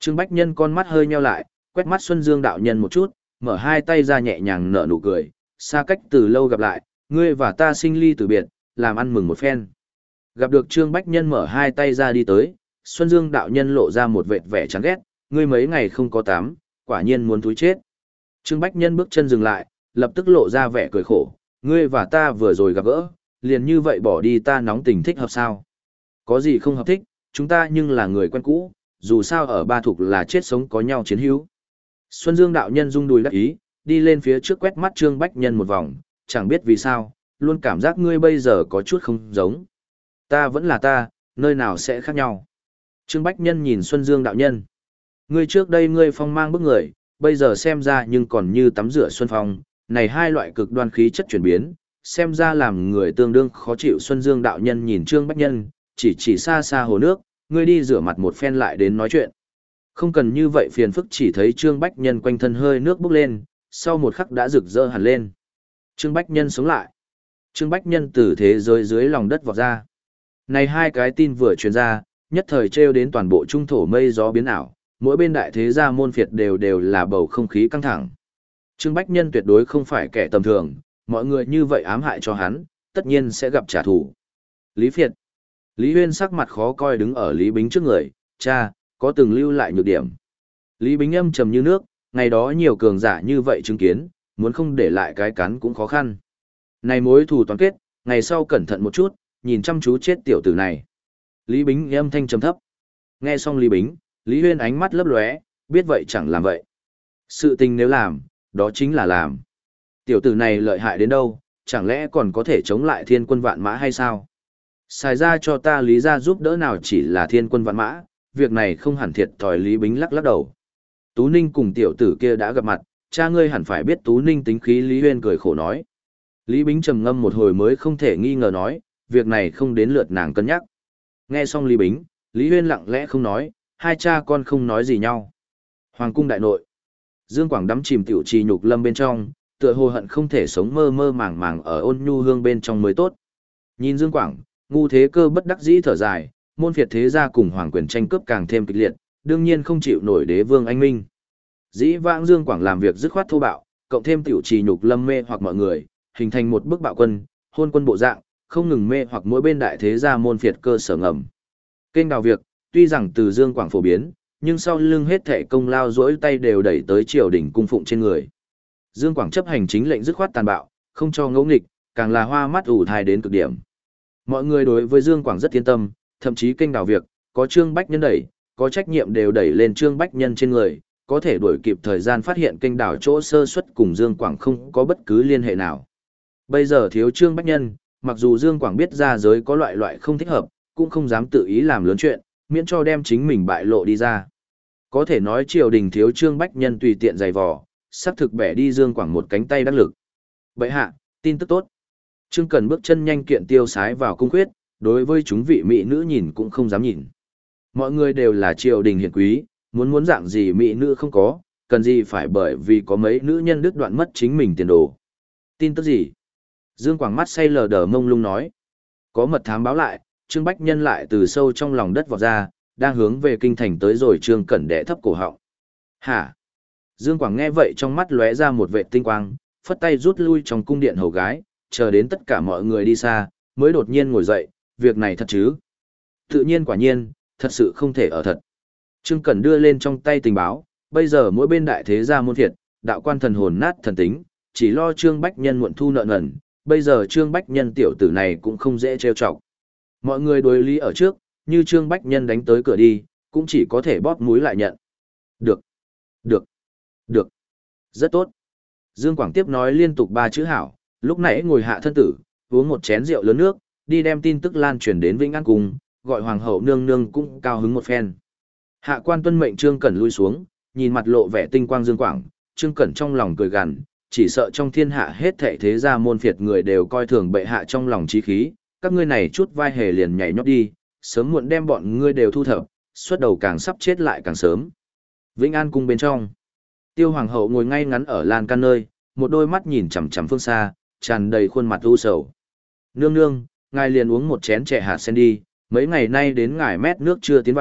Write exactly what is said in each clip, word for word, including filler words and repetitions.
Trương Bách Nhân con mắt hơi nheo lại, quét mắt Xuân Dương đạo nhân một chút, mở hai tay ra nhẹ nhàng nở nụ cười, xa cách từ lâu gặp lại, ngươi và ta sinh ly từ biệt, làm ăn mừng một phen. Gặp được Trương Bách Nhân mở hai tay ra đi tới, Xuân Dương đạo nhân lộ ra một vệt vẻ chán ghét, ngươi mấy ngày không có tắm, quả nhiên muốn thúi chết. Trương Bách Nhân bước chân dừng lại, lập tức lộ ra vẻ cười khổ, ngươi và ta vừa rồi gặp gỡ, liền như vậy bỏ đi ta nóng tình thích hợp sao? Có gì không hợp thích, chúng ta nhưng là người quen cũ, dù sao ở ba thục là chết sống có nhau chiến hữu. Xuân Dương đạo nhân rung đùi đắc ý, đi lên phía trước quét mắt Trương Bách Nhân một vòng, chẳng biết vì sao, luôn cảm giác ngươi bây giờ có chút không giống. Ta vẫn là ta, nơi nào sẽ khác nhau. Trương Bách Nhân nhìn Xuân Dương đạo nhân. Ngươi trước đây ngươi phong mang bức người, bây giờ xem ra nhưng còn như tắm rửa xuân phong, này hai loại cực đoan khí chất chuyển biến, xem ra làm người tương đương khó chịu. Xuân Dương đạo nhân nhìn Trương Bách Nhân, chỉ chỉ xa xa hồ nước, ngươi đi rửa mặt một phen lại đến nói chuyện. Không cần như vậy phiền phức. Chỉ thấy Trương Bách Nhân quanh thân hơi nước bốc lên, sau một khắc đã rực rỡ hẳn lên. Trương Bách Nhân sống lại. Trương Bách Nhân từ thế giới dưới lòng đất vọt ra. Này hai cái tin vừa truyền ra, nhất thời trêu đến toàn bộ trung thổ mây gió biến ảo, mỗi bên đại thế gia môn phiệt đều đều là bầu không khí căng thẳng. Trương Bách Nhân tuyệt đối không phải kẻ tầm thường, mọi người như vậy ám hại cho hắn, tất nhiên sẽ gặp trả thù. Lý Phiệt. Lý Huyên sắc mặt khó coi đứng ở Lý Bính trước người, cha, có từng lưu lại nhược điểm. Lý Bính âm trầm như nước, ngày đó nhiều cường giả như vậy chứng kiến, muốn không để lại cái cắn cũng khó khăn. Này mối thù toán kết, ngày sau cẩn thận một chút, nhìn chăm chú chết tiểu tử này. Lý Bính âm thanh trầm thấp. Nghe xong Lý Bính, Lý Huyên ánh mắt lấp lóe, biết vậy chẳng làm vậy. Sự tình nếu làm, đó chính là làm. Tiểu tử này lợi hại đến đâu, chẳng lẽ còn có thể chống lại thiên quân vạn mã hay sao? Xài ra cho ta Lý ra giúp đỡ nào chỉ là thiên quân vạn mã, việc này không hẳn thiệt thòi. Lý Bính lắc lắc đầu. Tú Ninh cùng tiểu tử kia đã gặp mặt, cha ngươi hẳn phải biết Tú Ninh tính khí. Lý Huyên cười khổ nói. Lý Bính trầm ngâm một hồi mới không thể nghi ngờ nói, việc này không đến lượt nàng cân nhắc. Nghe xong Lý Bính, Lý Huyên lặng lẽ không nói, hai cha con không nói gì nhau. Hoàng cung đại nội. Dương Quảng đắm chìm tiểu trì nhục lâm bên trong, tựa hồ hận không thể sống mơ mơ màng màng ở ôn nhu hương bên trong mới tốt. Nhìn Dương Quảng, ngu thế cơ bất đắc dĩ thở dài, môn phiệt thế gia cùng hoàng quyền tranh cướp càng thêm kịch liệt, đương nhiên không chịu nổi đế vương anh minh. Dĩ vãng Dương Quảng làm việc dứt khoát thô bạo, cộng thêm tiểu trì nhục lâm mê hoặc mọi người, hình thành một bức bạo quân, hôn quân bộ dạng, không ngừng mê hoặc mỗi bên đại thế gia môn phiệt cơ sở ngầm. Kênh đào việc, tuy rằng từ Dương Quảng phổ biến, nhưng sau lưng hết thảy công lao dỗi tay đều đẩy tới triều đình cung phụng trên người. Dương Quảng chấp hành chính lệnh dứt khoát tàn bạo, không cho ngẫu nghịch, càng là hoa mắt ủ thai đến cực điểm. Mọi người đối với Dương Quảng rất yên tâm, thậm chí kênh đào việc, có Trương Bách Nhân đẩy, có trách nhiệm đều đẩy lên Trương Bách Nhân trên người, có thể đuổi kịp thời gian phát hiện kênh đào chỗ sơ suất cùng Dương Quảng không có bất cứ liên hệ nào. Bây giờ thiếu Trương Bách Nhân, mặc dù Dương Quảng biết ra giới có loại loại không thích hợp, cũng không dám tự ý làm lớn chuyện, miễn cho đem chính mình bại lộ đi ra. Có thể nói triều đình thiếu Trương Bách Nhân tùy tiện giày vò, sắp thực bẻ đi Dương Quảng một cánh tay đắc lực. Bệ hạ, tin tức tốt. Trương Cẩn bước chân nhanh kiện tiêu sái vào cung khuyết, đối với chúng vị mỹ nữ nhìn cũng không dám nhìn. Mọi người đều là triều đình hiển quý, muốn muốn dạng gì mỹ nữ không có, cần gì phải bởi vì có mấy nữ nhân đứt đoạn mất chính mình tiền đồ. Tin tức gì? Dương Quảng mắt say lờ đờ mông lung nói. Có mật thám báo lại, Trương Bách Nhân lại từ sâu trong lòng đất vọt ra, đang hướng về kinh thành tới rồi. Trương Cẩn đẻ thấp cổ họng. Hả? Dương Quảng nghe vậy trong mắt lóe ra một vệ tinh quang, phất tay rút lui trong cung điện hầu gái, chờ đến tất cả mọi người đi xa, mới đột nhiên ngồi dậy, việc này thật chứ? Tự nhiên quả nhiên, thật sự không thể ở thật. Trương Cẩn đưa lên trong tay tình báo, bây giờ mỗi bên đại thế gia môn phiệt, đạo quan thần hồn nát thần tính, chỉ lo Trương Bách Nhân muộn thu nợ nần, bây giờ Trương Bách Nhân tiểu tử này cũng không dễ trêu chọc. Mọi người đối lý ở trước, như Trương Bách Nhân đánh tới cửa đi, cũng chỉ có thể bóp mũi lại nhận. Được, được, được, rất tốt. Dương Quảng tiếp nói liên tục ba chữ hảo, lúc nãy ngồi hạ thân tử, uống một chén rượu lớn nước, đi đem tin tức lan truyền đến Vĩnh An Cung, gọi hoàng hậu nương nương cũng cao hứng một phen. Hạ quan tuân mệnh. Trương Cẩn lui xuống, nhìn mặt lộ vẻ tinh quang Dương Quảng, Trương Cẩn trong lòng cười gằn, chỉ sợ trong thiên hạ hết thảy thế gia môn phiệt người đều coi thường bệ hạ trong lòng chí khí, các ngươi này chút vai hề liền nhảy nhót đi, sớm muộn đem bọn ngươi đều thu thập, xuất đầu càng sắp chết lại càng sớm. Vĩnh An Cung bên trong, Tiêu hoàng hậu ngồi ngay ngắn ở lan can nơi, một đôi mắt nhìn chằm chằm phương xa, tràn đầy khuôn mặt u sầu. Nương nương, ngài liền uống một chén chè hạt sen đi, mấy ngày nay đến ngài mét nước chưa tiến vào,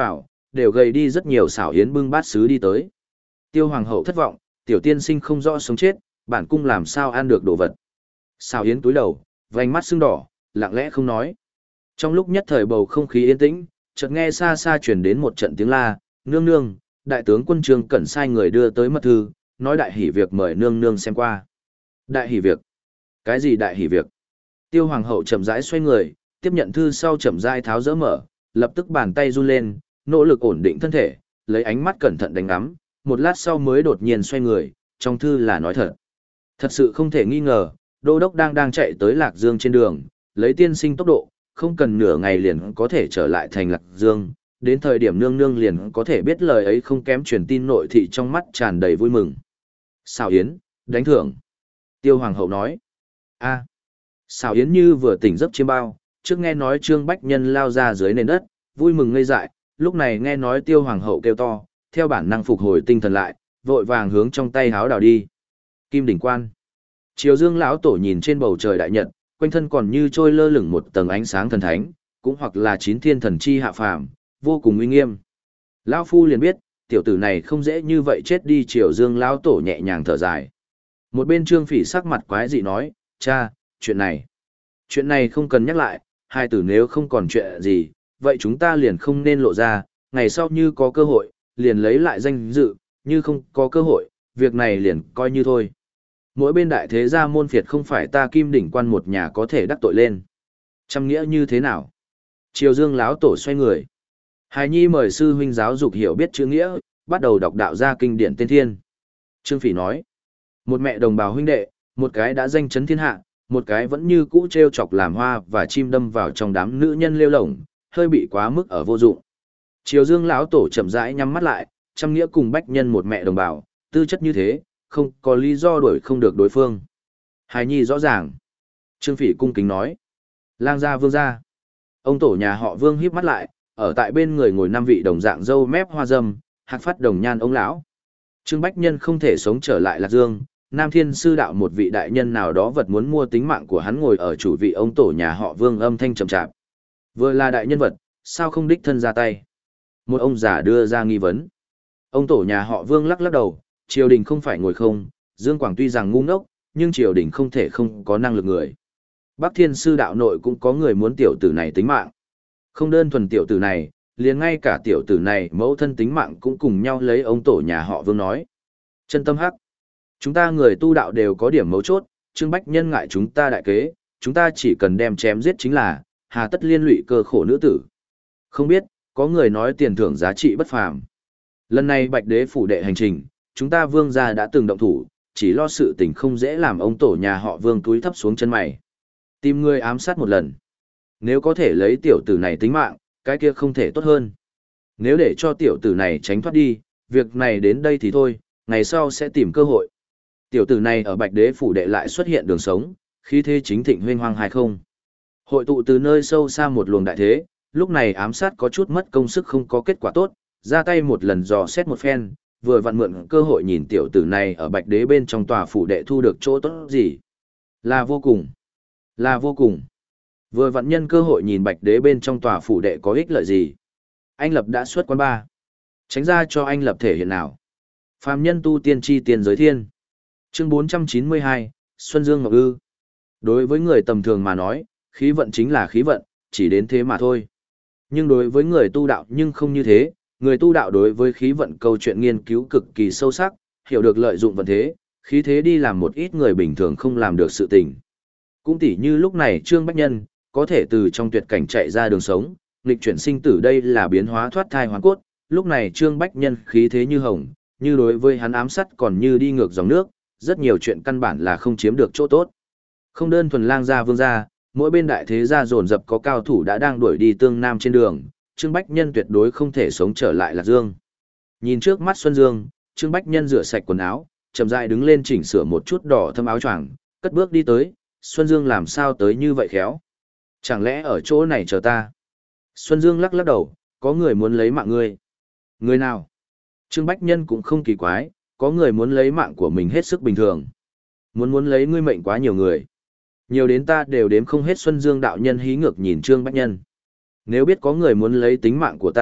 đều gầy đi rất nhiều. Xảo Yến bưng bát sứ đi tới. Tiêu hoàng hậu thất vọng, tiểu tiên sinh không rõ sống chết, bản cung làm sao ăn được đồ vật. Xảo Yến túi đầu, vành mắt sưng đỏ, lặng lẽ không nói. Trong lúc nhất thời bầu không khí yên tĩnh, chợt nghe xa xa truyền đến một trận tiếng la, nương nương, đại tướng quân Trương Cẩn sai người đưa tới mật thư, nói đại hỷ việc mời nương nương xem qua. Đại hỷ việc? Cái gì đại hỷ việc? Tiêu hoàng hậu chậm rãi xoay người, tiếp nhận thư sau chậm rãi tháo dỡ mở, lập tức bàn tay run lên, nỗ lực ổn định thân thể, lấy ánh mắt cẩn thận đánh ngắm, một lát sau mới đột nhiên xoay người, trong thư là nói thật. Thật sự không thể nghi ngờ, đô đốc đang đang chạy tới Lạc Dương trên đường, lấy tiên sinh tốc độ, không cần nửa ngày liền có thể trở lại thành Lạc Dương, đến thời điểm nương nương liền có thể biết lời ấy không kém truyền tin nội thị trong mắt tràn đầy vui mừng. Xảo Yến, đánh thưởng. Tiêu hoàng hậu nói. A. Xảo Yến như vừa tỉnh giấc chiêm bao, trước nghe nói Trương Bách Nhân lao ra dưới nền đất, vui mừng ngây dại, lúc này nghe nói Tiêu hoàng hậu kêu to, theo bản năng phục hồi tinh thần lại, vội vàng hướng trong tay háo đảo đi. Kim đỉnh quan. Triều Dương lão tổ nhìn trên bầu trời đại nhật, quanh thân còn như trôi lơ lửng một tầng ánh sáng thần thánh, cũng hoặc là chín thiên thần chi hạ phàm, vô cùng uy nghiêm. Lão phu liền biết, tiểu tử này không dễ như vậy chết đi. Triều Dương lão tổ nhẹ nhàng thở dài. Một bên Trương Phỉ sắc mặt quái dị nói, cha, chuyện này, chuyện này không cần nhắc lại, hai tử nếu không còn chuyện gì, vậy chúng ta liền không nên lộ ra, ngày sau như có cơ hội, liền lấy lại danh dự, như không có cơ hội, việc này liền coi như thôi. Mỗi bên đại thế gia môn phiệt không phải ta Kim đỉnh quan một nhà có thể đắc tội lên. Trăm nghĩa như thế nào? Triều Dương lão tổ xoay người. Hài nhi mời sư huynh giáo dục hiểu biết chữ nghĩa, bắt đầu đọc đạo gia kinh điển tiên thiên. Trương Phỉ nói, một mẹ đồng bào huynh đệ, một cái đã danh chấn thiên hạ, một cái vẫn như cũ treo chọc làm hoa và chim đâm vào trong đám nữ nhân lêu lổng, hơi bị quá mức ở vô dụng. Triều Dương lão tổ chậm rãi nhắm mắt lại, trăm nghĩa cùng bách nhân một mẹ đồng bào, tư chất như thế, không có lý do đuổi không được đối phương. Hài nhi rõ ràng. Trương Phỉ cung kính nói. Lang gia vương gia. Ông tổ nhà họ Vương híp mắt lại, ở tại bên người ngồi năm vị đồng dạng râu mép hoa râm, hạc phát đồng nhan ông lão. Trương Bách Nhân không thể sống trở lại Lạc Dương, Nam Thiên sư đạo một vị đại nhân nào đó vật muốn mua tính mạng của hắn ngồi ở chủ vị ông tổ nhà họ Vương âm thanh trầm chạp. Vừa là đại nhân vật, sao không đích thân ra tay? Một ông già đưa ra nghi vấn. Ông tổ nhà họ Vương lắc lắc đầu, triều đình không phải ngồi không, Dương Quảng tuy rằng ngu ngốc, nhưng triều đình không thể không có năng lực người. Bắc Thiên sư đạo nội cũng có người muốn tiểu tử này tính mạng. Không đơn thuần tiểu tử này, liền ngay cả tiểu tử này mẫu thân tính mạng cũng cùng nhau lấy ông tổ nhà họ Vương nói. Chân tâm hắc. Chúng ta người tu đạo đều có điểm mấu chốt, Trương Bách Nhân ngại chúng ta đại kế, chúng ta chỉ cần đem chém giết chính là, hà tất liên lụy cơ khổ nữ tử. Không biết, có người nói tiền thưởng giá trị bất phàm. Lần này Bạch Đế phủ đệ hành trình, chúng ta Vương gia đã từng động thủ, chỉ lo sự tình không dễ làm ông tổ nhà họ Vương túi thấp xuống chân mày. Tìm người ám sát một lần. Nếu có thể lấy tiểu tử này tính mạng, cái kia không thể tốt hơn. Nếu để cho tiểu tử này tránh thoát đi, việc này đến đây thì thôi, ngày sau sẽ tìm cơ hội. Tiểu tử này ở Bạch Đế phủ đệ lại xuất hiện đường sống, khí thế chính thịnh huynh hoang hay không. Hội tụ từ nơi sâu xa một luồng đại thế, lúc này ám sát có chút mất công sức không có kết quả tốt, ra tay một lần dò xét một phen, vừa vặn mượn cơ hội nhìn tiểu tử này ở Bạch Đế bên trong tòa phủ đệ thu được chỗ tốt gì. Là vô cùng. Là vô cùng. Vừa vặn nhân cơ hội nhìn Bạch Đế bên trong tòa phủ đệ có ích lợi gì. Anh Lập đã xuất quán ba. Tránh ra cho anh Lập thể hiện nào. Phàm nhân tu tiên chi tiền giới thiên. Chương bốn trăm chín mươi hai, Xuân Dương Ngọc Ư. Đối với người tầm thường mà nói, khí vận chính là khí vận, chỉ đến thế mà thôi. Nhưng đối với người tu đạo nhưng không như thế, người tu đạo đối với khí vận câu chuyện nghiên cứu cực kỳ sâu sắc, hiểu được lợi dụng vận thế, khí thế đi làm một ít người bình thường không làm được sự tình. Cũng tỉ như lúc này Trương Bách Nhân, có thể từ trong tuyệt cảnh chạy ra đường sống, nghịch chuyển sinh tử đây là biến hóa thoát thai hoàn cốt, lúc này Trương Bách Nhân khí thế như hồng, như đối với hắn ám sát còn như đi ngược dòng nước, rất nhiều chuyện căn bản là không chiếm được chỗ tốt. Không đơn thuần lang gia vương gia, mỗi bên đại thế gia dồn dập có cao thủ đã đang đuổi đi tương nam trên đường, Trương Bách Nhân tuyệt đối không thể sống trở lại Lạc Dương. Nhìn trước mắt Xuân Dương, Trương Bách Nhân rửa sạch quần áo, chậm rãi đứng lên chỉnh sửa một chút đỏ thâm áo choàng, cất bước đi tới, Xuân Dương làm sao tới như vậy khéo? Chẳng lẽ ở chỗ này chờ ta? Xuân Dương lắc lắc đầu, có người muốn lấy mạng ngươi. Người nào? Trương Bách Nhân cũng không kỳ quái, có người muốn lấy mạng của mình hết sức bình thường. Muốn muốn lấy ngươi mệnh quá nhiều người. Nhiều đến ta đều đếm không hết. Xuân Dương đạo nhân hí ngược nhìn Trương Bách Nhân. Nếu biết có người muốn lấy tính mạng của ta,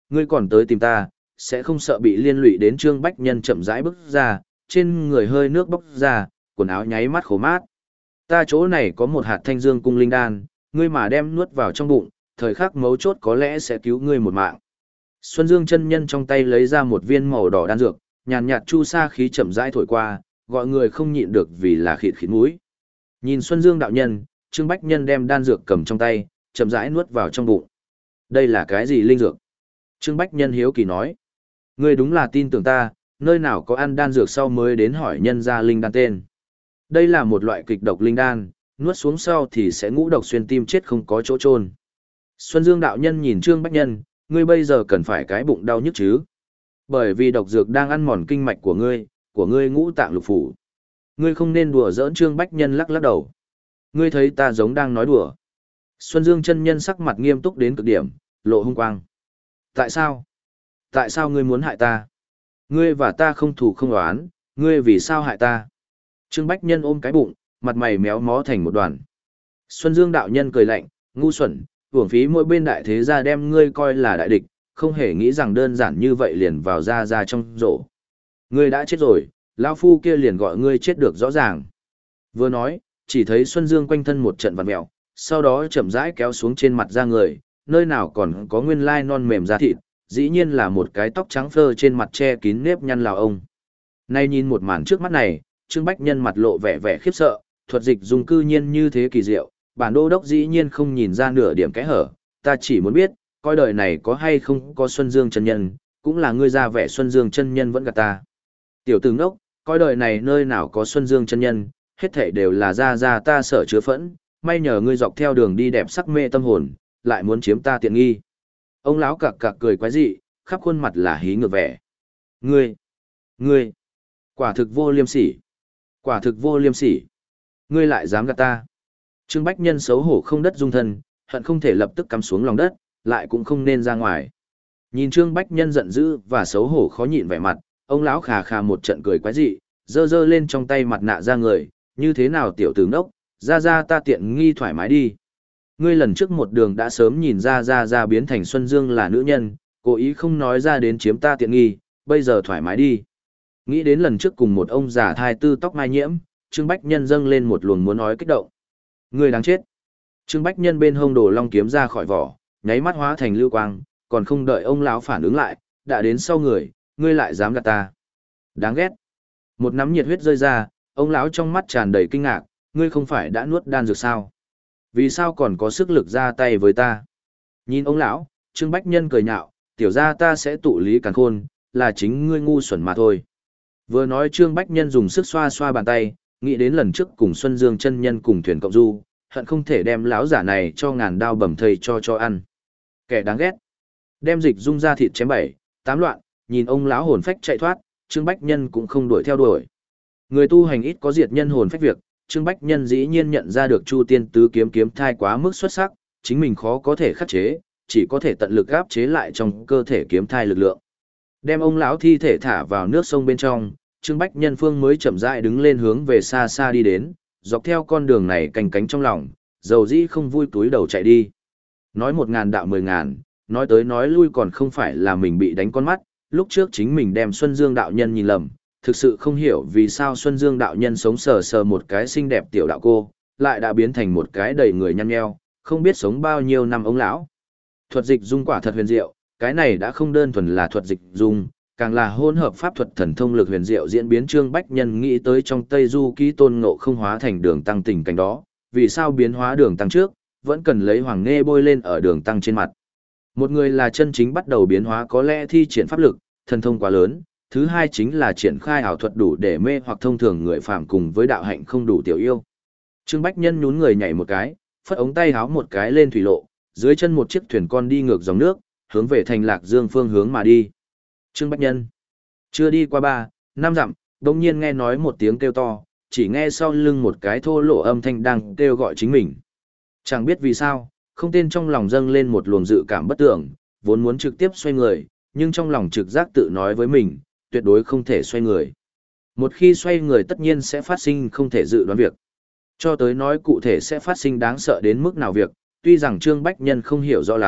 ngươi còn tới tìm ta, sẽ không sợ bị liên lụy đến Trương Bách Nhân chậm rãi bước ra, trên người hơi nước bốc ra, quần áo nháy mắt khổ mát. Ta chỗ này có một hạt thanh dương cung linh đan, ngươi mà đem nuốt vào trong bụng, thời khắc mấu chốt có lẽ sẽ cứu ngươi một mạng. Xuân Dương chân nhân trong tay lấy ra một viên màu đỏ đan dược, nhàn nhạt chu sa khí chậm rãi thổi qua, gọi người không nhịn được vì là khịt khịt mũi. Nhìn Xuân Dương đạo nhân, Trương Bách Nhân đem đan dược cầm trong tay, chậm rãi nuốt vào trong bụng. Đây là cái gì linh dược? Trương Bách Nhân hiếu kỳ nói. Ngươi đúng là tin tưởng ta, nơi nào có ăn đan dược sau mới đến hỏi nhân ra linh đan tên. Đây là một loại kịch độc linh đan, nuốt xuống sau thì sẽ ngũ độc xuyên tim chết không có chỗ chôn. Xuân Dương đạo nhân nhìn Trương Bách Nhân, ngươi bây giờ cần phải cái bụng đau nhức chứ? Bởi vì độc dược đang ăn mòn kinh mạch của ngươi, của ngươi ngũ tạng lục phủ. Ngươi không nên đùa giỡn. Trương Bách Nhân lắc lắc đầu. Ngươi thấy ta giống đang nói đùa. Xuân Dương chân nhân sắc mặt nghiêm túc đến cực điểm, lộ hung quang. Tại sao? Tại sao ngươi muốn hại ta? Ngươi và ta không thù không oán, ngươi vì sao hại ta? Trương Bách Nhân ôm cái bụng, mặt mày méo mó thành một đoàn. Xuân Dương đạo nhân cười lạnh, ngu xuẩn, uổng phí mỗi bên đại thế gia đem ngươi coi là đại địch, không hề nghĩ rằng đơn giản như vậy liền vào ra ra trong rổ. Ngươi đã chết rồi, lão phu kia liền gọi ngươi chết được rõ ràng. Vừa nói, chỉ thấy Xuân Dương quanh thân một trận vặn mèo, sau đó chậm rãi kéo xuống trên mặt da người, nơi nào còn có nguyên lai non mềm da thịt, dĩ nhiên là một cái tóc trắng phơ trên mặt che kín nếp nhăn lào ông. Nay nhìn một màn trước mắt này, Trương Bách Nhân mặt lộ vẻ vẻ khiếp sợ, thuật dịch dùng cư nhiên như thế kỳ diệu, bản đô đốc dĩ nhiên không nhìn ra nửa điểm kẽ hở, ta chỉ muốn biết, coi đời này có hay không có Xuân Dương chân nhân, cũng là ngươi ra vẻ Xuân Dương chân nhân vẫn gạt ta. Tiểu tử ngốc, coi đời này nơi nào có Xuân Dương chân nhân, hết thảy đều là ra ra ta sở chứa phẫn, may nhờ ngươi dọc theo đường đi đẹp sắc mê tâm hồn, lại muốn chiếm ta tiện nghi. Ông lão cặc cặc cười quái dị, khắp khuôn mặt là hí ngược vẻ. Ngươi, ngươi, quả thực vô liêm sỉ, quả thực vô liêm sỉ, ngươi lại dám gạt ta. Trương Bách Nhân xấu hổ không đất dung thân, hận không thể lập tức cắm xuống lòng đất, lại cũng không nên ra ngoài. Nhìn Trương Bách Nhân giận dữ và xấu hổ khó nhịn vẻ mặt, ông lão khà khà một trận cười quái dị, giơ giơ lên trong tay mặt nạ ra người, như thế nào tiểu tử ngốc, ra ra ta tiện nghi thoải mái đi. Ngươi lần trước một đường đã sớm nhìn ra ra ra biến thành Xuân Dương là nữ nhân, cố ý không nói ra đến chiếm ta tiện nghi, bây giờ thoải mái đi. Nghĩ đến lần trước cùng một ông già thai tư tóc mai nhiễm, Trương Bách Nhân dâng lên một luồng muốn nói kích động. Ngươi đáng chết. Trương Bách Nhân bên hông đồ long kiếm ra khỏi vỏ, nháy mắt hóa thành lưu quang, còn không đợi ông lão phản ứng lại, đã đến sau người, ngươi lại dám gạt ta. Đáng ghét. Một nắm nhiệt huyết rơi ra, ông lão trong mắt tràn đầy kinh ngạc, ngươi không phải đã nuốt đan dược sao? Vì sao còn có sức lực ra tay với ta? Nhìn ông lão, Trương Bách Nhân cười nhạo, tiểu ra ta sẽ tụ lý càn khôn, là chính ngươi ngu xuẩn mà thôi. Vừa nói Trương Bách Nhân dùng sức xoa xoa bàn tay, nghĩ đến lần trước cùng Xuân Dương chân nhân cùng thuyền cộng du, hận không thể đem lão giả này cho ngàn đao bầm thây cho cho ăn. Kẻ đáng ghét. Đem dịch dung ra thịt chém bảy, tám loạn, nhìn ông lão hồn phách chạy thoát, Trương Bách Nhân cũng không đuổi theo đuổi. Người tu hành ít có diệt nhân hồn phách việc, Trương Bách Nhân dĩ nhiên nhận ra được Chu Tiên Tứ kiếm kiếm thai quá mức xuất sắc, chính mình khó có thể khắc chế, chỉ có thể tận lực áp chế lại trong cơ thể kiếm thai lực lượng. Đem ông lão thi thể thả vào nước sông bên trong, Trương Bách Nhân phương mới chậm rãi đứng lên hướng về xa xa đi đến, dọc theo con đường này canh cánh trong lòng, dầu dĩ không vui túi đầu chạy đi. Nói một ngàn đạo mười ngàn, nói tới nói lui còn không phải là mình bị đánh con mắt, lúc trước chính mình đem Xuân Dương đạo nhân nhìn lầm, thực sự không hiểu vì sao Xuân Dương đạo nhân sống sờ sờ một cái xinh đẹp tiểu đạo cô, lại đã biến thành một cái đầy người nhăn nheo, không biết sống bao nhiêu năm ông lão. Thuật dịch dung quả thật huyền diệu, cái này đã không đơn thuần là thuật dịch dung, càng là hỗn hợp pháp thuật thần thông lực huyền diệu diễn biến. Trương Bách Nhân nghĩ tới trong Tây Du Ký Tôn Ngộ không hóa thành đường tăng tình cảnh đó, vì sao biến hóa đường tăng trước, vẫn cần lấy hoàng nghe bôi lên ở đường tăng trên mặt. Một người là chân chính bắt đầu biến hóa có lẽ thi triển pháp lực, thần thông quá lớn, thứ hai chính là triển khai ảo thuật đủ để mê hoặc thông thường người phàm cùng với đạo hạnh không đủ tiểu yêu. Trương Bách Nhân nhún người nhảy một cái, phất ống tay háo một cái lên thủy lộ, dưới chân một chiếc thuyền con đi ngược dòng nước, hướng về thành Lạc Dương phương hướng mà đi. Trương Bách Nhân chưa đi qua ba, năm dặm, đột nhiên nghe nói một tiếng kêu to, chỉ nghe sau lưng một cái thô lỗ âm thanh đang kêu gọi chính mình. Chẳng biết vì sao, không tên trong lòng dâng lên một luồng dự cảm bất tưởng, vốn muốn trực tiếp xoay người, nhưng trong lòng trực giác tự nói với mình, tuyệt đối không thể xoay người. Một khi xoay người tất nhiên sẽ phát sinh không thể dự đoán việc. Cho tới nói cụ thể sẽ phát sinh đáng sợ đến mức nào việc, tuy rằng Trương Bách Nhân không hiểu rõ lắm,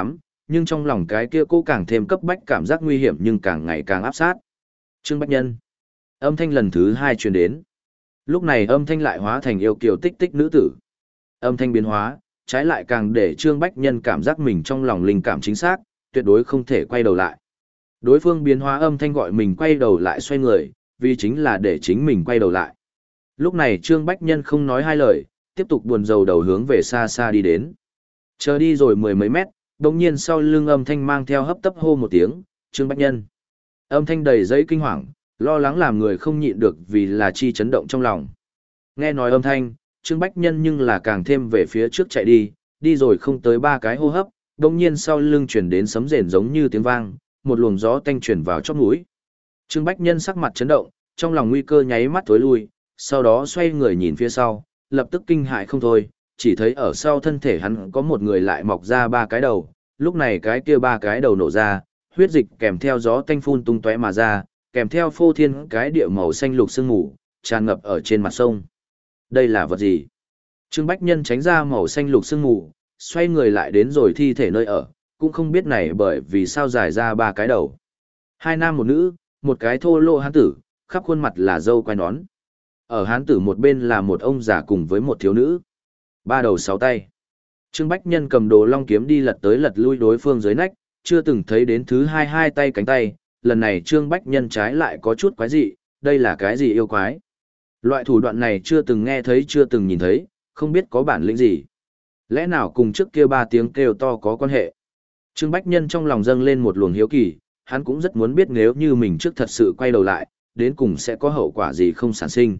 nhưng trong lòng cái kia cô càng thêm cấp bách cảm giác nguy hiểm nhưng càng ngày càng áp sát. Trương Bách Nhân. Âm thanh lần thứ hai truyền đến. Lúc này âm thanh lại hóa thành yêu kiều tích tích nữ tử. Âm thanh biến hóa, trái lại càng để Trương Bách Nhân cảm giác mình trong lòng linh cảm chính xác, tuyệt đối không thể quay đầu lại. Đối phương biến hóa âm thanh gọi mình quay đầu lại xoay người, vì chính là để chính mình quay đầu lại. Lúc này Trương Bách Nhân không nói hai lời, tiếp tục buồn rầu đầu hướng về xa xa đi đến. Chờ đi rồi mười mấy mét, đồng nhiên sau lưng âm thanh mang theo hấp tấp hô một tiếng, Trương Bách Nhân. Âm thanh đầy giấy kinh hoàng, lo lắng làm người không nhịn được vì là chi chấn động trong lòng. Nghe nói âm thanh, Trương Bách Nhân nhưng là càng thêm về phía trước chạy đi, đi rồi không tới ba cái hô hấp, đồng nhiên sau lưng chuyển đến sấm rền giống như tiếng vang, một luồng gió tanh chuyển vào chóp mũi. Trương Bách Nhân sắc mặt chấn động, trong lòng nguy cơ nháy mắt tối lui, sau đó xoay người nhìn phía sau, lập tức kinh hại không thôi, chỉ thấy ở sau thân thể hắn có một người lại mọc ra ba cái đầu, lúc này cái kia ba cái đầu nổ ra, huyết dịch kèm theo gió tanh phun tung tóe mà ra, kèm theo phô thiên cái địa màu xanh lục sương mù, tràn ngập ở trên mặt sông. Đây là vật gì? Trương Bách Nhân tránh ra màu xanh lục sương mù, xoay người lại đến rồi thi thể nơi ở, cũng không biết này bởi vì sao dài ra ba cái đầu. Hai nam một nữ, một cái thô lỗ hán tử, khắp khuôn mặt là râu quai nón. Ở hán tử một bên là một ông già cùng với một thiếu nữ. Ba đầu sáu tay. Trương Bách Nhân cầm đồ long kiếm đi lật tới lật lui đối phương dưới nách, chưa từng thấy đến thứ hai hai tay cánh tay, lần này Trương Bách Nhân trái lại có chút quái dị, đây là cái gì yêu quái? Loại thủ đoạn này chưa từng nghe thấy chưa từng nhìn thấy, không biết có bản lĩnh gì. Lẽ nào cùng trước kia ba tiếng kêu to có quan hệ? Trương Bách Nhân trong lòng dâng lên một luồng hiếu kỳ, hắn cũng rất muốn biết nếu như mình trước thật sự quay đầu lại, đến cùng sẽ có hậu quả gì không sản sinh.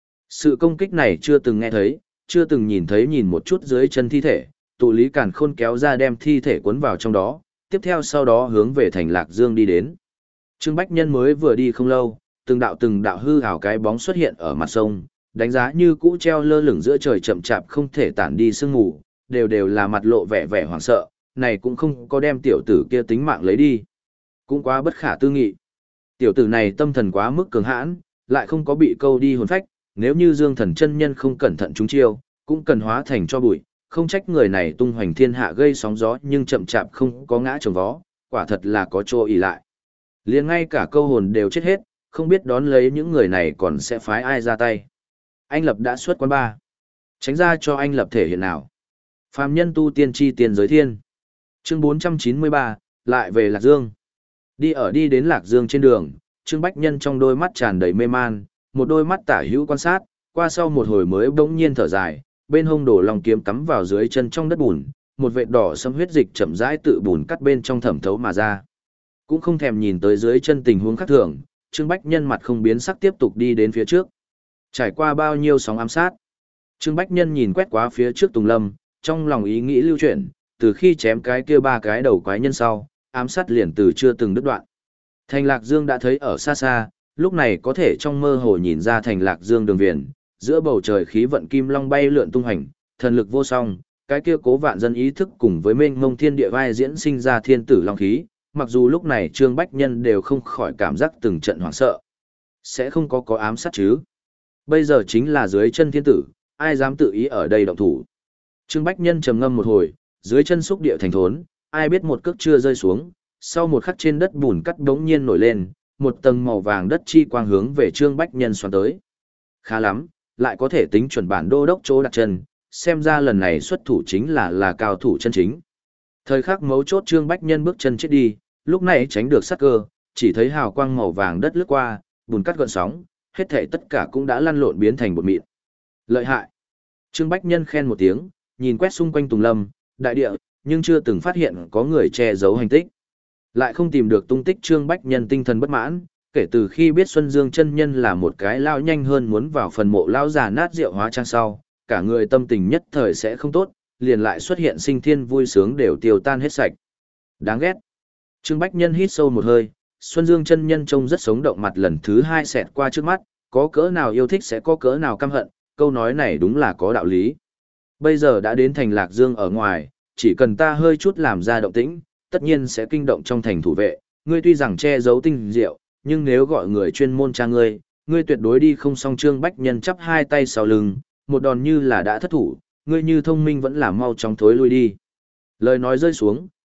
Sự công kích này chưa từng nghe thấy, chưa từng nhìn thấy nhìn một chút dưới chân thi thể, tụ lý càn khôn kéo ra đem thi thể cuốn vào trong đó, tiếp theo sau đó hướng về thành Lạc Dương đi đến. Trương Bách Nhân mới vừa đi không lâu, từng đạo từng đạo hư ảo cái bóng xuất hiện ở mặt sông, đánh giá như cũ treo lơ lửng giữa trời chậm chạp không thể tản đi sương mù, đều đều là mặt lộ vẻ vẻ hoảng sợ, này cũng không có đem tiểu tử kia tính mạng lấy đi. Cũng quá bất khả tư nghị. Tiểu tử này tâm thần quá mức cường hãn, lại không có bị câu đi hồn phách, nếu như Dương Thần chân nhân không cẩn thận trúng chiêu, cũng cần hóa thành cho bụi, không trách người này tung hoành thiên hạ gây sóng gió nhưng chậm chạp không có ngã trồng vó, quả thật là có chỗ ỷ lại. Liền ngay cả câu hồn đều chết hết, không biết đón lấy những người này còn sẽ phái ai ra tay. Anh Lập đã xuất quán ba. Tránh ra cho anh Lập thể hiện nào. Phàm nhân tu tiên chi tiền giới thiên. Chương bốn trăm chín mươi ba, lại về Lạc Dương. Đi ở đi đến Lạc Dương trên đường, Trương Bách Nhân trong đôi mắt tràn đầy mê man, một đôi mắt tả hữu quan sát, qua sau một hồi mới bỗng nhiên thở dài, bên hông đổ lòng kiếm cắm vào dưới chân trong đất bùn, một vệt đỏ sẫm huyết dịch chậm rãi tự bùn cắt bên trong thẩm thấu mà ra. Cũng không thèm nhìn tới dưới chân tình huống khác thường, Trương Bách Nhân mặt không biến sắc tiếp tục đi đến phía trước. Trải qua bao nhiêu sóng ám sát, Trương Bách Nhân nhìn quét qua phía trước Tùng Lâm, trong lòng ý nghĩ lưu chuyển, từ khi chém cái kia ba cái đầu quái nhân sau, ám sát liền từ chưa từng đứt đoạn. Thành Lạc Dương đã thấy ở xa xa, lúc này có thể trong mơ hồ nhìn ra Thành Lạc Dương đường viền, giữa bầu trời khí vận kim long bay lượn tung hành, thần lực vô song, cái kia cố vạn dân ý thức cùng với mênh mông thiên địa vai diễn sinh ra thiên tử long khí, mặc dù lúc này Trương Bách Nhân đều không khỏi cảm giác từng trận hoảng sợ. Sẽ không có có ám sát chứ? Bây giờ chính là dưới chân thiên tử, ai dám tự ý ở đây động thủ? Trương Bách Nhân trầm ngâm một hồi, dưới chân xúc địa thành thốn, ai biết một cước chưa rơi xuống, sau một khắc trên đất bùn cắt đống nhiên nổi lên, một tầng màu vàng đất chi quang hướng về Trương Bách Nhân xoắn tới. Khá lắm, lại có thể tính chuẩn bản đô đốc chỗ đặt chân, xem ra lần này xuất thủ chính là là cao thủ chân chính. Thời khắc mấu chốt Trương Bách Nhân bước chân chết đi, lúc này tránh được sát cơ, chỉ thấy hào quang màu vàng đất lướt qua, bùn cắt gợn sóng, hết thảy tất cả cũng đã lăn lộn biến thành bột mịn. Lợi hại. Trương Bách Nhân khen một tiếng, nhìn quét xung quanh Tùng Lâm, đại địa, nhưng chưa từng phát hiện có người che giấu hành tích. Lại không tìm được tung tích Trương Bách Nhân tinh thần bất mãn, kể từ khi biết Xuân Dương chân nhân là một cái lao nhanh hơn muốn vào phần mộ lao già nát rượu hóa trang sau, cả người tâm tình nhất thời sẽ không tốt, liền lại xuất hiện sinh thiên vui sướng đều tiêu tan hết sạch. Đáng ghét. Trương Bách Nhân hít sâu một hơi, Xuân Dương chân nhân trông rất sống động mặt lần thứ hai xẹt qua trước mắt, có cỡ nào yêu thích sẽ có cỡ nào căm hận, câu nói này đúng là có đạo lý. Bây giờ đã đến thành Lạc Dương ở ngoài, chỉ cần ta hơi chút làm ra động tĩnh, tất nhiên sẽ kinh động trong thành thủ vệ, ngươi tuy rằng che giấu tinh diệu, nhưng nếu gọi người chuyên môn tra ngươi, ngươi tuyệt đối đi không xong. Trương Bách Nhân chắp hai tay sau lưng, một đòn như là đã thất thủ, ngươi như thông minh vẫn là mau chóng thối lui đi. Lời nói rơi xuống,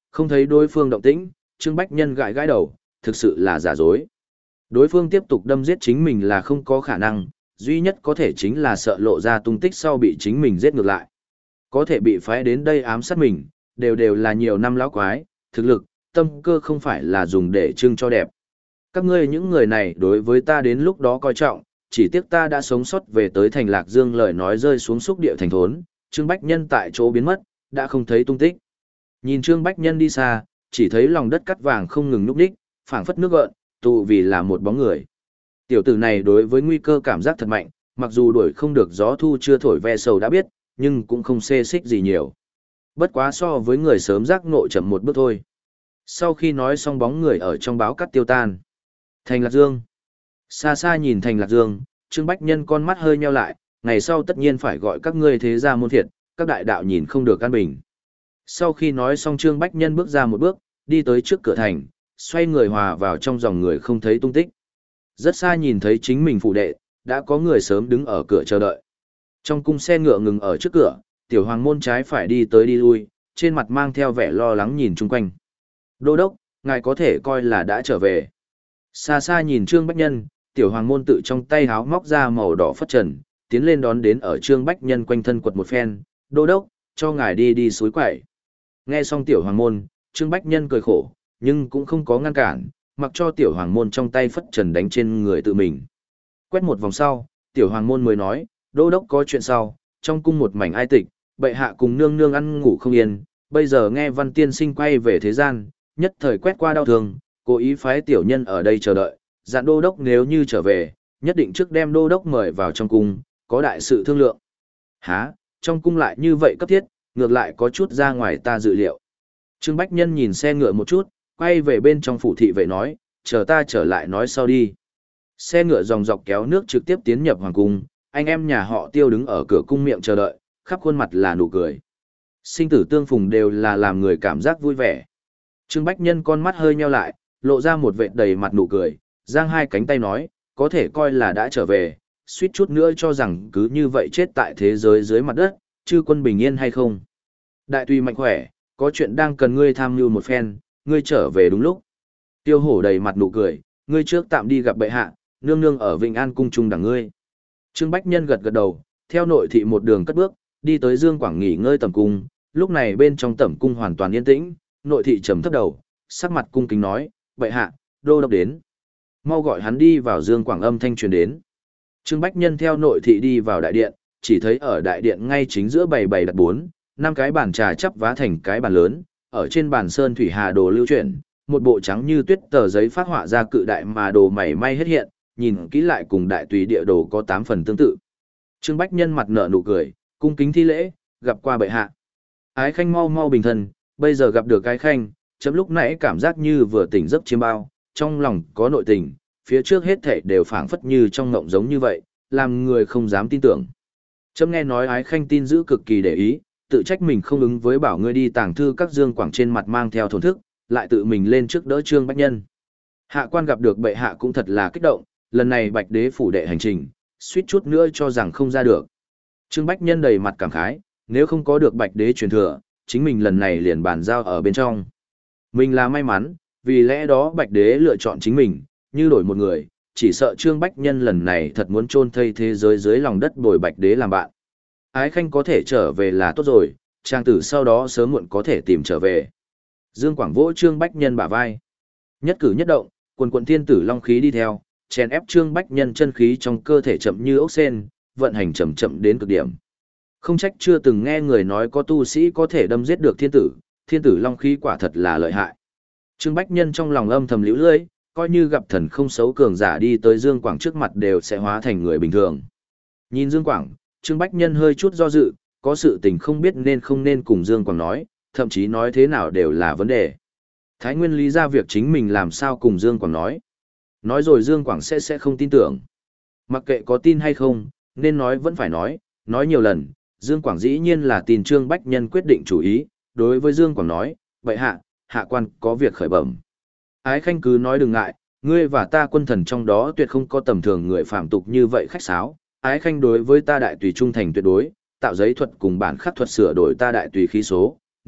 Không thấy đối phương động tĩnh, Trương Bách Nhân gãi gãi đầu, thực sự là giả dối. Đối phương tiếp tục đâm giết chính mình là không có khả năng, duy nhất có thể chính là sợ lộ ra tung tích sau bị chính mình giết ngược lại. Có thể bị phái đến đây ám sát mình, đều đều là nhiều năm lão quái, thực lực, tâm cơ không phải là dùng để trưng cho đẹp. Các ngươi những người này đối với ta đến lúc đó coi trọng, chỉ tiếc ta đã sống sót về tới thành Lạc Dương, lời nói rơi xuống xúc địa thành thốn, Trương Bách Nhân tại chỗ biến mất, đã không thấy tung tích. Nhìn Trương Bách Nhân đi xa, chỉ thấy lòng đất cắt vàng không ngừng nhúc nhích, phảng phất nước gợn, tụ vì là một bóng người. Tiểu tử này đối với nguy cơ cảm giác thật mạnh, mặc dù đuổi không được gió thu chưa thổi ve sầu đã biết, nhưng cũng không xê xích gì nhiều. Bất quá so với người sớm giác ngộ chậm một bước thôi. Sau khi nói xong bóng người ở trong báo cắt tiêu tan. Thành Lạc Dương. Xa xa nhìn Thành Lạc Dương, Trương Bách Nhân con mắt hơi nheo lại, ngày sau tất nhiên phải gọi các ngươi thế gia môn thiệt, các đại đạo nhìn không được an bình. Sau khi nói xong Trương Bách Nhân bước ra một bước, đi tới trước cửa thành, xoay người hòa vào trong dòng người không thấy tung tích. Rất xa nhìn thấy chính mình phụ đệ, đã có người sớm đứng ở cửa chờ đợi. Trong cung xe ngựa ngừng ở trước cửa, tiểu hoàng môn trái phải đi tới đi lui, trên mặt mang theo vẻ lo lắng nhìn chung quanh. Đô đốc, ngài có thể coi là đã trở về. Xa xa nhìn Trương Bách Nhân, tiểu hoàng môn tự trong tay háo móc ra màu đỏ phất trần, tiến lên đón đến ở Trương Bách Nhân quanh thân quật một phen, đô đốc, cho ngài đi đi suối quẩy. Nghe xong tiểu hoàng môn, Trương Bách Nhân cười khổ, nhưng cũng không có ngăn cản, mặc cho tiểu hoàng môn trong tay phất trần đánh trên người tự mình. Quét một vòng sau, tiểu hoàng môn mới nói, đô đốc có chuyện sau, trong cung một mảnh ai tịch, bệ hạ cùng nương nương ăn ngủ không yên, bây giờ nghe văn tiên sinh quay về thế gian, nhất thời quét qua đau thương, cố ý phái tiểu nhân ở đây chờ đợi, dặn đô đốc nếu như trở về, nhất định trước đem đô đốc mời vào trong cung, có đại sự thương lượng. Hả, trong cung lại như vậy cấp thiết, ngược lại có chút ra ngoài ta dự liệu. Trương Bách Nhân nhìn xe ngựa một chút, quay về bên trong phủ thị vệ nói, chờ ta trở lại nói sau đi. Xe ngựa dòng dọc kéo nước trực tiếp tiến nhập hoàng cung, anh em nhà họ Tiêu đứng ở cửa cung miệng chờ đợi, khắp khuôn mặt là nụ cười. Sinh tử tương phùng đều là làm người cảm giác vui vẻ. Trương Bách Nhân con mắt hơi nheo lại, lộ ra một vệt đầy mặt nụ cười, giang hai cánh tay nói, có thể coi là đã trở về, suýt chút nữa cho rằng cứ như vậy chết tại thế giới dưới mặt đất, chư quân bình yên hay không. Đại tùy mạnh khỏe, có chuyện đang cần ngươi tham mưu một phen, ngươi trở về đúng lúc. Tiêu hổ đầy mặt nụ cười, ngươi trước tạm đi gặp bệ hạ, nương nương ở Vĩnh An cung trung đẳng ngươi. Trương Bách Nhân gật gật đầu, theo nội thị một đường cất bước, đi tới Dương Quảng nghỉ ngơi tẩm cung, lúc này bên trong tẩm cung hoàn toàn yên tĩnh, nội thị trầm thấp đầu, sắc mặt cung kính nói, bệ hạ, đô đốc đến. Mau gọi hắn đi vào. Dương Quảng âm thanh truyền đến. Trương Bách Nhân theo nội thị đi vào đại điện, chỉ thấy ở đại điện ngay chính giữa bày bày đặt bốn, năm cái bàn trà chắp vá thành cái bàn lớn, ở trên bàn sơn thủy hà đồ lưu chuyển, một bộ trắng như tuyết tờ giấy phát họa ra cự đại mà đồ mảy may hết hiện, nhìn kỹ lại cùng đại tùy địa đồ có tám phần tương tự. Trương Bách Nhân mặt nở nụ cười, cung kính thi lễ, gặp qua bệ hạ. Ái Khanh mau mau bình thân, bây giờ gặp được Ái Khanh, chấm lúc nãy cảm giác như vừa tỉnh giấc chiêm bao, trong lòng có nội tình, phía trước hết thảy đều phảng phất như trong ngộng giống như vậy, làm người không dám tin tưởng. Chấm nghe nói Ái Khanh tin giữ cực kỳ để ý, tự trách mình không ứng với bảo ngươi đi tàng thư các. Dương Quảng trên mặt mang theo thổn thức, lại tự mình lên trước đỡ Trương Bách Nhân. Hạ quan gặp được bệ hạ cũng thật là kích động, lần này Bạch Đế phủ đệ hành trình, suýt chút nữa cho rằng không ra được. Trương Bách Nhân đầy mặt cảm khái, nếu không có được Bạch Đế truyền thừa, chính mình lần này liền bàn giao ở bên trong. Mình là may mắn, vì lẽ đó Bạch Đế lựa chọn chính mình, như đổi một người, chỉ sợ Trương Bách Nhân lần này thật muốn chôn thây thế giới dưới lòng đất bồi Bạch Đế làm bạn. Ái Khanh có thể trở về là tốt rồi, trang tử sau đó sớm muộn có thể tìm trở về. Dương Quảng vỗ Trương Bách Nhân bả vai. Nhất cử nhất động, quần quần thiên tử long khí đi theo, chèn ép Trương Bách Nhân chân khí trong cơ thể chậm như ốc sen, vận hành chậm chậm đến cực điểm. Không trách chưa từng nghe người nói có tu sĩ có thể đâm giết được thiên tử, thiên tử long khí quả thật là lợi hại. Trương Bách Nhân trong lòng âm thầm liễu lưỡi, coi như gặp thần không xấu cường giả đi tới Dương Quảng trước mặt đều sẽ hóa thành người bình thường. Nhìn Dương Quảng, Trương Bách Nhân hơi chút do dự, có sự tình không biết nên không nên cùng Dương Quảng nói, thậm chí nói thế nào đều là vấn đề. Thái Nguyên lý ra việc chính mình làm sao cùng Dương Quảng nói. Nói rồi Dương Quảng sẽ sẽ không tin tưởng. Mặc kệ có tin hay không, nên nói vẫn phải nói, nói nhiều lần, Dương Quảng dĩ nhiên là tin Trương Bách Nhân quyết định chủ ý, đối với Dương Quảng nói, vậy hạ, hạ quan có việc khởi bẩm. Ái Khanh cứ nói đừng ngại, ngươi và ta quân thần trong đó tuyệt không có tầm thường người phạm tục như vậy khách sáo, Ái Khanh đối với ta đại tùy trung thành tuyệt đối, tạo giấy thuật cùng bản khắc thuật sửa đổi ta đại tùy khí số,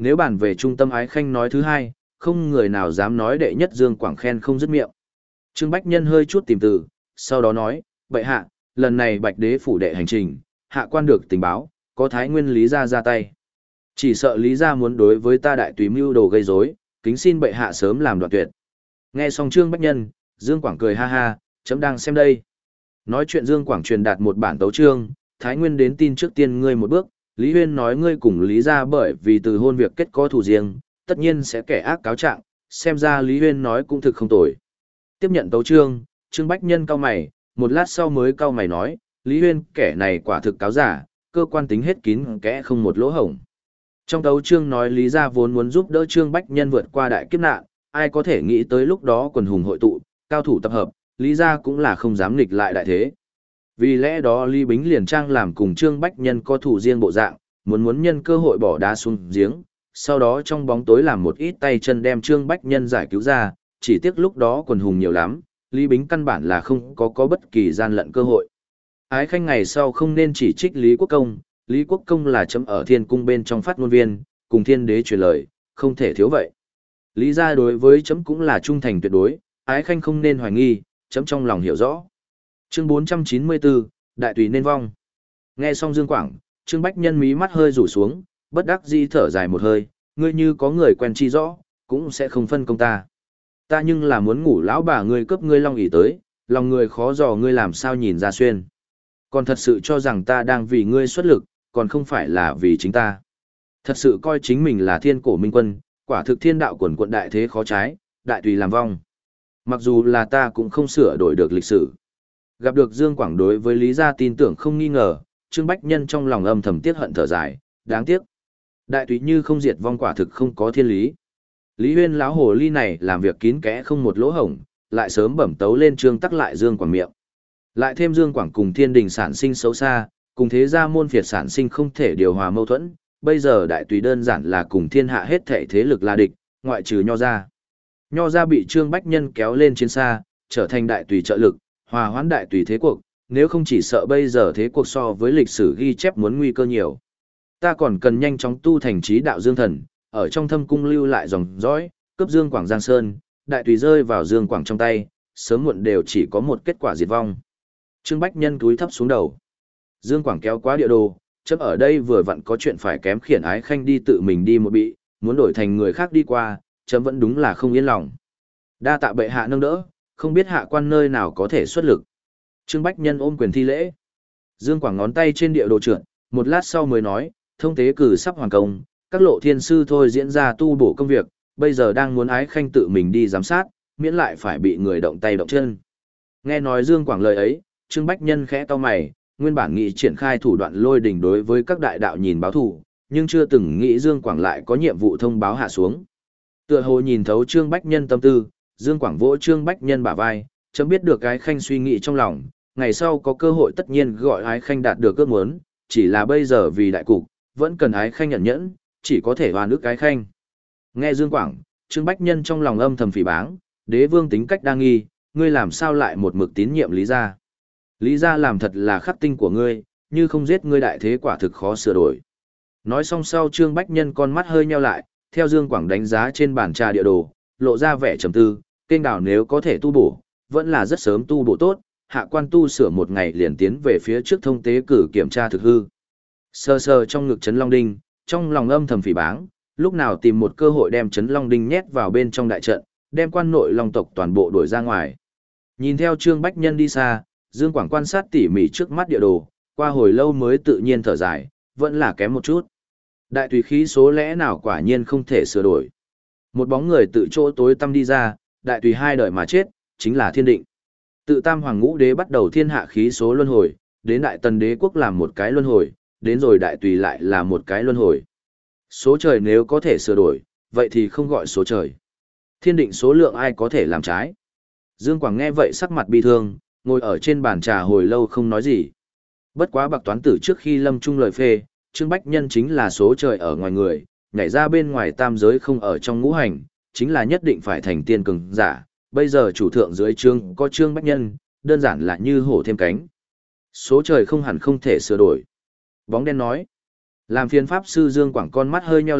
nếu bàn về trung tâm ái khanh nói thứ hai, không người nào dám nói đệ nhất Dương Quảng khen không dứt miệng. Trương Bách Nhân hơi chút tìm từ, sau đó nói, bệ hạ, lần này Bạch Đế phủ đệ hành trình, hạ quan được tình báo, có Thái Nguyên Lý Gia ra tay. Chỉ sợ Lý Gia muốn đối với ta đại tùy mưu đồ gây rối, kính xin bệ hạ sớm làm đoạn tuyệt. Nghe xong Trương Bách Nhân, Dương Quảng cười ha ha, chấm đang xem đây. Nói chuyện Dương Quảng truyền đạt một bản tấu chương, Thái Nguyên đến tin trước tiên ngươi một bước, Lý Huyên nói ngươi cùng Lý Gia bởi vì từ hôn việc kết có thù riêng, tất nhiên sẽ kẻ ác cáo trạng, xem ra Lý Huyên nói cũng thực không tồi. Tiếp nhận tấu chương, Trương Bách Nhân cau mày, một lát sau mới cau mày nói, Lý Huyên kẻ này quả thực cáo giả, cơ quan tính hết kín kẽ không một lỗ hổng. Trong tấu chương nói Lý Gia vốn muốn giúp đỡ Trương Bách Nhân vượt qua đại kiếp nạn, ai có thể nghĩ tới lúc đó quần hùng hội tụ, cao thủ tập hợp, Lý Gia cũng là không dám nghịch lại đại thế. Vì lẽ đó Lý Bính liền trang làm cùng Trương Bách Nhân có thủ riêng bộ dạng, muốn muốn nhân cơ hội bỏ đá xuống giếng, sau đó trong bóng tối làm một ít tay chân đem Trương Bách Nhân giải cứu ra, chỉ tiếc lúc đó quần hùng nhiều lắm, Lý Bính căn bản là không có có bất kỳ gian lận cơ hội. Ái khanh ngày sau không nên chỉ trích Lý Quốc Công, Lý Quốc Công là chấm ở thiên cung bên trong phát ngôn viên, cùng thiên đế truyền lời, không thể thiếu vậy. Lý gia đối với chấm cũng là trung thành tuyệt đối, ái khanh không nên hoài nghi, chấm trong lòng hiểu rõ. Chương bốn trăm chín mươi bốn, Đại tùy nên vong. Nghe xong Dương Quảng, Trương Bách Nhân mí mắt hơi rủ xuống, bất đắc dĩ thở dài một hơi, ngươi như có người quen chi rõ, cũng sẽ không phân công ta. Ta nhưng là muốn ngủ lão bà ngươi cướp ngươi long ỷ tới, lòng người khó dò ngươi làm sao nhìn ra xuyên. Còn thật sự cho rằng ta đang vì ngươi xuất lực, còn không phải là vì chính ta. Thật sự coi chính mình là thiên cổ minh quân, quả thực thiên đạo quần quận đại thế khó trái, đại tùy làm vong. Mặc dù là ta cũng không sửa đổi được lịch sử. Gặp được Dương Quảng đối với Lý Gia tin tưởng không nghi ngờ, Trương Bách Nhân trong lòng âm thầm tiếc hận thở dài, đáng tiếc. Đại tùy như không diệt vong quả thực không có thiên lý. Lý Huyên lão hồ ly này làm việc kín kẽ không một lỗ hổng, lại sớm bẩm tấu lên Trương tắc lại Dương Quảng miệng. Lại thêm Dương Quảng cùng thiên đình sản sinh xấu xa, cùng thế gia môn phiệt sản sinh không thể điều hòa mâu thuẫn, bây giờ đại tùy đơn giản là cùng thiên hạ hết thể thế lực là địch, ngoại trừ Nho gia. Nho gia bị Trương Bách Nhân kéo lên chiến xa, trở thành đại tùy trợ lực, hòa hoãn đại tùy thế cuộc, nếu không chỉ sợ bây giờ thế cuộc so với lịch sử ghi chép muốn nguy cơ nhiều. Ta còn cần nhanh chóng tu thành trí đạo Dương Thần, ở trong thâm cung lưu lại dòng dõi, cướp Dương Quảng Giang Sơn, đại tùy rơi vào Dương Quảng trong tay, sớm muộn đều chỉ có một kết quả diệt vong. Trương Bách Nhân túi thấp xuống đầu. Dương Quảng kéo quá địa đồ, chấp ở đây vừa vặn có chuyện phải kém khiển ái khanh đi tự mình đi một bị, muốn đổi thành người khác đi qua, chấm vẫn đúng là không yên lòng. Đa tạ bệ hạ nâng đỡ, không biết hạ quan nơi nào có thể xuất lực. Trương Bách Nhân ôm quyền thi lễ. Dương Quảng ngón tay trên địa đồ trượt, một lát sau mới nói, thông tế cử sắp hoàn công, các lộ thiên sư thôi diễn ra tu bổ công việc, bây giờ đang muốn ái khanh tự mình đi giám sát, miễn lại phải bị người động tay động chân. Nghe nói Dương Quảng lời ấy, Trương Bách Nhân khẽ cau mày, nguyên bản nghĩ triển khai thủ đoạn lôi đỉnh đối với các đại đạo nhìn báo thủ, nhưng chưa từng nghĩ Dương Quảng lại có nhiệm vụ thông báo hạ xuống. Tựa hồ nhìn thấu Trương Bách Nhân tâm tư, Dương Quảng vỗ Trương Bách Nhân bả vai, chấm biết được ái khanh suy nghĩ trong lòng, ngày sau có cơ hội tất nhiên gọi ái khanh đạt được ước muốn, chỉ là bây giờ vì đại cục, vẫn cần ái khanh nhận nhẫn, chỉ có thể hoàn ước ái khanh. Nghe Dương Quảng, Trương Bách Nhân trong lòng âm thầm phỉ báng, đế vương tính cách đa nghi, ngươi làm sao lại một mực tín nhiệm Lý gia? Lý gia làm thật là khắc tinh của ngươi, như không giết ngươi đại thế quả thực khó sửa đổi. Nói xong sau Trương Bách Nhân con mắt hơi nheo lại, theo Dương Quảng đánh giá trên bàn trà địa đồ, lộ ra vẻ trầm tư, kênh đảo nếu có thể tu bổ, vẫn là rất sớm tu bổ tốt, hạ quan tu sửa một ngày liền tiến về phía trước thông tế cử kiểm tra thực hư. Sơ sơ trong ngực Trấn Long Đinh, trong lòng âm thầm phỉ báng, lúc nào tìm một cơ hội đem Trấn Long Đinh nhét vào bên trong đại trận, đem quan nội Long tộc toàn bộ đuổi ra ngoài. Nhìn theo Trương Bách Nhân đi xa, Dương Quảng quan sát tỉ mỉ trước mắt địa đồ, qua hồi lâu mới tự nhiên thở dài, vẫn là kém một chút. Đại tùy khí số lẽ nào quả nhiên không thể sửa đổi. Một bóng người tự chỗ tối tăm đi ra, đại tùy hai đời mà chết, chính là thiên định. Tự tam hoàng ngũ đế bắt đầu thiên hạ khí số luân hồi, đến đại tần đế quốc làm một cái luân hồi, đến rồi đại tùy lại là một cái luân hồi. Số trời nếu có thể sửa đổi, vậy thì không gọi số trời. Thiên định số lượng ai có thể làm trái. Dương Quảng nghe vậy sắc mặt bi thương, ngồi ở trên bàn trà hồi lâu không nói gì. Bất quá bạc toán tử trước khi lâm trung lời phê, Trương Bách Nhân chính là số trời ở ngoài người, nhảy ra bên ngoài tam giới không ở trong ngũ hành, chính là nhất định phải thành tiên cường giả. Bây giờ chủ thượng dưới trương có Trương Bách Nhân, đơn giản là như hổ thêm cánh. Số trời không hẳn không thể sửa đổi. Bóng đen nói. Làm phiên pháp sư Dương Quảng con mắt hơi nheo lại,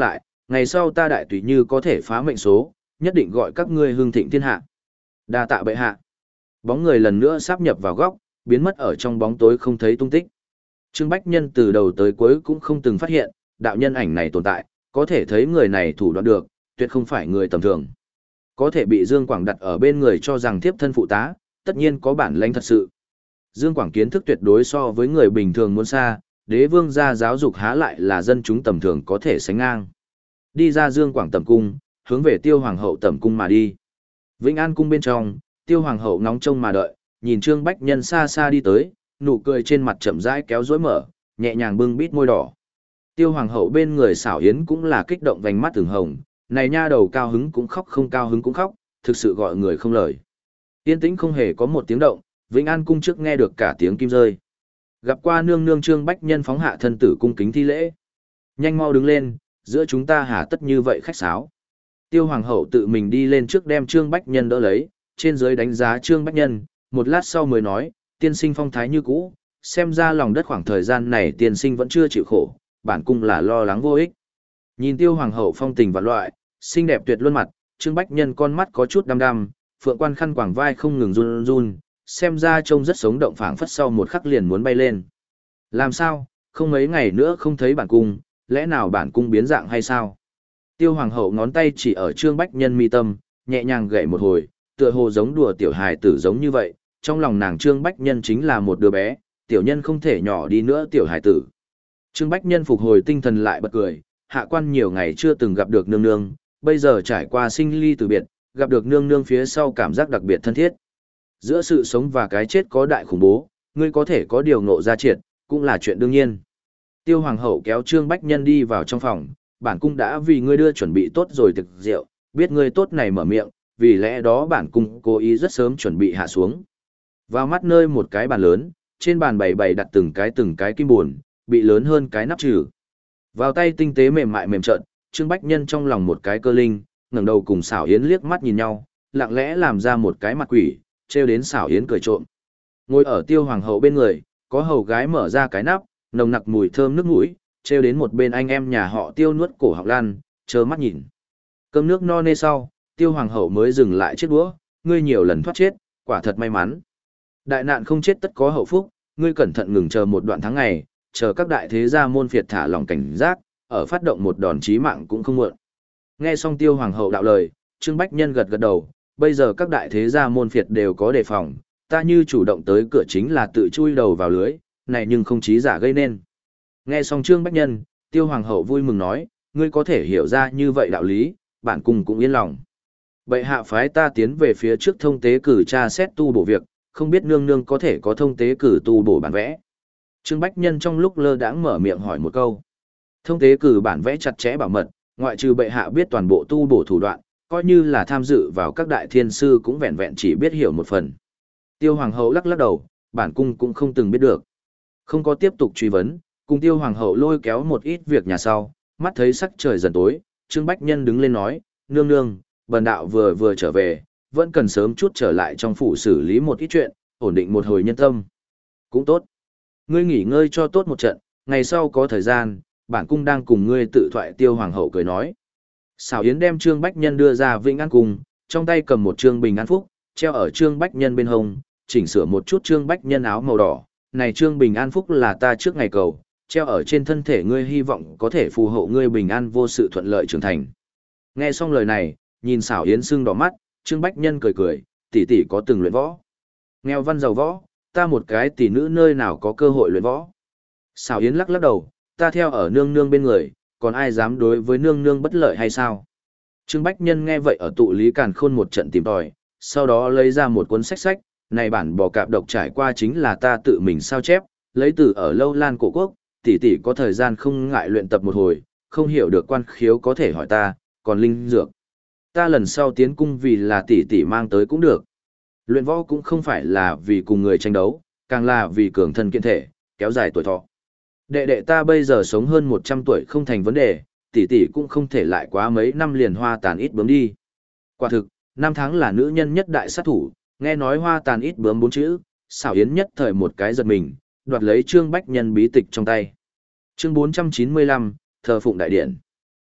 Ngày sau ta đại tùy như có thể phá mệnh số, nhất định gọi các ngươi hưng thịnh thiên hạ. Đa tạ bệ hạ. Bóng người lần nữa sáp nhập vào góc, biến mất ở trong bóng tối không thấy tung tích. Trương Bách Nhân từ đầu tới cuối cũng không từng phát hiện, đạo nhân ảnh này tồn tại, có thể thấy người này thủ đoạn được, tuyệt không phải người tầm thường. Có thể bị Dương Quảng đặt ở bên người cho rằng tiếp thân phụ tá, tất nhiên có bản lĩnh thật sự. Dương Quảng kiến thức tuyệt đối so với người bình thường muốn xa, đế vương gia giáo dục há lại là dân chúng tầm thường có thể sánh ngang. Đi ra Dương Quảng tẩm cung, hướng về Tiêu Hoàng hậu tẩm cung mà đi. Vĩnh An cung bên trong, Tiêu Hoàng hậu ngóng trông mà đợi, nhìn Trương Bách Nhân xa xa đi tới, nụ cười trên mặt chậm rãi kéo rối mở, nhẹ nhàng bưng bít môi đỏ. Tiêu Hoàng hậu bên người Xảo Yến cũng là kích động vành mắt từng hồng, này nha đầu cao hứng cũng khóc, không cao hứng cũng khóc, thực sự gọi người không lời. Yên tĩnh không hề có một tiếng động, Vĩnh An cung trước nghe được cả tiếng kim rơi. Gặp qua nương nương Trương Bách Nhân phóng hạ thân tử cung kính thi lễ. Nhanh mau đứng lên, giữa chúng ta hà tất như vậy khách sáo. Tiêu Hoàng hậu tự mình đi lên trước đem Trương Bách Nhân đỡ lấy, trên dưới đánh giá Trương Bách Nhân, một lát sau mới nói, tiên sinh phong thái như cũ, xem ra lòng đất khoảng thời gian này tiên sinh vẫn chưa chịu khổ, bản cung là lo lắng vô ích. Nhìn Tiêu Hoàng hậu phong tình và loại, xinh đẹp tuyệt luân mặt, Trương Bách Nhân con mắt có chút đăm đăm, phượng quan khăn quàng vai không ngừng run run, xem ra trông rất sống động, phảng phất sau một khắc liền muốn bay lên. Làm sao, không mấy ngày nữa không thấy bản cung, lẽ nào bản cung biến dạng hay sao? Tiêu Hoàng hậu ngón tay chỉ ở Trương Bách Nhân mi tâm, nhẹ nhàng gậy một hồi, tựa hồ giống đùa tiểu hài tử giống như vậy, trong lòng nàng Trương Bách Nhân chính là một đứa bé, tiểu nhân không thể nhỏ đi nữa tiểu hài tử. Trương Bách Nhân phục hồi tinh thần lại bật cười, hạ quan nhiều ngày chưa từng gặp được nương nương, bây giờ trải qua sinh ly từ biệt, gặp được nương nương phía sau cảm giác đặc biệt thân thiết. Giữa sự sống và cái chết có đại khủng bố, ngươi có thể có điều ngộ ra triệt, cũng là chuyện đương nhiên. Tiêu Hoàng hậu kéo Trương Bách Nhân đi vào trong phòng, bản cung đã vì ngươi đưa chuẩn bị tốt rồi thực rượu, biết ngươi tốt này mở miệng, vì lẽ đó bản cung cố ý rất sớm chuẩn bị hạ xuống. Vào mắt nơi một cái bàn lớn, trên bàn bày bày đặt từng cái từng cái kim buồn, bị lớn hơn cái nắp trừ. Vào tay tinh tế mềm mại mềm trợn, Trương Bách Nhân trong lòng một cái cơ linh, ngẩng đầu cùng Xảo Yến liếc mắt nhìn nhau, lặng lẽ làm ra một cái mặt quỷ, trêu đến Xảo Yến cười trộm. Ngồi ở Tiêu Hoàng hậu bên người, có hầu gái mở ra cái nắp, nồng nặc mùi thơm nước mũi, trêu đến một bên anh em nhà họ Tiêu nuốt cổ họng lan, trơ mắt nhìn. Cơm nước no nê sau, Tiêu Hoàng hậu mới dừng lại chiếc đũa, ngươi nhiều lần thoát chết, quả thật may mắn. Đại nạn không chết tất có hậu phúc, ngươi cẩn thận ngừng chờ một đoạn tháng ngày, chờ các đại thế gia môn phiệt thả lòng cảnh giác, ở phát động một đòn chí mạng cũng không muộn. Nghe xong Tiêu Hoàng hậu đạo lời, Trương Bách Nhân gật gật đầu, bây giờ các đại thế gia môn phiệt đều có đề phòng, ta như chủ động tới cửa chính là tự chui đầu vào lưới, này nhưng không chí giả gây nên. Nghe xong Trương Bách Nhân, Tiêu Hoàng hậu vui mừng nói, ngươi có thể hiểu ra như vậy đạo lý, bản cung cũng yên lòng. Bệ hạ phái ta tiến về phía trước thông tế cử tra xét tu bổ việc, không biết nương nương có thể có thông tế cử tu bổ bản vẽ. Trương Bách Nhân trong lúc lơ đãng mở miệng hỏi một câu. Thông tế cử bản vẽ chặt chẽ bảo mật, ngoại trừ bệ hạ biết toàn bộ tu bổ thủ đoạn, coi như là tham dự vào các đại thiên sư cũng vẹn vẹn chỉ biết hiểu một phần. Tiêu Hoàng hậu lắc lắc đầu, bản cung cũng không từng biết được. Không có tiếp tục truy vấn, cùng Tiêu Hoàng hậu lôi kéo một ít việc nhà sau, mắt thấy sắc trời dần tối, Trương Bách Nhân đứng lên nói, nương nương, bần đạo vừa vừa trở về, vẫn cần sớm chút trở lại trong phủ xử lý một ít chuyện, ổn định một hồi nhân tâm. Cũng tốt. Ngươi nghỉ ngơi cho tốt một trận, ngày sau có thời gian, bản cung đang cùng ngươi tự thoại. Tiêu Hoàng hậu cười nói. Xảo Yến đem Trương Bách Nhân đưa ra Vĩnh An cung, trong tay cầm một trương bình an phúc, treo ở Trương Bách Nhân bên hông, chỉnh sửa một chút Trương Bách Nhân áo màu đỏ. Này trương bình an phúc là ta trước ngày cầu, treo ở trên thân thể ngươi, hy vọng có thể phù hộ ngươi bình an vô sự thuận lợi trưởng thành. Nghe xong lời này, nhìn Xảo Yến sưng đỏ mắt, Trương Bách Nhân cười cười, tỷ tỷ có từng luyện võ. Nghèo văn giàu võ, ta một cái tỷ nữ nơi nào có cơ hội luyện võ. Xảo Yến lắc lắc đầu, ta theo ở nương nương bên người, còn ai dám đối với nương nương bất lợi hay sao? Trương Bách Nhân nghe vậy ở tụ lý càn khôn một trận tìm tòi, sau đó lấy ra một cuốn sách sách, này bản bò cạp độc trải qua chính là ta tự mình sao chép, lấy từ ở Lâu Lan cổ quốc, tỷ tỷ có thời gian không ngại luyện tập một hồi, không hiểu được quan khiếu có thể hỏi ta, còn linh dược. Ta lần sau tiến cung vì là tỷ tỷ mang tới cũng được. Luyện võ cũng không phải là vì cùng người tranh đấu, càng là vì cường thân kiện thể, kéo dài tuổi thọ. Đệ đệ ta bây giờ sống hơn một trăm tuổi không thành vấn đề, tỷ tỷ cũng không thể lại quá mấy năm liền hoa tàn ít bướm đi. Quả thực, năm tháng là nữ nhân nhất đại sát thủ, nghe nói hoa tàn ít bướm bốn chữ, Xảo Yến nhất thời một cái giật mình, đoạt lấy Trương Bách Nhân bí tịch trong tay. Chương bốn trăm chín mươi lăm, thờ phụng đại điện.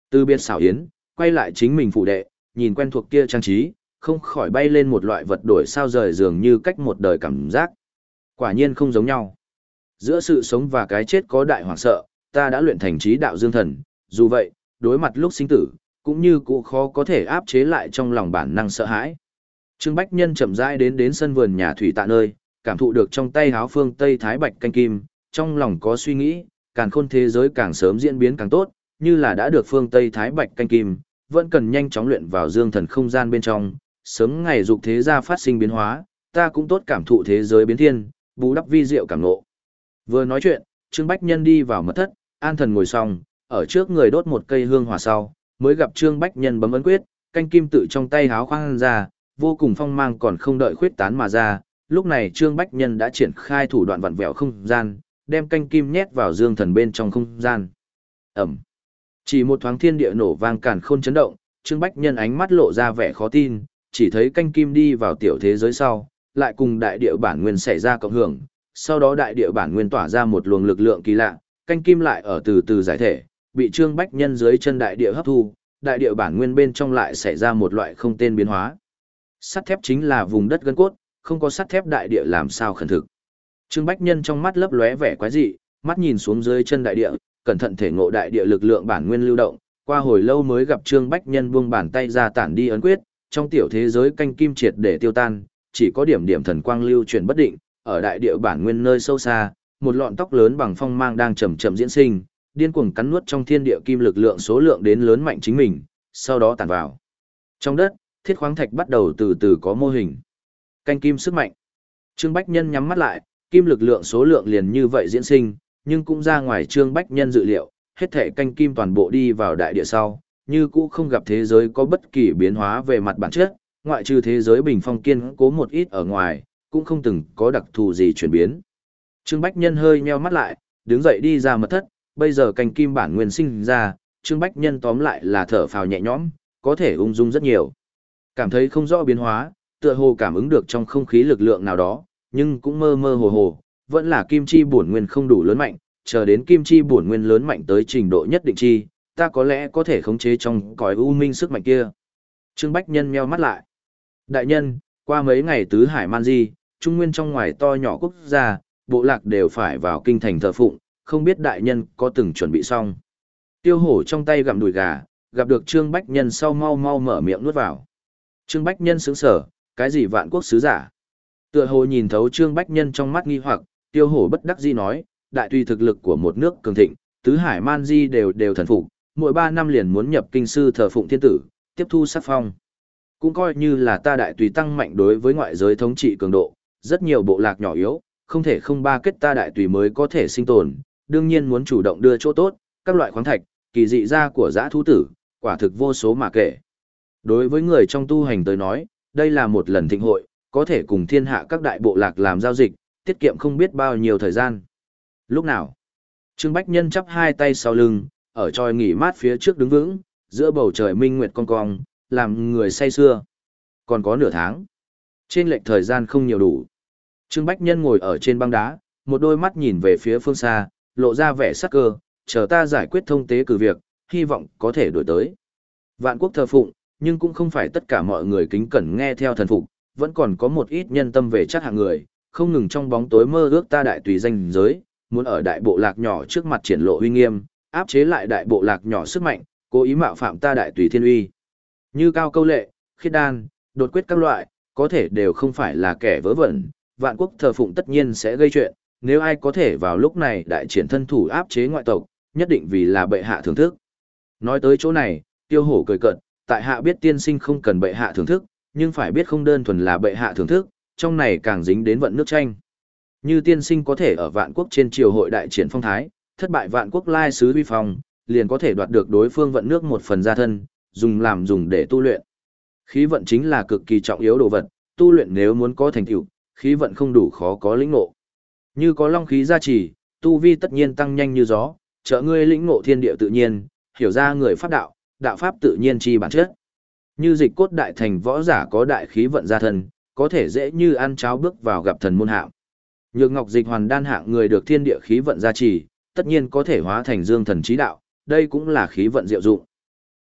Từ biệt xảo yến, quay lại chính mình phụ đệ, nhìn quen thuộc kia trang trí, không khỏi bay lên một loại vật đổi sao rời dường như cách một đời cảm giác. Quả nhiên không giống nhau. Giữa sự sống và cái chết có đại hoảng sợ, ta đã luyện thành trí đạo dương thần, dù vậy, đối mặt lúc sinh tử, cũng như cụ khó có thể áp chế lại trong lòng bản năng sợ hãi. Trương Bách Nhân chậm rãi đến đến sân vườn nhà thủy tạ nơi, cảm thụ được trong tay háo phương Tây Thái Bạch canh kim, trong lòng có suy nghĩ, càng khôn thế giới càng sớm diễn biến càng tốt, như là đã được phương Tây Thái Bạch canh kim, vẫn cần nhanh chóng luyện vào dương thần không gian bên trong, sớm ngày dục thế gia phát sinh biến hóa, ta cũng tốt cảm thụ thế giới biến thiên, bù đắp vi diệu cảm ngộ. Vừa nói chuyện, Trương Bách Nhân đi vào mật thất, an thần ngồi xong, ở trước người đốt một cây hương hỏa sau, mới gặp Trương Bách Nhân bấm ấn quyết, canh kim tự trong tay háo khoang ra, vô cùng phong mang còn không đợi khuyết tán mà ra, lúc này Trương Bách Nhân đã triển khai thủ đoạn vặn vẹo không gian, đem canh kim nhét vào dương thần bên trong không gian. Ẩm. Chỉ một thoáng thiên địa nổ vang càn khôn chấn động, Trương Bách Nhân ánh mắt lộ ra vẻ khó tin, chỉ thấy canh kim đi vào tiểu thế giới sau, lại cùng đại địa bản nguyên xảy ra cộng hưởng, sau đó đại địa bản nguyên tỏa ra một luồng lực lượng kỳ lạ, canh kim lại ở từ từ giải thể, bị Trương Bách Nhân dưới chân đại địa hấp thu, đại địa bản nguyên bên trong lại xảy ra một loại không tên biến hóa. Sắt thép chính là vùng đất gân cốt, không có sắt thép đại địa làm sao khẩn thực. Trương Bách Nhân trong mắt lấp lóe vẻ quái dị, mắt nhìn xuống dưới chân đại địa, cẩn thận thể ngộ đại địa lực lượng bản nguyên lưu động, qua hồi lâu mới gặp Trương Bách Nhân buông bàn tay ra tản đi ấn quyết, trong tiểu thế giới canh kim triệt để tiêu tan, chỉ có điểm điểm thần quang lưu chuyển bất định, ở đại địa bản nguyên nơi sâu xa, một lọn tóc lớn bằng phong mang đang chậm chậm diễn sinh, điên cuồng cắn nuốt trong thiên địa kim lực lượng số lượng đến lớn mạnh chính mình, sau đó tản vào. Trong đất, thiết khoáng thạch bắt đầu từ từ có mô hình. Canh kim sức mạnh. Trương Bách Nhân nhắm mắt lại, kim lực lượng số lượng liền như vậy diễn sinh, nhưng cũng ra ngoài Trương Bách Nhân dự liệu, hết thể canh kim toàn bộ đi vào đại địa sau, như cũ không gặp thế giới có bất kỳ biến hóa về mặt bản chất, ngoại trừ thế giới bình phong kiên cố một ít ở ngoài, cũng không từng có đặc thù gì chuyển biến. Trương Bách Nhân hơi nheo mắt lại, đứng dậy đi ra mật thất, bây giờ canh kim bản nguyên sinh ra, Trương Bách Nhân tóm lại là thở phào nhẹ nhõm, có thể ung dung rất nhiều. Cảm thấy không rõ biến hóa, tựa hồ cảm ứng được trong không khí lực lượng nào đó, nhưng cũng mơ mơ hồ hồ, vẫn là kim chi bổn nguyên không đủ lớn mạnh, chờ đến kim chi bổn nguyên lớn mạnh tới trình độ nhất định chi, ta có lẽ có thể khống chế trong cõi u minh sức mạnh kia. Trương Bách Nhân nheo mắt lại. Đại nhân, qua mấy ngày tứ hải man di, trung nguyên trong ngoài to nhỏ quốc gia, bộ lạc đều phải vào kinh thành thờ phụng, không biết đại nhân có từng chuẩn bị xong. Tiêu hổ trong tay gặm đùi gà, gặp được Trương Bách Nhân sau mau mau mở miệng nuốt vào. Trương Bách Nhân sững sờ, cái gì vạn quốc sứ giả? Tựa hồ nhìn thấu Trương Bách Nhân trong mắt nghi hoặc, tiêu hổ bất đắc dĩ nói, đại tùy thực lực của một nước cường thịnh, tứ hải man di đều đều thần phục, mỗi ba năm liền muốn nhập kinh sư thờ phụng thiên tử, tiếp thu sắc phong. Cũng coi như là ta đại tùy tăng mạnh đối với ngoại giới thống trị cường độ, rất nhiều bộ lạc nhỏ yếu, không thể không ba kết ta đại tùy mới có thể sinh tồn, đương nhiên muốn chủ động đưa chỗ tốt, các loại khoáng thạch, kỳ dị ra của dã thú tử, quả thực vô số mà kể. Đối với người trong tu hành tới nói, đây là một lần thịnh hội, có thể cùng thiên hạ các đại bộ lạc làm giao dịch, tiết kiệm không biết bao nhiêu thời gian. Lúc nào? Trương Bách Nhân chắp hai tay sau lưng, ở tròi nghỉ mát phía trước đứng vững, giữa bầu trời minh nguyệt cong cong, làm người say sưa. Còn có nửa tháng. Trên lệch thời gian không nhiều đủ. Trương Bách Nhân ngồi ở trên băng đá, một đôi mắt nhìn về phía phương xa, lộ ra vẻ sắc cơ, chờ ta giải quyết thông tế cử việc, hy vọng có thể đổi tới. Vạn quốc thờ phụng, nhưng cũng không phải tất cả mọi người kính cẩn nghe theo thần phục, vẫn còn có một ít nhân tâm về chắc hạng người, không ngừng trong bóng tối mơ ước ta đại tùy danh giới, muốn ở đại bộ lạc nhỏ trước mặt triển lộ uy nghiêm, áp chế lại đại bộ lạc nhỏ sức mạnh, cố ý mạo phạm ta đại tùy thiên uy. Như cao câu lệ, khiết đan, đột quyết các loại, có thể đều không phải là kẻ vớ vẩn, vạn quốc thờ phụng tất nhiên sẽ gây chuyện, nếu ai có thể vào lúc này đại triển thân thủ áp chế ngoại tộc, nhất định vì là bệ hạ thưởng thức. Nói tới chỗ này, tiêu hổ cười cợt, tại hạ biết tiên sinh không cần bệ hạ thưởng thức, nhưng phải biết không đơn thuần là bệ hạ thưởng thức, trong này càng dính đến vận nước tranh. Như tiên sinh có thể ở vạn quốc trên triều hội đại triển phong thái, thất bại vạn quốc lai sứ vi phong, liền có thể đoạt được đối phương vận nước một phần gia thân, dùng làm dùng để tu luyện. Khí vận chính là cực kỳ trọng yếu đồ vật, tu luyện nếu muốn có thành tựu, khí vận không đủ khó có lĩnh ngộ. Như có long khí gia trì, tu vi tất nhiên tăng nhanh như gió, trợ ngươi lĩnh ngộ thiên địa tự nhiên, hiểu ra người pháp đạo, đạo pháp tự nhiên chi bản chất. Như dịch cốt đại thành võ giả có đại khí vận gia thân, có thể dễ như ăn cháo bước vào gặp thần môn hạng. Nhược ngọc dịch hoàn đan hạng người được thiên địa khí vận gia trì, tất nhiên có thể hóa thành dương thần trí đạo, đây cũng là khí vận diệu dụng.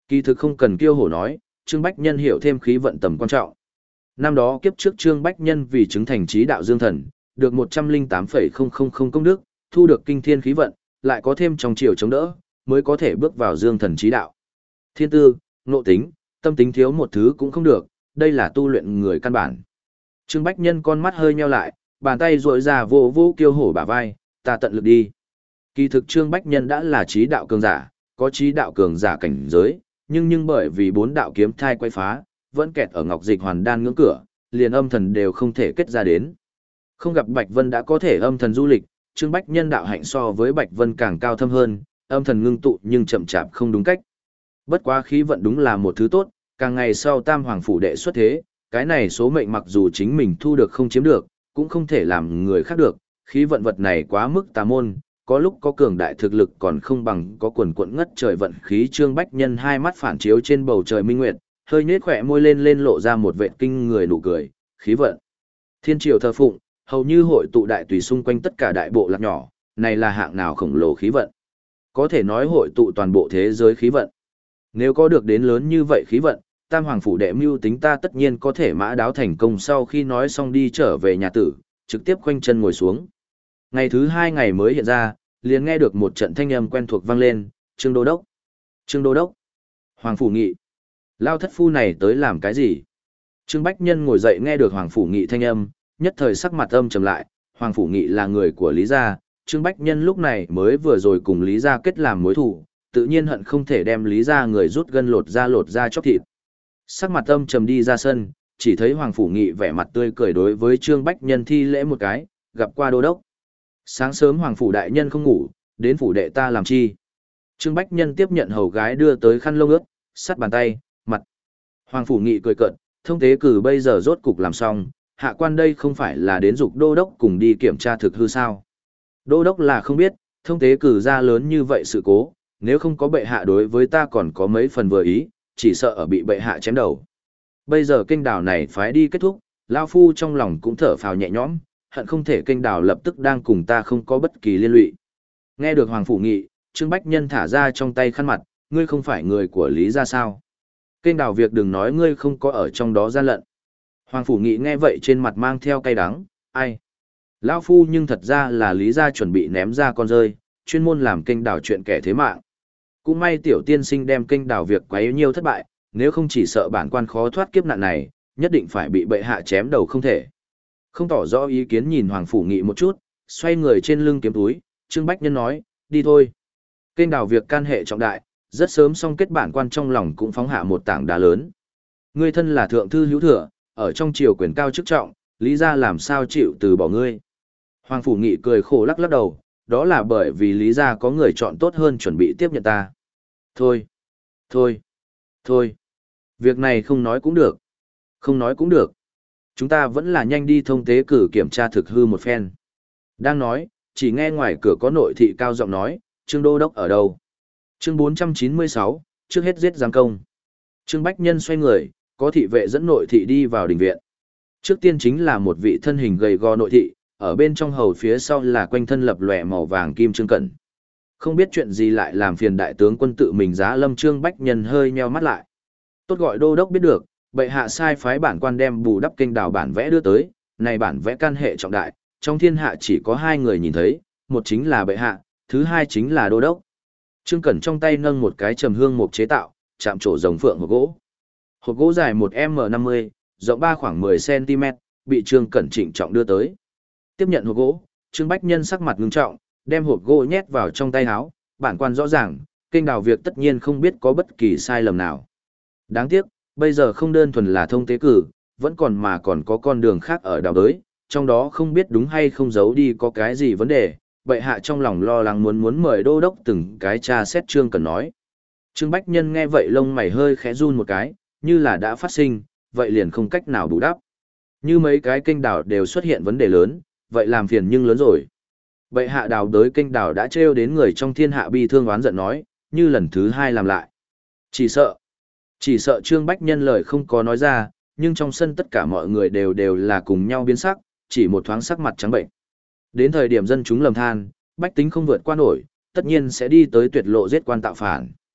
Kỳ thực không cần kiêu hổ nói, Trương Bách Nhân hiểu thêm khí vận tầm quan trọng. Năm đó kiếp trước Trương Bách Nhân vì chứng thành trí đạo dương thần, được một trăm lẻ tám phẩy không không không công đức, thu được kinh thiên khí vận, lại có thêm trong chiều chống đỡ, mới có thể bước vào dương thần trí đạo. Thiên tư, ngộ tính, tâm tính thiếu một thứ cũng không được, đây là tu luyện người căn bản. Trương Bách Nhân con mắt hơi nheo lại, bàn tay duỗi ra vô vô kiêu hổ bả vai, ta tận lực đi. Kỳ thực Trương Bách Nhân đã là trí đạo cường giả, có trí đạo cường giả cảnh giới, nhưng nhưng bởi vì bốn đạo kiếm thai quay phá, vẫn kẹt ở ngọc dịch hoàn đan ngưỡng cửa, liền âm thần đều không thể kết ra đến. Không gặp Bạch Vân đã có thể âm thần du lịch, Trương Bách Nhân đạo hạnh so với Bạch Vân càng cao thâm hơn, âm thần ngưng tụ nhưng chậm chạp không đúng cách. Bất quá khí vận đúng là một thứ tốt, càng ngày sau Tam Hoàng phủ đệ xuất thế, cái này số mệnh mặc dù chính mình thu được không chiếm được, cũng không thể làm người khác được, khí vận vật này quá mức tà môn, có lúc có cường đại thực lực còn không bằng có quần quận ngất trời vận khí. Trương Bách Nhân hai mắt phản chiếu trên bầu trời minh nguyệt, hơi nhếch khỏe môi lên lên lộ ra một vệt kinh người nụ cười, khí vận. Thiên triều thờ phụng, hầu như hội tụ đại tùy xung quanh tất cả đại bộ lạc nhỏ, này là hạng nào khổng lồ khí vận. Có thể nói hội tụ toàn bộ thế giới khí vận. Nếu có được đến lớn như vậy khí vận, Tam Hoàng phủ đệ mưu tính ta tất nhiên có thể mã đáo thành công. Sau khi nói xong đi trở về nhà tử, trực tiếp khoanh chân ngồi xuống. Ngày thứ hai ngày mới hiện ra, liền nghe được một trận thanh âm quen thuộc vang lên, Trương Đô Đốc. Trương Đô Đốc. Hoàng Phủ Nghị. Lao thất phu này tới làm cái gì? Trương Bách Nhân ngồi dậy nghe được Hoàng Phủ Nghị thanh âm, nhất thời sắc mặt âm trầm lại. Hoàng Phủ Nghị là người của Lý Gia, Trương Bách Nhân lúc này mới vừa rồi cùng Lý Gia kết làm mối thù, tự nhiên hận không thể đem Lý Gia người rút gân lột da lột da chóc thịt. Sắc mặt âm trầm đi ra sân, chỉ thấy Hoàng Phủ Nghị vẻ mặt tươi cười đối với Trương Bách Nhân thi lễ một cái, gặp qua Đô Đốc. Sáng sớm Hoàng Phủ đại nhân không ngủ, đến phủ đệ ta làm chi? Trương Bách Nhân tiếp nhận hầu gái đưa tới khăn lông ướt, sắt bàn tay, mặt. Hoàng Phủ Nghị cười cợt, thông tế cử bây giờ rốt cục làm xong, hạ quan đây không phải là đến dục Đô Đốc cùng đi kiểm tra thực hư sao? Đô Đốc là không biết, thông tế cử ra lớn như vậy sự cố, nếu không có bệ hạ đối với ta còn có mấy phần vừa ý, chỉ sợ ở bị bệ hạ chém đầu. Bây giờ kênh đảo này phái đi kết thúc, Lao Phu trong lòng cũng thở phào nhẹ nhõm, hận không thể kênh đảo lập tức đang cùng ta không có bất kỳ liên lụy. Nghe được Hoàng Phủ Nghị, Trương Bách Nhân thả ra trong tay khăn mặt, ngươi không phải người của Lý gia sao? Kênh đảo việc đừng nói ngươi không có ở trong đó gian lận. Hoàng Phủ Nghị nghe vậy trên mặt mang theo cay đắng, ai? Lao Phu nhưng thật ra là Lý gia chuẩn bị ném ra con rơi, chuyên môn làm kênh đảo chuyện kẻ thế mạng. Cũng may tiểu tiên sinh đem kênh đảo việc quấy nhiêu thất bại, nếu không chỉ sợ bản quan khó thoát kiếp nạn này, nhất định phải bị bệ hạ chém đầu không thể. Không tỏ rõ ý kiến nhìn Hoàng Phủ Nghị một chút, xoay người trên lưng kiếm túi, Trương Bách Nhân nói, đi thôi. Kênh đảo việc can hệ trọng đại, rất sớm xong kết bản quan trong lòng cũng phóng hạ một tảng đá lớn. Ngươi thân là thượng thư hữu thừa, ở trong triều quyền cao chức trọng, Lý gia làm sao chịu từ bỏ ngươi. Hoàng Phủ Nghị cười khổ lắc lắc đầu, đó là bởi vì Lý gia có người chọn tốt hơn chuẩn bị tiếp nhận ta. Thôi, thôi, thôi, việc này không nói cũng được, không nói cũng được. Chúng ta vẫn là nhanh đi thông tế cử kiểm tra thực hư một phen. Đang nói, chỉ nghe ngoài cửa có nội thị cao giọng nói, Trương Đô Đốc ở đâu? Chương bốn trăm chín mươi sáu, trước hết giết giáng công. Trương Bách Nhân xoay người, có thị vệ dẫn nội thị đi vào đình viện. Trước tiên chính là một vị thân hình gầy gò nội thị, ở bên trong hầu phía sau là quanh thân lập lòe màu vàng kim Trương Cẩn. Không biết chuyện gì lại làm phiền đại tướng quân tự mình giá lâm. Trương Bách Nhân hơi nheo mắt lại. Tốt gọi Đô Đốc biết được, bệ hạ sai phái bản quan đem bù đắp kênh đào bản vẽ đưa tới, này bản vẽ can hệ trọng đại, trong thiên hạ chỉ có hai người nhìn thấy, một chính là bệ hạ, thứ hai chính là Đô Đốc. Trương Cẩn trong tay nâng một cái trầm hương mục chế tạo, chạm trổ rồng phượng hộp gỗ. Hộp gỗ dài một m năm mươi, rộng ba khoảng mười xăng-ti-mét, bị Trương Cẩn trịnh trọng đưa tới. Tiếp nhận hộp gỗ, Trương Bách Nhân sắc mặt ngưng trọng, đem hộp gỗ nhét vào trong tay áo, bản quan rõ ràng, kênh đào việc tất nhiên không biết có bất kỳ sai lầm nào. Đáng tiếc, bây giờ không đơn thuần là thông tế cử, vẫn còn mà còn có con đường khác ở đào đới, trong đó không biết đúng hay không giấu đi có cái gì vấn đề, bệ hạ trong lòng lo lắng muốn muốn mời Đô Đốc từng cái tra xét. Trương Cẩn nói. Trương Bách Nhân nghe vậy lông mày hơi khẽ run một cái, như là đã phát sinh, vậy liền không cách nào bù đắp. Như mấy cái kênh đào đều xuất hiện vấn đề lớn, vậy làm phiền nhưng lớn rồi. Bệ hạ đào đới kênh đào đã trêu đến người trong thiên hạ bi thương oán giận nói, như lần thứ hai làm lại. Chỉ sợ, chỉ sợ Trương Bách Nhân lời không có nói ra, nhưng trong sân tất cả mọi người đều đều là cùng nhau biến sắc, chỉ một thoáng sắc mặt trắng bệnh. Đến thời điểm dân chúng lầm than, bách tính không vượt qua nổi, tất nhiên sẽ đi tới tuyệt lộ giết quan tạo phản.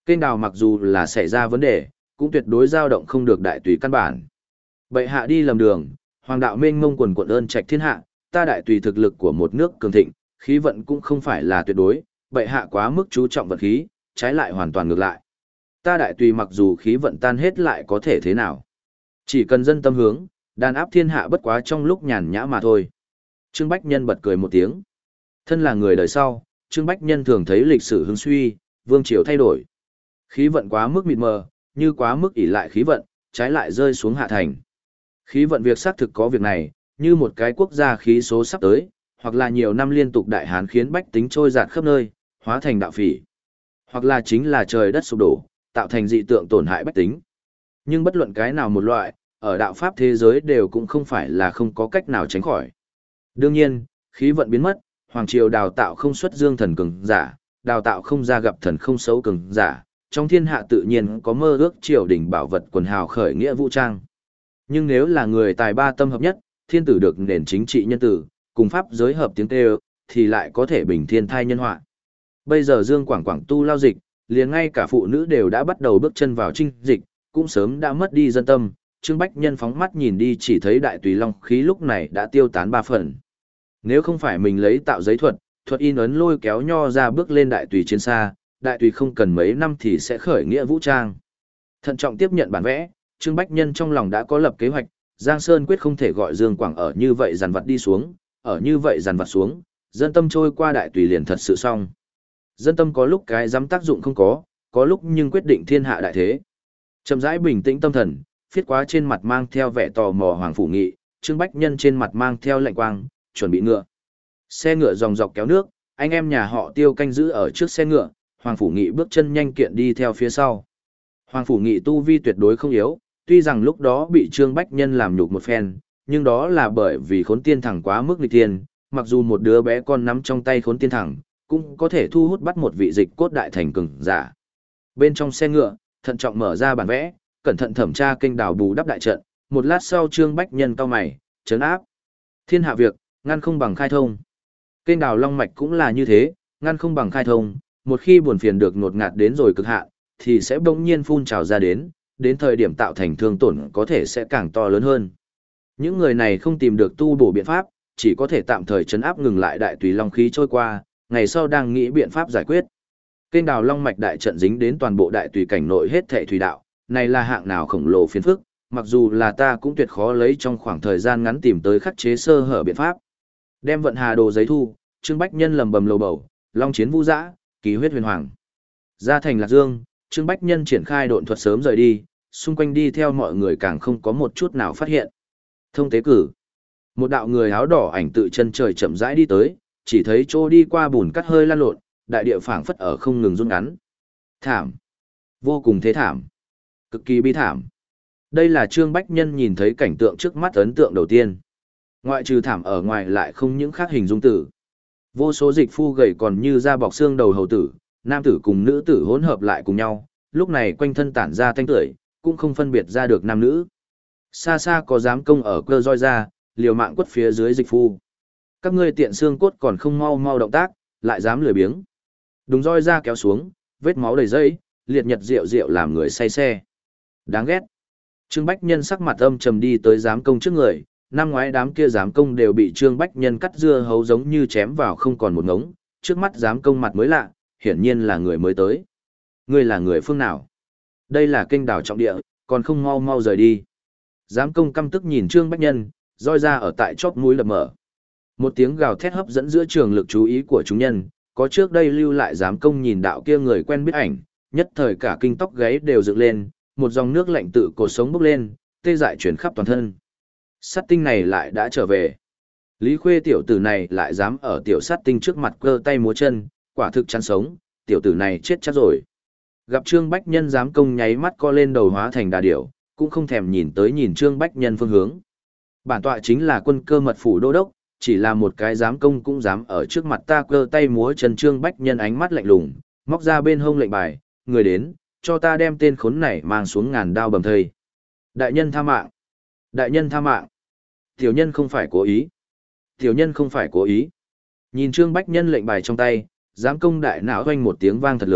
Kênh đào mặc dù là xảy ra vấn đề, cũng tuyệt đối dao động không được đại tùy căn bản. Bệ hạ đi lầm đường, hoàng đạo mênh mông quần quận ơn trạch thiên hạ, ta đại tùy thực lực của một nước cường thịnh, khí vận cũng không phải là tuyệt đối, bệ hạ quá mức chú trọng vật khí, trái lại hoàn toàn ngược lại. Ta đại tùy mặc dù khí vận tan hết lại có thể thế nào? Chỉ cần dân tâm hướng, đàn áp thiên hạ bất quá trong lúc nhàn nhã mà thôi. Trương Bách Nhân bật cười một tiếng. Thân là người đời sau, Trương Bách Nhân thường thấy lịch sử hưng suy, vương triều thay đổi. Khí vận quá mức mịt mờ, như quá mức ỷ lại khí vận, trái lại rơi xuống hạ thành. Khí vận việc xác thực có việc này, như một cái quốc gia khí số sắp tới, hoặc là nhiều năm liên tục đại hán khiến bách tính trôi dạt khắp nơi, hóa thành đạo phỉ. Hoặc là chính là trời đất sụp đổ, tạo thành dị tượng tổn hại bách tính. Nhưng bất luận cái nào một loại, ở đạo pháp thế giới đều cũng không phải là không có cách nào tránh khỏi. Đương nhiên, khí vận biến mất, hoàng triều đào tạo không xuất dương thần cường giả, đào tạo không ra gặp thần không xấu cường giả, trong thiên hạ tự nhiên có mơ ước triều đình bảo vật quần hào khởi nghĩa vũ trang. Nhưng nếu là người tài ba tâm hợp nhất, thiên tử được nền chính trị nhân tử, cùng pháp giới hợp tiếng kêu, thì lại có thể bình thiên thai nhân họa. Bây giờ Dương Quảng Quảng tu lao dịch, liền ngay cả phụ nữ đều đã bắt đầu bước chân vào trinh dịch, cũng sớm đã mất đi dân tâm. Trương Bách Nhân phóng mắt nhìn đi chỉ thấy đại tùy long khí lúc này đã tiêu tán ba phần. Nếu không phải mình lấy tạo giấy thuật, thuật in ấn lôi kéo nho ra bước lên đại tùy chiến xa, đại tùy không cần mấy năm thì sẽ khởi nghĩa vũ trang. Thận trọng tiếp nhận bản vẽ, Trương Bách Nhân trong lòng đã có lập kế hoạch, Giang Sơn quyết không thể gọi Dương Quảng ở như vậy dàn vặt đi xuống, ở như vậy dàn vặt xuống, dân tâm trôi qua đại tùy liền thật sự xong. Dân tâm có lúc cái dám tác dụng không có, có lúc nhưng quyết định thiên hạ đại thế. Chậm rãi bình tĩnh tâm thần, phiết quá trên mặt mang theo vẻ tò mò Hoàng Phủ Nghị, Trương Bách Nhân trên mặt mang theo lạnh quang, chuẩn bị ngựa. Xe ngựa dòng dọc kéo nước, anh em nhà họ Tiêu canh giữ ở trước xe ngựa, Hoàng Phủ Nghị bước chân nhanh kiện đi theo phía sau. Hoàng Phủ Nghị tu vi tuyệt đối không yếu, tuy rằng lúc đó bị Trương Bách Nhân làm nhục một phen, nhưng đó là bởi vì khốn tiên thẳng quá mức nghịch thiên, mặc dù một đứa bé con nắm trong tay khốn tiên thẳng, cũng có thể thu hút bắt một vị dịch cốt đại thành cường giả. Bên trong xe ngựa, thận trọng mở ra bản vẽ, cẩn thận thẩm tra kênh đào bù đắp đại trận, một lát sau Trương Bách Nhân cau mày, trấn áp. Thiên hạ việc, ngăn không bằng khai thông. Kênh đào long mạch cũng là như thế, ngăn không bằng khai thông, một khi buồn phiền được ngột ngạt đến rồi cực hạn, thì sẽ bỗng nhiên phun trào ra đến, đến thời điểm tạo thành thương tổn có thể sẽ càng to lớn hơn. Những người này không tìm được tu bổ biện pháp, chỉ có thể tạm thời trấn áp ngừng lại đại tùy long khí trôi qua, ngày sau đang nghĩ biện pháp giải quyết. Kênh đào long mạch đại trận dính đến toàn bộ đại tùy cảnh nội hết thảy thủy đạo, này là hạng nào khổng lồ phiền phức, mặc dù là ta cũng tuyệt khó lấy trong khoảng thời gian ngắn tìm tới khắc chế sơ hở biện pháp. Đem vận hà đồ giấy thu, Trương Bách Nhân lầm bầm lầu bầu, long chiến vũ dã, kỳ huyết huyền hoàng. Ra thành Lạc Dương, Trương Bách Nhân triển khai độn thuật sớm rời đi, xung quanh đi theo mọi người càng không có một chút nào phát hiện. Thông tế cử. Một đạo người áo đỏ ảnh tự chân trời chậm rãi đi tới, chỉ thấy chỗ đi qua bùn cắt hơi lan lộn, đại địa phảng phất ở không ngừng rung ngắn. Thảm. Vô cùng thế thảm. Cực kỳ bi thảm. Đây là Trương Bách Nhân nhìn thấy cảnh tượng trước mắt ấn tượng đầu tiên. Ngoại trừ thảm ở ngoài lại không những khác hình dung tử. Vô số dịch phu gầy còn như da bọc xương đầu hầu tử, nam tử cùng nữ tử hỗn hợp lại cùng nhau, lúc này quanh thân tản ra thanh tưởi, cũng không phân biệt ra được nam nữ. Xa xa có giám công ở cơ roi ra, liều mạng quất phía dưới dịch phu. Các ngươi tiện xương cốt còn không mau mau động tác, lại dám lười biếng. Đúng roi ra kéo xuống, vết máu đầy dây, liệt nhật rượu rượu làm người say xe. Đáng ghét. Trương Bách Nhân sắc mặt âm trầm đi tới giám công trước người, năm ngoái đám kia giám công đều bị Trương Bách Nhân cắt dưa hấu giống như chém vào không còn một ngống, trước mắt giám công mặt mới lạ, hiển nhiên là người mới tới. Ngươi là người phương nào? Đây là kênh đảo trọng địa, còn không mau mau rời đi. Giám công căm tức nhìn Trương Bách Nhân, roi ra ở tại chóp mũi lập mở. Một tiếng gào thét hấp dẫn giữa trường lực chú ý của chúng nhân, có trước đây lưu lại giám công nhìn đạo kia người quen biết ảnh, nhất thời cả kinh tóc gáy đều dựng lên, một dòng nước lạnh tự cột sống bốc lên, tê dại chuyển khắp toàn thân. Sát tinh này lại đã trở về. Lý Khuê tiểu tử này lại dám ở tiểu sát tinh trước mặt cơ tay múa chân, quả thực chán sống, tiểu tử này chết chắc rồi. Gặp Trương Bách Nhân giám công nháy mắt co lên đầu hóa thành đà điểu, cũng không thèm nhìn tới nhìn Trương Bách Nhân phương hướng. Bản tọa chính là quân cơ mật phủ đô đốc, chỉ là một cái giám công cũng dám ở trước mặt ta cơ tay múa chân. Trương Bách Nhân ánh mắt lạnh lùng, móc ra bên hông lệnh bài, người đến, cho ta đem tên khốn này mang xuống ngàn đao bầm thây. Đại nhân tha mạng. Đại nhân tha mạng. Tiểu nhân không phải cố ý. Tiểu nhân không phải cố ý. Nhìn Trương Bách Nhân lệnh bài trong tay, giám công đại não oanh một tiếng vang thật lớn,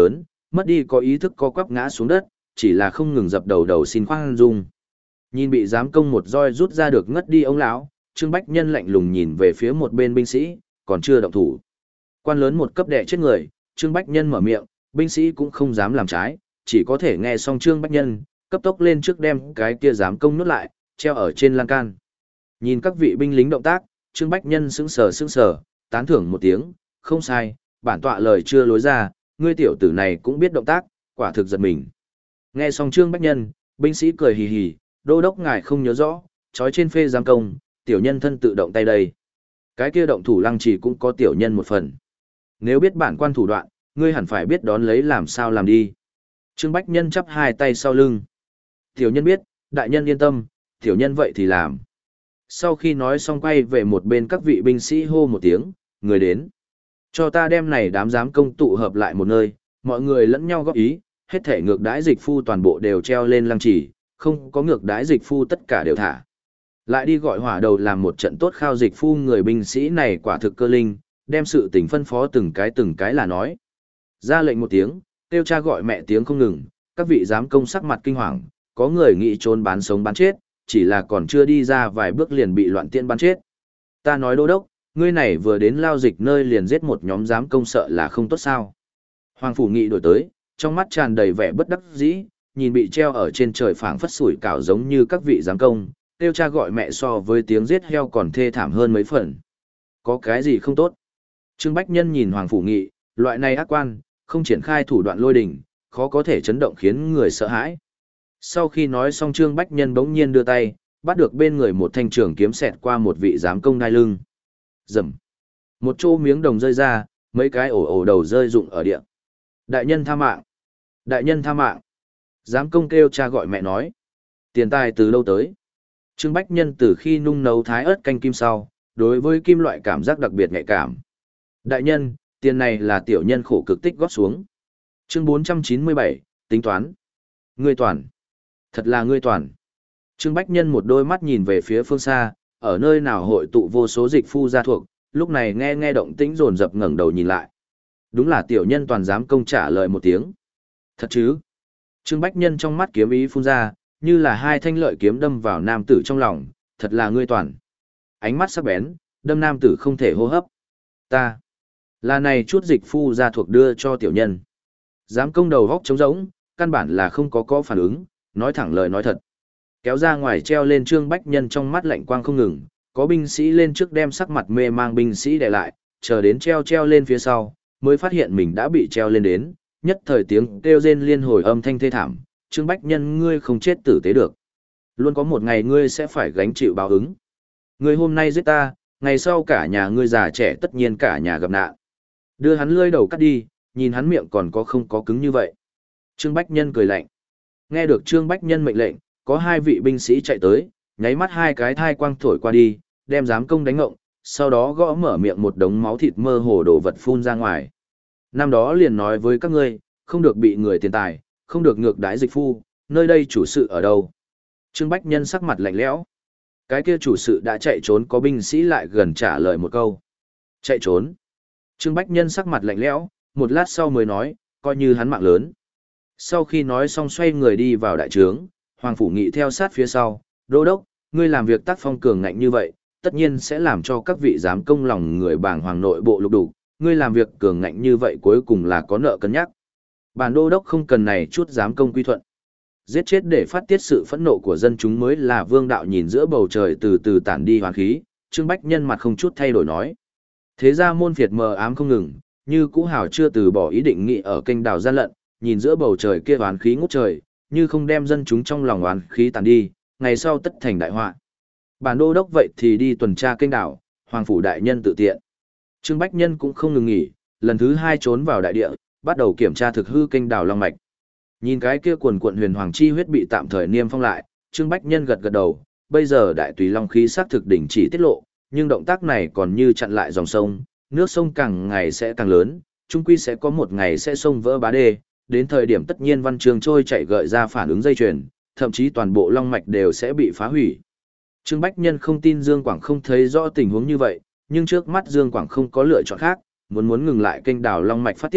mất đi có ý thức co quắp ngã xuống đất, chỉ là không ngừng dập đầu đầu xin khoan dung. Nhìn bị giám công một roi rút ra được ngất đi ông lão, Trương Bách Nhân lạnh lùng nhìn về phía một bên binh sĩ, còn chưa động thủ. Quan lớn một cấp đệ chết người, Trương Bách Nhân mở miệng, binh sĩ cũng không dám làm trái, chỉ có thể nghe xong Trương Bách Nhân, cấp tốc lên trước đem cái kia giám công nuốt lại, treo ở trên lan can. Nhìn các vị binh lính động tác, Trương Bách Nhân sững sờ sững sờ, tán thưởng một tiếng, không sai, bản tọa lời chưa lối ra, ngươi tiểu tử này cũng biết động tác, quả thực giật mình. Nghe xong Trương Bách Nhân, binh sĩ cười hì hì, đô đốc ngài không nhớ rõ, trói trên phê giám công, tiểu nhân thân tự động tay đây. Cái kia động thủ lăng trì cũng có tiểu nhân một phần. Nếu biết bản quan thủ đoạn, ngươi hẳn phải biết đón lấy làm sao làm đi. Trương Bách Nhân chắp hai tay sau lưng. Tiểu nhân biết, đại nhân yên tâm, tiểu nhân vậy thì làm. Sau khi nói xong quay về một bên các vị binh sĩ hô một tiếng, người đến. Cho ta đem này đám giám công tụ hợp lại một nơi, mọi người lẫn nhau góp ý, hết thể ngược đãi dịch phu toàn bộ đều treo lên lăng trì, không có ngược đãi dịch phu tất cả đều thả. Lại đi gọi hỏa đầu làm một trận tốt khao dịch phu, người binh sĩ này quả thực cơ linh, đem sự tình phân phó từng cái từng cái là nói. Ra lệnh một tiếng, kêu cha gọi mẹ tiếng không ngừng, các vị giám công sắc mặt kinh hoàng, có người nghĩ trốn bán sống bán chết, chỉ là còn chưa đi ra vài bước liền bị loạn tiên bắn chết. Ta nói đô đốc, ngươi này vừa đến lao dịch nơi liền giết một nhóm giám công sợ là không tốt sao. Hoàng Phủ Nghị đổi tới, trong mắt tràn đầy vẻ bất đắc dĩ, nhìn bị treo ở trên trời phảng phất sủi cảo giống như các vị giám công, kêu cha gọi mẹ so với tiếng giết heo còn thê thảm hơn mấy phần. Có cái gì không tốt? Trương Bách Nhân nhìn Hoàng Phủ Nghị, loại này ác quan, không triển khai thủ đoạn lôi đình, khó có thể chấn động khiến người sợ hãi. Sau khi nói xong Trương Bách Nhân bỗng nhiên đưa tay, bắt được bên người một thanh trường kiếm xẹt qua một vị giám công đai lưng. Rầm. Một chỗ miếng đồng rơi ra, mấy cái ổ ổ đầu rơi rụng ở địa. Đại nhân tha mạng. Đại nhân tha mạng. Giám công kêu cha gọi mẹ nói. Tiền tài từ lâu tới. Trương Bách Nhân từ khi nung nấu thái ớt canh kim sau, đối với kim loại cảm giác đặc biệt nhạy cảm. Đại nhân, tiền này là tiểu nhân khổ cực tích góp xuống. Chương bốn trăm chín mươi bảy, tính toán. Ngươi toàn. Thật là ngươi toàn. Trương Bách Nhân một đôi mắt nhìn về phía phương xa, ở nơi nào hội tụ vô số dịch phu gia thuộc, lúc này nghe nghe động tĩnh rồn rập ngẩng đầu nhìn lại. Đúng là tiểu nhân toàn dám công trả lời một tiếng. Thật chứ? Trương Bách Nhân trong mắt kiếm ý phun ra, như là hai thanh lợi kiếm đâm vào nam tử trong lòng, thật là ngươi toàn. Ánh mắt sắc bén, đâm nam tử không thể hô hấp. Ta. Là này chút dịch phu gia thuộc đưa cho tiểu nhân. Dám công đầu góc trống rỗng, căn bản là không có có phản ứng, nói thẳng lời nói thật. Kéo ra ngoài treo lên Trương Bách Nhân trong mắt lạnh quang không ngừng, có binh sĩ lên trước đem sắc mặt mê mang binh sĩ để lại, chờ đến treo treo lên phía sau, mới phát hiện mình đã bị treo lên đến, nhất thời tiếng kêu rên liên hồi âm thanh thê thảm, Trương Bách Nhân ngươi không chết tử tế được. Luôn có một ngày ngươi sẽ phải gánh chịu báo ứng. Ngươi hôm nay giết ta, ngày sau cả nhà ngươi già trẻ tất nhiên cả nhà gặp nạn. Đưa hắn lưỡi đầu cắt đi, nhìn hắn miệng còn có không có cứng như vậy. Trương Bách Nhân cười lạnh. Nghe được Trương Bách Nhân mệnh lệnh, có hai vị binh sĩ chạy tới, nháy mắt hai cái thai quang thổi qua đi, đem giám công đánh ngộng, sau đó gõ mở miệng một đống máu thịt mơ hồ đổ vật phun ra ngoài. Năm đó liền nói với các ngươi, không được bị người tiền tài, không được ngược đãi dịch phu, nơi đây chủ sự ở đâu. Trương Bách Nhân sắc mặt lạnh lẽo. Cái kia chủ sự đã chạy trốn, có binh sĩ lại gần trả lời một câu. Chạy trốn. Trương Bách Nhân sắc mặt lạnh lẽo, một lát sau mới nói, coi như hắn mạng lớn. Sau khi nói xong xoay người đi vào đại trướng, Hoàng Phủ Nghị theo sát phía sau, đô đốc, ngươi làm việc tác phong cường ngạnh như vậy, tất nhiên sẽ làm cho các vị giám công lòng người bàng hoàng nội bộ lục đục, ngươi làm việc cường ngạnh như vậy cuối cùng là có nợ cân nhắc. Bản đô đốc không cần này chút giám công quy thuận. Giết chết để phát tiết sự phẫn nộ của dân chúng mới là vương đạo. Nhìn giữa bầu trời từ từ tản đi hoàn khí, Trương Bách Nhân mặt không chút thay đổi nói. Thế ra môn phiệt mờ ám không ngừng, như cũ hào chưa từ bỏ ý định nghị ở kênh đào gian lận, nhìn giữa bầu trời kia oán khí ngút trời, như không đem dân chúng trong lòng oán khí tàn đi, ngày sau tất thành đại họa. Bản đô đốc vậy thì đi tuần tra kênh đảo, Hoàng Phủ đại nhân tự tiện. Trương Bách Nhân cũng không ngừng nghỉ, lần thứ hai trốn vào đại địa, bắt đầu kiểm tra thực hư kênh đảo long mạch. Nhìn cái kia quần quận huyền hoàng chi huyết bị tạm thời niêm phong lại, Trương Bách Nhân gật gật đầu, bây giờ đại tùy long khí xác thực đỉnh chỉ tiết lộ, nhưng động tác này còn như chặn lại dòng sông, nước sông càng ngày sẽ càng lớn, chung quy sẽ có một ngày sẽ sông vỡ bá đê, đến thời điểm tất nhiên văn trường trôi chạy gợi ra phản ứng dây chuyền, thậm chí toàn bộ long mạch đều sẽ bị phá hủy. Trương Bách Nhân không tin Dương Quảng không thấy rõ tình huống như vậy, nhưng trước mắt Dương Quảng không có lựa chọn khác, muốn muốn ngừng lại kênh đảo long mạch phát tiết,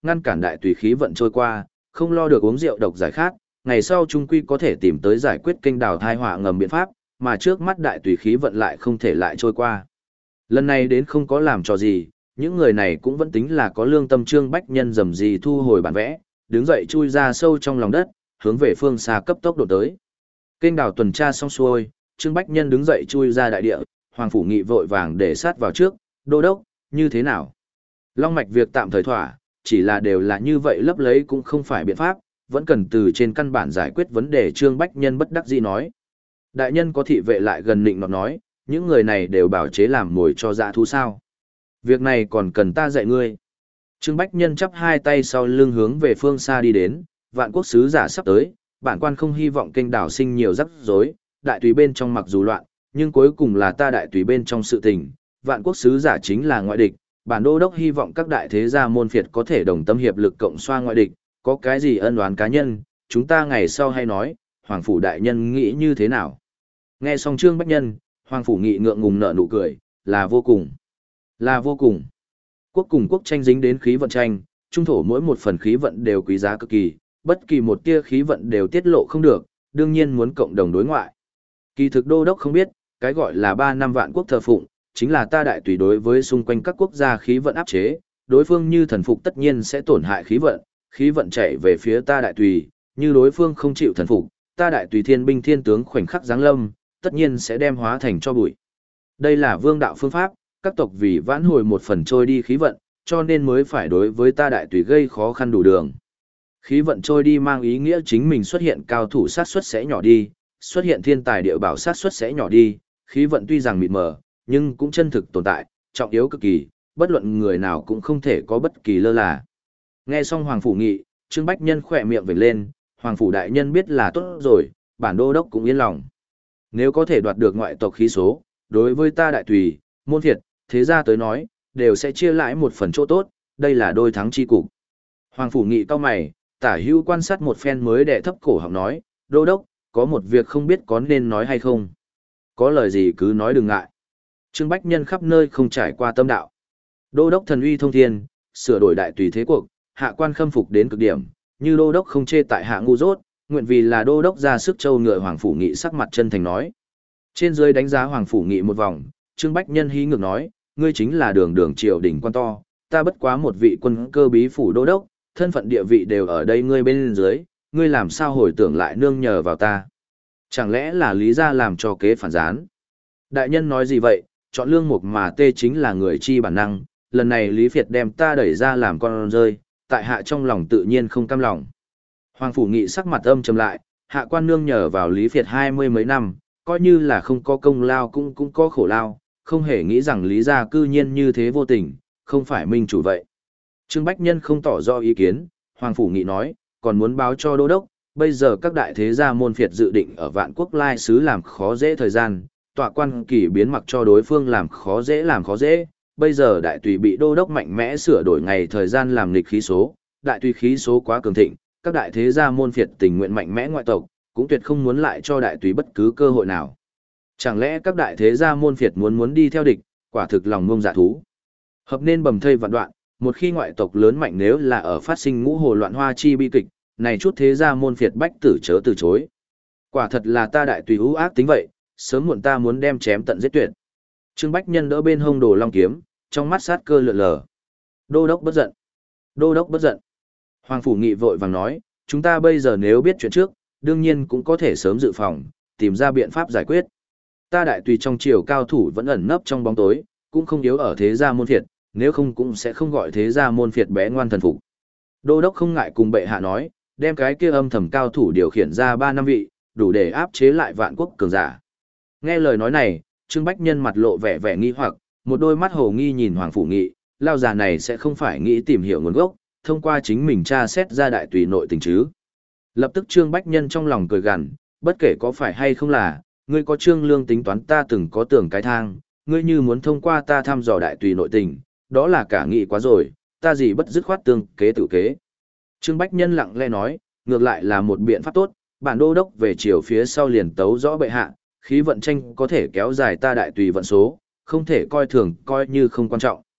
ngăn cản đại tùy khí vận trôi qua, không lo được uống rượu độc giải khát, ngày sau trung quy có thể tìm tới giải quyết kênh đào thai họa ngầm biện pháp, mà trước mắt đại tùy khí vận lại không thể lại trôi qua. Lần này đến không có làm trò gì, những người này cũng vẫn tính là có lương tâm. Trương Bách Nhân dầm gì thu hồi bản vẽ, đứng dậy chui ra sâu trong lòng đất, hướng về phương xa cấp tốc đổ tới. Kênh đào tuần tra xong xuôi, Trương Bách Nhân đứng dậy chui ra đại địa, Hoàng Phủ Nghị vội vàng để sát vào trước, đô đốc, như thế nào? Long mạch việc tạm thời thỏa, chỉ là đều là như vậy lấp lấy cũng không phải biện pháp, vẫn cần từ trên căn bản giải quyết vấn đề. Trương Bách Nhân bất đắc dĩ nói. Đại nhân có thị vệ lại gần nịnh nọt nói, những người này đều bảo chế làm mồi cho dã thú sao? Việc này còn cần ta dạy ngươi. Trương Bách Nhân chắp hai tay sau lưng hướng về phương xa đi đến, vạn quốc sứ giả sắp tới, bản quan không hy vọng kênh đảo sinh nhiều rắc rối, đại tùy bên trong mặc dù loạn, nhưng cuối cùng là ta đại tùy bên trong sự tình, vạn quốc sứ giả chính là ngoại địch, bản đô đốc hy vọng các đại thế gia môn phiệt có thể đồng tâm hiệp lực cộng xoa ngoại địch, có cái gì ân oán cá nhân, chúng ta ngày sau hay nói, Hoàng Phủ đại nhân nghĩ như thế nào? Nghe xong Trương Bách Nhân, Hoàng Phủ Nghị ngượng ngùng nở nụ cười, là vô cùng, là vô cùng. Quốc cùng quốc tranh dính đến khí vận tranh, trung thổ mỗi một phần khí vận đều quý giá cực kỳ, bất kỳ một tia khí vận đều tiết lộ không được, đương nhiên muốn cộng đồng đối ngoại. Kỳ thực đô đốc không biết, cái gọi là ba năm vạn quốc thờ phụng, chính là ta đại tùy đối với xung quanh các quốc gia khí vận áp chế, đối phương như thần phục tất nhiên sẽ tổn hại khí vận, khí vận chạy về phía ta đại tùy, như đối phương không chịu thần phục, ta đại tùy thiên binh thiên tướng khoảnh khắc giáng lâm, tất nhiên sẽ đem hóa thành cho bụi. Đây là vương đạo phương pháp, các tộc vì vãn hồi một phần trôi đi khí vận, cho nên mới phải đối với ta đại tùy gây khó khăn đủ đường. Khí vận trôi đi mang ý nghĩa chính mình xuất hiện cao thủ sát suất sẽ nhỏ đi, xuất hiện thiên tài địa bảo sát suất sẽ nhỏ đi, khí vận tuy rằng mịt mờ, nhưng cũng chân thực tồn tại, trọng yếu cực kỳ, bất luận người nào cũng không thể có bất kỳ lơ là. Nghe xong Hoàng Phủ Nghị, Trương Bách Nhân khỏe miệng vểnh lên, Hoàng Phủ đại nhân biết là tốt rồi, bản đô đốc cũng yên lòng. Nếu có thể đoạt được ngoại tộc khí số, đối với ta đại tùy, môn phiệt, thế gia tới nói, đều sẽ chia lại một phần chỗ tốt, đây là đôi thắng chi cục. Hoàng Phủ Nghị cau mày, tả hữu quan sát một phen mới đệ thấp cổ họng nói, đô đốc, có một việc không biết có nên nói hay không. Có lời gì cứ nói đừng ngại. Trương Bách Nhân khắp nơi không trải qua tâm đạo. Đô đốc thần uy thông thiên, sửa đổi đại tùy thế cuộc, hạ quan khâm phục đến cực điểm, như đô đốc không chê tại hạ ngu dốt, nguyện vì là đô đốc ra sức châu ngựa. Hoàng Phủ Nghị sắc mặt chân thành nói. Trên dưới đánh giá Hoàng Phủ Nghị một vòng, Trương Bách Nhân hí ngược nói, ngươi chính là đường đường triều đỉnh quan to, ta bất quá một vị quân cơ bí phủ đô đốc, thân phận địa vị đều ở đây ngươi bên dưới, ngươi làm sao hồi tưởng lại nương nhờ vào ta? Chẳng lẽ là lý gia làm cho kế phản gián? Đại nhân nói gì vậy, chọn lương mục mà tê chính là người chi bản năng, lần này Lý Việt đem ta đẩy ra làm con rơi, tại hạ trong lòng tự nhiên không cam lòng. Hoàng Phủ Nghị sắc mặt âm trầm lại, hạ quan nương nhờ vào Lý Việt hai mươi mấy năm, coi như là không có công lao cũng cũng có khổ lao, không hề nghĩ rằng Lý gia cư nhiên như thế vô tình, không phải minh chủ vậy. Trương Bách Nhân không tỏ rõ ý kiến, Hoàng Phủ Nghị nói, còn muốn báo cho đô đốc, bây giờ các đại thế gia môn phiệt dự định ở Vạn Quốc Lai Sứ làm khó dễ thời gian, tọa quan kỳ biến mặc cho đối phương làm khó dễ làm khó dễ, bây giờ đại tùy bị đô đốc mạnh mẽ sửa đổi ngày thời gian làm nghịch khí số, đại tùy khí số quá cường thịnh, các đại thế gia môn phiệt tình nguyện mạnh mẽ ngoại tộc, cũng tuyệt không muốn lại cho đại tùy bất cứ cơ hội nào. Chẳng lẽ các đại thế gia môn phiệt muốn muốn đi theo địch, quả thực lòng ngông dạ thú. Hợp nên bầm thây vạn đoạn, một khi ngoại tộc lớn mạnh nếu là ở phát sinh ngũ hồ loạn hoa chi bi kịch, này chút thế gia môn phiệt bách tử chớ từ chối. Quả thật là ta đại tùy ưu ác tính vậy, sớm muộn ta muốn đem chém tận giết tuyệt. Trương Bách Nhân đỡ bên hông đồ long kiếm, trong mắt sát cơ lượn lờ. Đô đốc bất giận. Đô đốc bất giận. Hoàng Phủ Nghị vội vàng nói, chúng ta bây giờ nếu biết chuyện trước, đương nhiên cũng có thể sớm dự phòng, tìm ra biện pháp giải quyết. Ta đại tùy trong triều cao thủ vẫn ẩn nấp trong bóng tối, cũng không yếu ở thế gia môn phiệt, nếu không cũng sẽ không gọi thế gia môn phiệt bé ngoan thần phục. Đô đốc không ngại cùng bệ hạ nói, đem cái kia âm thầm cao thủ điều khiển ra ba năm vị, đủ để áp chế lại vạn quốc cường giả. Nghe lời nói này, Trương Bách Nhân mặt lộ vẻ vẻ nghi hoặc, một đôi mắt hồ nghi nhìn Hoàng Phủ Nghị, lao già này sẽ không phải nghĩ tìm hiểu nguồn gốc, thông qua chính mình tra xét ra đại tùy nội tình chứ. Lập tức Trương Bách Nhân trong lòng cười gằn, bất kể có phải hay không là, ngươi có trương lương tính toán ta từng có tưởng cái thang, ngươi như muốn thông qua ta thăm dò đại tùy nội tình, đó là cả nghị quá rồi, ta gì bất dứt khoát tương kế tự kế. Trương Bách Nhân lặng lẽ nói, ngược lại là một biện pháp tốt, bản đô đốc về chiều phía sau liền tấu rõ bệ hạ, khí vận tranh có thể kéo dài ta đại tùy vận số, không thể coi thường coi như không quan trọng.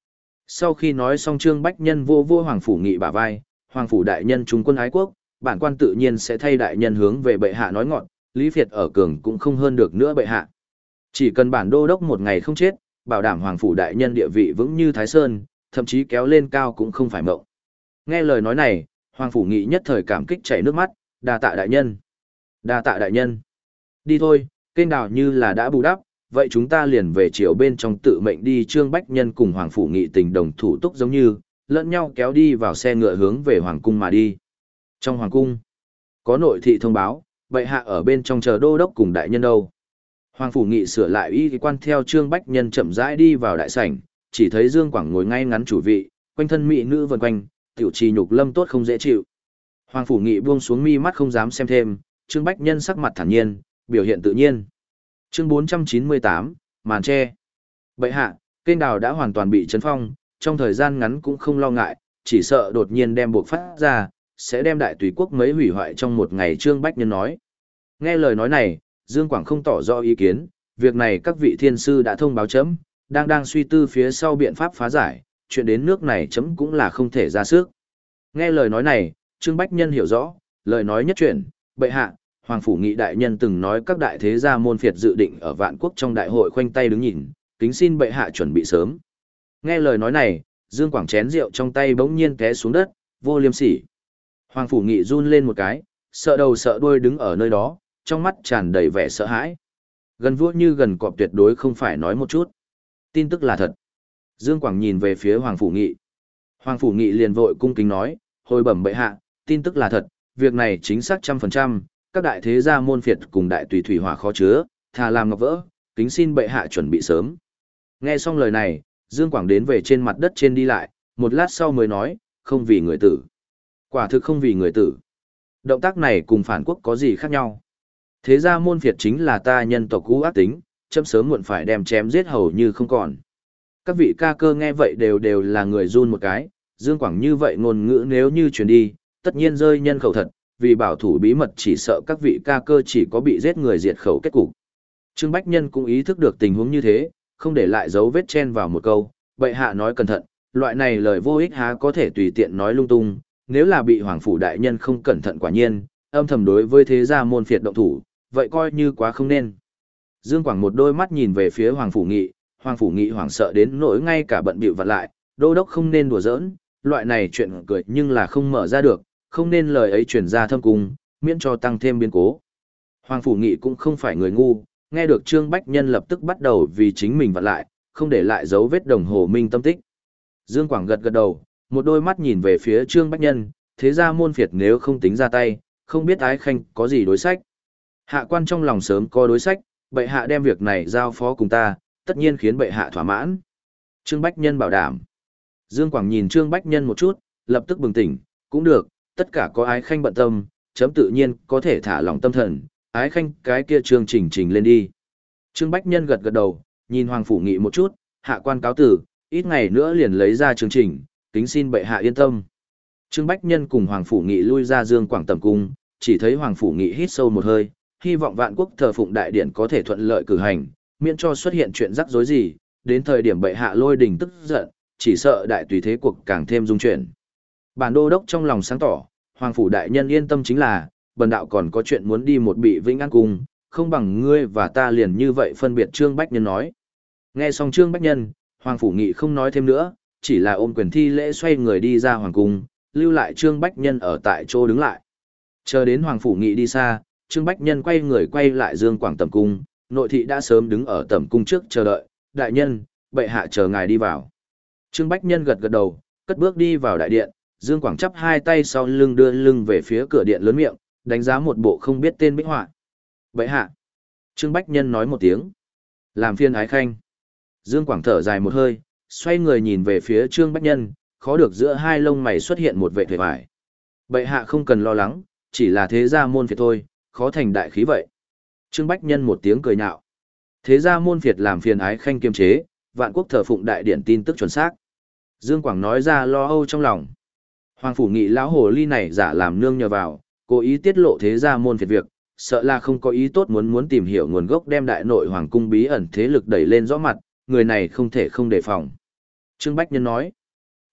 Sau khi nói xong Trương Bách Nhân vô vô Hoàng Phủ Nghị bả vai, Hoàng Phủ đại nhân trung quân ái quốc, bản quan tự nhiên sẽ thay đại nhân hướng về bệ hạ nói ngọn, Lý Việt ở cường cũng không hơn được nữa bệ hạ. Chỉ cần bản đô đốc một ngày không chết, bảo đảm Hoàng Phủ đại nhân địa vị vững như Thái Sơn, thậm chí kéo lên cao cũng không phải mộng. Nghe lời nói này, Hoàng Phủ Nghị nhất thời cảm kích chảy nước mắt, đa tạ đại nhân. Đa tạ đại nhân. Đi thôi, kênh đào như là đã bù đắp, vậy chúng ta liền về chiều bên trong tự mệnh đi. Trương Bách Nhân cùng Hoàng Phủ Nghị tình đồng thủ túc giống như, lẫn nhau kéo đi vào xe ngựa hướng về Hoàng Cung mà đi. Trong Hoàng Cung, có nội thị thông báo, bệ hạ ở bên trong chờ đô đốc cùng đại nhân đâu. Hoàng Phủ Nghị sửa lại y quan theo Trương Bách Nhân chậm rãi đi vào đại sảnh, chỉ thấy Dương Quảng ngồi ngay ngắn chủ vị, quanh thân mỹ nữ vần quanh, tiểu trì nhục lâm tốt không dễ chịu. Hoàng Phủ Nghị buông xuống mi mắt không dám xem thêm, Trương Bách Nhân sắc mặt thản nhiên, biểu hiện tự nhiên. Chương bốn trăm chín mươi tám, màn che. Bệ hạ, kênh đào đã hoàn toàn bị chấn phong, trong thời gian ngắn cũng không lo ngại, chỉ sợ đột nhiên đem buộc phát ra, sẽ đem đại tùy quốc mấy hủy hoại trong một ngày. Trương Bách Nhân nói. Nghe lời nói này, Dương Quảng không tỏ rõ ý kiến, việc này các vị thiên sư đã thông báo chấm, đang đang suy tư phía sau biện pháp phá giải, chuyện đến nước này chấm cũng là không thể ra sức. Nghe lời nói này, Trương Bách Nhân hiểu rõ, lời nói nhất chuyển, bệ hạ, Hoàng Phủ Nghị đại nhân từng nói các đại thế gia môn phiệt dự định ở vạn quốc trong đại hội khoanh tay đứng nhìn, kính xin bệ hạ chuẩn bị sớm. Nghe lời nói này, Dương Quảng chén rượu trong tay bỗng nhiên té xuống đất, vô liêm sỉ. Hoàng Phủ Nghị run lên một cái, sợ đầu sợ đuôi đứng ở nơi đó, trong mắt tràn đầy vẻ sợ hãi. Gần vua như gần cọp, tuyệt đối không phải nói một chút. Tin tức là thật. Dương Quảng nhìn về phía Hoàng Phủ Nghị. Hoàng Phủ Nghị liền vội cung kính nói, hồi bẩm bệ hạ, tin tức là thật, việc này chính xác trăm phần trăm, các đại thế gia môn phiệt cùng đại tùy thủy hỏa khó chứa, thà làm ngọc vỡ, kính xin bệ hạ chuẩn bị sớm. Nghe xong lời này, Dương Quảng đến về trên mặt đất trên đi lại, một lát sau mới nói, không vì người tử. Quả thực không vì người tử. Động tác này cùng phản quốc có gì khác nhau? Thế gia môn phiệt chính là ta nhân tộc cũ ác tính, chấm sớm muộn phải đem chém giết hầu như không còn. Các vị ca cơ nghe vậy đều đều là người run một cái, Dương Quảng như vậy ngôn ngữ nếu như truyền đi, tất nhiên rơi nhân khẩu thật, vì bảo thủ bí mật chỉ sợ các vị ca cơ chỉ có bị giết người diệt khẩu kết cục. Trương Bách Nhân cũng ý thức được tình huống như thế, không để lại dấu vết chen vào một câu, bệ hạ nói cẩn thận, loại này lời vô ích há có thể tùy tiện nói lung tung, nếu là bị Hoàng Phủ đại nhân không cẩn thận quả nhiên, âm thầm đối với thế gia môn phiệt động thủ, vậy coi như quá không nên. Dương Quảng một đôi mắt nhìn về phía Hoàng Phủ Nghị, Hoàng Phủ Nghị hoảng sợ đến nỗi ngay cả bận bịu vặt lại, đô đốc không nên đùa giỡn, loại này chuyện cười nhưng là không mở ra được, không nên lời ấy truyền ra thâm cung, miễn cho tăng thêm biến cố. Hoàng Phủ Nghị cũng không phải người ngu, nghe được Trương Bách Nhân lập tức bắt đầu vì chính mình vặt lại, không để lại dấu vết đồng hồ minh tâm tích. Dương Quảng gật gật đầu, một đôi mắt nhìn về phía Trương Bách Nhân, thế ra môn phiệt nếu không tính ra tay, không biết ái khanh có gì đối sách. Hạ quan trong lòng sớm có đối sách, bệ hạ đem việc này giao phó cùng ta, tất nhiên khiến bệ hạ thỏa mãn. Trương Bách Nhân bảo đảm. Dương Quảng nhìn Trương Bách Nhân một chút, lập tức bừng tỉnh, cũng được, tất cả có ái khanh bận tâm, chấm tự nhiên có thể thả lòng tâm thần, ái khanh cái kia Trương Trình Trình lên đi. Trương Bách Nhân gật gật đầu, nhìn Hoàng Phủ Nghị một chút, hạ quan cáo tử, ít ngày nữa liền lấy ra chương trình, kính xin bệ hạ yên tâm. Trương Bách Nhân cùng Hoàng Phủ Nghị lui ra Dương Quảng tầm cung, chỉ thấy Hoàng Phủ Nghị hít sâu một hơi, hy vọng vạn quốc thờ phụng đại điện có thể thuận lợi cử hành, miễn cho xuất hiện chuyện rắc rối gì, đến thời điểm bệ hạ lôi đình tức giận, chỉ sợ đại tùy thế cuộc càng thêm dung chuyển. Bản đô đốc trong lòng sáng tỏ, Hoàng Phủ đại nhân yên tâm chính là, bần đạo còn có chuyện muốn đi một bị Vĩnh An cung, không bằng ngươi và ta liền như vậy phân biệt. Trương Bách Nhân nói. Nghe xong Trương Bách Nhân, Hoàng Phủ Nghị không nói thêm nữa, chỉ là ôm quyền thi lễ xoay người đi ra hoàng cung, lưu lại Trương Bách Nhân ở tại chỗ đứng lại. Chờ đến Hoàng Phủ Nghị đi xa, Trương Bách Nhân quay người quay lại Dương Quảng tẩm cung, nội thị đã sớm đứng ở tẩm cung trước chờ đợi, đại nhân, bệ hạ chờ ngài đi vào. Trương Bách Nhân gật gật đầu, cất bước đi vào đại điện, Dương Quảng chắp hai tay sau lưng đưa lưng về phía cửa điện lớn miệng, đánh giá một bộ không biết tên bích họa. Bệ hạ. Trương Bách Nhân nói một tiếng. Làm phiên ái khanh. Dương Quảng thở dài một hơi, xoay người nhìn về phía Trương Bách Nhân, khó được giữa hai lông mày xuất hiện một vệ thuệ vải. Bệ hạ không cần lo lắng, chỉ là thế gia môn phiệt thôi, khó thành đại khí vậy. Trương Bách Nhân một tiếng cười nhạo. Thế gia môn phiệt làm phiền ái khanh kiềm chế, vạn quốc thờ phụng đại điển tin tức chuẩn xác. Dương Quảng nói ra lo âu trong lòng. Hoàng Phủ Nghị lão hồ ly này giả làm nương nhờ vào, cố ý tiết lộ thế gia môn phiệt việc, sợ là không có ý tốt muốn muốn tìm hiểu nguồn gốc đem đại nội hoàng cung bí ẩn thế lực đẩy lên rõ mặt, người này không thể không đề phòng. Trương Bách Nhân nói.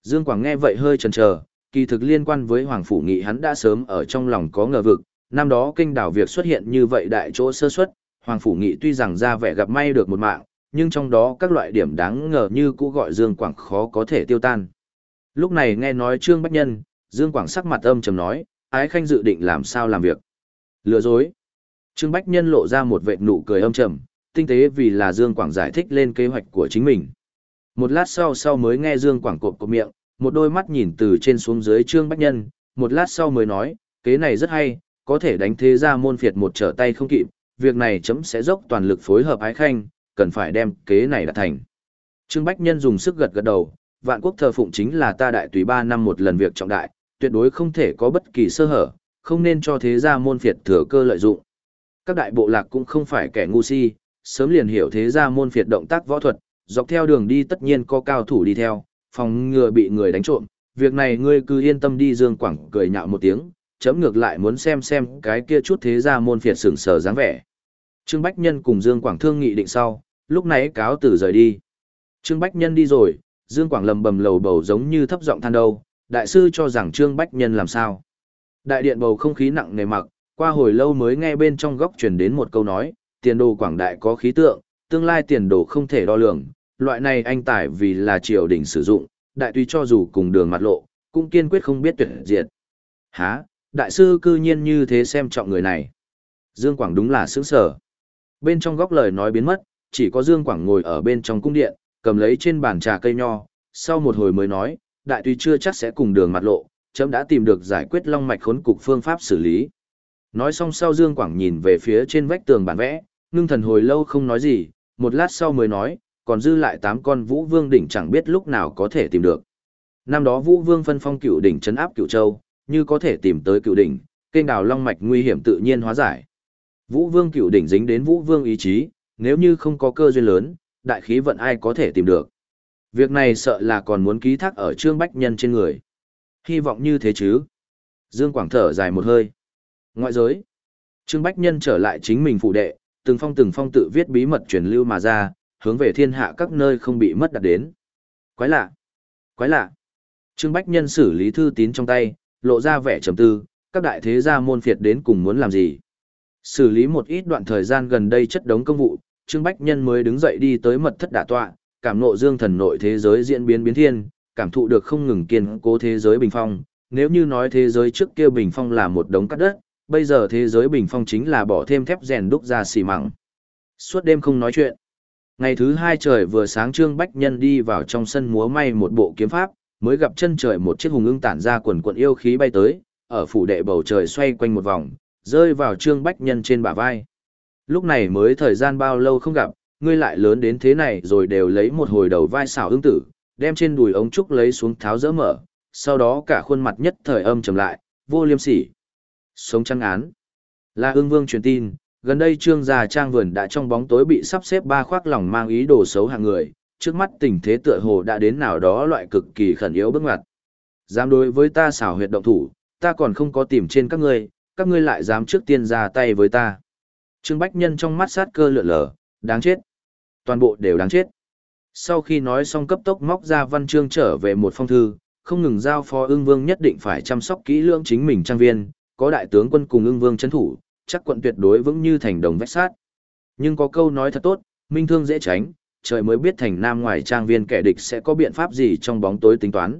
Dương Quảng nghe vậy hơi chần chờ, kỳ thực liên quan với Hoàng Phủ Nghị hắn đã sớm ở trong lòng có ngờ vực, năm đó kinh đảo việc xuất hiện như vậy đại chỗ sơ suất, Hoàng Phủ Nghị tuy rằng ra vẻ gặp may được một mạng, nhưng trong đó các loại điểm đáng ngờ như cũ gọi Dương Quảng khó có thể tiêu tan. Lúc này nghe nói Trương Bách Nhân, Dương Quảng sắc mặt âm trầm nói, Ái Khanh dự định làm sao làm việc. Lừa dối. Trương Bách Nhân lộ ra một vệt nụ cười âm trầm, tinh tế vì là Dương Quảng giải thích lên kế hoạch của chính mình. Một lát sau sau mới nghe Dương Quảng cộp cộp miệng, một đôi mắt nhìn từ trên xuống dưới Trương Bách Nhân, một lát sau mới nói, kế này rất hay, có thể đánh thế ra môn phiệt một trở tay không kịp, việc này chấm sẽ dốc toàn lực phối hợp Ái Khanh, cần phải đem kế này đạt thành. Trương Bách Nhân dùng sức gật gật đầu, vạn quốc thờ phụng chính là ta đại tùy ba năm một lần việc trọng đại, tuyệt đối không thể có bất kỳ sơ hở, không nên cho thế gia môn phiệt thừa cơ lợi dụng. Các đại bộ lạc cũng không phải kẻ ngu si, sớm liền hiểu thế gia môn phiệt động tác võ thuật, dọc theo đường đi tất nhiên có cao thủ đi theo, phòng ngừa bị người đánh trộm. Việc này ngươi cứ yên tâm đi. Dương Quảng cười nhạo một tiếng, chấm ngược lại muốn xem xem cái kia chút thế gia môn phiệt sừng sờ dáng vẻ. Trương Bách Nhân cùng Dương Quảng thương nghị định sau, lúc này cáo từ rời đi. Trương Bách Nhân đi rồi, Dương Quảng lầm bầm lầu bầu giống như thấp giọng than đâu, đại sư cho rằng Trương Bách Nhân làm sao. Đại điện bầu không khí nặng nề mặc, qua hồi lâu mới nghe bên trong góc truyền đến một câu nói, tiền đồ quảng đại có khí tượng, tương lai tiền đồ không thể đo lường, loại này anh tải vì là triều đình sử dụng, đại tuy cho dù cùng đường mặt lộ, cũng kiên quyết không biết tuyệt diệt. Hả, đại sư cư nhiên như thế xem trọng người này. Dương Quảng đúng là sướng sở. Bên trong góc lời nói biến mất, chỉ có Dương Quảng ngồi ở bên trong cung điện, cầm lấy trên bàn trà cây nho, sau một hồi mới nói, đại tuy chưa chắc sẽ cùng đường mặt lộ, chấm đã tìm được giải quyết long mạch khốn cục phương pháp xử lý. Nói xong sau Dương Quảng nhìn về phía trên vách tường bản vẽ, ngưng thần hồi lâu không nói gì, một lát sau mới nói, còn dư lại tám con Vũ Vương đỉnh chẳng biết lúc nào có thể tìm được. Năm đó Vũ Vương phân phong cựu đỉnh trấn áp cựu châu, như có thể tìm tới cựu đỉnh, kênh đào long mạch nguy hiểm tự nhiên hóa giải. Vũ Vương cựu đỉnh dính đến Vũ Vương ý chí, nếu như không có cơ duyên lớn, đại khí vận ai có thể tìm được. Việc này sợ là còn muốn ký thác ở Trương Bách Nhân trên người. Hy vọng như thế chứ. Dương Quảng thở dài một hơi. Ngoại giới. Trương Bách Nhân trở lại chính mình phụ đệ, từng phong từng phong tự viết bí mật truyền lưu mà ra, hướng về thiên hạ các nơi không bị mất đạt đến. Quái lạ. Quái lạ. Trương Bách Nhân xử lý thư tín trong tay, lộ ra vẻ trầm tư, các đại thế gia môn phiệt đến cùng muốn làm gì. Xử lý một ít đoạn thời gian gần đây chất đống công vụ, Trương Bách Nhân mới đứng dậy đi tới mật thất đả tọa, cảm ngộ dương thần nội thế giới diễn biến biến thiên, cảm thụ được không ngừng kiên cố thế giới bình phong. Nếu như nói thế giới trước kia bình phong là một đống cát đất, bây giờ thế giới bình phong chính là bỏ thêm thép rèn đúc ra xì măng. Suốt đêm không nói chuyện. Ngày thứ hai trời vừa sáng Trương Bách Nhân đi vào trong sân múa may một bộ kiếm pháp, mới gặp chân trời một chiếc hùng ưng tản ra quần quần yêu khí bay tới, ở phủ đệ bầu trời xoay quanh một vòng, rơi vào Trương Bách Nhân trên bả vai. Lúc này mới thời gian bao lâu không gặp, ngươi lại lớn đến thế này rồi đều lấy một hồi đầu vai xảo ưng tử, đem trên đùi ống trúc lấy xuống tháo dỡ mở, sau đó cả khuôn mặt nhất thời âm trầm lại, vô liêm sỉ. Sống trăng án. Là ưng vương truyền tin, gần đây Trương gia trang vườn đã trong bóng tối bị sắp xếp ba khoác lòng mang ý đồ xấu hạng người, trước mắt tình thế tựa hồ đã đến nào đó loại cực kỳ khẩn yếu bước ngoặt. Dám đối với ta xảo huyệt động thủ, ta còn không có tìm trên các ngươi, các ngươi lại dám trước tiên ra tay với ta. Trương Bách Nhân trong mắt sát cơ lượn lờ, đáng chết. Toàn bộ đều đáng chết. Sau khi nói xong cấp tốc móc ra văn chương trở về một phong thư, không ngừng giao phó ưng vương nhất định phải chăm sóc kỹ lưỡng chính mình trang viên, có đại tướng quân cùng ưng vương chấn thủ, chắc quận tuyệt đối vững như thành đồng vách sát. Nhưng có câu nói thật tốt, minh thương dễ tránh, trời mới biết thành nam ngoài trang viên kẻ địch sẽ có biện pháp gì trong bóng tối tính toán.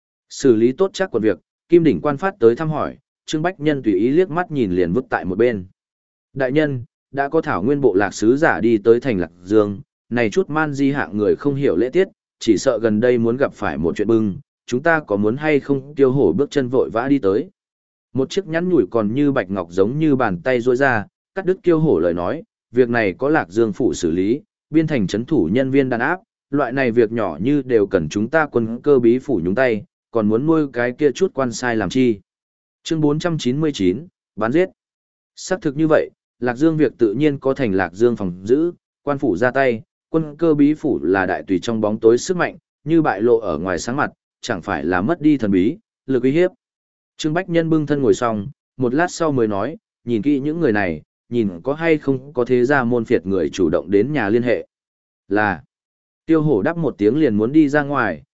Xử lý tốt chắc quận việc, Kim Đỉnh quan phát tới thăm hỏi, Trương Bách Nhân tùy ý liếc mắt nhìn liền vứt tại một bên. Đại nhân, đã có thảo nguyên bộ lạc sứ giả đi tới thành Lạc Dương, này chút man di hạng người không hiểu lễ tiết, chỉ sợ gần đây muốn gặp phải một chuyện bưng, chúng ta có muốn hay không tiêu hổ bước chân vội vã đi tới. Một chiếc nhắn nhủi còn như bạch ngọc giống như bàn tay duỗi ra, cắt đứt kiêu hổ lời nói, việc này có Lạc Dương phủ xử lý, biên thành trấn thủ nhân viên đàn áp, loại này việc nhỏ như đều cần chúng ta quân cơ bí phủ nhúng tay, còn muốn nuôi cái kia chút quan sai làm chi. Chương bốn trăm chín mươi chín, bán giết. Xác thực như vậy, Lạc Dương việc tự nhiên có thành Lạc Dương phòng giữ, quan phủ ra tay, quân cơ bí phủ là đại tùy trong bóng tối sức mạnh, như bại lộ ở ngoài sáng mặt, chẳng phải là mất đi thần bí, lực uy hiếp. Trương Bách Nhân bưng thân ngồi xong, một lát sau mới nói, nhìn kỹ những người này, nhìn có hay không có thế gia môn phiệt người chủ động đến nhà liên hệ. Là, tiêu hổ đáp một tiếng liền muốn đi ra ngoài,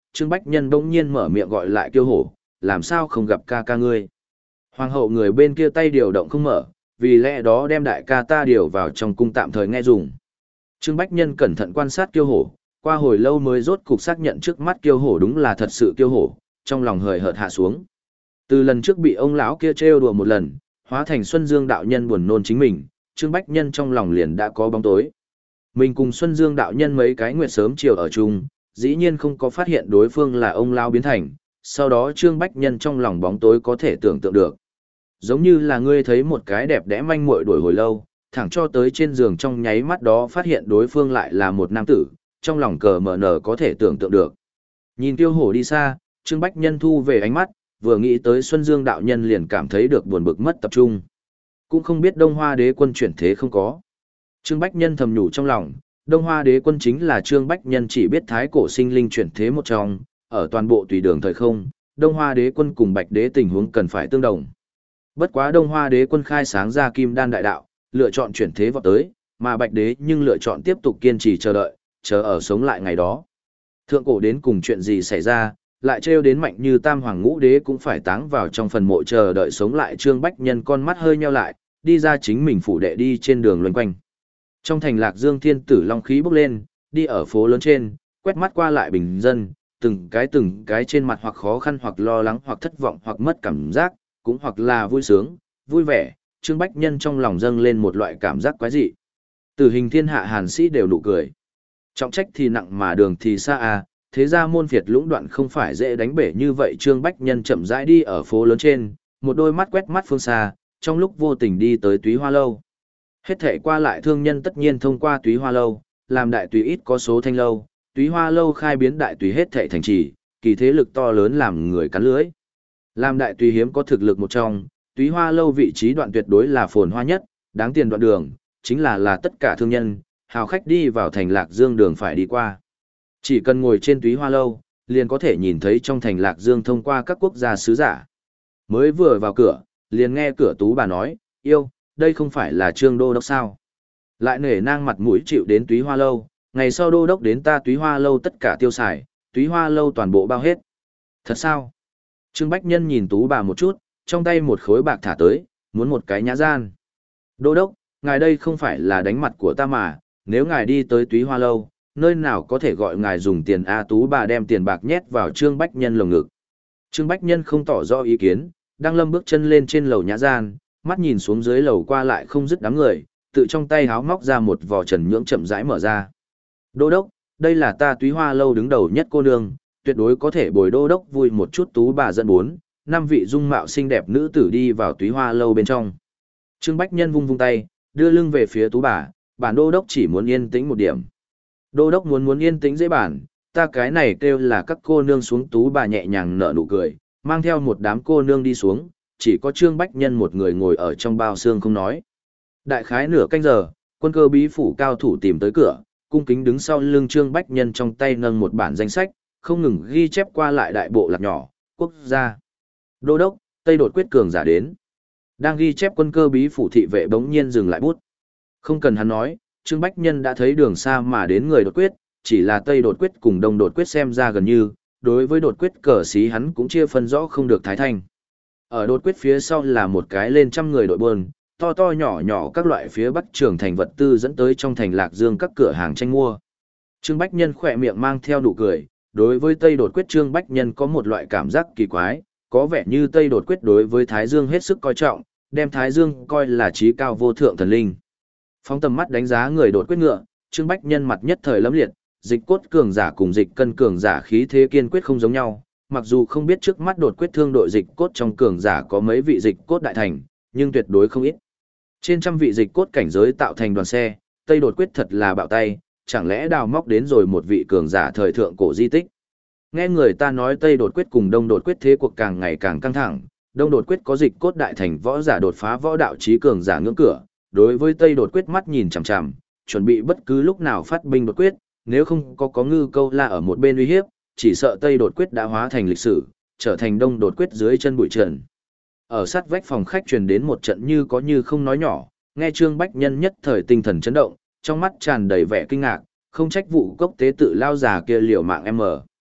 Trương Bách Nhân bỗng nhiên mở miệng gọi lại Kiêu Hổ, làm sao không gặp ca ca ngươi. Hoàng hậu người bên kia tay điều động không mở, vì lẽ đó đem đại ca ta điều vào trong cung tạm thời nghe dùng. Trương Bách Nhân cẩn thận quan sát Kiêu Hổ, qua hồi lâu mới rốt cục xác nhận trước mắt Kiêu Hổ đúng là thật sự Kiêu Hổ, trong lòng hời hợt hạ xuống. Từ lần trước bị ông lão kia trêu đùa một lần, hóa thành Xuân Dương đạo nhân buồn nôn chính mình, Trương Bách Nhân trong lòng liền đã có bóng tối. Mình cùng Xuân Dương đạo nhân mấy cái nguyệt sớm chiều ở chung, dĩ nhiên không có phát hiện đối phương là ông lão biến thành, sau đó Trương Bách Nhân trong lòng bóng tối có thể tưởng tượng được. Giống như là ngươi thấy một cái đẹp đẽ manh muội đuổi hồi lâu, thẳng cho tới trên giường trong nháy mắt đó phát hiện đối phương lại là một nam tử, trong lòng cờ mở nở có thể tưởng tượng được. Nhìn Kiêu Hổ đi xa, Trương Bách Nhân thu về ánh mắt, vừa nghĩ tới Xuân Dương đạo nhân liền cảm thấy được buồn bực mất tập trung. Cũng không biết Đông Hoa đế quân chuyển thế không có. Trương Bách Nhân thầm nhủ trong lòng, Đông Hoa đế quân chính là Trương Bách Nhân chỉ biết thái cổ sinh linh chuyển thế một trong, ở toàn bộ tùy đường thời không, Đông Hoa đế quân cùng Bạch đế tình huống cần phải tương đồng. Bất quá Đông Hoa đế quân khai sáng ra Kim Đan đại đạo, lựa chọn chuyển thế vọt tới, mà Bạch đế nhưng lựa chọn tiếp tục kiên trì chờ đợi, chờ ở sống lại ngày đó. Thượng cổ đến cùng chuyện gì xảy ra, lại trêu đến mạnh như Tam Hoàng Ngũ đế cũng phải táng vào trong phần mộ chờ đợi sống lại. Trương Bách Nhân con mắt hơi nheo lại, đi ra chính mình phủ đệ đi trên đường loanh quanh. Trong thành Lạc Dương thiên tử long khí bốc lên, đi ở phố lớn trên, quét mắt qua lại bình dân, từng cái từng cái trên mặt hoặc khó khăn hoặc lo lắng hoặc thất vọng hoặc mất cảm giác, cũng hoặc là vui sướng, vui vẻ, Trương Bách Nhân trong lòng dâng lên một loại cảm giác quái dị. Tử hình thiên hạ hàn sĩ đều nụ cười. Trọng trách thì nặng mà đường thì xa à, thế ra môn phiệt lũng đoạn không phải dễ đánh bể như vậy. Trương Bách Nhân chậm rãi đi ở phố lớn trên, một đôi mắt quét mắt phương xa, trong lúc vô tình đi tới Túy Hoa Lâu. Hết thể qua lại thương nhân tất nhiên thông qua Túy Hoa Lâu, làm đại tùy ít có số thanh lâu, Túy Hoa Lâu khai biến đại tùy hết thể thành trì, kỳ thế lực to lớn làm người cắn lưới. Làm đại tùy hiếm có thực lực một trong, Túy Hoa Lâu vị trí đoạn tuyệt đối là phồn hoa nhất, đáng tiền đoạn đường, chính là là tất cả thương nhân, hào khách đi vào thành Lạc Dương đường phải đi qua. Chỉ cần ngồi trên Túy Hoa Lâu, liền có thể nhìn thấy trong thành Lạc Dương thông qua các quốc gia sứ giả. Mới vừa vào cửa, liền nghe cửa Tú bà nói, yêu, đây không phải là Trương Đô Đốc sao. Lại nể nang mặt mũi chịu đến Túy Hoa Lâu, ngày sau Đô Đốc đến ta Túy Hoa Lâu tất cả tiêu xài, Túy Hoa Lâu toàn bộ bao hết. Thật sao? Trương Bách Nhân nhìn Tú bà một chút, trong tay một khối bạc thả tới, muốn một cái nhã gian. Đô Đốc, ngài đây không phải là đánh mặt của ta mà, nếu ngài đi tới Túy Hoa Lâu, nơi nào có thể gọi ngài dùng tiền. A Tú bà đem tiền bạc nhét vào Trương Bách Nhân lồng ngực. Trương Bách Nhân không tỏ rõ ý kiến, đang lâm bước chân lên trên lầu nhã gian, mắt nhìn xuống dưới lầu qua lại không dứt đám người, tự trong tay háo móc ra một vò trần nhưỡng chậm rãi mở ra. Đô Đốc, đây là ta Túy Hoa Lâu đứng đầu nhất cô nương, tuyệt đối có thể bồi Đô Đốc vui một chút. Tú bà dẫn bốn, năm vị dung mạo xinh đẹp nữ tử đi vào Túy Hoa Lâu bên trong. Trương Bách Nhân vung vung tay, đưa lưng về phía Tú bà, bản Đô Đốc chỉ muốn yên tĩnh một điểm. Đô Đốc muốn muốn yên tĩnh dễ bản, ta cái này kêu là các cô nương xuống. Tú bà nhẹ nhàng nở nụ cười, mang theo một đám cô nương đi xuống, chỉ có Trương Bách Nhân một người ngồi ở trong bao xương không nói. Đại khái nửa canh giờ, quân cơ bí phủ cao thủ tìm tới cửa, cung kính đứng sau lưng Trương Bách Nhân, trong tay nâng một bản danh sách, không ngừng ghi chép qua lại đại bộ lạc nhỏ, quốc gia. Đô Đốc, Tây Đột Quyết cường giả đến. Đang ghi chép quân cơ bí phủ thị vệ bỗng nhiên dừng lại bút. Không cần hắn nói, Trương Bách Nhân đã thấy đường xa mà đến người đột quyết, chỉ là Tây Đột Quyết cùng Đông Đột Quyết xem ra gần như, đối với đột quyết cờ xí hắn cũng chia phân rõ không được thái thanh. Ở đột quyết phía sau là một cái lên trăm người đội buôn, to to nhỏ nhỏ các loại phía bắc trường thành vật tư dẫn tới trong thành Lạc Dương các cửa hàng tranh mua. Trương Bách Nhân khỏe miệng mang theo nụ cười, đối với Tây Đột Quyết Trương Bách Nhân có một loại cảm giác kỳ quái, có vẻ như Tây Đột Quyết đối với Thái Dương hết sức coi trọng, đem Thái Dương coi là trí cao vô thượng thần linh. Phóng tầm mắt đánh giá người đột quyết ngựa, Trương Bách Nhân mặt nhất thời lẫm liệt, dịch cốt cường giả cùng dịch cân cường giả khí thế kiên quyết không giống nhau, mặc dù không biết trước mắt đột quyết thương đội dịch cốt trong cường giả có mấy vị dịch cốt đại thành, nhưng tuyệt đối không ít. Trên trăm vị dịch cốt cảnh giới tạo thành đoàn xe, Tây Đột Quyết thật là bạo tay, chẳng lẽ đào móc đến rồi một vị cường giả thời thượng cổ di tích. Nghe người ta nói Tây Đột Quyết cùng Đông Đột Quyết thế cuộc càng ngày càng căng thẳng, Đông Đột Quyết có dịch cốt đại thành võ giả đột phá võ đạo chí cường giả ngưỡng cửa, đối với Tây Đột Quyết mắt nhìn chằm chằm, chuẩn bị bất cứ lúc nào phát binh đột quyết, nếu không có có Ngư Câu La ở một bên uy hiếp, chỉ sợ Tây Đột Quyết đã hóa thành lịch sử, trở thành Đông Đột Quyết dưới chân bụi trần. Ở sát vách phòng khách truyền đến một trận như có như không nói nhỏ, nghe Trương Bách Nhân nhất thời tinh thần chấn động, trong mắt tràn đầy vẻ kinh ngạc, không trách vụ cốc tế tự lao già kia liều mạng em mở.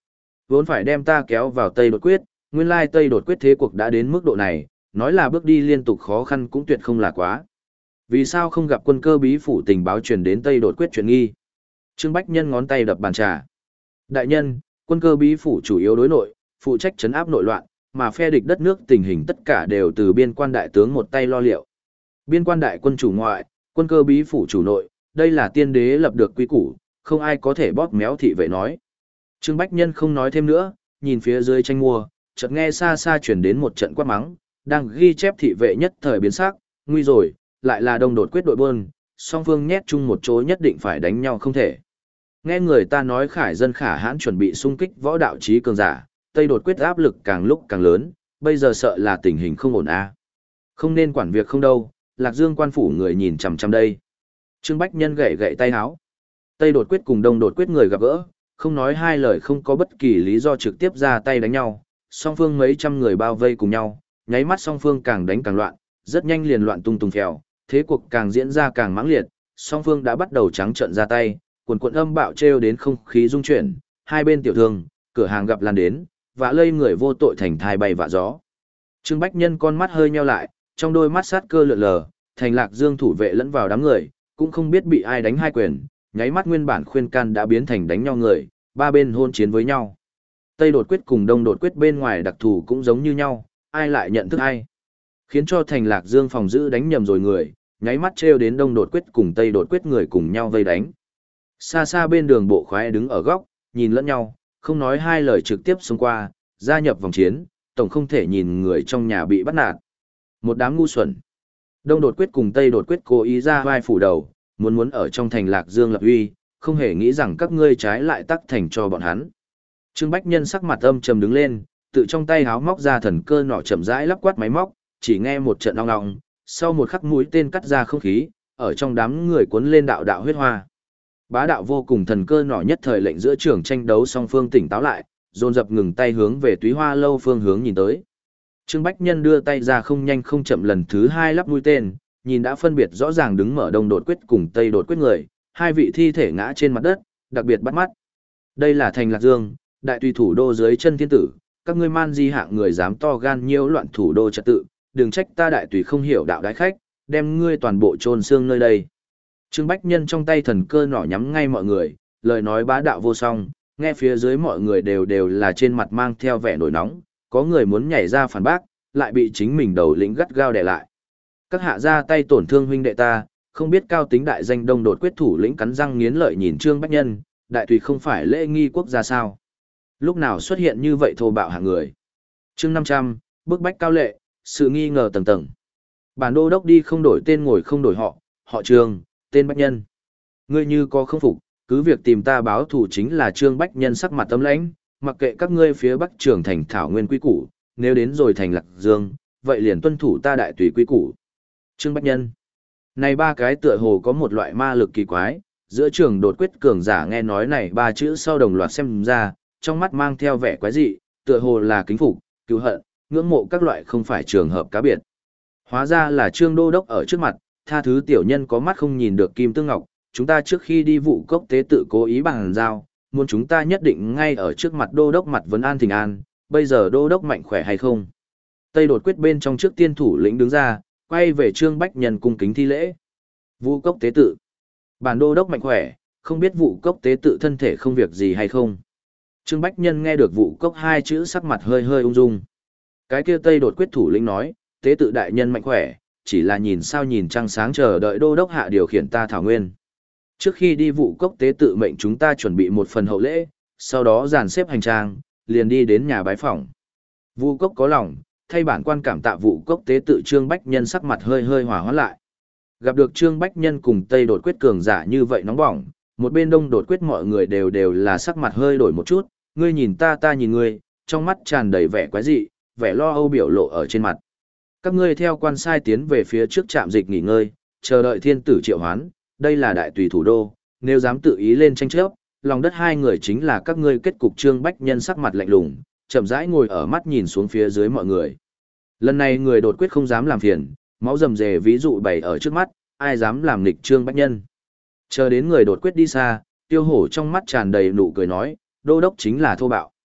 Vốn phải đem ta kéo vào Tây đột quyết, nguyên lai Tây đột quyết thế cuộc đã đến mức độ này, nói là bước đi liên tục khó khăn cũng tuyệt không là quá. Vì sao không gặp quân cơ bí phủ tình báo truyền đến Tây đột quyết chuyện nghi? Trương Bách Nhân ngón tay đập bàn trà. Đại nhân, quân cơ bí phủ chủ yếu đối nội, phụ trách trấn áp nội loạn, mà phe địch đất nước tình hình tất cả đều từ biên quan đại tướng một tay lo liệu. Biên quan đại quân chủ ngoại, quân cơ bí phủ chủ nội, đây là tiên đế lập được quy củ, không ai có thể bóp méo thị vệ nói. Trương Bách Nhân không nói thêm nữa, nhìn phía dưới tranh mua, chợt nghe xa xa chuyển đến một trận quát mắng, đang ghi chép thị vệ nhất thời biến sắc, nguy rồi, lại là đông đột quyết đội buôn, song phương nhét chung một chỗ nhất định phải đánh nhau không thể. Nghe người ta nói khải dân khả hãn chuẩn bị xung kích võ đạo trí cường giả, Tây đột quyết áp lực càng lúc càng lớn, bây giờ sợ là tình hình không ổn a. Không nên quản việc không đâu, Lạc Dương quan phủ người nhìn chằm chằm đây. Trương Bách Nhân gậy gậy tay háo. Tây đột quyết cùng đông đột quyết người gặp gỡ, không nói hai lời không có bất kỳ lý do trực tiếp ra tay đánh nhau, song phương mấy trăm người bao vây cùng nhau, nháy mắt song phương càng đánh càng loạn, rất nhanh liền loạn tung tung phèo, thế cuộc càng diễn ra càng mãng liệt, song phương đã bắt đầu trắng trợn ra tay, quần quần âm bạo trêu đến không khí rung chuyển, hai bên tiểu thương, cửa hàng gặp lan đến, vạ lây người vô tội thành thai bay vạ gió. Trương Bách Nhân con mắt hơi nheo lại, trong đôi mắt sát cơ lượn lờ, thành Lạc Dương thủ vệ lẫn vào đám người, cũng không biết bị ai đánh hai quyền, nháy mắt nguyên bản khuyên can đã biến thành đánh nhau người, ba bên hôn chiến với nhau. Tây đột quyết cùng đông đột quyết bên ngoài đặc thù cũng giống như nhau, ai lại nhận thức ai. Khiến cho thành Lạc Dương phòng giữ đánh nhầm rồi người, nháy mắt trêu đến đông đột quyết cùng Tây đột quyết người cùng nhau vây đánh. Xa xa bên đường bộ khoái đứng ở góc, nhìn lẫn nhau, không nói hai lời trực tiếp xông qua, gia nhập vòng chiến, tổng không thể nhìn người trong nhà bị bắt nạt. Một đám ngu xuẩn. Đông đột quyết cùng Tây đột quyết cố ý ra vai phủ đầu, muốn muốn ở trong thành Lạc Dương lập uy, không hề nghĩ rằng các ngươi trái lại tắc thành cho bọn hắn. Trương Bách Nhân sắc mặt âm trầm đứng lên, tự trong tay háo móc ra thần cơ nỏ chậm rãi lắp quát máy móc, chỉ nghe một trận ong ong, sau một khắc mũi tên cắt ra không khí, ở trong đám người cuốn lên đạo đạo huyết hoa. Bá đạo vô cùng thần cơ nỏ nhất thời lệnh giữa trường tranh đấu song phương tỉnh táo lại, dồn dập ngừng tay hướng về Túy Hoa lâu phương hướng nhìn tới. Trương Bách Nhân đưa tay ra không nhanh không chậm lần thứ hai lắp mũi tên, nhìn đã phân biệt rõ ràng đứng mở đông đột quyết cùng tây đột quyết người, hai vị thi thể ngã trên mặt đất, đặc biệt bắt mắt. Đây là thành Lạc Dương, đại tùy thủ đô dưới chân thiên tử, các ngươi man di hạng người dám to gan nhiễu loạn thủ đô trật tự, đừng trách ta đại tùy không hiểu đạo đái khách, đem ngươi toàn bộ chôn xương nơi đây. Trương Bách Nhân trong tay thần cơ nỏ nhắm ngay mọi người, lời nói bá đạo vô song, nghe phía dưới mọi người đều đều là trên mặt mang theo vẻ nổi nóng, có người muốn nhảy ra phản bác, lại bị chính mình đầu lĩnh gắt gao đè lại. Các hạ ra tay tổn thương huynh đệ ta, không biết cao tính đại danh đông đột quyết thủ lĩnh cắn răng nghiến lợi nhìn Trương Bách Nhân, đại tùy không phải lễ nghi quốc gia sao? Lúc nào xuất hiện như vậy thô bạo hạng người? Chương năm trăm, bức bách cao lệ, sự nghi ngờ tầng tầng. Bản đô đốc đi không đổi tên ngồi không đổi họ, họ Trương, tên Bách Nhân. Ngươi như có không phục, cứ việc tìm ta báo thù chính là Trương Bách Nhân sắc mặt tấm lãnh, mặc kệ các ngươi phía Bắc Trường thành thảo nguyên quy củ, nếu đến rồi thành Lạc Dương, vậy liền tuân thủ ta đại tùy quy củ. Trương Bách Nhân. Này ba cái tựa hồ có một loại ma lực kỳ quái, giữa trường đột quyết cường giả nghe nói này ba chữ sau đồng loạt xem ra, trong mắt mang theo vẻ quái dị, tựa hồ là kính phục, cứu hận, ngưỡng mộ các loại không phải trường hợp cá biệt. Hóa ra là Trương Đô Đốc ở trước mặt, tha thứ tiểu nhân có mắt không nhìn được kim tương ngọc, chúng ta trước khi đi vụ cốc tế tự cố ý bằng giao, muốn chúng ta nhất định ngay ở trước mặt Đô Đốc mặt vấn an thỉnh an, bây giờ Đô Đốc mạnh khỏe hay không? Tây đột quyết bên trong trước tiên thủ lĩnh đứng ra, quay về Trương Bách Nhân cung kính thi lễ. Vụ cốc tế tự. Bản Đô Đốc mạnh khỏe, không biết vụ cốc tế tự thân thể không việc gì hay không? Trương Bách Nhân nghe được vụ cốc hai chữ sắc mặt hơi hơi ung dung. Cái kia Tây đột quyết thủ lĩnh nói, tế tự đại nhân mạnh khỏe, chỉ là nhìn sao nhìn trăng sáng chờ đợi Đô Đốc hạ điều khiển ta thảo nguyên. Trước khi đi vụ cốc tế tự mệnh chúng ta chuẩn bị một phần hậu lễ, sau đó dàn xếp hành trang, liền đi đến nhà bái phỏng. Vụ cốc có lòng, thay bản quan cảm tạ vụ cốc tế tự Trương Bách Nhân sắc mặt hơi hơi hòa hóa lại. Gặp được Trương Bách Nhân cùng Tây đột quyết cường giả như vậy nóng bỏng, một bên đông đột quyết mọi người đều đều là sắc mặt hơi đổi một chút, ngươi nhìn ta ta nhìn ngươi, trong mắt tràn đầy vẻ quái dị, vẻ lo âu biểu lộ ở trên mặt. Các ngươi theo quan sai tiến về phía trước trạm dịch nghỉ ngơi, chờ đợi thiên tử triệu hoán, đây là đại tùy thủ đô, nếu dám tự ý lên tranh chấp, lòng đất hai người chính là các ngươi kết cục. Trương Bách Nhân sắc mặt lạnh lùng, chậm rãi ngồi ở mắt nhìn xuống phía dưới mọi người. Lần này người đột quyết không dám làm phiền, máu rầm rề ví dụ bày ở trước mắt, ai dám làm nghịch Trương Bách Nhân. Chờ đến người đột quyết đi xa, Tiêu Hổ trong mắt tràn đầy nụ cười nói, Đô Đốc chính là thô bạo.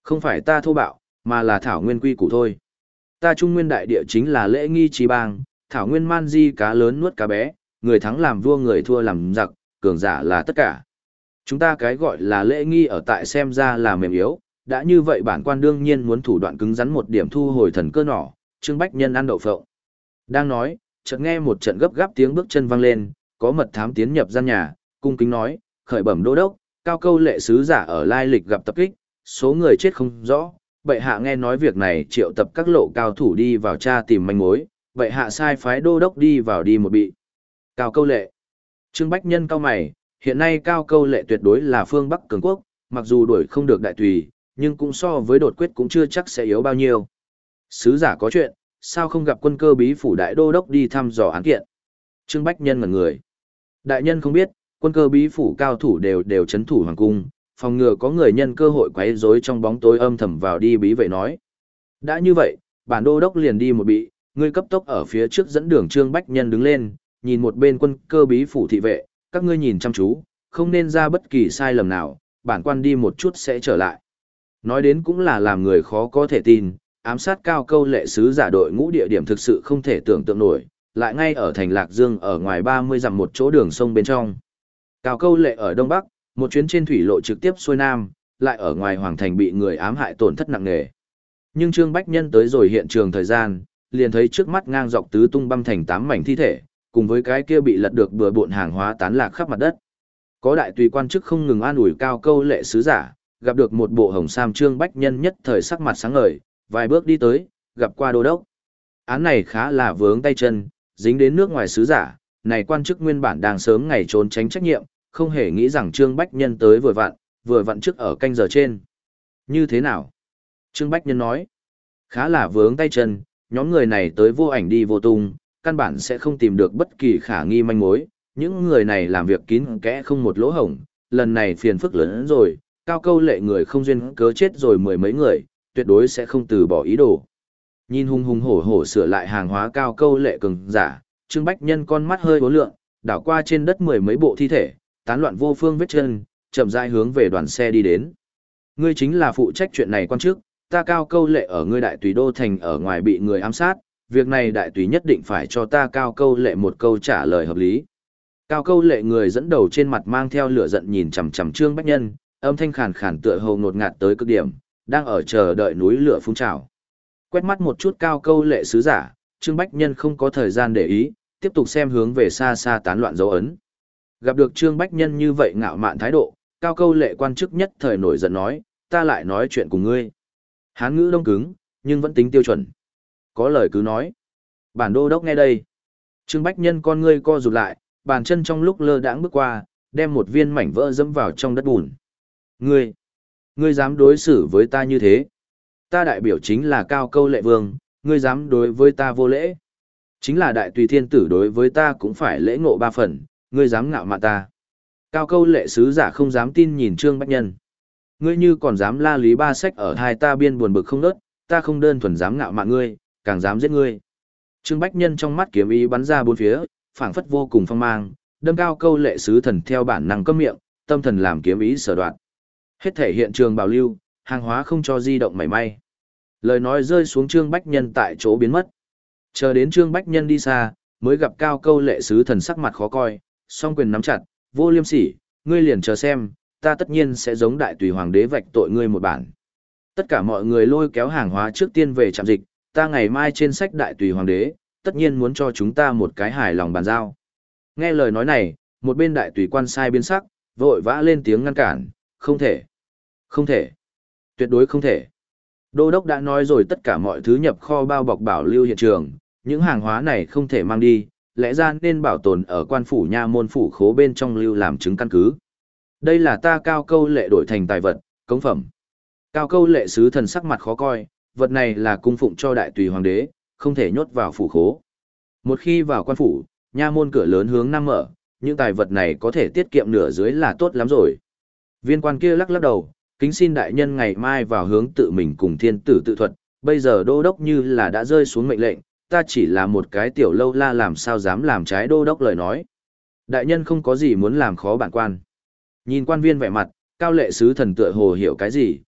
Không phải ta thô bạo, mà là thảo nguyên quy củ thôi. Ta trung nguyên đại địa chính là lễ nghi trí bang, thảo nguyên man di cá lớn nuốt cá bé, người thắng làm vua người thua làm giặc, cường giả là tất cả. Chúng ta cái gọi là lễ nghi ở tại xem ra là mềm yếu, đã như vậy bản quan đương nhiên muốn thủ đoạn cứng rắn một điểm thu hồi thần cơ nỏ, Trương Bách Nhân ăn đậu phộng. Đang nói, chợt nghe một trận gấp gáp tiếng bước chân vang lên, có mật thám tiến nhập gian nhà, cung kính nói, khởi bẩm đô đốc, cao câu lệ sứ giả ở lai lịch gặp tập kích, số người chết không rõ, bệ hạ nghe nói việc này triệu tập các lộ cao thủ đi vào tra tìm manh mối, bệ hạ sai phái đô đốc đi vào đi một bị. Cao câu lệ. Trương Bách Nhân cao mày, hiện nay cao câu lệ tuyệt đối là phương Bắc cường quốc, mặc dù đuổi không được đại tùy, nhưng cũng so với đột quyết cũng chưa chắc sẽ yếu bao nhiêu. Sứ giả có chuyện, sao không gặp quân cơ bí phủ đại đô đốc đi thăm dò án kiện? Trương Bách Nhân ngẩn người. Đại nhân không biết, quân cơ bí phủ cao thủ đều đều chấn thủ hoàng cung, phòng ngừa có người nhân cơ hội quấy rối trong bóng tối âm thầm vào đi bí vậy nói. Đã như vậy, bản đô đốc liền đi một bị, ngươi cấp tốc ở phía trước dẫn đường. Trương Bách Nhân đứng lên, nhìn một bên quân cơ bí phủ thị vệ, các ngươi nhìn chăm chú, không nên ra bất kỳ sai lầm nào, bản quan đi một chút sẽ trở lại. Nói đến cũng là làm người khó có thể tin, ám sát cao câu lệ sứ giả đội ngũ địa điểm thực sự không thể tưởng tượng nổi, lại ngay ở thành Lạc Dương ở ngoài ba mươi dặm một chỗ đường sông bên trong. Cao câu lệ ở Đông Bắc, một chuyến trên thủy lộ trực tiếp xuôi Nam, lại ở ngoài Hoàng Thành bị người ám hại tổn thất nặng nề. Nhưng Trương Bách Nhân tới rồi hiện trường thời gian, liền thấy trước mắt ngang dọc tứ tung băm thành tám mảnh thi thể, cùng với cái kia bị lật được bừa bộn hàng hóa tán lạc khắp mặt đất. Có đại tùy quan chức không ngừng an ủi cao câu lệ sứ giả, gặp được một bộ hồng sam. Trương Bách Nhân nhất thời sắc mặt sáng ngời, vài bước đi tới, gặp qua đô đốc. Án này khá là vướng tay chân, dính đến nước ngoài sứ giả, này quan chức nguyên bản đang sớm ngày trốn tránh trách nhiệm, không hề nghĩ rằng Trương Bách Nhân tới vừa vặn, vừa vặn trước ở canh giờ trên. Như thế nào? Trương Bách Nhân nói, khá là vướng tay chân, nhóm người này tới vô ảnh đi vô tung, căn bản sẽ không tìm được bất kỳ khả nghi manh mối, những người này làm việc kín kẽ không một lỗ hổng, lần này phiền phức lớn hơn rồi, cao câu lệ người không duyên cớ chết rồi mười mấy người, tuyệt đối sẽ không từ bỏ ý đồ. Nhìn hùng hùng hổ hổ sửa lại hàng hóa cao câu lệ cường giả, Trương Bách Nhân con mắt hơi uốn lượn, đảo qua trên đất mười mấy bộ thi thể, tán loạn vô phương vết chân, chậm rãi hướng về đoàn xe đi đến. Ngươi chính là phụ trách chuyện này quan chức, ta cao câu lệ ở ngươi đại tùy đô thành ở ngoài bị người ám sát, việc này đại tùy nhất định phải cho ta cao câu lệ một câu trả lời hợp lý. Cao câu lệ người dẫn đầu trên mặt mang theo lửa giận nhìn chằm chằm Trương Bách Nhân, âm thanh khàn khàn tựa hồ ngột ngạt tới cực điểm, đang ở chờ đợi núi lửa phun trào. Quét mắt một chút cao câu lệ sứ giả, Trương Bách Nhân không có thời gian để ý, tiếp tục xem hướng về xa xa tán loạn dấu ấn. Gặp được Trương Bách Nhân như vậy ngạo mạn thái độ, cao câu lệ quan chức nhất thời nổi giận nói, ta lại nói chuyện cùng ngươi. Hán ngữ đông cứng, nhưng vẫn tính tiêu chuẩn. Có lời cứ nói. Bản đô đốc nghe đây. Trương Bách Nhân con ngươi co rụt lại, bàn chân trong lúc lơ đãng bước qua, đem một viên mảnh vỡ dẫm vào trong đất bùn. Ngươi, ngươi dám đối xử với ta như thế? Ta đại biểu chính là cao câu lệ vương, ngươi dám đối với ta vô lễ? Chính là đại tùy thiên tử đối với ta cũng phải lễ ngộ ba phần, ngươi dám ngạo mạn ta? Cao câu lệ sứ giả không dám tin nhìn Trương Bách Nhân. Ngươi như còn dám la lý ba sách ở hai ta biên buồn bực không nớt, ta không đơn thuần dám ngạo mạn ngươi, càng dám giết ngươi. Trương Bách Nhân trong mắt kiếm ý bắn ra bốn phía, phảng phất vô cùng phong mang, đâm cao câu lệ sứ thần theo bản năng cấm miệng, tâm thần làm kiếm ý sở đoạn. Hết thể hiện trường bảo lưu, hàng hóa không cho di động mảy may. Lời nói rơi xuống Trương Bách Nhân tại chỗ biến mất. Chờ đến Trương Bách Nhân đi xa, mới gặp cao câu lệ sứ thần sắc mặt khó coi, song quyền nắm chặt, vô liêm sỉ, ngươi liền chờ xem, ta tất nhiên sẽ giống đại tùy hoàng đế vạch tội ngươi một bản. Tất cả mọi người lôi kéo hàng hóa trước tiên về trạm dịch, ta ngày mai trên sách đại tùy hoàng đế, tất nhiên muốn cho chúng ta một cái hài lòng bàn giao. Nghe lời nói này, một bên đại tùy quan sai biến sắc, vội vã lên tiếng ngăn cản, không thể, không thể, tuyệt đối không thể. Đô đốc đã nói rồi tất cả mọi thứ nhập kho bao bọc bảo lưu hiện trường, những hàng hóa này không thể mang đi, lẽ ra nên bảo tồn ở quan phủ nha môn phủ khố bên trong lưu làm chứng căn cứ. Đây là ta cao câu lệ đổi thành tài vật, cống phẩm. Cao câu lệ sứ thần sắc mặt khó coi, vật này là cung phụng cho đại tùy hoàng đế, không thể nhốt vào phủ khố. Một khi vào quan phủ, nha môn cửa lớn hướng nam mở, những tài vật này có thể tiết kiệm nửa dưới là tốt lắm rồi. Viên quan kia lắc lắc đầu, kính xin đại nhân ngày mai vào hướng tự mình cùng thiên tử tự thuật, bây giờ đô đốc như là đã rơi xuống mệnh lệnh, ta chỉ là một cái tiểu lâu la làm sao dám làm trái đô đốc lời nói. Đại nhân không có gì muốn làm khó bản quan. Nhìn quan viên vẻ mặt, cao lệ sứ thần tựa hồ hiểu cái gì,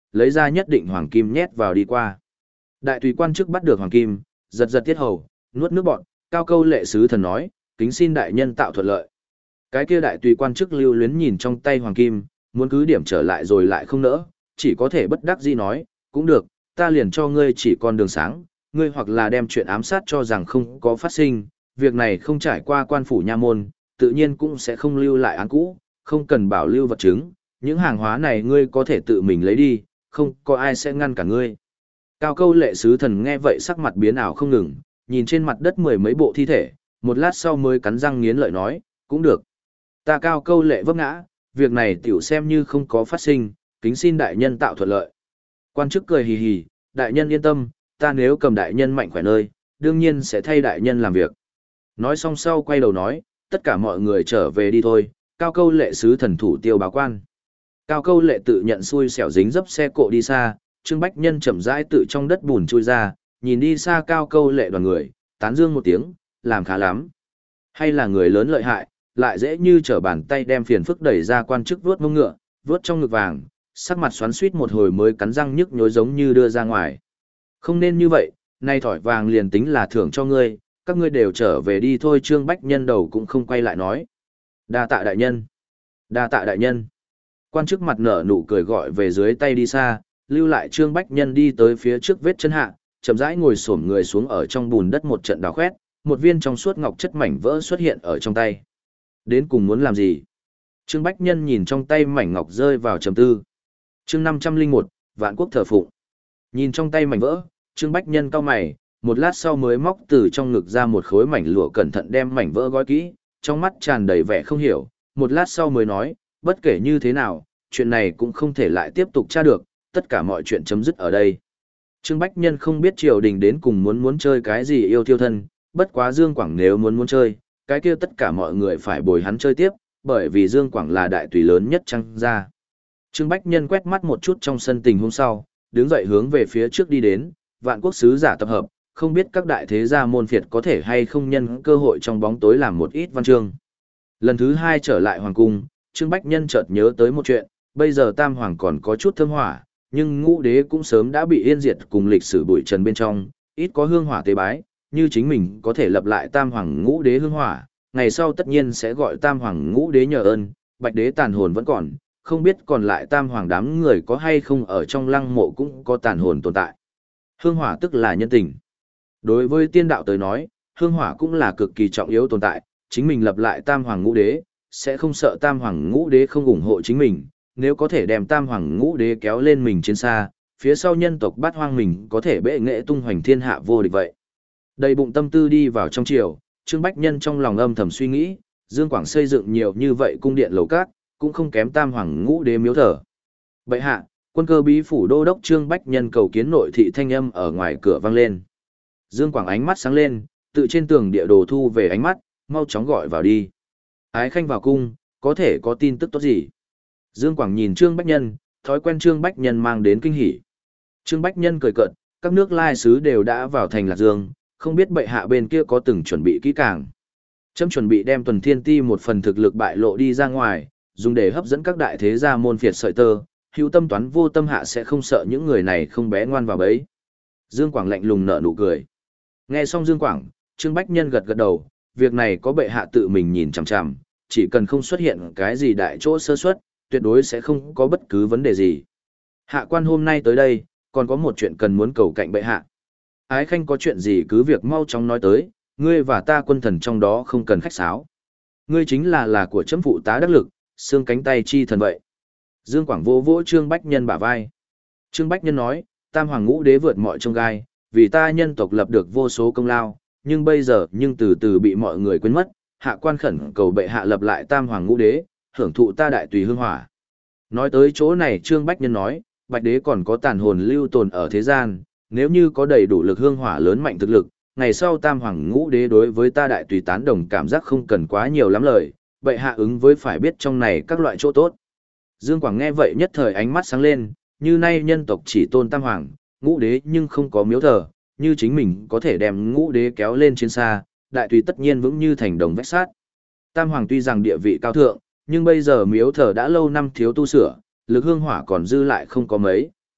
lấy ra nhất định hoàng kim nhét vào đi qua. Đại tùy quan chức bắt được hoàng kim, giật giật tiết hầu, nuốt nước bọt, cao câu lệ sứ thần nói, kính xin đại nhân tạo thuận lợi. Cái kia đại tùy quan chức lưu luyến nhìn trong tay hoàng kim, muốn cứ điểm trở lại rồi lại không nỡ, chỉ có thể bất đắc dĩ nói, cũng được, ta liền cho ngươi chỉ con đường sáng, ngươi hoặc là đem chuyện ám sát cho rằng không có phát sinh, việc này không trải qua quan phủ nha môn, tự nhiên cũng sẽ không lưu lại án cũ, không cần bảo lưu vật chứng, những hàng hóa này ngươi có thể tự mình lấy đi, không có ai sẽ ngăn cả ngươi. Cao câu lệ sứ thần nghe vậy sắc mặt biến ảo không ngừng, nhìn trên mặt đất mười mấy bộ thi thể, một lát sau mới cắn răng nghiến lợi nói, cũng được. Ta cao câu lệ vấp ngã, việc này tiểu xem như không có phát sinh, kính xin đại nhân tạo thuận lợi. Quan chức cười hì hì, đại nhân yên tâm, ta nếu cầm đại nhân mạnh khỏe nơi, đương nhiên sẽ thay đại nhân làm việc. Nói xong sau quay đầu nói, tất cả mọi người trở về đi thôi, cao câu lệ sứ thần thủ tiêu báo quan. Cao câu lệ tự nhận xui xẻo dính dấp xe cộ đi xa, Trương Bách Nhân chậm rãi tự trong đất bùn chui ra, nhìn đi xa cao câu lệ đoàn người, tán dương một tiếng, làm khá lắm. Hay là người lớn lợi hại, lại dễ như trở bàn tay đem phiền phức đẩy ra quan chức vuốt mông ngựa, vuốt trong ngực vàng, sắc mặt xoắn xuýt một hồi mới cắn răng nhức nhối giống như đưa ra ngoài. Không nên như vậy, nay thỏi vàng liền tính là thưởng cho ngươi, các ngươi đều trở về đi thôi. Trương Bách Nhân đầu cũng không quay lại nói. Đa tạ đại nhân. Đa tạ đại nhân. Quan chức mặt nở nụ cười gọi về dưới tay đi xa, lưu lại Trương Bách Nhân đi tới phía trước vết chân hạ, chậm rãi ngồi xổm người xuống ở trong bùn đất một trận đào khoét, một viên trong suốt ngọc chất mảnh vỡ xuất hiện ở trong tay. Đến cùng muốn làm gì? Trương Bách Nhân nhìn trong tay mảnh ngọc rơi vào trầm tư. Chương năm trăm lẻ một, Vạn Quốc thờ phụng. Nhìn trong tay mảnh vỡ, Trương Bách Nhân cau mày, một lát sau mới móc từ trong ngực ra một khối mảnh lụa cẩn thận đem mảnh vỡ gói kỹ, trong mắt tràn đầy vẻ không hiểu, một lát sau mới nói, bất kể như thế nào, chuyện này cũng không thể lại tiếp tục tra được, tất cả mọi chuyện chấm dứt ở đây. Trương Bách Nhân không biết triều đình đến cùng muốn muốn chơi cái gì yêu thiêu thân, bất quá Dương Quảng nếu muốn muốn chơi, cái kia tất cả mọi người phải bồi hắn chơi tiếp, bởi vì Dương Quảng là đại tùy lớn nhất trăng ra. Trương Bách Nhân quét mắt một chút trong sân tình hôm sau, đứng dậy hướng về phía trước đi đến, Vạn Quốc sứ giả tập hợp, không biết các đại thế gia môn phiệt có thể hay không nhân cơ hội trong bóng tối làm một ít văn chương. Lần thứ hai trở lại hoàng cung, Trương Bách Nhân chợt nhớ tới một chuyện, bây giờ Tam Hoàng còn có chút thơm hỏa, nhưng Ngũ Đế cũng sớm đã bị yên diệt cùng lịch sử bụi trần bên trong, ít có hương hỏa tế bái, như chính mình có thể lập lại Tam Hoàng Ngũ Đế hương hỏa, ngày sau tất nhiên sẽ gọi Tam Hoàng Ngũ Đế nhờ ơn, Bạch Đế tàn hồn vẫn còn, không biết còn lại Tam Hoàng đám người có hay không ở trong lăng mộ cũng có tàn hồn tồn tại. Hương hỏa tức là nhân tình. Đối với tiên đạo tới nói, hương hỏa cũng là cực kỳ trọng yếu tồn tại, chính mình lập lại Tam Hoàng Ngũ Đế, sẽ không sợ Tam Hoàng Ngũ Đế không ủng hộ chính mình, nếu có thể đem Tam Hoàng Ngũ Đế kéo lên mình trên xa, phía sau nhân tộc Bát Hoang mình có thể bệ nghệ tung hoành thiên hạ vô địch vậy. Đầy bụng tâm tư đi vào trong triều, Trương Bách Nhân trong lòng âm thầm suy nghĩ, Dương Quảng xây dựng nhiều như vậy cung điện lầu cát, cũng không kém Tam Hoàng Ngũ Đế miếu thờ. Bệ hạ, quân cơ bí phủ đô đốc Trương Bách Nhân cầu kiến nội thị thanh âm ở ngoài cửa vang lên. Dương Quảng ánh mắt sáng lên, tự trên tường địa đồ thu về ánh mắt, mau chóng gọi vào đi. Ái khanh vào cung, có thể có tin tức tốt gì? Dương Quảng nhìn Trương Bách Nhân, thói quen Trương Bách Nhân mang đến kinh hỉ. Trương Bách Nhân cười cợt, các nước lai sứ đều đã vào thành Lạc Dương, không biết bệ hạ bên kia có từng chuẩn bị kỹ càng. Chấm chuẩn bị đem Tuần Thiên Ti một phần thực lực bại lộ đi ra ngoài, dùng để hấp dẫn các đại thế gia môn phiệt sợi tơ, hữu tâm toán vô tâm hạ sẽ không sợ những người này không bé ngoan vào bấy. Dương Quảng lạnh lùng nở nụ cười. Nghe xong Dương Quảng, Trương Bách Nhân gật gật đầu, việc này có bệ hạ tự mình nhìn chằm chằm, chỉ cần không xuất hiện cái gì đại chỗ sơ suất, tuyệt đối sẽ không có bất cứ vấn đề gì. Hạ quan hôm nay tới đây, còn có một chuyện cần muốn cầu cạnh bệ hạ. Ái khanh có chuyện gì cứ việc mau chóng nói tới, ngươi và ta quân thần trong đó không cần khách sáo. Ngươi chính là là của chấm phụ tá đắc lực, xương cánh tay chi thần vậy. Dương Quảng vỗ vỗ Trương Bách Nhân bả vai. Trương Bách Nhân nói, Tam Hoàng Ngũ Đế vượt mọi chông gai, vì ta nhân tộc lập được vô số công lao, nhưng bây giờ nhưng từ từ bị mọi người quên mất, hạ quan khẩn cầu bệ hạ lập lại Tam Hoàng Ngũ Đế, hưởng thụ ta đại tùy hương hỏa. Nói tới chỗ này Trương Bách Nhân nói, Bạch Đế còn có tàn hồn lưu tồn ở thế gian, nếu như có đầy đủ lực hương hỏa lớn mạnh thực lực, ngày sau Tam Hoàng Ngũ Đế đối với ta đại tùy tán đồng cảm giác không cần quá nhiều lắm lời, bệ hạ ứng với phải biết trong này các loại chỗ tốt. Dương Quảng nghe vậy nhất thời ánh mắt sáng lên, như nay nhân tộc chỉ tôn Tam Hoàng, Ngũ Đế nhưng không có miếu thờ, như chính mình có thể đem Ngũ Đế kéo lên trên xa, đại tùy tất nhiên vững như thành đồng vách sát. Tam Hoàng tuy rằng địa vị cao thượng, nhưng bây giờ miếu thờ đã lâu năm thiếu tu sửa, lực hương hỏa còn dư lại không có mấy,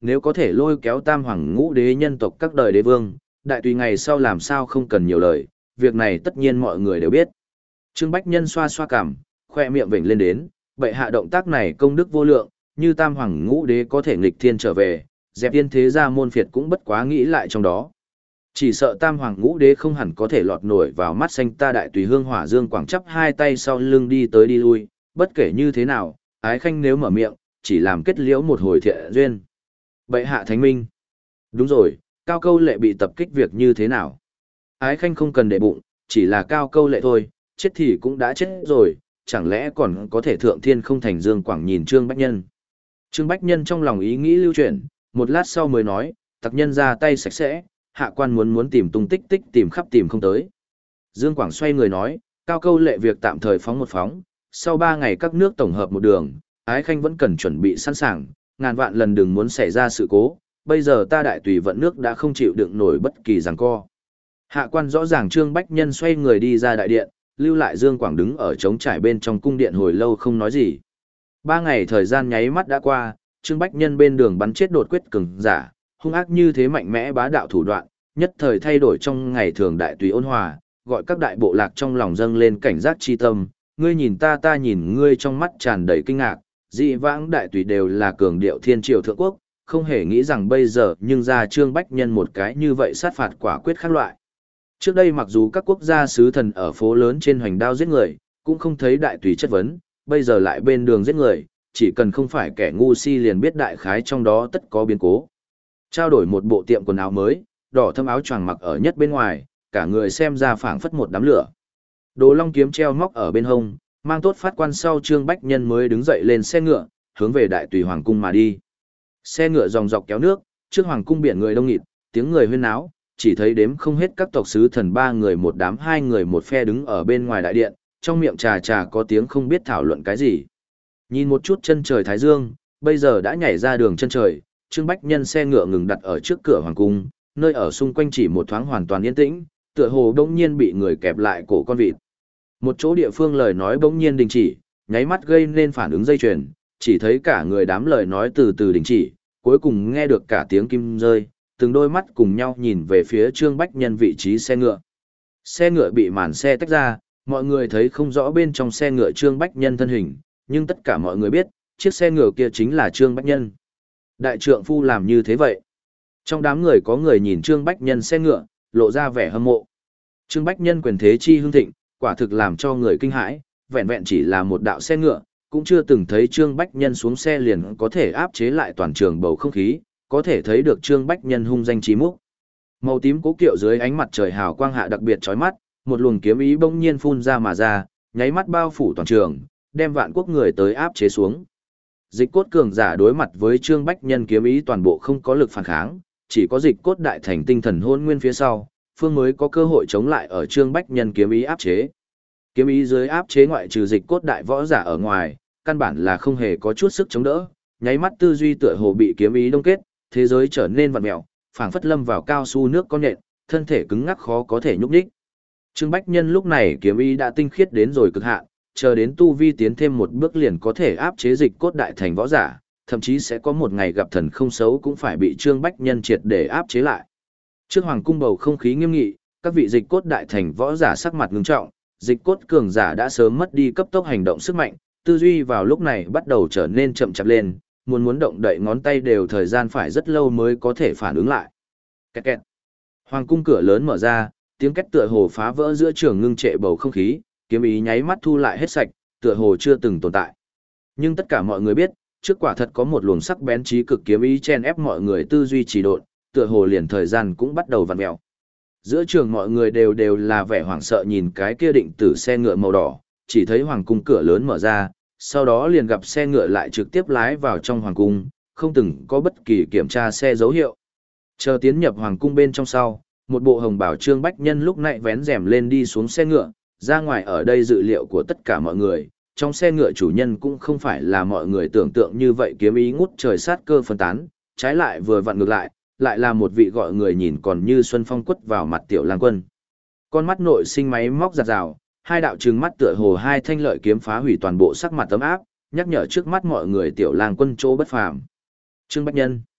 nếu có thể lôi kéo tam hoàng ngũ đế nhân tộc các đời đế vương, đại tùy ngày sau làm sao không cần nhiều lời, việc này tất nhiên mọi người đều biết. Trương Bách Nhân xoa xoa cằm, khoe miệng vểnh lên đến, bệ hạ động tác này công đức vô lượng, như tam hoàng ngũ đế có thể nghịch thiên trở về, dẹp tiên thế gia môn phiệt cũng bất quá nghĩ lại trong đó. Chỉ sợ tam hoàng ngũ đế không hẳn có thể lọt nổi vào mắt xanh ta đại tùy hương hỏa dương quảng chắp hai tay sau lưng đi tới đi lui, bất kể như thế nào, ái khanh nếu mở miệng, chỉ làm kết liễu một hồi thiện duyên. Bệ hạ thánh minh. Đúng rồi, cao câu lệ bị tập kích việc như thế nào? Ái khanh không cần để bụng, chỉ là cao câu lệ thôi, chết thì cũng đã chết rồi, chẳng lẽ còn có thể thượng thiên không thành dương quảng nhìn Trương Bách Nhân. Trương Bách Nhân trong lòng ý nghĩ lưu chuyển, một lát sau mới nói, tặc nhân ra tay sạch sẽ, hạ quan muốn muốn tìm tung tích tích tìm khắp tìm không tới. Dương Quảng xoay người nói, cao câu lệ việc tạm thời phóng một phóng, sau ba ngày các nước tổng hợp một đường, ái khanh vẫn cần chuẩn bị sẵn sàng, ngàn vạn lần đừng muốn xảy ra sự cố, bây giờ ta đại tùy vận nước đã không chịu đựng nổi bất kỳ giằng co. Hạ quan rõ ràng Trương Bách Nhân xoay người đi ra đại điện, lưu lại Dương Quảng đứng ở trống trải bên trong cung điện hồi lâu không nói gì. Ba ngày thời gian nháy mắt đã qua, Trương Bách Nhân bên đường bắn chết đột quyết cường giả, hung ác như thế mạnh mẽ bá đạo thủ đoạn, nhất thời thay đổi trong ngày thường đại tùy ôn hòa, gọi các đại bộ lạc trong lòng dâng lên cảnh giác chi tâm, ngươi nhìn ta ta nhìn ngươi trong mắt tràn đầy kinh ngạc, dị vãng đại tùy đều là cường điệu thiên triều thượng quốc, không hề nghĩ rằng bây giờ nhưng ra Trương Bách Nhân một cái như vậy sát phạt quả quyết khác loại. Trước đây mặc dù các quốc gia sứ thần ở phố lớn trên hoành đao giết người, cũng không thấy đại tùy chất vấn, bây giờ lại bên đường giết người, chỉ cần không phải kẻ ngu si liền biết đại khái trong đó tất có biến cố. Trao đổi một bộ tiệm quần áo mới, đỏ thâm áo choàng mặc ở nhất bên ngoài, cả người xem ra phảng phất một đám lửa. Đồ Long kiếm treo móc ở bên hông, mang tốt phát quan sau Trương Bách Nhân mới đứng dậy lên xe ngựa, hướng về đại tùy hoàng cung mà đi. Xe ngựa dòng dọc kéo nước, trước hoàng cung biển người đông nghịt, tiếng người huyên náo, chỉ thấy đếm không hết các tộc sứ thần ba người một đám hai người một phe đứng ở bên ngoài đại điện, trong miệng trà trà có tiếng không biết thảo luận cái gì. Nhìn một chút chân trời thái dương, bây giờ đã nhảy ra đường chân trời, Trương Bách Nhân xe ngựa ngừng đặt ở trước cửa hoàng cung, nơi ở xung quanh chỉ một thoáng hoàn toàn yên tĩnh, tựa hồ bỗng nhiên bị người kẹp lại cổ con vịt. Một chỗ địa phương lời nói bỗng nhiên đình chỉ, nháy mắt gây nên phản ứng dây chuyền, chỉ thấy cả người đám lời nói từ từ đình chỉ, cuối cùng nghe được cả tiếng kim rơi, từng đôi mắt cùng nhau nhìn về phía Trương Bách Nhân vị trí xe ngựa. Xe ngựa bị màn xe tách ra, mọi người thấy không rõ bên trong xe ngựa Trương Bách Nhân thân hình, nhưng tất cả mọi người biết, chiếc xe ngựa kia chính là Trương Bách Nhân. Đại trượng phu làm như thế vậy. Trong đám người có người nhìn Trương Bách Nhân xe ngựa, lộ ra vẻ hâm mộ. Trương Bách Nhân quyền thế chi hưng thịnh, quả thực làm cho người kinh hãi, vẹn vẹn chỉ là một đạo xe ngựa, cũng chưa từng thấy Trương Bách Nhân xuống xe liền có thể áp chế lại toàn trường bầu không khí, có thể thấy được Trương Bách Nhân hung danh chí múc. Màu tím cố kiệu dưới ánh mặt trời hào quang hạ đặc biệt chói mắt, một luồng kiếm ý bỗng nhiên phun ra mà ra, nháy mắt bao phủ toàn trường, đem vạn quốc người tới áp chế xuống. Dịch cốt cường giả đối mặt với Trương Bách Nhân kiếm ý toàn bộ không có lực phản kháng, chỉ có dịch cốt đại thành tinh thần hôn nguyên phía sau, phương mới có cơ hội chống lại ở Trương Bách Nhân kiếm ý áp chế. Kiếm ý dưới áp chế ngoại trừ dịch cốt đại võ giả ở ngoài, căn bản là không hề có chút sức chống đỡ, nháy mắt tư duy tựa hồ bị kiếm ý đông kết, thế giới trở nên vặn mèo, phảng phất lâm vào cao su nước con nhện, thân thể cứng ngắc khó có thể nhúc nhích. Trương Bách Nhân lúc này kiếm ý đã tinh khiết đến rồi cực hạn, chờ đến tu vi tiến thêm một bước liền có thể áp chế dịch cốt đại thành võ giả, thậm chí sẽ có một ngày gặp thần không xấu cũng phải bị Trương Bách Nhân triệt để áp chế lại. Trước hoàng cung bầu không khí nghiêm nghị, các vị dịch cốt đại thành võ giả sắc mặt ngưng trọng, dịch cốt cường giả đã sớm mất đi cấp tốc hành động sức mạnh, tư duy vào lúc này bắt đầu trở nên chậm chạp lên, muốn muốn động đậy ngón tay đều thời gian phải rất lâu mới có thể phản ứng lại. Kẹt kẹt. Hoàng cung cửa lớn mở ra, tiếng két tựa hồ phá vỡ giữa trường ngưng trệ bầu không khí, kiếm ý nháy mắt thu lại hết sạch, tựa hồ chưa từng tồn tại. Nhưng tất cả mọi người biết, trước quả thật có một luồng sắc bén trí cực kiếm ý chen ép mọi người tư duy trì độn, tựa hồ liền thời gian cũng bắt đầu vặn mèo. Giữa trường mọi người đều đều là vẻ hoảng sợ nhìn cái kia định tử xe ngựa màu đỏ, chỉ thấy hoàng cung cửa lớn mở ra, sau đó liền gặp xe ngựa lại trực tiếp lái vào trong hoàng cung, không từng có bất kỳ kiểm tra xe dấu hiệu. Chờ tiến nhập hoàng cung bên trong sau, một bộ hồng bào Trương Bách Nhân lúc nãy vén rèm lên đi xuống xe ngựa, ra ngoài ở đây dự liệu của tất cả mọi người, trong xe ngựa chủ nhân cũng không phải là mọi người tưởng tượng như vậy kiếm ý ngút trời sát cơ phân tán, trái lại vừa vặn ngược lại, lại là một vị gọi người nhìn còn như xuân phong quất vào mặt tiểu lang quân. Con mắt nội sinh máy móc giặt rào, hai đạo trừng mắt tựa hồ hai thanh lợi kiếm phá hủy toàn bộ sắc mặt tấm áp, nhắc nhở trước mắt mọi người tiểu lang quân chỗ bất phàm. Trương Bách Nhân.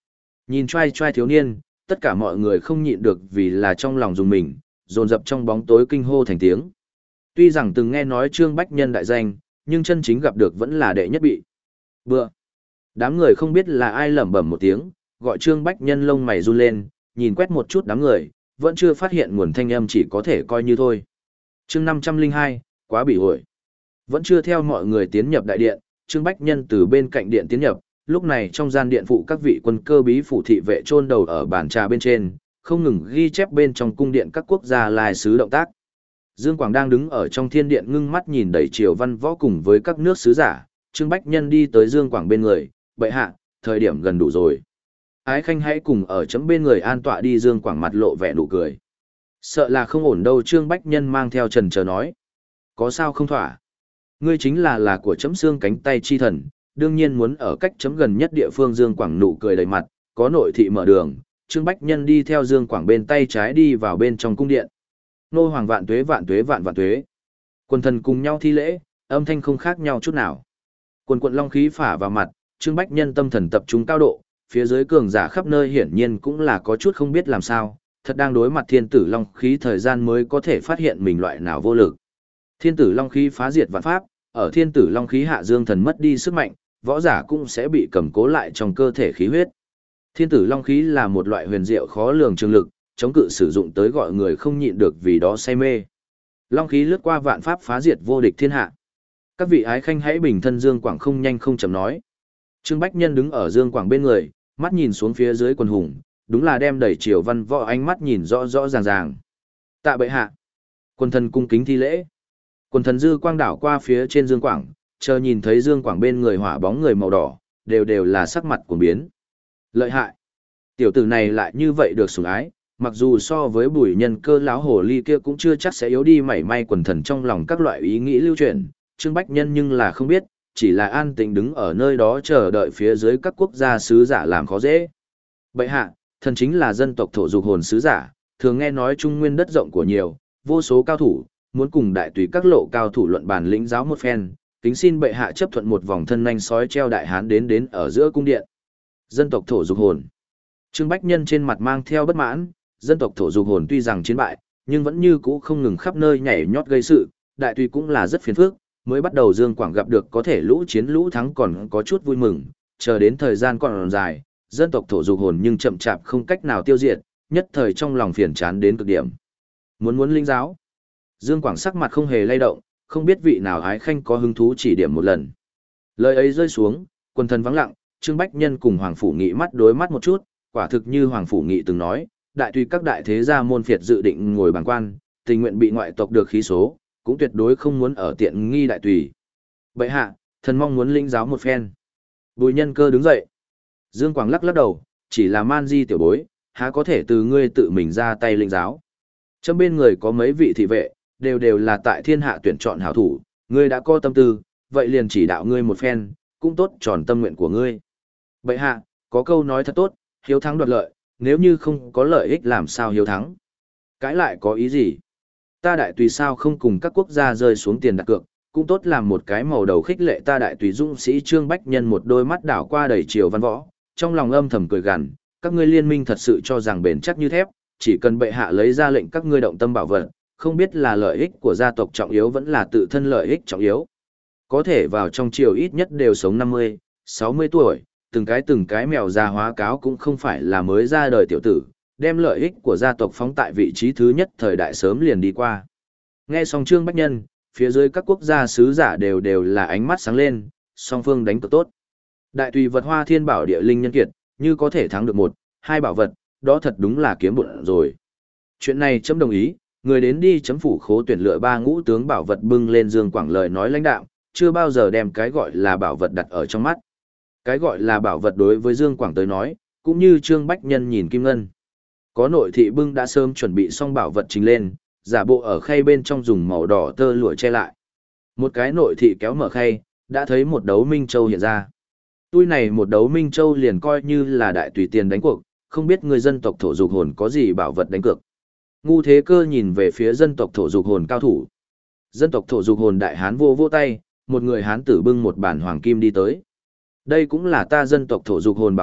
Nhìn trai trai thiếu niên, tất cả mọi người không nhịn được vì là trong lòng dùng mình, dồn dập trong bóng tối kinh hô thành tiếng. Tuy rằng từng nghe nói Trương Bách Nhân đại danh, nhưng chân chính gặp được vẫn là đệ nhất bị. Bựa. Đám người không biết là ai lẩm bẩm một tiếng, gọi Trương Bách Nhân lông mày run lên, nhìn quét một chút đám người, vẫn chưa phát hiện nguồn thanh âm, chỉ có thể coi như thôi. Chương năm trăm linh hai, quá bị hội. Vẫn chưa theo mọi người tiến nhập đại điện, Trương Bách Nhân từ bên cạnh điện tiến nhập, lúc này trong gian điện phụ các vị quân cơ bí phủ thị vệ chôn đầu ở bàn trà bên trên, không ngừng ghi chép bên trong cung điện các quốc gia lai sứ động tác. Dương Quảng đang đứng ở trong thiên điện ngưng mắt nhìn đầy triều văn võ cùng với các nước sứ giả, Trương Bách Nhân đi tới Dương Quảng bên người, bệ hạ, thời điểm gần đủ rồi. Ái Khanh hãy cùng ở chấm bên người an tọa đi. Dương Quảng mặt lộ vẻ nụ cười. Sợ là không ổn đâu. Trương Bách Nhân mang theo trần chờ nói. Có sao không thỏa? Ngươi chính là là của chấm xương cánh tay chi thần, đương nhiên muốn ở cách chấm gần nhất địa phương. Dương Quảng nụ cười đầy mặt, có nội thị mở đường, Trương Bách Nhân đi theo Dương Quảng bên tay trái đi vào bên trong cung điện. Nô hoàng vạn tuế vạn tuế vạn vạn tuế. Quần thần cùng nhau thi lễ, âm thanh không khác nhau chút nào. Quần quận long khí phả vào mặt, Trương Bách Nhân tâm thần tập trung cao độ, phía dưới cường giả khắp nơi hiển nhiên cũng là có chút không biết làm sao, thật đang đối mặt thiên tử long khí thời gian mới có thể phát hiện mình loại nào vô lực. Thiên tử long khí phá diệt vạn pháp, ở thiên tử long khí hạ dương thần mất đi sức mạnh, võ giả cũng sẽ bị cầm cố lại trong cơ thể khí huyết. Thiên tử long khí là một loại huyền diệu khó lường trường lực, chống cự sử dụng tới gọi người không nhịn được vì đó say mê. Long khí lướt qua vạn pháp phá diệt vô địch thiên hạ. Các vị ái khanh hãy bình thân. Dương Quảng không nhanh không chậm nói. Trương Bách Nhân đứng ở Dương Quảng bên người, mắt nhìn xuống phía dưới quần hùng, đúng là đem đầy triều văn võ ánh mắt nhìn rõ rõ ràng ràng. Tạ bệ hạ. Quần thần cung kính thi lễ. Quần thần dư quang đảo qua phía trên Dương Quảng, chờ nhìn thấy Dương Quảng bên người hỏa bóng người màu đỏ, đều đều là sắc mặt của biến. Lợi hại. Tiểu tử này lại như vậy được sủng ái, mặc dù so với Bùi Nhân Cơ láo hồ ly kia cũng chưa chắc sẽ yếu đi mảy may. Quần thần trong lòng các loại ý nghĩ lưu chuyển, Trương Bách Nhân nhưng là không biết, chỉ là an tĩnh đứng ở nơi đó chờ đợi phía dưới các quốc gia sứ giả làm khó dễ. Bệ hạ, thần chính là dân tộc thổ dục hồn sứ giả, thường nghe nói Trung Nguyên đất rộng của nhiều, vô số cao thủ, muốn cùng đại tùy các lộ cao thủ luận bàn lĩnh giáo một phen, kính xin bệ hạ chấp thuận một vòng thân nhanh sói treo đại hán đến đến ở giữa cung điện. Dân tộc thổ dục hồn. Trương Bách Nhân trên mặt mang theo bất mãn, dân tộc thổ dục hồn tuy rằng chiến bại, nhưng vẫn như cũ không ngừng khắp nơi nhảy nhót gây sự, đại tùy cũng là rất phiền phức, mới bắt đầu Dương Quảng gặp được có thể lũ chiến lũ thắng còn có chút vui mừng, chờ đến thời gian còn dài, dân tộc thổ dục hồn nhưng chậm chạp không cách nào tiêu diệt, nhất thời trong lòng phiền chán đến cực điểm. Muốn muốn linh giáo. Dương Quảng sắc mặt không hề lay động, không biết vị nào ái khanh có hứng thú chỉ điểm một lần. Lời ấy rơi xuống, quần thần vắng lặng, Trương Bách Nhân cùng Hoàng Phủ Nghị mắt đối mắt một chút, quả thực như Hoàng Phủ Nghị từng nói, đại tùy các đại thế gia môn phiệt dự định ngồi bàng quan, tình nguyện bị ngoại tộc được khí số, cũng tuyệt đối không muốn ở tiện nghi đại tùy. Bệ hạ, thần mong muốn linh giáo một phen. Bùi Nhân Cơ đứng dậy. Dương Quảng lắc lắc đầu, chỉ là man di tiểu bối, há có thể từ ngươi tự mình ra tay linh giáo. Trong bên người có mấy vị thị vệ, đều đều là tại thiên hạ tuyển chọn hảo thủ, ngươi đã có tâm tư, vậy liền chỉ đạo ngươi một phen, cũng tốt tròn tâm nguyện của ngươi. Bệ hạ, có câu nói thật tốt, hiếu thắng đoạt lợi, nếu như không có lợi ích làm sao hiếu thắng. Cãi lại có ý gì? Ta đại tùy sao không cùng các quốc gia rơi xuống tiền đặt cược, cũng tốt làm một cái màu đầu khích lệ ta đại tùy dũng sĩ. Trương Bách Nhân một đôi mắt đảo qua đầy triều văn võ, trong lòng âm thầm cười gằn, các ngươi liên minh thật sự cho rằng bền chắc như thép, chỉ cần bệ hạ lấy ra lệnh các ngươi động tâm bảo vật, không biết là lợi ích của gia tộc trọng yếu vẫn là tự thân lợi ích trọng yếu. Có thể vào trong triều ít nhất đều sống năm mươi, sáu mươi tuổi, từng cái từng cái mèo già hóa cáo cũng không phải là mới ra đời tiểu tử, đem lợi ích của gia tộc phóng tại vị trí thứ nhất thời đại sớm liền đi qua. Nghe xong Trương Bách Nhân, phía dưới các quốc gia sứ giả đều đều là ánh mắt sáng lên, song phương đánh cực tốt. Đại tùy vật hoa thiên bảo địa linh nhân kiệt, như có thể thắng được một, hai bảo vật, đó thật đúng là kiếm bụng rồi. Chuyện này chấm đồng ý, người đến đi chấm phủ khố tuyển lựa ba ngũ tướng bảo vật. Bưng lên Dương Quảng lời nói lãnh đạo, chưa bao giờ đem cái gọi là bảo vật đặt ở trong mắt. Cái gọi là bảo vật đối với Dương Quảng tới nói, cũng như Trương Bách Nhân nhìn kim ngân. Có nội thị bưng đã sớm chuẩn bị xong bảo vật trình lên, giả bộ ở khay bên trong dùng màu đỏ tơ lụa che lại. Một cái nội thị kéo mở khay, đã thấy một đấu Minh Châu hiện ra. Tui này một đấu Minh Châu liền coi như là đại tùy tiền đánh cuộc, không biết người dân tộc thổ dục hồn có gì bảo vật đánh cược. Ngu Thế Cơ nhìn về phía dân tộc thổ dục hồn cao thủ. Dân tộc thổ dục hồn đại hán vô vô tay, một người hán tử bưng một bản hoàng kim đi tới. Đây cũng là ta dân tộc thổ dục hồn bảo vật,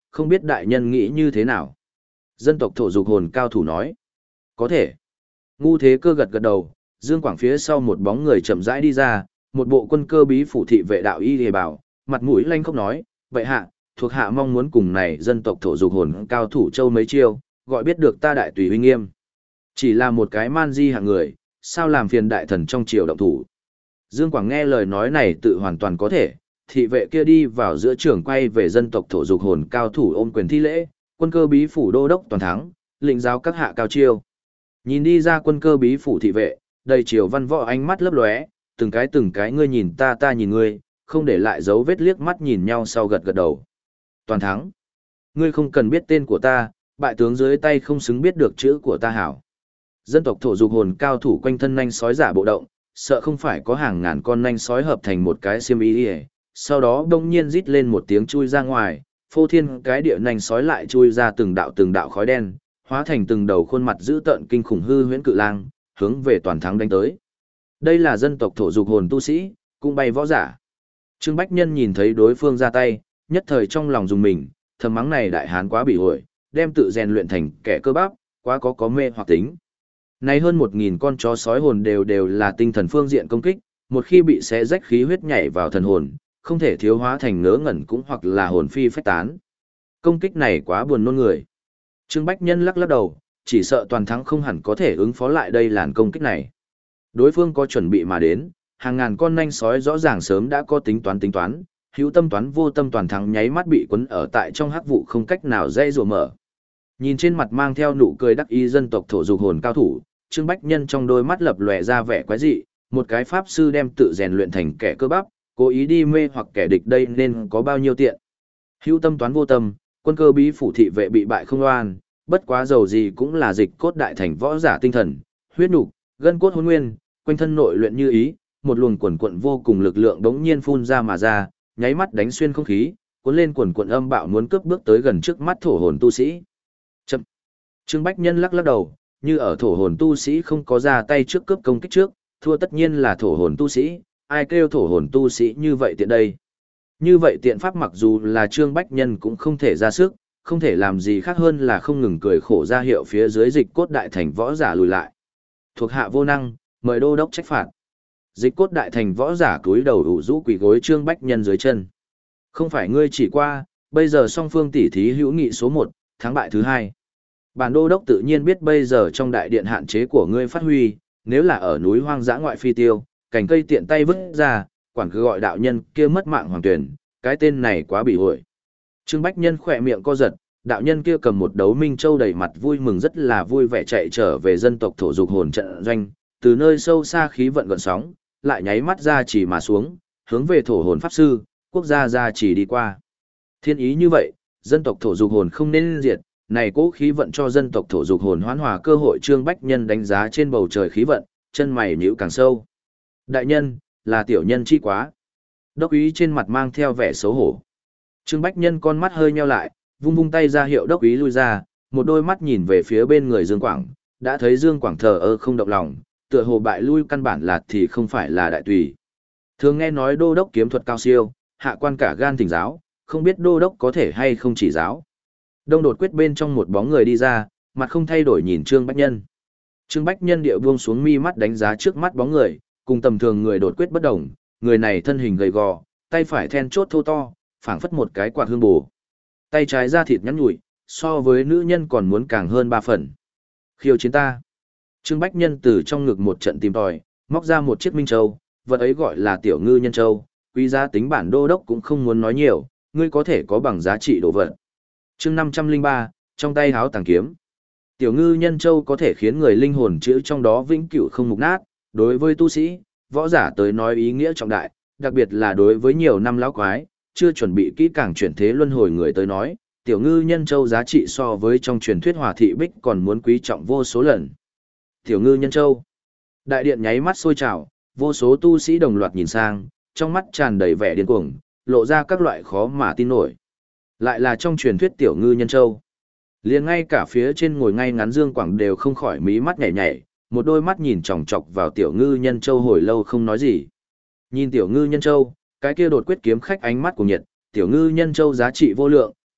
không biết đại nhân nghĩ như thế nào. Dân tộc thổ dục hồn cao thủ nói. Có thể. Ngu Thế Cơ gật gật đầu, Dương Quảng phía sau một bóng người chậm rãi đi ra, một bộ quân cơ bí phủ thị vệ đạo y hề bảo, mặt mũi lanh khóc nói, vậy hạ, thuộc hạ mong muốn cùng này dân tộc thổ dục hồn cao thủ châu mấy chiêu, gọi biết được ta đại tùy uy nghiêm. Chỉ là một cái man di hạng người, sao làm phiền đại thần trong triều động thủ. Dương Quảng nghe lời nói này tự hoàn toàn có thể, thị vệ kia đi vào giữa trường quay về dân tộc thổ dục hồn cao thủ ôm quyền thi lễ, quân cơ bí phủ đô đốc toàn thắng, lĩnh giáo các hạ cao chiêu. Nhìn đi ra quân cơ bí phủ thị vệ, đầy triều văn võ ánh mắt lấp lóe, từng cái từng cái ngươi nhìn ta ta nhìn ngươi, không để lại dấu vết liếc mắt nhìn nhau sau gật gật đầu. Toàn thắng. Ngươi không cần biết tên của ta, bại tướng dưới tay không xứng biết được chữ của ta hảo. Dân tộc thổ dục hồn cao thủ quanh thân nanh sói giả bộ động, sợ không phải có hàng ngàn con nanh sói hợp thành một cái xiêm y đi, sau đó đông nhiên rít lên một tiếng chui ra ngoài, phô thiên cái địa nanh sói lại chui ra từng đạo từng đạo khói đen, hóa thành từng đầu khuôn mặt dữ tợn kinh khủng hư huyễn cự lang, hướng về toàn thắng đánh tới. Đây là dân tộc thổ dục hồn tu sĩ, cũng bay võ giả. Trương Bách Nhân nhìn thấy đối phương ra tay, nhất thời trong lòng dùng mình, thầm mắng này đại hán quá bị ổi, đem tự rèn luyện thành kẻ cơ bắp, quá có có mê hoặc tính. Này hơn một nghìn con chó sói hồn đều đều là tinh thần phương diện công kích, một khi bị xé rách khí huyết nhảy vào thần hồn, không thể thiếu hóa thành ngớ ngẩn cũng hoặc là hồn phi phách tán. Công kích này quá buồn nôn người. Trương Bách Nhân lắc lắc đầu, chỉ sợ toàn thắng không hẳn có thể ứng phó lại đây làn công kích này. Đối phương có chuẩn bị mà đến, hàng ngàn con nanh sói rõ ràng sớm đã có tính toán tính toán, hữu tâm toán vô tâm toàn thắng nháy mắt bị quấn ở tại trong hắc vụ không cách nào dây rùa mở. Nhìn trên mặt mang theo nụ cười đắc ý dân tộc thổ dục hồn cao thủ, Trương Bách Nhân trong đôi mắt lập lòe ra vẻ quái dị, một cái pháp sư đem tự rèn luyện thành kẻ cơ bắp, cố ý đi mê hoặc kẻ địch đây nên có bao nhiêu tiện. Hữu tâm toán vô tâm, quân cơ bí phủ thị vệ bị bại không oan, bất quá dầu gì cũng là dịch cốt đại thành võ giả tinh thần, huyết nục, gân cốt hồn nguyên, quanh thân nội luyện như ý, một luồng quần quận vô cùng lực lượng đống nhiên phun ra mà ra, nháy mắt đánh xuyên không khí, cuốn lên quần quận âm bạo muốn cướp bước tới gần trước mắt thổ hồn tu sĩ. Chậm. Trương Bách Nhân lắc lắc đầu, như ở thổ hồn tu sĩ không có ra tay trước cướp công kích trước, thua tất nhiên là thổ hồn tu sĩ, ai kêu thổ hồn tu sĩ như vậy tiện đây. Như vậy tiện pháp mặc dù là Trương Bách Nhân cũng không thể ra sức, không thể làm gì khác hơn là không ngừng cười khổ ra hiệu phía dưới dịch cốt đại thành võ giả lùi lại. Thuộc hạ vô năng, mời đô đốc trách phạt. Dịch cốt đại thành võ giả cúi đầu ủ rũ quỳ gối Trương Bách Nhân dưới chân. Không phải ngươi chỉ qua, bây giờ song phương tỷ thí hữu nghị số một, thắng bại thứ hai. Bản đô đốc tự nhiên biết bây giờ trong đại điện hạn chế của ngươi phát huy, nếu là ở núi hoang dã ngoại phi tiêu, cành cây tiện tay vứt ra, quản cứ gọi đạo nhân kia mất mạng hoàng tuyển, cái tên này quá bị hội. Trương Bách Nhân khỏe miệng co giật, đạo nhân kia cầm một đấu minh châu đầy mặt vui mừng rất là vui vẻ chạy trở về dân tộc thổ dục hồn trận doanh, từ nơi sâu xa khí vận gợn sóng, lại nháy mắt ra chỉ mà xuống, hướng về thổ hồn pháp sư, quốc gia ra chỉ đi qua. Thiên ý như vậy, dân tộc thổ dục hồn không nên diệt, này cố khí vận cho dân tộc thổ dục hồn hoán hòa cơ hội. Trương Bách Nhân đánh giá trên bầu trời khí vận, chân mày nhíu càng sâu. Đại nhân, là tiểu nhân chi quá. Đốc úy trên mặt mang theo vẻ xấu hổ. Trương Bách Nhân con mắt hơi nheo lại, vung vung tay ra hiệu đốc úy lui ra, một đôi mắt nhìn về phía bên người Dương Quảng, đã thấy Dương Quảng thờ ơ không động lòng, tựa hồ bại lui căn bản là thì không phải là đại tùy. Thường nghe nói đô đốc kiếm thuật cao siêu, hạ quan cả gan thỉnh giáo, không biết đô đốc có thể hay không chỉ giáo. Đông đột quyết bên trong một bóng người đi ra, mặt không thay đổi nhìn Trương Bách Nhân. Trương Bách Nhân điệu buông xuống mi mắt đánh giá trước mắt bóng người, cùng tầm thường người đột quyết bất đồng, người này thân hình gầy gò, tay phải then chốt thô to, phảng phất một cái quạt hương bổ. Tay trái da thịt nhắn nhủi, so với nữ nhân còn muốn càng hơn ba phần. Khiêu chiến ta. Trương Bách Nhân từ trong ngực một trận tìm tòi, móc ra một chiếc minh châu, vật ấy gọi là tiểu ngư nhân châu, quý giá tính bản đô đốc cũng không muốn nói nhiều, ngươi có thể có bằng giá trị đồ vật. Chương năm trăm linh ba, trong tay háo tàng kiếm. Tiểu ngư nhân châu có thể khiến người linh hồn chữ trong đó vĩnh cửu không mục nát, đối với tu sĩ, võ giả tới nói ý nghĩa trọng đại, đặc biệt là đối với nhiều năm lão quái, chưa chuẩn bị kỹ càng chuyển thế luân hồi người tới nói, tiểu ngư nhân châu giá trị so với trong truyền thuyết Hòa thị bích còn muốn quý trọng vô số lần. Tiểu ngư nhân châu. Đại điện nháy mắt sôi trào, vô số tu sĩ đồng loạt nhìn sang, trong mắt tràn đầy vẻ điên cuồng, lộ ra các loại khó mà tin nổi. Lại là trong truyền thuyết tiểu ngư nhân châu. Liền ngay cả phía trên ngồi ngay ngắn Dương Quảng đều không khỏi mí mắt nhảy nhảy, một đôi mắt nhìn chòng chọc vào tiểu ngư nhân châu hồi lâu không nói gì. Nhìn tiểu ngư nhân châu, cái kia đột quyết kiếm khách ánh mắt của nhiệt, tiểu ngư nhân châu giá trị vô lượng,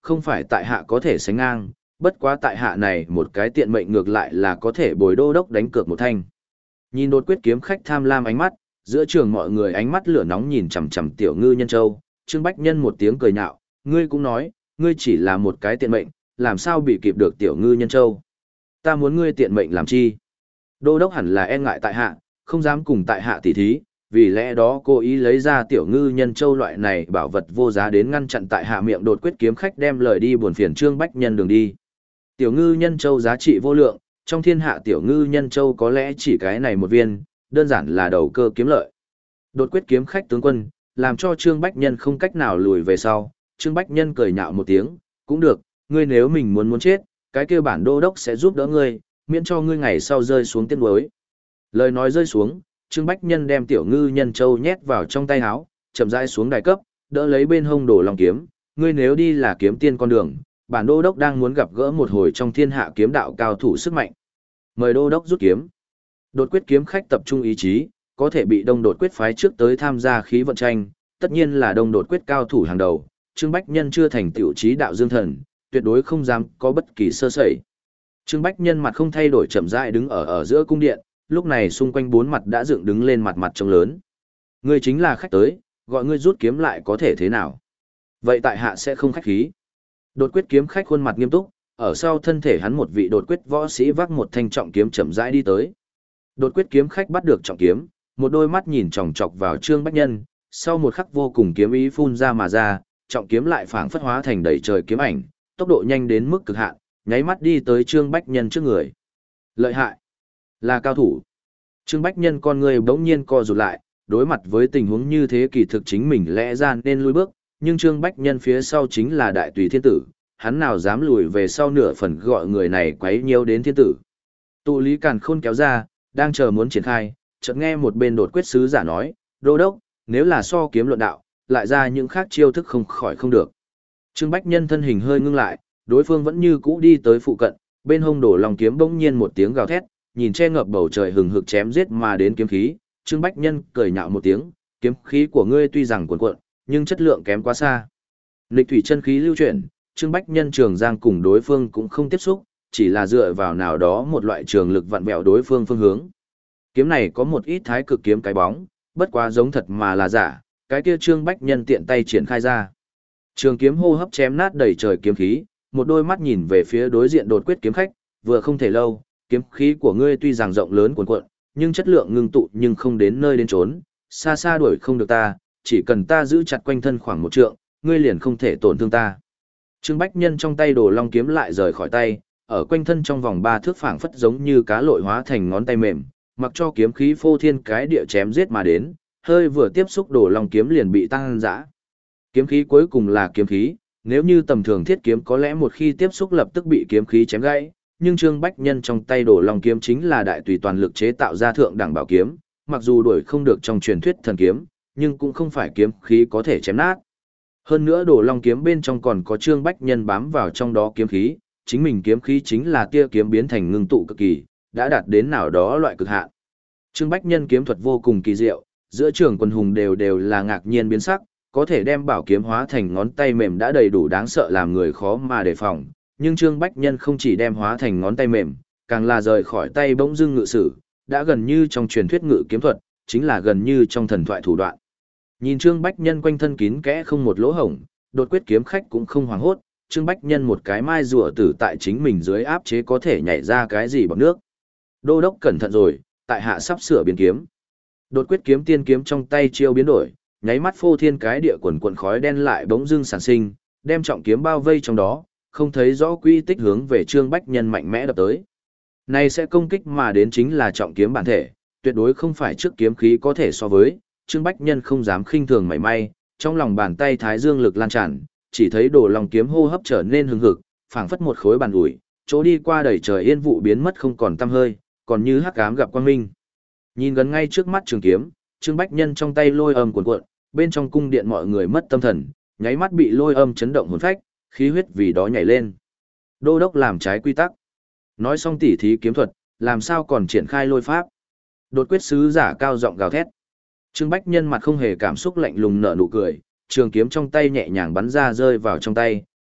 không phải tại hạ có thể sánh ngang, bất quá tại hạ này một cái tiện mệnh ngược lại là có thể bồi đô đốc đánh cược một thanh. Nhìn đột quyết kiếm khách tham lam ánh mắt, giữa trường mọi người ánh mắt lửa nóng nhìn chằm chằm tiểu ngư nhân châu, Trương Bách Nhân một tiếng cười nhạo, ngươi cũng nói, ngươi chỉ là một cái tiện mệnh, làm sao bị kịp được tiểu ngư nhân châu. Ta muốn ngươi tiện mệnh làm chi? Đô đốc hẳn là e ngại tại hạ, không dám cùng tại hạ tỉ thí, vì lẽ đó cố ý lấy ra tiểu ngư nhân châu loại này bảo vật vô giá đến ngăn chặn tại hạ miệng đột quyết kiếm khách đem lời đi buồn phiền Trương Bách Nhân đường đi. Tiểu ngư nhân châu giá trị vô lượng, trong thiên hạ tiểu ngư nhân châu có lẽ chỉ cái này một viên, đơn giản là đầu cơ kiếm lợi. Đột quyết kiếm khách tướng quân, làm cho Trương Bách Nhân không cách nào lùi về sau, Trương Bách Nhân cười nhạo một tiếng, cũng được, ngươi nếu mình muốn muốn chết, cái kia bản đô đốc sẽ giúp đỡ ngươi, miễn cho ngươi ngày sau rơi xuống tiếc nuối. Lời nói rơi xuống, Trương Bách Nhân đem tiểu ngư nhân châu nhét vào trong tay áo, chậm rãi xuống đài cấp, đỡ lấy bên hông đổ lòng kiếm, ngươi nếu đi là kiếm tiên con đường, bản đô đốc đang muốn gặp gỡ một hồi trong thiên hạ kiếm đạo cao thủ sức mạnh. Mời đô đốc rút kiếm. Đột quyết kiếm khách tập trung ý chí, có thể bị đông đột quyết phái trước tới tham gia khí vận tranh, tất nhiên là đông đột quyết cao thủ hàng đầu, Trương Bách Nhân chưa thành tiểu trí đạo dương thần, tuyệt đối không dám có bất kỳ sơ sẩy. Trương Bách Nhân mặt không thay đổi chậm rãi đứng ở ở giữa cung điện, lúc này xung quanh bốn mặt đã dựng đứng lên mặt mặt trông lớn. Ngươi chính là khách tới, gọi ngươi rút kiếm lại có thể thế nào? Vậy tại hạ sẽ không khách khí. Đột quyết kiếm khách khuôn mặt nghiêm túc, ở sau thân thể hắn một vị đột quyết võ sĩ vác một thanh trọng kiếm chậm rãi đi tới. Đột quyết kiếm khách bắt được trọng kiếm, một đôi mắt nhìn chòng chọc vào Trương Bách Nhân, sau một khắc vô cùng kiếm ý phun ra mà ra, trọng kiếm lại phảng phất hóa thành đầy trời kiếm ảnh, tốc độ nhanh đến mức cực hạn, nháy mắt đi tới Trương Bách Nhân trước người. Lợi hại, là cao thủ. Trương Bách Nhân con người bỗng nhiên co rụt lại, đối mặt với tình huống như thế kỳ thực chính mình lẽ ra nên lùi bước, nhưng Trương Bách Nhân phía sau chính là đại tùy thiên tử, hắn nào dám lùi về sau nửa phần gọi người này quấy nhiễu đến thiên tử. Tụ lý càn khôn kéo ra, đang chờ muốn triển khai, chợt nghe một bên đột quyết sứ giả nói, đô đốc, nếu là so kiếm luận đạo, lại ra những khác chiêu thức không khỏi không được. Trương Bách Nhân thân hình hơi ngưng lại, đối phương vẫn như cũ đi tới phụ cận, bên hông đổ lòng kiếm bỗng nhiên một tiếng gào thét, nhìn che ngập bầu trời hừng hực chém giết mà đến kiếm khí, Trương Bách Nhân cười nhạo một tiếng, kiếm khí của ngươi tuy rằng cuồn cuộn, nhưng chất lượng kém quá xa. Lịch thủy chân khí lưu chuyển, Trương Bách Nhân trường giang cùng đối phương cũng không tiếp xúc, chỉ là dựa vào nào đó một loại trường lực vặn vẹo đối phương phương hướng. Kiếm này có một ít thái cực kiếm cái bóng, bất quá giống thật mà là giả, cái kia Trương Bách Nhân tiện tay triển khai ra. Trường kiếm hô hấp chém nát đầy trời kiếm khí, một đôi mắt nhìn về phía đối diện đột quyết kiếm khách, vừa không thể lâu, kiếm khí của ngươi tuy rằng rộng lớn cuồn cuộn, nhưng chất lượng ngưng tụ nhưng không đến nơi đến chốn, xa xa đuổi không được ta, chỉ cần ta giữ chặt quanh thân khoảng một trượng, ngươi liền không thể tổn thương ta. Trương Bách Nhân trong tay đồ long kiếm lại rời khỏi tay, ở quanh thân trong vòng ba thước phảng phất giống như cá lội hóa thành ngón tay mềm, mặc cho kiếm khí phô thiên cái địa chém giết mà đến, hơi vừa tiếp xúc đồ long kiếm liền bị tăng dã. Kiếm khí cuối cùng là kiếm khí, nếu như tầm thường thiết kiếm có lẽ một khi tiếp xúc lập tức bị kiếm khí chém gãy, nhưng Trương Bách Nhân trong tay đồ long kiếm chính là đại tùy toàn lực chế tạo ra thượng đẳng bảo kiếm, mặc dù đuổi không được trong truyền thuyết thần kiếm, nhưng cũng không phải kiếm khí có thể chém nát. Hơn nữa đồ long kiếm bên trong còn có Trương Bách Nhân bám vào trong đó kiếm khí, chính mình kiếm khí chính là tia kiếm biến thành ngưng tụ cực kỳ, đã đạt đến nào đó loại cực hạn. Trương Bách Nhân kiếm thuật vô cùng kỳ diệu, giữa trường quân hùng đều đều là ngạc nhiên biến sắc, có thể đem bảo kiếm hóa thành ngón tay mềm đã đầy đủ đáng sợ làm người khó mà đề phòng, nhưng Trương Bách Nhân không chỉ đem hóa thành ngón tay mềm, càng là rời khỏi tay bỗng dưng ngự sử, đã gần như trong truyền thuyết ngự kiếm thuật, chính là gần như trong thần thoại thủ đoạn. Nhìn Trương Bách Nhân quanh thân kín kẽ không một lỗ hổng, đột quyết kiếm khách cũng không hoảng hốt, Trương Bách Nhân một cái mai rùa tử tại chính mình dưới áp chế có thể nhảy ra cái gì bằng nước. Đô đốc cẩn thận rồi, tại hạ sắp sửa biến kiếm. Đột quyết kiếm tiên kiếm trong tay chiêu biến đổi, nháy mắt phô thiên cái địa quần quần khói đen lại bỗng dưng sản sinh, đem trọng kiếm bao vây trong đó, không thấy rõ quy tích hướng về Trương Bách Nhân mạnh mẽ đập tới. Này sẽ công kích mà đến chính là trọng kiếm bản thể, tuyệt đối không phải trước kiếm khí có thể so với, Trương Bách Nhân không dám khinh thường mảy may, trong lòng bàn tay thái dương lực lan tràn, chỉ thấy đồ long kiếm hô hấp trở nên hừng hực, phảng phất một khối bàn ủi, chỗ đi qua đầy trời yên vụ biến mất không còn tăm hơi, còn như hắc ám gặp quang minh. Nhìn gần ngay trước mắt trường kiếm, Trương Bách Nhân trong tay lôi âm cuồn cuộn, bên trong cung điện mọi người mất tâm thần, nháy mắt bị lôi âm chấn động hồn phách, khí huyết vì đó nhảy lên. Đô đốc làm trái quy tắc. Nói xong tỉ thí kiếm thuật, làm sao còn triển khai lôi pháp. Đột quyết sứ giả cao giọng gào thét. Trương Bách Nhân mặt không hề cảm xúc lạnh lùng nở nụ cười, trường kiếm trong tay nhẹ nhàng bắn ra rơi vào trong tay,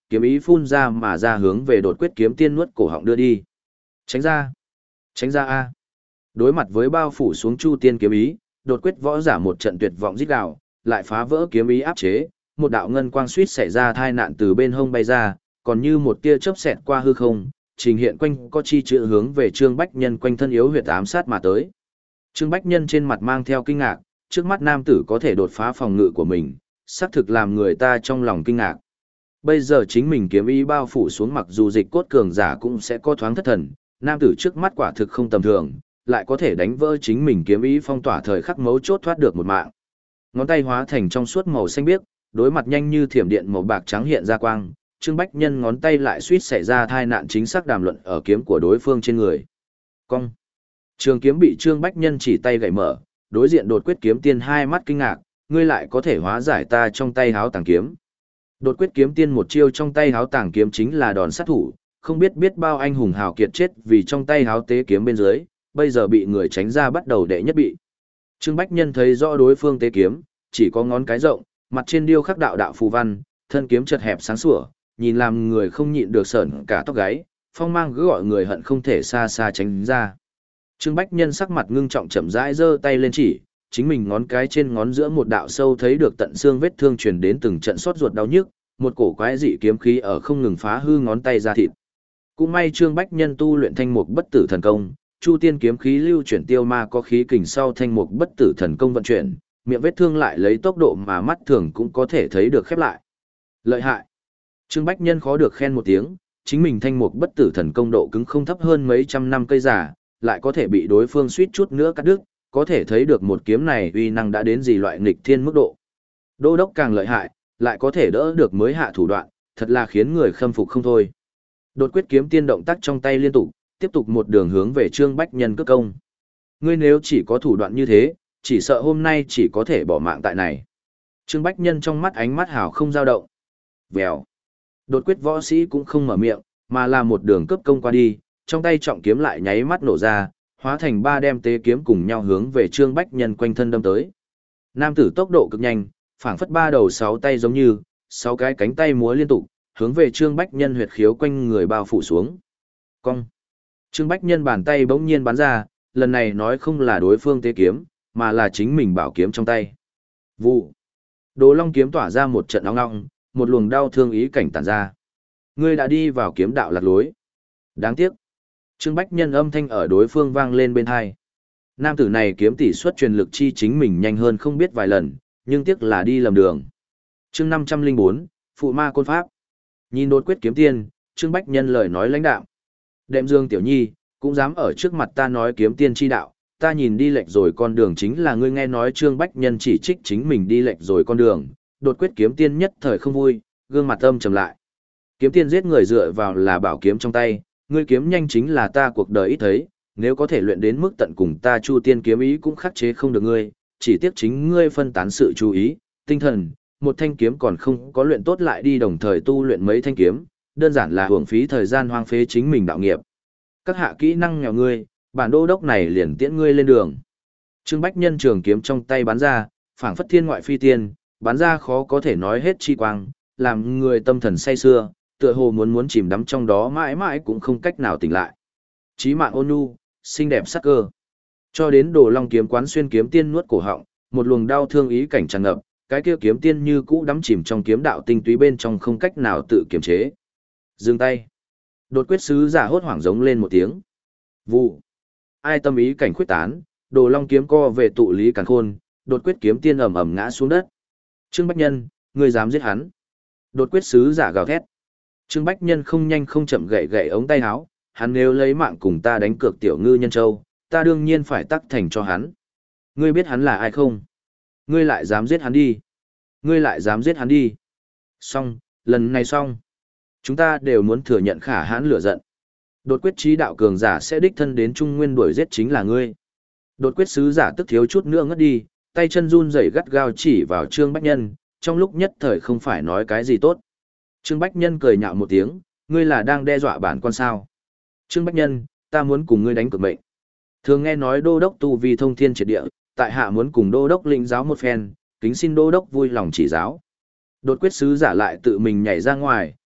kiếm ý phun ra mà ra hướng về đột quyết kiếm tiên nuốt cổ họng đưa đi. Tránh ra! Tránh ra a! Đối mặt với bao phủ xuống Chu Tiên kiếm ý, đột quyết võ giả một trận tuyệt vọng rít gào, lại phá vỡ kiếm ý áp chế, một đạo ngân quang suýt xảy ra tai nạn từ bên hông bay ra, còn như một tia chớp xẹt qua hư không, trình hiện quanh có chi chữ hướng về Trương Bách Nhân quanh thân yếu huyệt ám sát mà tới. Trương Bách Nhân trên mặt mang theo kinh ngạc, trước mắt nam tử có thể đột phá phòng ngự của mình, xác thực làm người ta trong lòng kinh ngạc. Bây giờ chính mình kiếm ý bao phủ xuống, mặc dù dịch cốt cường giả cũng sẽ có thoáng thất thần, nam tử trước mắt quả thực không tầm thường, lại có thể đánh vỡ chính mình kiếm ý phong tỏa thời khắc mấu chốt thoát được một mạng. Ngón tay hóa thành trong suốt màu xanh biếc, đối mặt nhanh như thiểm điện màu bạc trắng hiện ra quang, Trương Bách Nhân ngón tay lại suýt xảy ra tai nạn chính xác đàm luận ở kiếm của đối phương trên người. Cong. Trường kiếm bị Trương Bách Nhân chỉ tay gãy mở, đối diện đột quyết kiếm tiên hai mắt kinh ngạc, ngươi lại có thể hóa giải ta trong tay háo tàng kiếm. Đột quyết kiếm tiên một chiêu trong tay háo tàng kiếm chính là đòn sát thủ, không biết biết bao anh hùng hào kiệt chết vì trong tay háo tế kiếm bên dưới, bây giờ bị người tránh ra bắt đầu đệ nhất bị. Trương Bách Nhân thấy rõ đối phương tế kiếm, chỉ có ngón cái rộng, mặt trên điêu khắc đạo đạo phù văn, thân kiếm chật hẹp sáng sủa, nhìn làm người không nhịn được sởn cả tóc gáy, phong mang cứ gọi người hận không thể xa xa tránh ra. Trương Bách Nhân sắc mặt ngưng trọng chậm rãi giơ tay lên chỉ, chính mình ngón cái trên ngón giữa một đạo sâu thấy được tận xương vết thương truyền đến từng trận xót ruột đau nhức, một cổ quái dị kiếm khí ở không ngừng phá hư ngón tay ra thịt. Cũng may Trương Bách Nhân tu luyện thanh mục bất tử thần công, Chu Tiên kiếm khí lưu chuyển tiêu ma có khí kình sau thanh mục bất tử thần công vận chuyển, miệng vết thương lại lấy tốc độ mà mắt thường cũng có thể thấy được khép lại. Lợi hại. Trương Bách Nhân khó được khen một tiếng, chính mình thanh mục bất tử thần công độ cứng không thấp hơn mấy trăm năm cây giả, lại có thể bị đối phương suýt chút nữa cắt đứt, có thể thấy được một kiếm này uy năng đã đến gì loại nghịch thiên mức độ. Đô đốc càng lợi hại, lại có thể đỡ được mới hạ thủ đoạn, thật là khiến người khâm phục không thôi. Đột quyết kiếm tiên động tác trong tay liên tục, tiếp tục một đường hướng về Trương Bách Nhân cước công. Ngươi nếu chỉ có thủ đoạn như thế, chỉ sợ hôm nay chỉ có thể bỏ mạng tại này. Trương Bách Nhân trong mắt ánh mắt hào không dao động. Vèo. Đột quyết võ sĩ cũng không mở miệng, mà là một đường cướp công qua đi, trong tay trọng kiếm lại nháy mắt nổ ra, hóa thành ba đem tế kiếm cùng nhau hướng về Trương Bách Nhân quanh thân đâm tới. Nam tử tốc độ cực nhanh, phảng phất ba đầu sáu tay giống như, sáu cái cánh tay múa liên tục, hướng về Trương Bách Nhân huyệt khiếu quanh người bao phủ xuống. Cong. Trương Bách Nhân bàn tay bỗng nhiên bắn ra, lần này nói không là đối phương tế kiếm, mà là chính mình bảo kiếm trong tay. Vụ. Đồ Long kiếm tỏa ra một trận ong ong, một luồng đau thương ý cảnh tản ra. Ngươi đã đi vào kiếm đạo lạc lối. Đáng tiếc. Trương Bách Nhân âm thanh ở đối phương vang lên bên hai. Nam tử này kiếm tỷ suất truyền lực chi chính mình nhanh hơn không biết vài lần, nhưng tiếc là đi lầm đường. Chương năm trăm linh bốn, Phụ Ma Côn Pháp. Nhìn đột quyết kiếm tiên, Trương Bách Nhân lời nói lãnh đạm. Đệm Dương tiểu nhi, cũng dám ở trước mặt ta nói kiếm tiên chi đạo, ta nhìn đi lệch rồi con đường chính là ngươi. Nghe nói Trương Bách Nhân chỉ trích chính mình đi lệch rồi con đường, đột quyết kiếm tiên nhất thời không vui, gương mặt âm trầm lại. Kiếm tiên giết người dựa vào là bảo kiếm trong tay, ngươi kiếm nhanh chính là ta cuộc đời ít thấy, nếu có thể luyện đến mức tận cùng ta Chu Tiên kiếm ý cũng khắc chế không được ngươi, chỉ tiếc chính ngươi phân tán sự chú ý, tinh thần, một thanh kiếm còn không có luyện tốt lại đi đồng thời tu luyện mấy thanh kiếm, đơn giản là hưởng phí thời gian hoang phế chính mình đạo nghiệp. Các hạ kỹ năng nghèo ngươi, bản đô đốc này liền tiễn ngươi lên đường. Trương Bách Nhân trường kiếm trong tay bắn ra, phảng phất thiên ngoại phi tiên, bắn ra khó có thể nói hết chi quang, làm người tâm thần say sưa, tựa hồ muốn muốn chìm đắm trong đó mãi mãi cũng không cách nào tỉnh lại. Chí mạng ôn nhu, xinh đẹp sắc cơ. Cho đến Đồ Long kiếm quán xuyên kiếm tiên nuốt cổ họng, một luồng đau thương ý cảnh tràn ngập, cái kia kiếm tiên như cũ đắm chìm trong kiếm đạo tinh túy bên trong không cách nào tự kiềm chế. Dừng tay. Đột quyết sứ giả hốt hoảng giống lên một tiếng. Vụ. Ai tâm ý cảnh khuyết tán, Đồ Long kiếm co về tụ lý càn khôn, đột quyết kiếm tiên ầm ầm ngã xuống đất. Trương Bách Nhân, ngươi dám giết hắn? Đột quyết sứ giả gào thét. Trương Bách Nhân không nhanh không chậm gậy gậy ống tay áo, hắn nếu lấy mạng cùng ta đánh cược tiểu ngư nhân châu, ta đương nhiên phải tắc thành cho hắn. Ngươi biết hắn là ai không? Ngươi lại dám giết hắn đi. Ngươi lại dám giết hắn đi. Xong, lần này xong. Chúng ta đều muốn thừa nhận khả hãn lửa giận. Đột quyết trí đạo cường giả sẽ đích thân đến Trung Nguyên đuổi giết chính là ngươi. Đột quyết sứ giả tức thiếu chút nữa ngất đi, tay chân run rẩy gắt gao chỉ vào Trương Bách Nhân, trong lúc nhất thời không phải nói cái gì tốt. Trương Bách Nhân cười nhạo một tiếng, ngươi là đang đe dọa bản quan sao? Trương Bách Nhân, ta muốn cùng ngươi đánh cược mệnh. Thường nghe nói đô đốc tu vi thông thiên triệt địa, tại hạ muốn cùng đô đốc lĩnh giáo một phen, kính xin đô đốc vui lòng chỉ giáo. Đột quyết sứ giả lại tự mình nhảy ra ngoài,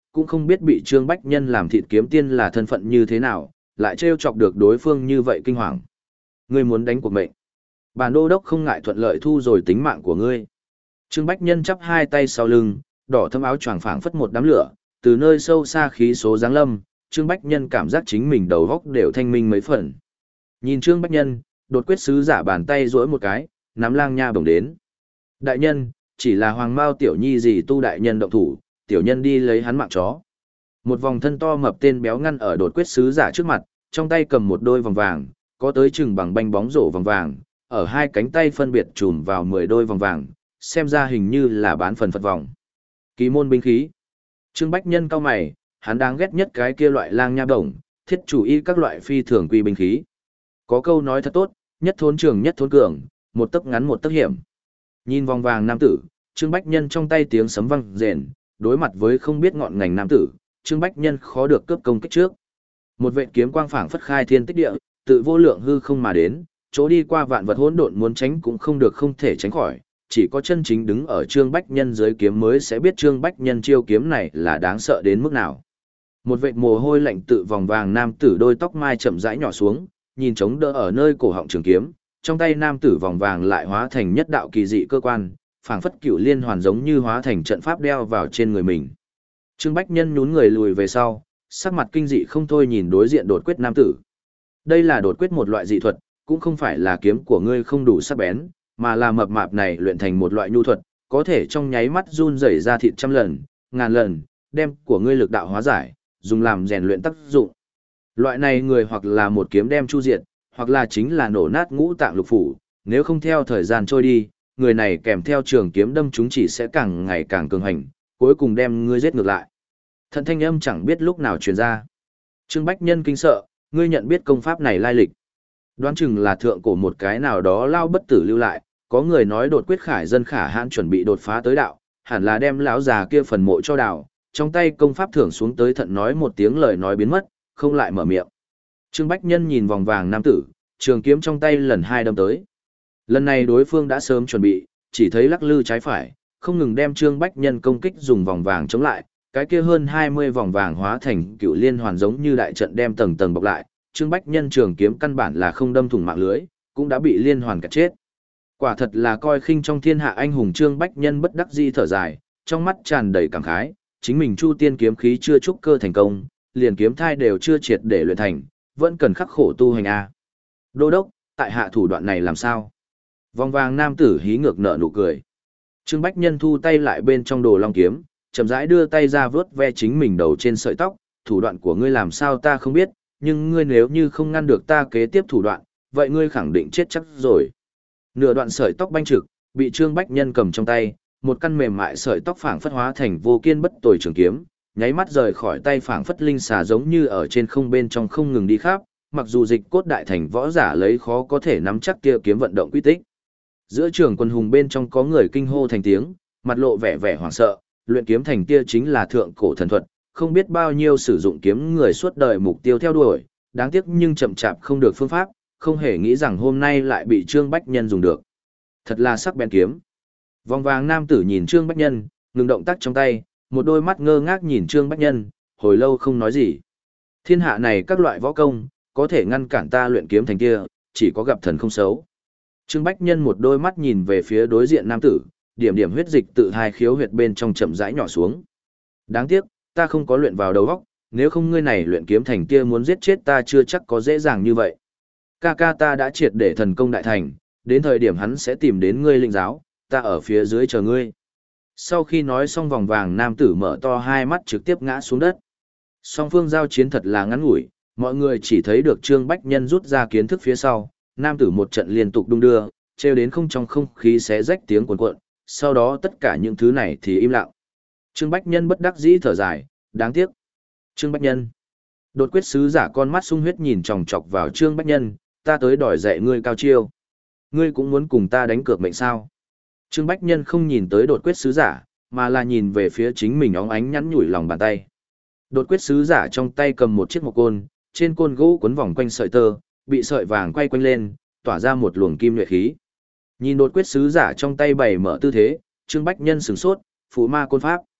cũng không biết bị Trương Bách Nhân làm thịt kiếm tiên là thân phận như thế nào, lại trêu chọc được đối phương như vậy kinh hoàng. Ngươi muốn đánh cuộc mệnh. Bản đô đốc không ngại thuận lợi thu rồi tính mạng của ngươi. Trương Bách Nhân chắp hai tay sau lưng, đỏ thâm áo choàng phảng phất một đám lửa, từ nơi sâu xa khí số giáng lâm, Trương Bách Nhân cảm giác chính mình đầu góc đều thanh minh mấy phần. Nhìn Trương Bách Nhân, đột quyết sứ giả bàn tay duỗi một cái, nắm lang nha bổng đến. Đại nhân, chỉ là hoàng mao tiểu nhi gì tu đại nhân động thủ, tiểu nhân đi lấy hắn mạng chó. Một vòng thân to mập tên béo ngăn ở đột quyết sứ giả trước mặt, trong tay cầm một đôi vòng vàng, có tới chừng bằng banh bóng rổ vòng vàng, ở hai cánh tay phân biệt trùm vào mười đôi vòng vàng, xem ra hình như là bán phần phật vòng. Kỳ môn binh khí. Trương Bách Nhân cao mày, hắn đáng ghét nhất cái kia loại lang nha bổng, thiết chủ y các loại phi thường quy binh khí. Có câu nói thật tốt, nhất thốn trường nhất thốn cường, một tấc ngắn một tấc hiểm. Nhìn vòng vàng nam tử, Trương Bách Nhân trong tay tiếng sấm vang rền, đối mặt với không biết ngọn ngành nam tử, Trương Bách Nhân khó được cướp công kích trước. Một vệt kiếm quang phảng phất khai thiên tích địa, tự vô lượng hư không mà đến, chỗ đi qua vạn vật hỗn độn muốn tránh cũng không được không thể tránh khỏi, chỉ có chân chính đứng ở Trương Bách Nhân dưới kiếm mới sẽ biết Trương Bách Nhân chiêu kiếm này là đáng sợ đến mức nào. Một vệt mồ hôi lạnh tự vòng vàng nam tử đôi tóc mai chậm rãi nhỏ xuống, nhìn chống đỡ ở nơi cổ họng trường kiếm, trong tay nam tử vòng vàng lại hóa thành nhất đạo kỳ dị cơ quan, phảng phất cựu liên hoàn giống như hóa thành trận pháp đeo vào trên người mình. Trương Bách Nhân nhún người lùi về sau, sắc mặt kinh dị không thôi nhìn đối diện đột quyết nam tử. Đây là đột quyết một loại dị thuật, cũng không phải là kiếm của ngươi không đủ sắc bén, mà là mập mạp này luyện thành một loại nhu thuật, có thể trong nháy mắt run rẩy ra thịt trăm lần, ngàn lần, đem của ngươi lực đạo hóa giải, dùng làm rèn luyện tác dụng. Loại này người hoặc là một kiếm đem chu diệt, hoặc là chính là nổ nát ngũ tạng lục phủ, nếu không theo thời gian trôi đi, người này kèm theo trường kiếm đâm chúng chỉ sẽ càng ngày càng cường hành, cuối cùng đem ngươi giết ngược lại. Thận thanh âm chẳng biết lúc nào truyền ra. Trương Bách Nhân kinh sợ, ngươi nhận biết công pháp này lai lịch. Đoán chừng là thượng cổ một cái nào đó lao bất tử lưu lại, có người nói đột quyết khải dân khả hãn chuẩn bị đột phá tới đạo, hẳn là đem lão già kia phần mộ cho đào, trong tay công pháp thưởng xuống tới thận nói một tiếng lời nói biến mất, không lại mở miệng. Trương Bách Nhân nhìn vòng vàng nam tử, trường kiếm trong tay lần hai đâm tới. Lần này đối phương đã sớm chuẩn bị, chỉ thấy lắc lư trái phải, không ngừng đem Trương Bách Nhân công kích dùng vòng vàng chống lại, cái kia hơn hai mươi vòng vàng hóa thành cựu liên hoàn giống như đại trận đem tầng tầng bọc lại, Trương Bách Nhân trường kiếm căn bản là không đâm thủng mạng lưới, cũng đã bị liên hoàn cắt chết. Quả thật là coi khinh trong thiên hạ anh hùng. Trương Bách Nhân bất đắc dĩ thở dài, trong mắt tràn đầy cảm khái, chính mình Chu Tiên kiếm khí chưa trúc cơ thành công, liền kiếm thai đều chưa triệt để luyện thành, vẫn cần khắc khổ tu hành a. Đô đốc, tại hạ thủ đoạn này làm sao? Vòng vàng nam tử hí ngược nở nụ cười. Trương Bách Nhân thu tay lại bên trong đồ long kiếm, chậm rãi đưa tay ra vớt ve chính mình đầu trên sợi tóc, thủ đoạn của ngươi làm sao ta không biết, nhưng ngươi nếu như không ngăn được ta kế tiếp thủ đoạn, vậy ngươi khẳng định chết chắc rồi. Nửa đoạn sợi tóc banh trực, bị Trương Bách Nhân cầm trong tay, một căn mềm mại sợi tóc phảng phất hóa thành vô kiên bất tồi trường kiếm, nháy mắt rời khỏi tay phảng phất linh xà giống như ở trên không bên trong không ngừng đi khắp, mặc dù dịch cốt đại thành võ giả lấy khó có thể nắm chắc kia kiếm vận động quy tích. Giữa trường quân hùng bên trong có người kinh hô thành tiếng, mặt lộ vẻ vẻ hoảng sợ, luyện kiếm thành kia chính là thượng cổ thần thuật, không biết bao nhiêu sử dụng kiếm người suốt đời mục tiêu theo đuổi, đáng tiếc nhưng chậm chạp không được phương pháp, không hề nghĩ rằng hôm nay lại bị Trương Bách Nhân dùng được. Thật là sắc bén kiếm. Vòng vàng nam tử nhìn Trương Bách Nhân, ngừng động tác trong tay, một đôi mắt ngơ ngác nhìn Trương Bách Nhân, hồi lâu không nói gì. Thiên hạ này các loại võ công, có thể ngăn cản ta luyện kiếm thành kia, chỉ có gặp thần không xấu. Trương Bách Nhân một đôi mắt nhìn về phía đối diện nam tử, điểm điểm huyết dịch tự hai khiếu huyệt bên trong chậm rãi nhỏ xuống. Đáng tiếc, ta không có luyện vào đầu óc, nếu không ngươi này luyện kiếm thành kia muốn giết chết ta chưa chắc có dễ dàng như vậy. Ca ca ta đã triệt để thần công đại thành, đến thời điểm hắn sẽ tìm đến ngươi linh giáo, ta ở phía dưới chờ ngươi. Sau khi nói xong vòng vàng nam tử mở to hai mắt trực tiếp ngã xuống đất. Song phương giao chiến thật là ngắn ngủi, mọi người chỉ thấy được Trương Bách Nhân rút ra kiến thức phía sau, nam tử một trận liên tục đung đưa, treo đến không trong không khí xé rách tiếng cuồn cuộn, sau đó tất cả những thứ này thì im lặng. Trương Bách Nhân bất đắc dĩ thở dài, đáng tiếc. Trương Bách Nhân. Đột quyết sứ giả con mắt sung huyết nhìn chòng chọc vào Trương Bách Nhân, ta tới đòi dạy ngươi cao chiêu. Ngươi cũng muốn cùng ta đánh cược mệnh sao? Trương Bách Nhân không nhìn tới đột quyết sứ giả, mà là nhìn về phía chính mình óng ánh nhắn nhủi lòng bàn tay. Đột quyết sứ giả trong tay cầm một chiếc mộc côn, trên côn gỗ quấn vòng quanh sợi tơ, bị sợi vàng quay quanh lên, tỏa ra một luồng kim nhuệ khí. Nhìn đột quyết sứ giả trong tay bày mở tư thế, Trương Bách Nhân sửng sốt, phụ ma côn pháp.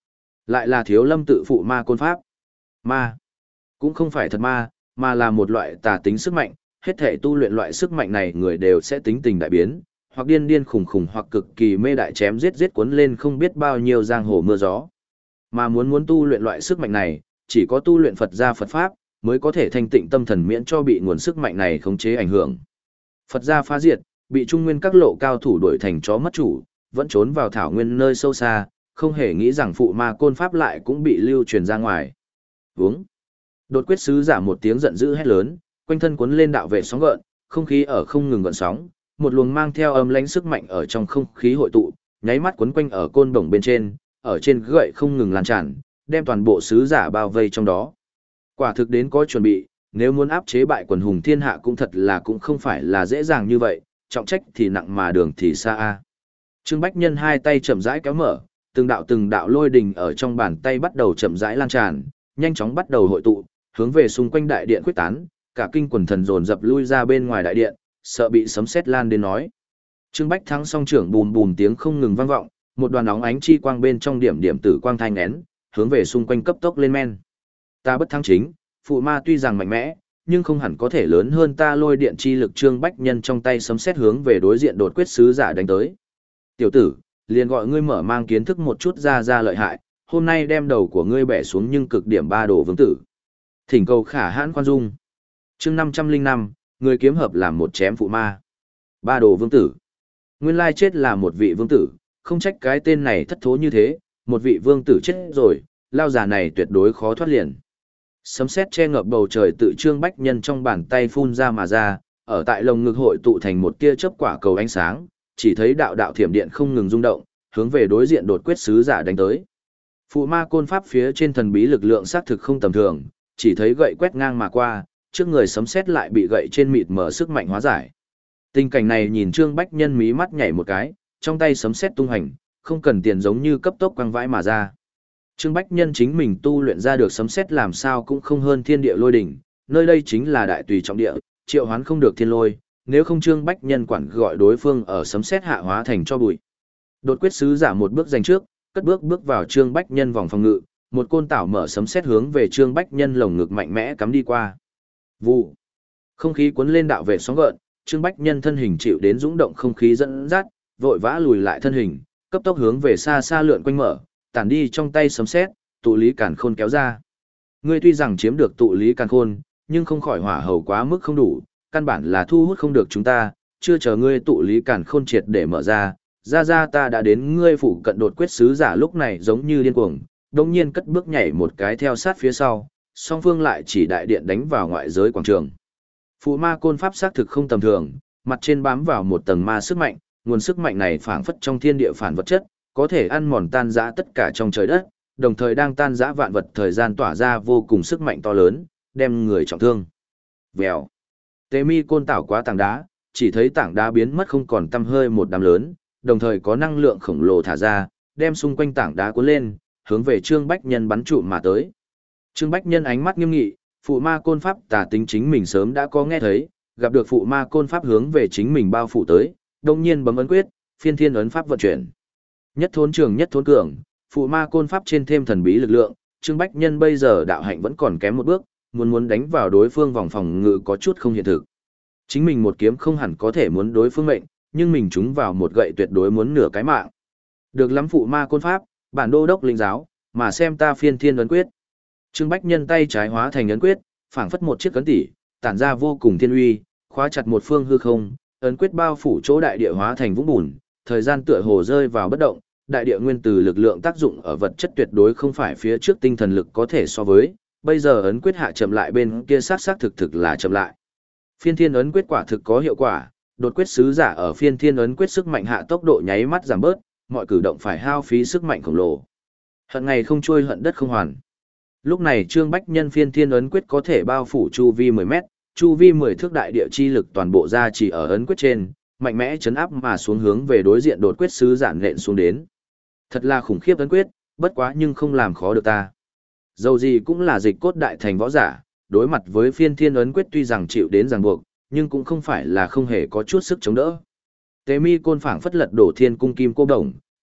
Lại là Thiếu Lâm tự phụ ma côn pháp. Ma, cũng không phải thật ma, mà là một loại tà tính sức mạnh, hết thể tu luyện loại sức mạnh này người đều sẽ tính tình đại biến, hoặc điên điên khủng khủng hoặc cực kỳ mê đại chém giết giết cuốn lên không biết bao nhiêu giang hồ mưa gió. Mà muốn muốn tu luyện loại sức mạnh này, chỉ có tu luyện Phật gia Phật pháp mới có thể thanh tịnh tâm thần miễn cho bị nguồn sức mạnh này khống chế ảnh hưởng. Phật gia phá diệt, bị trung nguyên các lộ cao thủ đuổi thành chó mất chủ, vẫn trốn vào thảo nguyên nơi sâu xa, không hề nghĩ rằng phụ ma côn pháp lại cũng bị lưu truyền ra ngoài. Vướng. Đột quyết sứ giả một tiếng giận dữ hét lớn, quanh thân cuốn lên đạo vệ sóng gợn, không khí ở không ngừng gợn sóng, một luồng mang theo âm lãnh sức mạnh ở trong không khí hội tụ, nháy mắt quấn quanh ở côn đồng bên trên, ở trên gậy không ngừng lan tràn, đem toàn bộ sứ giả bao vây trong đó. Quả thực đến có chuẩn bị, nếu muốn áp chế bại quần hùng thiên hạ cũng thật là cũng không phải là dễ dàng như vậy, trọng trách thì nặng mà đường thì xa a. Trương Bách Nhân hai tay chậm rãi kéo mở, từng đạo từng đạo lôi đình ở trong bàn tay bắt đầu chậm rãi lan tràn, nhanh chóng bắt đầu hội tụ, hướng về xung quanh đại điện quyết tán, cả kinh quần thần dồn dập lui ra bên ngoài đại điện, sợ bị sấm sét lan đến nói. Trương Bách Thắng song trưởng bùm bùm tiếng không ngừng vang vọng, một đoàn óng ánh chi quang bên trong điểm điểm tử quang thanh nén, hướng về xung quanh cấp tốc lên men. Ta bất thắng chính, phụ ma tuy rằng mạnh mẽ, nhưng không hẳn có thể lớn hơn ta lôi điện chi lực. Trương Bách Nhân trong tay sấm sét hướng về đối diện đột quyết sứ giả đánh tới. Tiểu tử, liền gọi ngươi mở mang kiến thức một chút ra ra lợi hại, hôm nay đem đầu của ngươi bẻ xuống nhưng cực điểm ba đồ vương tử. Thỉnh cầu khả hãn khoan dung. Chương năm trăm linh năm, người kiếm hợp làm một chém phụ ma. Ba đồ vương tử. Nguyên lai chết là một vị vương tử, không trách cái tên này thất thố như thế, một vị vương tử chết rồi, lao già này tuyệt đối khó thoát liền. Sấm sét che ngập bầu trời tự Trương Bách Nhân trong bàn tay phun ra mà ra, ở tại lồng ngực hội tụ thành một tia chớp quả cầu ánh sáng, chỉ thấy đạo đạo thiểm điện không ngừng rung động, hướng về đối diện đột quyết sứ giả đánh tới. Phụ ma côn pháp phía trên thần bí lực lượng xác thực không tầm thường, chỉ thấy gậy quét ngang mà qua, trước người sấm sét lại bị gậy trên mịt mở sức mạnh hóa giải. Tình cảnh này nhìn Trương Bách Nhân mí mắt nhảy một cái, trong tay sấm sét tung hành, không cần tiền giống như cấp tốc quăng vãi mà ra. Trương Bách Nhân chính mình tu luyện ra được sấm sét làm sao cũng không hơn thiên địa lôi đỉnh, nơi đây chính là đại tùy trọng địa, triệu hoán không được thiên lôi, nếu không Trương Bách Nhân quản gọi đối phương ở sấm sét hạ hóa thành cho bụi. Đột quyết sứ giả một bước giành trước, cất bước bước vào Trương Bách Nhân vòng phòng ngự, một côn tảo mở sấm sét hướng về Trương Bách Nhân lồng ngực mạnh mẽ cắm đi qua. Vụ. Không khí cuốn lên đạo vệ sóng gợn, Trương Bách Nhân thân hình chịu đến dũng động không khí dẫn dắt, vội vã lùi lại thân hình, cấp tốc hướng về xa xa lượn quanh mở, tản đi trong tay sấm sét, tụ lý càn khôn kéo ra. Ngươi tuy rằng chiếm được tụ lý càn khôn, nhưng không khỏi hỏa hầu quá mức không đủ, căn bản là thu hút không được chúng ta, chưa chờ ngươi tụ lý càn khôn triệt để mở ra, ra ra ta đã đến ngươi phụ cận. Đột quyết sứ giả lúc này giống như điên cuồng, đồng nhiên cất bước nhảy một cái theo sát phía sau, song phương lại chỉ đại điện đánh vào ngoại giới quảng trường. Phụ ma côn pháp xác thực không tầm thường, mặt trên bám vào một tầng ma sức mạnh, nguồn sức mạnh này phảng phất trong thiên địa phản vật chất, có thể ăn mòn tan rã tất cả trong trời đất, đồng thời đang tan rã vạn vật, thời gian tỏa ra vô cùng sức mạnh to lớn, đem người trọng thương. Vèo. Tế mi côn tảo quá tảng đá, chỉ thấy tảng đá biến mất không còn tăm hơi một đám lớn, đồng thời có năng lượng khổng lồ thả ra, đem xung quanh tảng đá cuốn lên, hướng về Trương Bách Nhân bắn trụ mà tới. Trương Bách Nhân ánh mắt nghiêm nghị, phụ ma côn pháp tà tính chính mình sớm đã có nghe thấy, gặp được phụ ma côn pháp hướng về chính mình bao phủ tới, đồng nhiên bấm ấn quyết, phiên thiên ấn pháp vận chuyển. Nhất thốn trường nhất thốn cường, phụ ma côn pháp trên thêm thần bí lực lượng, Trương Bách Nhân bây giờ đạo hạnh vẫn còn kém một bước, muốn muốn đánh vào đối phương vòng phòng ngự có chút không hiện thực. Chính mình một kiếm không hẳn có thể muốn đối phương mệnh, nhưng mình trúng vào một gậy tuyệt đối muốn nửa cái mạng. Được lắm phụ ma côn pháp, bản đô đốc linh giáo, mà xem ta phiên thiên ấn quyết. Trương Bách Nhân tay trái hóa thành ấn quyết, phảng phất một chiếc ấn tỷ, tản ra vô cùng thiên uy, khóa chặt một phương hư không, ấn quyết bao phủ chỗ đại địa hóa thành vũng bùn, thời gian tựa hồ rơi vào bất động, đại địa nguyên từ lực lượng tác dụng ở vật chất tuyệt đối không phải phía trước tinh thần lực có thể so với, bây giờ ấn quyết hạ chậm lại bên kia sát sát thực thực là chậm lại. Phiên thiên ấn quyết quả thực có hiệu quả, đột quyết sứ giả ở phiên thiên ấn quyết sức mạnh hạ tốc độ nháy mắt giảm bớt, mọi cử động phải hao phí sức mạnh khổng lồ. Hận ngày không trôi hận đất không hoàn. Lúc này Trương Bách Nhân phiên thiên ấn quyết có thể bao phủ chu vi mười mét, chu vi mười thước đại địa chi lực toàn bộ ra chỉ ở ấn quyết trên, mạnh mẽ chấn áp mà xuống hướng về đối diện đột quyết sứ giản nện xuống đến. Thật là khủng khiếp ấn quyết, bất quá nhưng không làm khó được ta. Dầu gì cũng là dịch cốt đại thành võ giả, đối mặt với phiên thiên ấn quyết tuy rằng chịu đến ràng buộc, nhưng cũng không phải là không hề có chút sức chống đỡ. Tế mi côn phảng phất lật đổ thiên cung kim cô đồng,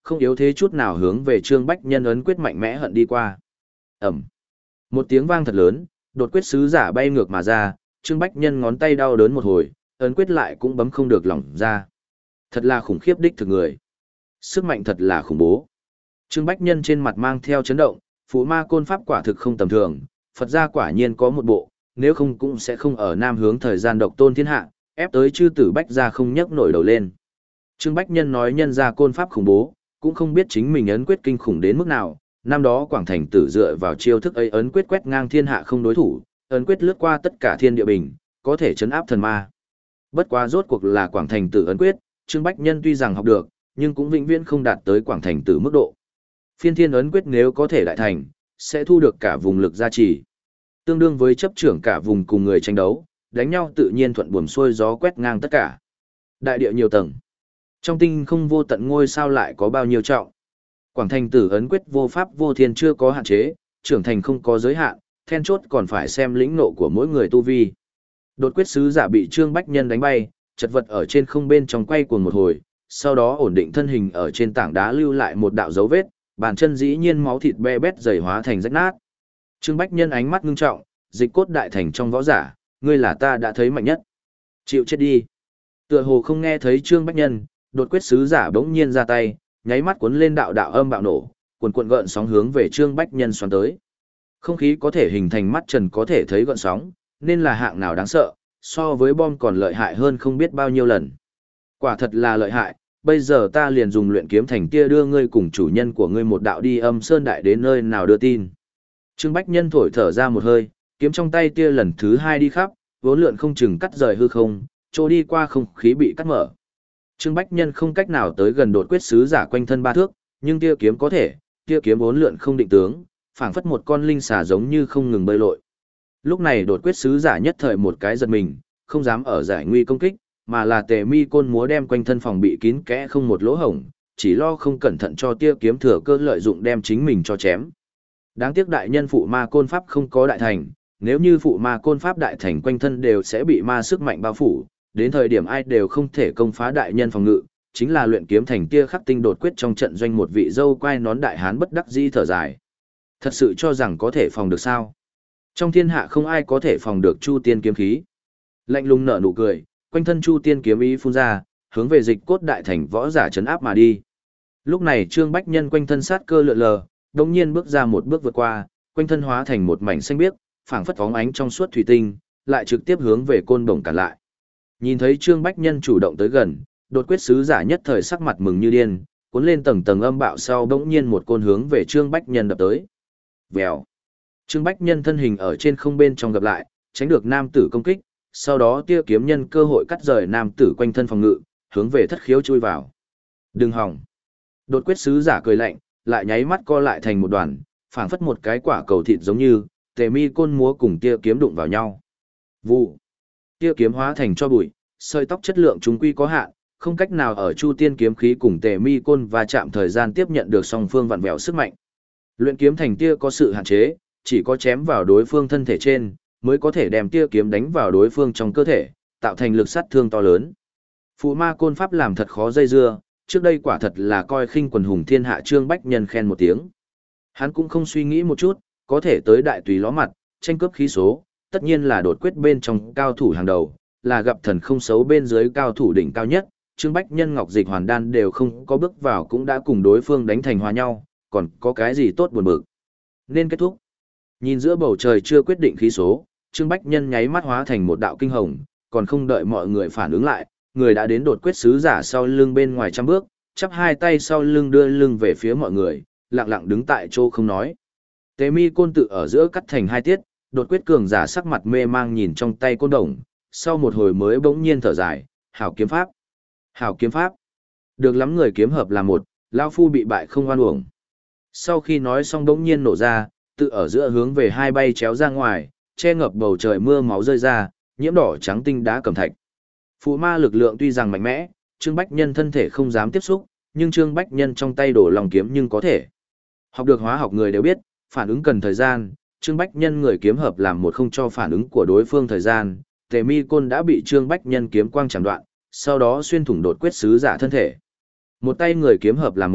không yếu thế chút nào hướng về Trương Bách Nhân ấn quyết mạnh mẽ hận đi qua. Ẩm. Một tiếng vang thật lớn, đột quyết sứ giả bay ngược mà ra, Trương Bách Nhân ngón tay đau đớn một hồi, ấn quyết lại cũng bấm không được lỏng ra. Thật là khủng khiếp đích thực người. Sức mạnh thật là khủng bố. Trương Bách Nhân trên mặt mang theo chấn động, Phụ Ma Côn Pháp quả thực không tầm thường, Phật gia quả nhiên có một bộ, nếu không cũng sẽ không ở Nam hướng thời gian độc tôn thiên hạ, ép tới chư tử Bách gia không nhấc nổi đầu lên. Trương Bách Nhân nói nhân gia Côn Pháp khủng bố, cũng không biết chính mình ấn quyết kinh khủng đến mức nào, năm đó Quảng Thành Tử dựa vào chiêu thức ấy ấn quyết quét ngang thiên hạ không đối thủ, ấn quyết lướt qua tất cả thiên địa bình, có thể chấn áp thần ma. Bất quá rốt cuộc là Quảng Thành Tử ấn quyết, Trương Bách Nhân tuy rằng học được, nhưng cũng vĩnh viễn không đạt tới Quảng Thành Tử mức độ. Phiên thiên ấn quyết nếu có thể đại thành, sẽ thu được cả vùng lực gia trì. Tương đương với chấp trưởng cả vùng cùng người tranh đấu, đánh nhau tự nhiên thuận buồm xuôi gió quét ngang tất cả. Đại địa nhiều tầng. Trong tinh không vô tận ngôi sao lại có bao nhiêu trọng. Quảng Thành Tử ấn quyết vô pháp vô thiên chưa có hạn chế, trưởng thành không có giới hạn, then chốt còn phải xem lĩnh nộ của mỗi người tu vi. Đột quyết sứ giả bị Trương Bách Nhân đánh bay, chật vật ở trên không bên trong quay cuồng một hồi, sau đó ổn định thân hình ở trên tảng đá lưu lại một đạo dấu vết, bàn chân dĩ nhiên máu thịt be bét dày hóa thành rách nát. Trương Bách Nhân ánh mắt ngưng trọng, dịch cốt đại thành trong võ giả, ngươi là ta đã thấy mạnh nhất. Chịu chết đi. Tựa hồ không nghe thấy Trương Bách Nhân, đột quyết sứ giả bỗng nhiên ra tay, nháy mắt cuốn lên đạo đạo âm bạo nổ, cuồn cuộn gợn sóng hướng về Trương Bách Nhân xoắn tới. Không khí có thể hình thành mắt trần có thể thấy gợn sóng, nên là hạng nào đáng sợ, so với bom còn lợi hại hơn không biết bao nhiêu lần. Quả thật là lợi hại, bây giờ ta liền dùng luyện kiếm thành tia đưa ngươi cùng chủ nhân của ngươi một đạo đi âm sơn đại đến nơi nào đưa tin. Trương Bách Nhân thổi thở ra một hơi, kiếm trong tay tia lần thứ hai đi khắp, vốn lượn không chừng cắt rời hư không, trôi đi qua không khí bị cắt mở. Trương Bách Nhân không cách nào tới gần đột quyết sứ giả quanh thân ba thước, nhưng tia kiếm có thể, tia kiếm vốn lượn không định tướng, phảng phất một con linh xà giống như không ngừng bơi lội. Lúc này đột quyết sứ giả nhất thời một cái giật mình, không dám ở giải nguy công kích, mà là tề mi côn múa đem quanh thân phòng bị kín kẽ không một lỗ hổng, chỉ lo không cẩn thận cho tia kiếm thừa cơ lợi dụng đem chính mình cho chém. Đáng tiếc đại nhân phụ ma côn pháp không có đại thành, nếu như phụ ma côn pháp đại thành quanh thân đều sẽ bị ma sức mạnh bao phủ, đến thời điểm ai đều không thể công phá đại nhân phòng ngự, chính là luyện kiếm thành tia khắc tinh đột quyết trong trận doanh một vị dâu quai nón đại hán bất đắc dĩ thở dài. Thật sự cho rằng có thể phòng được sao? Trong thiên hạ không ai có thể phòng được Chu Tiên kiếm khí. Lạnh lùng nở nụ cười, quanh thân Chu Tiên kiếm ý phun ra, hướng về dịch cốt đại thành võ giả trấn áp mà đi. Lúc này Trương Bách Nhân quanh thân sát cơ lượn lờ, đột nhiên bước ra một bước vượt qua, quanh thân hóa thành một mảnh xanh biếc, phảng phất phóng ánh trong suốt thủy tinh, lại trực tiếp hướng về côn đồng cản lại. Nhìn thấy Trương Bách Nhân chủ động tới gần, đột quyết sứ giả nhất thời sắc mặt mừng như điên, cuốn lên tầng tầng âm bạo sau bỗng nhiên một côn hướng về Trương Bách Nhân đập tới. Vèo. Trương Bách Nhân thân hình ở trên không bên trong gặp lại, tránh được nam tử công kích, sau đó tia kiếm nhân cơ hội cắt rời nam tử quanh thân phòng ngự, hướng về thất khiếu chui vào. Đừng hỏng. Đột quyết sứ giả cười lạnh, lại nháy mắt co lại thành một đoàn, phảng phất một cái quả cầu thịt giống như, tề mi côn múa cùng tia kiếm đụng vào nhau. Vụ. Tia kiếm hóa thành cho bụi, sợi tóc chất lượng chúng quy có hạn, không cách nào ở Chu Tiên kiếm khí cùng tề mi côn và chạm thời gian tiếp nhận được song phương vặn vẹo sức mạnh. Luyện kiếm thành tia có sự hạn chế, chỉ có chém vào đối phương thân thể trên, mới có thể đem tia kiếm đánh vào đối phương trong cơ thể, tạo thành lực sát thương to lớn. Phụ ma côn pháp làm thật khó dây dưa, trước đây quả thật là coi khinh quần hùng thiên hạ Trương Bách Nhân khen một tiếng. Hắn cũng không suy nghĩ một chút, có thể tới đại tùy ló mặt, tranh cướp khí số, tất nhiên là đột quyết bên trong cao thủ hàng đầu, là gặp thần không xấu bên dưới cao thủ đỉnh cao nhất, Trương Bách Nhân Ngọc Dịch Hoàn Đan đều không có bước vào cũng đã cùng đối phương đánh thành hòa nhau, còn có cái gì tốt buồn bực. Nên kết thúc. Nhìn giữa bầu trời chưa quyết định khí số, Trương Bách Nhân nháy mắt hóa thành một đạo kinh hồng, còn không đợi mọi người phản ứng lại, người đã đến đột quyết sứ giả sau lưng bên ngoài trăm bước, chắp hai tay sau lưng đưa lưng về phía mọi người, lặng lặng đứng tại chỗ không nói. Tế mi côn tự ở giữa cắt thành hai tiết, đột quyết cường giả sắc mặt mê mang nhìn trong tay côn đồng, sau một hồi mới bỗng nhiên thở dài, hảo kiếm pháp. Hảo kiếm pháp. Được lắm người kiếm hợp là một, lão phu bị bại không oan uổng. Sau khi nói xong bỗng nhiên nổ ra, tự ở giữa hướng về hai bay chéo ra ngoài, che ngập bầu trời mưa máu rơi ra, nhiễm đỏ trắng tinh đá cẩm thạch. Phụ ma lực lượng tuy rằng mạnh mẽ, Trương Bách Nhân thân thể không dám tiếp xúc, nhưng Trương Bách Nhân trong tay đổ lòng kiếm nhưng có thể. Học được hóa học người đều biết, phản ứng cần thời gian, Trương Bách Nhân người kiếm hợp làm một không cho phản ứng của đối phương thời gian, Tề Mi Côn đã bị Trương Bách Nhân kiếm quang chạm đoạn, sau đó xuyên thủng đột quyết sứ giả thân thể. Một tay người kiếm hợp làm một,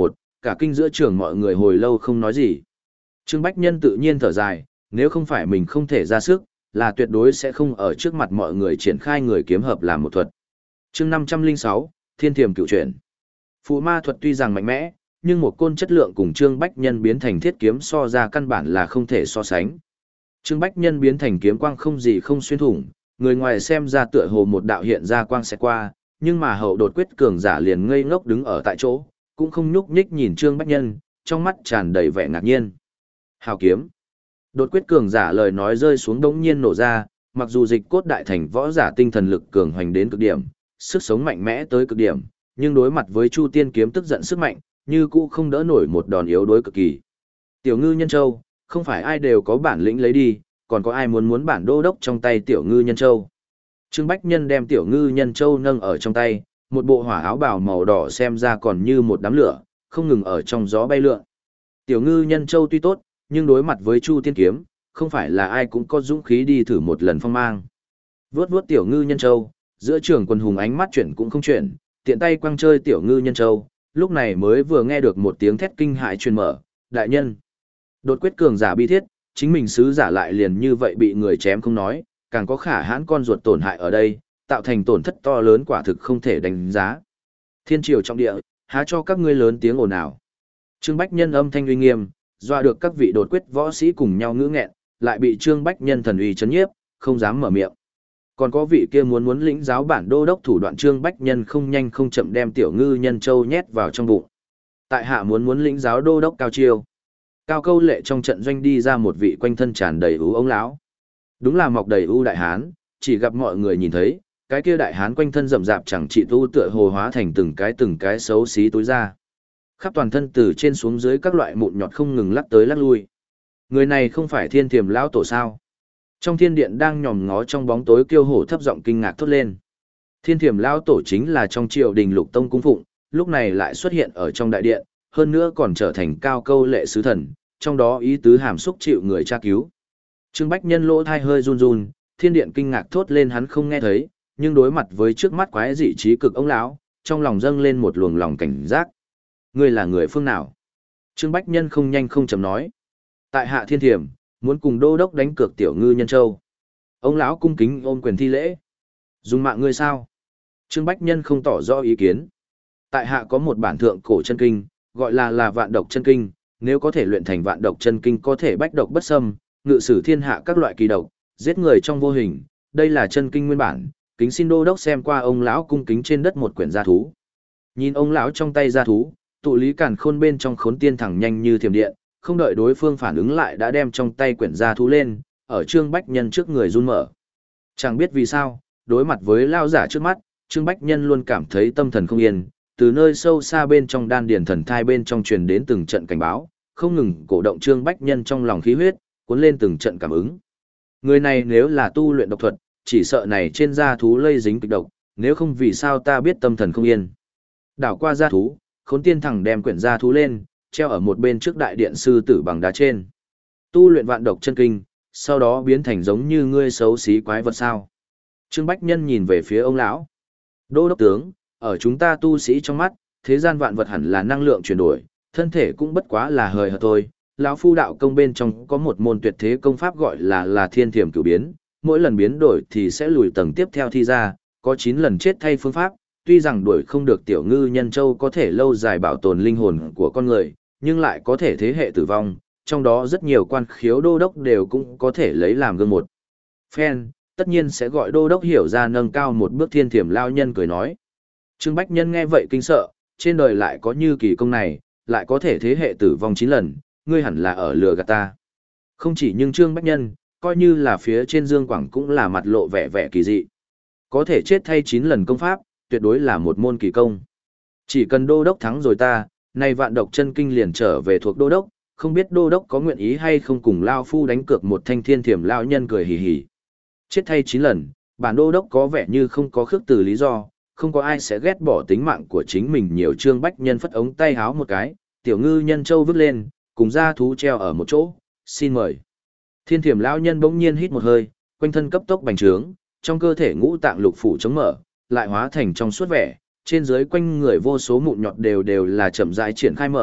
cả kinh giữa trường mọi người hồi lâu không nói gì. Trương Bách Nhân tự nhiên thở dài, nếu không phải mình không thể ra sức, là tuyệt đối sẽ không ở trước mặt mọi người triển khai người kiếm hợp làm một thuật. Chương năm trăm lẻ sáu, Thiên Thiềm Cựu Chuyển. Phụ ma thuật tuy rằng mạnh mẽ, nhưng một côn chất lượng cùng Trương Bách Nhân biến thành thiết kiếm so ra căn bản là không thể so sánh. Trương Bách Nhân biến thành kiếm quang không gì không xuyên thủng, người ngoài xem ra tựa hồ một đạo hiện ra quang sẽ qua, nhưng mà hậu đột quyết cường giả liền ngây ngốc đứng ở tại chỗ, cũng không nhúc nhích nhìn Trương Bách Nhân, trong mắt tràn đầy vẻ ngạc nhiên. Hào kiếm. Đột quyết cường giả lời nói rơi xuống đống nhiên nổ ra, mặc dù dịch cốt đại thành võ giả tinh thần lực cường hoành đến cực điểm, sức sống mạnh mẽ tới cực điểm, nhưng đối mặt với Chu Tiên kiếm tức giận sức mạnh, như cũ không đỡ nổi một đòn yếu đối cực kỳ. Tiểu Ngư Nhân Châu, không phải ai đều có bản lĩnh lấy đi, còn có ai muốn muốn bản đô đốc trong tay Tiểu Ngư Nhân Châu. Trương Bách Nhân đem Tiểu Ngư Nhân Châu nâng ở trong tay, một bộ hỏa áo bào màu đỏ xem ra còn như một đám lửa, không ngừng ở trong gió bay lượn. Tiểu Ngư Nhân Châu tuy tốt, nhưng đối mặt với Chu Tiên kiếm, không phải là ai cũng có dũng khí đi thử một lần phong mang. Vướt vướt Tiểu Ngư Nhân Châu, giữa trường quần hùng ánh mắt chuyển cũng không chuyển, tiện tay quăng chơi Tiểu Ngư Nhân Châu, lúc này mới vừa nghe được một tiếng thét kinh hãi truyền mở, đại nhân. Đột quyết cường giả bi thiết, chính mình sứ giả lại liền như vậy bị người chém không nói, càng có khả hãn con ruột tổn hại ở đây, tạo thành tổn thất to lớn quả thực không thể đánh giá. Thiên triều trong địa, há cho các ngươi lớn tiếng ồn ào. Trương Bách Nhân âm thanh uy nghiêm, doa được các vị đột quyết võ sĩ cùng nhau ngữ nghẹn, lại bị Trương Bách Nhân thần uy chấn nhiếp, không dám mở miệng. Còn có vị kia muốn muốn lĩnh giáo bản đô đốc thủ đoạn Trương Bách Nhân không nhanh không chậm đem Tiểu Ngư Nhân Châu nhét vào trong bụng. Tại hạ muốn muốn lĩnh giáo đô đốc cao chiêu. Cao câu lệ trong trận doanh đi ra một vị quanh thân tràn đầy ú ông lão. Đúng là mọc đầy ưu đại hán, chỉ gặp mọi người nhìn thấy, cái kia đại hán quanh thân rậm rạp chẳng trị tu tựa hồ hóa thành từng cái từng cái xấu xí tối ra. Khắp toàn thân từ trên xuống dưới các loại mụn nhọt không ngừng lắc tới lắc lui. Người này không phải Thiên Thiềm lão tổ sao? Trong thiên điện đang nhòm ngó trong bóng tối kiêu hổ thấp giọng kinh ngạc thốt lên. Thiên Thiềm lão tổ chính là trong triều đình Lục Tông cung phụng, lúc này lại xuất hiện ở trong đại điện, hơn nữa còn trở thành cao câu lệ sứ thần, trong đó ý tứ hàm xúc chịu người tra cứu. Trương Bách Nhân lỗ thai hơi run run, thiên điện kinh ngạc thốt lên hắn không nghe thấy, nhưng đối mặt với trước mắt quái dị trí cực ông lão, trong lòng dâng lên một luồng lòng cảnh giác. Ngươi là người phương nào? Trương Bách Nhân không nhanh không chậm nói. Tại hạ Thiên Thiềm, muốn cùng đô đốc đánh cược Tiểu Ngư Nhân Châu. Ông lão cung kính ôm quyền thi lễ. Dùng mạng ngươi sao? Trương Bách Nhân không tỏ rõ ý kiến. Tại hạ có một bản thượng cổ chân kinh, gọi là là Vạn Độc Chân Kinh, nếu có thể luyện thành Vạn Độc Chân Kinh có thể bách độc bất xâm, ngự sử thiên hạ các loại kỳ độc, giết người trong vô hình, đây là chân kinh nguyên bản, kính xin đô đốc xem qua ông lão cung kính trên đất một quyển gia thú. Nhìn ông lão trong tay gia thú, tụ lý càn khôn bên trong khốn tiên thẳng nhanh như thiểm điện, không đợi đối phương phản ứng lại đã đem trong tay quyển gia thú lên, ở Trương Bách Nhân trước người run mở. Chẳng biết vì sao, đối mặt với lao giả trước mắt, Trương Bách Nhân luôn cảm thấy tâm thần không yên, từ nơi sâu xa bên trong đan điền thần thai bên trong truyền đến từng trận cảnh báo, không ngừng cổ động Trương Bách Nhân trong lòng khí huyết, cuốn lên từng trận cảm ứng. Người này nếu là tu luyện độc thuật, chỉ sợ này trên da thú lây dính kịch độc, nếu không vì sao ta biết tâm thần không yên. Đảo qua da thú, khốn tiên thẳng đem quyển da thú lên, treo ở một bên trước đại điện sư tử bằng đá trên. Tu luyện vạn độc chân kinh, sau đó biến thành giống như ngươi xấu xí quái vật sao. Trương Bách Nhân nhìn về phía ông lão. Đô đốc tướng, ở chúng ta tu sĩ trong mắt, thế gian vạn vật hẳn là năng lượng chuyển đổi, thân thể cũng bất quá là hời hợt thôi. Lão phu đạo công bên trong có một môn tuyệt thế công pháp gọi là là Thiên Thiềm Cửu Biến, mỗi lần biến đổi thì sẽ lùi tầng tiếp theo thi ra, có chín lần chết thay phương pháp, tuy rằng đuổi không được Tiểu Ngư Nhân Châu có thể lâu dài bảo tồn linh hồn của con người, nhưng lại có thể thế hệ tử vong, trong đó rất nhiều quan khiếu đô đốc đều cũng có thể lấy làm gương một. Phen, tất nhiên sẽ gọi đô đốc hiểu ra nâng cao một bước Thiên Thiềm lao nhân cười nói. Trương Bách Nhân nghe vậy kinh sợ, trên đời lại có như kỳ công này, lại có thể thế hệ tử vong chín lần, ngươi hẳn là ở lừa gạt ta. Không chỉ nhưng Trương Bách Nhân, coi như là phía trên Dương Quảng cũng là mặt lộ vẻ vẻ kỳ dị. Có thể chết thay chín lần công pháp, tuyệt đối là một môn kỳ công. Chỉ cần đô đốc thắng rồi ta, nay vạn độc chân kinh liền trở về thuộc đô đốc, không biết đô đốc có nguyện ý hay không cùng lao phu đánh cược một thanh Thiên Thiềm lao nhân cười hì hì. Chết thay chín lần, bản đô đốc có vẻ như không có khước từ lý do, không có ai sẽ ghét bỏ tính mạng của chính mình. Nhiều Trương Bách Nhân phất ống tay háo một cái, Tiểu Ngư Nhân Châu vứt lên, cùng ra thú treo ở một chỗ, xin mời. Thiên Thiềm lão nhân bỗng nhiên hít một hơi, quanh thân cấp tốc bành trướng, trong cơ thể ngũ tạng lục phủ chống mở, lại hóa thành trong suốt vẻ, trên dưới quanh người vô số mụn nhọt đều đều là chậm rãi triển khai mở,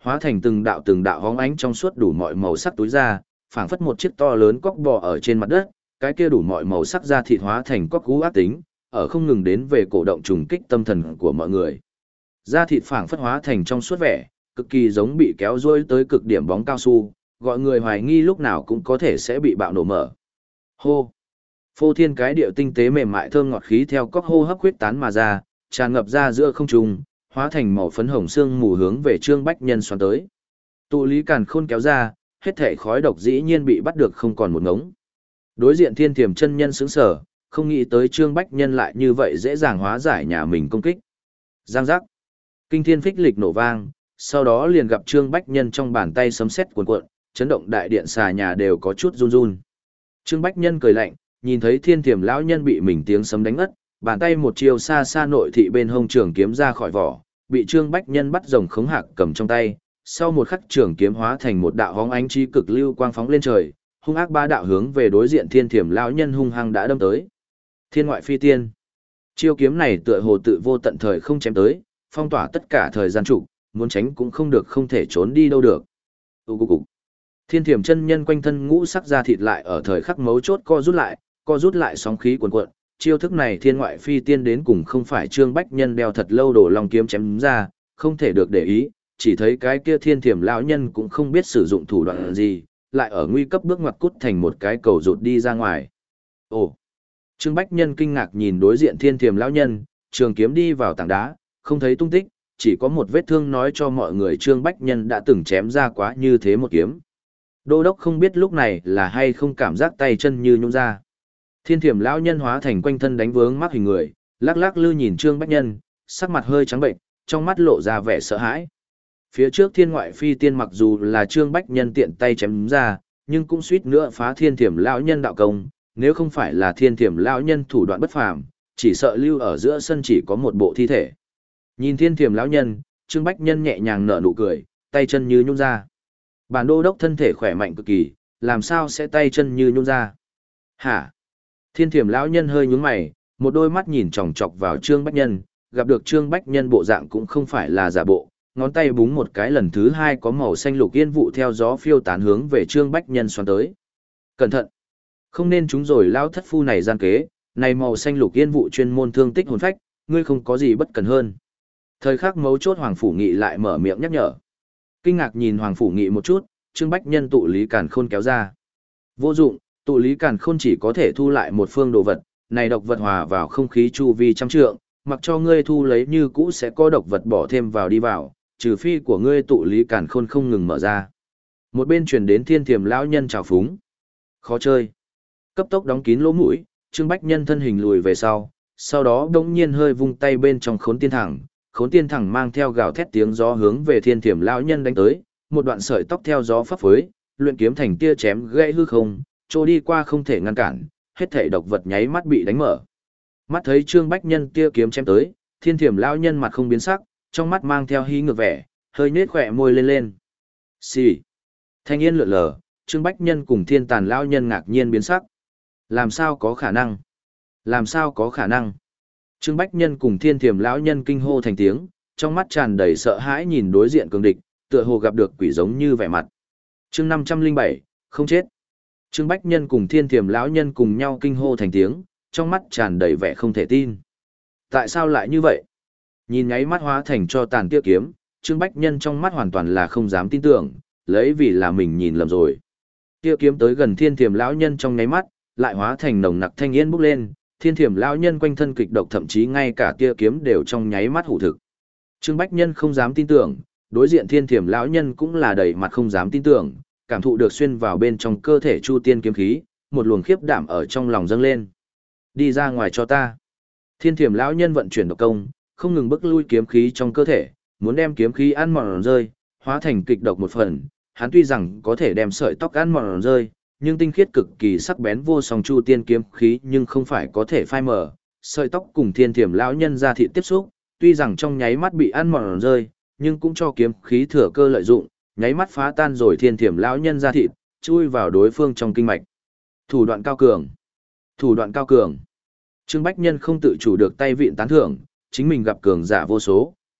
hóa thành từng đạo từng đạo hóng ánh trong suốt đủ mọi màu sắc túi ra, phảng phất một chiếc to lớn cóc bò ở trên mặt đất, cái kia đủ mọi màu sắc da thịt hóa thành cóc cú ác tính, ở không ngừng đến về cổ động trùng kích tâm thần của mọi người. Da thịt phảng phất hóa thành trong suốt vẻ, cực kỳ giống bị kéo duỗi tới cực điểm bóng cao su, gọi người hoài nghi lúc nào cũng có thể sẽ bị bạo nổ mở. Hô! Phô thiên cái điệu tinh tế mềm mại thơm ngọt khí theo cóc hô hấp huyết tán mà ra, tràn ngập ra giữa không trung, hóa thành màu phấn hồng xương mù hướng về Trương Bách Nhân xoắn tới. Tụ lý càn khôn kéo ra, hết thể khói độc dĩ nhiên bị bắt được không còn một ngống. Đối diện Thiên Thiểm chân nhân sững sờ, không nghĩ tới Trương Bách Nhân lại như vậy dễ dàng hóa giải nhà mình công kích. Giang giác. Kinh thiên phích lịch nổ vang, sau đó liền gặp Trương Bách Nhân trong bàn tay sấm sét cuồn cuộn, chấn động đại điện xà nhà đều có chút run run. Trương Bách Nhân cười lạnh, nhìn thấy Thiên Thiểm lão nhân bị mình tiếng sấm đánh ngất, bàn tay một chiều xa xa nội thị bên hông trường kiếm ra khỏi vỏ, bị Trương Bách Nhân bắt rồng khống hạc cầm trong tay, sau một khắc trường kiếm hóa thành một đạo hóng ánh chi cực lưu quang phóng lên trời, hung ác ba đạo hướng về đối diện Thiên Thiểm lão nhân hung hăng đã đâm tới. Thiên ngoại phi tiên. Chiêu kiếm này tựa hồ tự vô tận thời không chém tới, phong tỏa tất cả thời gian trụ, muốn tránh cũng không được, không thể trốn đi đâu được. Ù cục cục. Thiên Thiểm chân nhân quanh thân ngũ sắc da thịt lại ở thời khắc mấu chốt co rút lại, co rút lại sóng khí cuồn cuộn. Chiêu thức này thiên ngoại phi tiên đến cùng không phải Trương Bách Nhân đeo thật lâu đổ long kiếm chém ra, không thể được để ý, chỉ thấy cái kia Thiên Thiểm lão nhân cũng không biết sử dụng thủ đoạn gì, lại ở nguy cấp bước ngoặt cút thành một cái cầu rụt đi ra ngoài. Ồ! Trương Bách Nhân kinh ngạc nhìn đối diện Thiên Thiểm lão nhân, trường kiếm đi vào tảng đá, không thấy tung tích, chỉ có một vết thương nói cho mọi người Trương Bách Nhân đã từng chém ra quá như thế một kiếm. Đô đốc không biết lúc này là hay không cảm giác tay chân như nhũn ra. Thiên Thiểm lão nhân hóa thành quanh thân đánh vướng mắc hình người, lắc lắc lư nhìn Trương Bách Nhân, sắc mặt hơi trắng bệnh, trong mắt lộ ra vẻ sợ hãi. Phía trước thiên ngoại phi tiên mặc dù là Trương Bách Nhân tiện tay chém ra, nhưng cũng suýt nữa phá Thiên Thiểm lão nhân đạo công, nếu không phải là Thiên Thiểm lão nhân thủ đoạn bất phàm, chỉ sợ lưu ở giữa sân chỉ có một bộ thi thể. Nhìn Thiên Thiểm lão nhân, Trương Bách Nhân nhẹ nhàng nở nụ cười, tay chân như nhũn ra. Bản đô đốc thân thể khỏe mạnh cực kỳ, làm sao sẽ tay chân như nhũn ra? Hả? Thiên Thiểm lão nhân hơi nhướng mày, một đôi mắt nhìn chòng chọc vào Trương Bách Nhân, gặp được Trương Bách Nhân bộ dạng cũng không phải là giả bộ, ngón tay búng một cái lần thứ hai có màu xanh lục yên vụ theo gió phiêu tán hướng về Trương Bách Nhân xoắn tới. Cẩn thận! Không nên chúng rồi lão thất phu này gian kế, này màu xanh lục yên vụ chuyên môn thương tích hồn phách, ngươi không có gì bất cần hơn. Thời khắc mấu chốt Hoàng Phủ Nghị lại mở miệng nhắc nhở. Kinh ngạc nhìn Hoàng Phủ Nghị một chút, Trương Bách Nhân tụ lý càn khôn kéo ra. Vô dụng, tụ lý càn khôn chỉ có thể thu lại một phương đồ vật, này độc vật hòa vào không khí chu vi trăm trượng, mặc cho ngươi thu lấy như cũ sẽ có độc vật bỏ thêm vào đi vào, trừ phi của ngươi tụ lý càn khôn không ngừng mở ra. Một bên truyền đến Thiên Thiểm lão nhân chào phúng. Khó chơi. Cấp tốc đóng kín lỗ mũi, Trương Bách Nhân thân hình lùi về sau, sau đó đống nhiên hơi vung tay bên trong khốn tiên thẳng, khốn tiên thẳng mang theo gào thét tiếng gió hướng về Thiên Thiểm lão nhân đánh tới, một đoạn sợi tóc theo gió phấp phới, luyện kiếm thành tia chém gãy hư không, trôi đi qua không thể ngăn cản, hết thảy độc vật nháy mắt bị đánh mở. Mắt thấy Trương Bách Nhân tia kiếm chém tới, Thiên Thiểm lão nhân mặt không biến sắc, trong mắt mang theo hí ngược vẻ, hơi nhếch khóe môi lên lên. Xì. Thanh yên lượn lờ, Trương Bách Nhân cùng Thiên Tàn lão nhân ngạc nhiên biến sắc. Làm sao có khả năng? Làm sao có khả năng? Trương Bách Nhân cùng Thiên Thiểm lão nhân kinh hô thành tiếng, trong mắt tràn đầy sợ hãi nhìn đối diện cường địch, tựa hồ gặp được quỷ giống như vẻ mặt. Chương năm trăm lẻ bảy, không chết. Trương Bách Nhân cùng Thiên Thiểm lão nhân cùng nhau kinh hô thành tiếng, trong mắt tràn đầy vẻ không thể tin. Tại sao lại như vậy? Nhìn nháy mắt hóa thành cho tàn tia kiếm, Trương Bách Nhân trong mắt hoàn toàn là không dám tin tưởng, lấy vì là mình nhìn lầm rồi. Tia kiếm tới gần Thiên Thiểm lão nhân trong nháy mắt, lại hóa thành nồng nặc thanh yên bốc lên, Thiên Thiểm lão nhân quanh thân kịch độc, thậm chí ngay cả tia kiếm đều trong nháy mắt hủ thực. Trương Bách Nhân không dám tin tưởng, đối diện Thiên Thiểm lão nhân cũng là đầy mặt không dám tin tưởng, cảm thụ được xuyên vào bên trong cơ thể Chu Tiên kiếm khí, một luồng khiếp đảm ở trong lòng dâng lên. Đi ra ngoài cho ta. Thiên Thiểm lão nhân vận chuyển độc công, không ngừng bức lui kiếm khí trong cơ thể, muốn đem kiếm khí ăn mòn rơi, hóa thành kịch độc một phần. Hắn tuy rằng có thể đem sợi tóc ăn mòn rơi, nhưng tinh khiết cực kỳ sắc bén vô song Chu Tiên kiếm khí nhưng không phải có thể phai mờ. Sợi tóc cùng Thiên Thiểm lão nhân ra thịt tiếp xúc, tuy rằng trong nháy mắt bị ăn mòn rơi, nhưng cũng cho kiếm khí thừa cơ lợi dụng, nháy mắt phá tan rồi Thiên Thiểm lão nhân ra thịt, chui vào đối phương trong kinh mạch. Thủ đoạn cao cường. Thủ đoạn cao cường. Trương Bách Nhân không tự chủ được tay vịn tán thưởng, chính mình gặp cường giả vô số,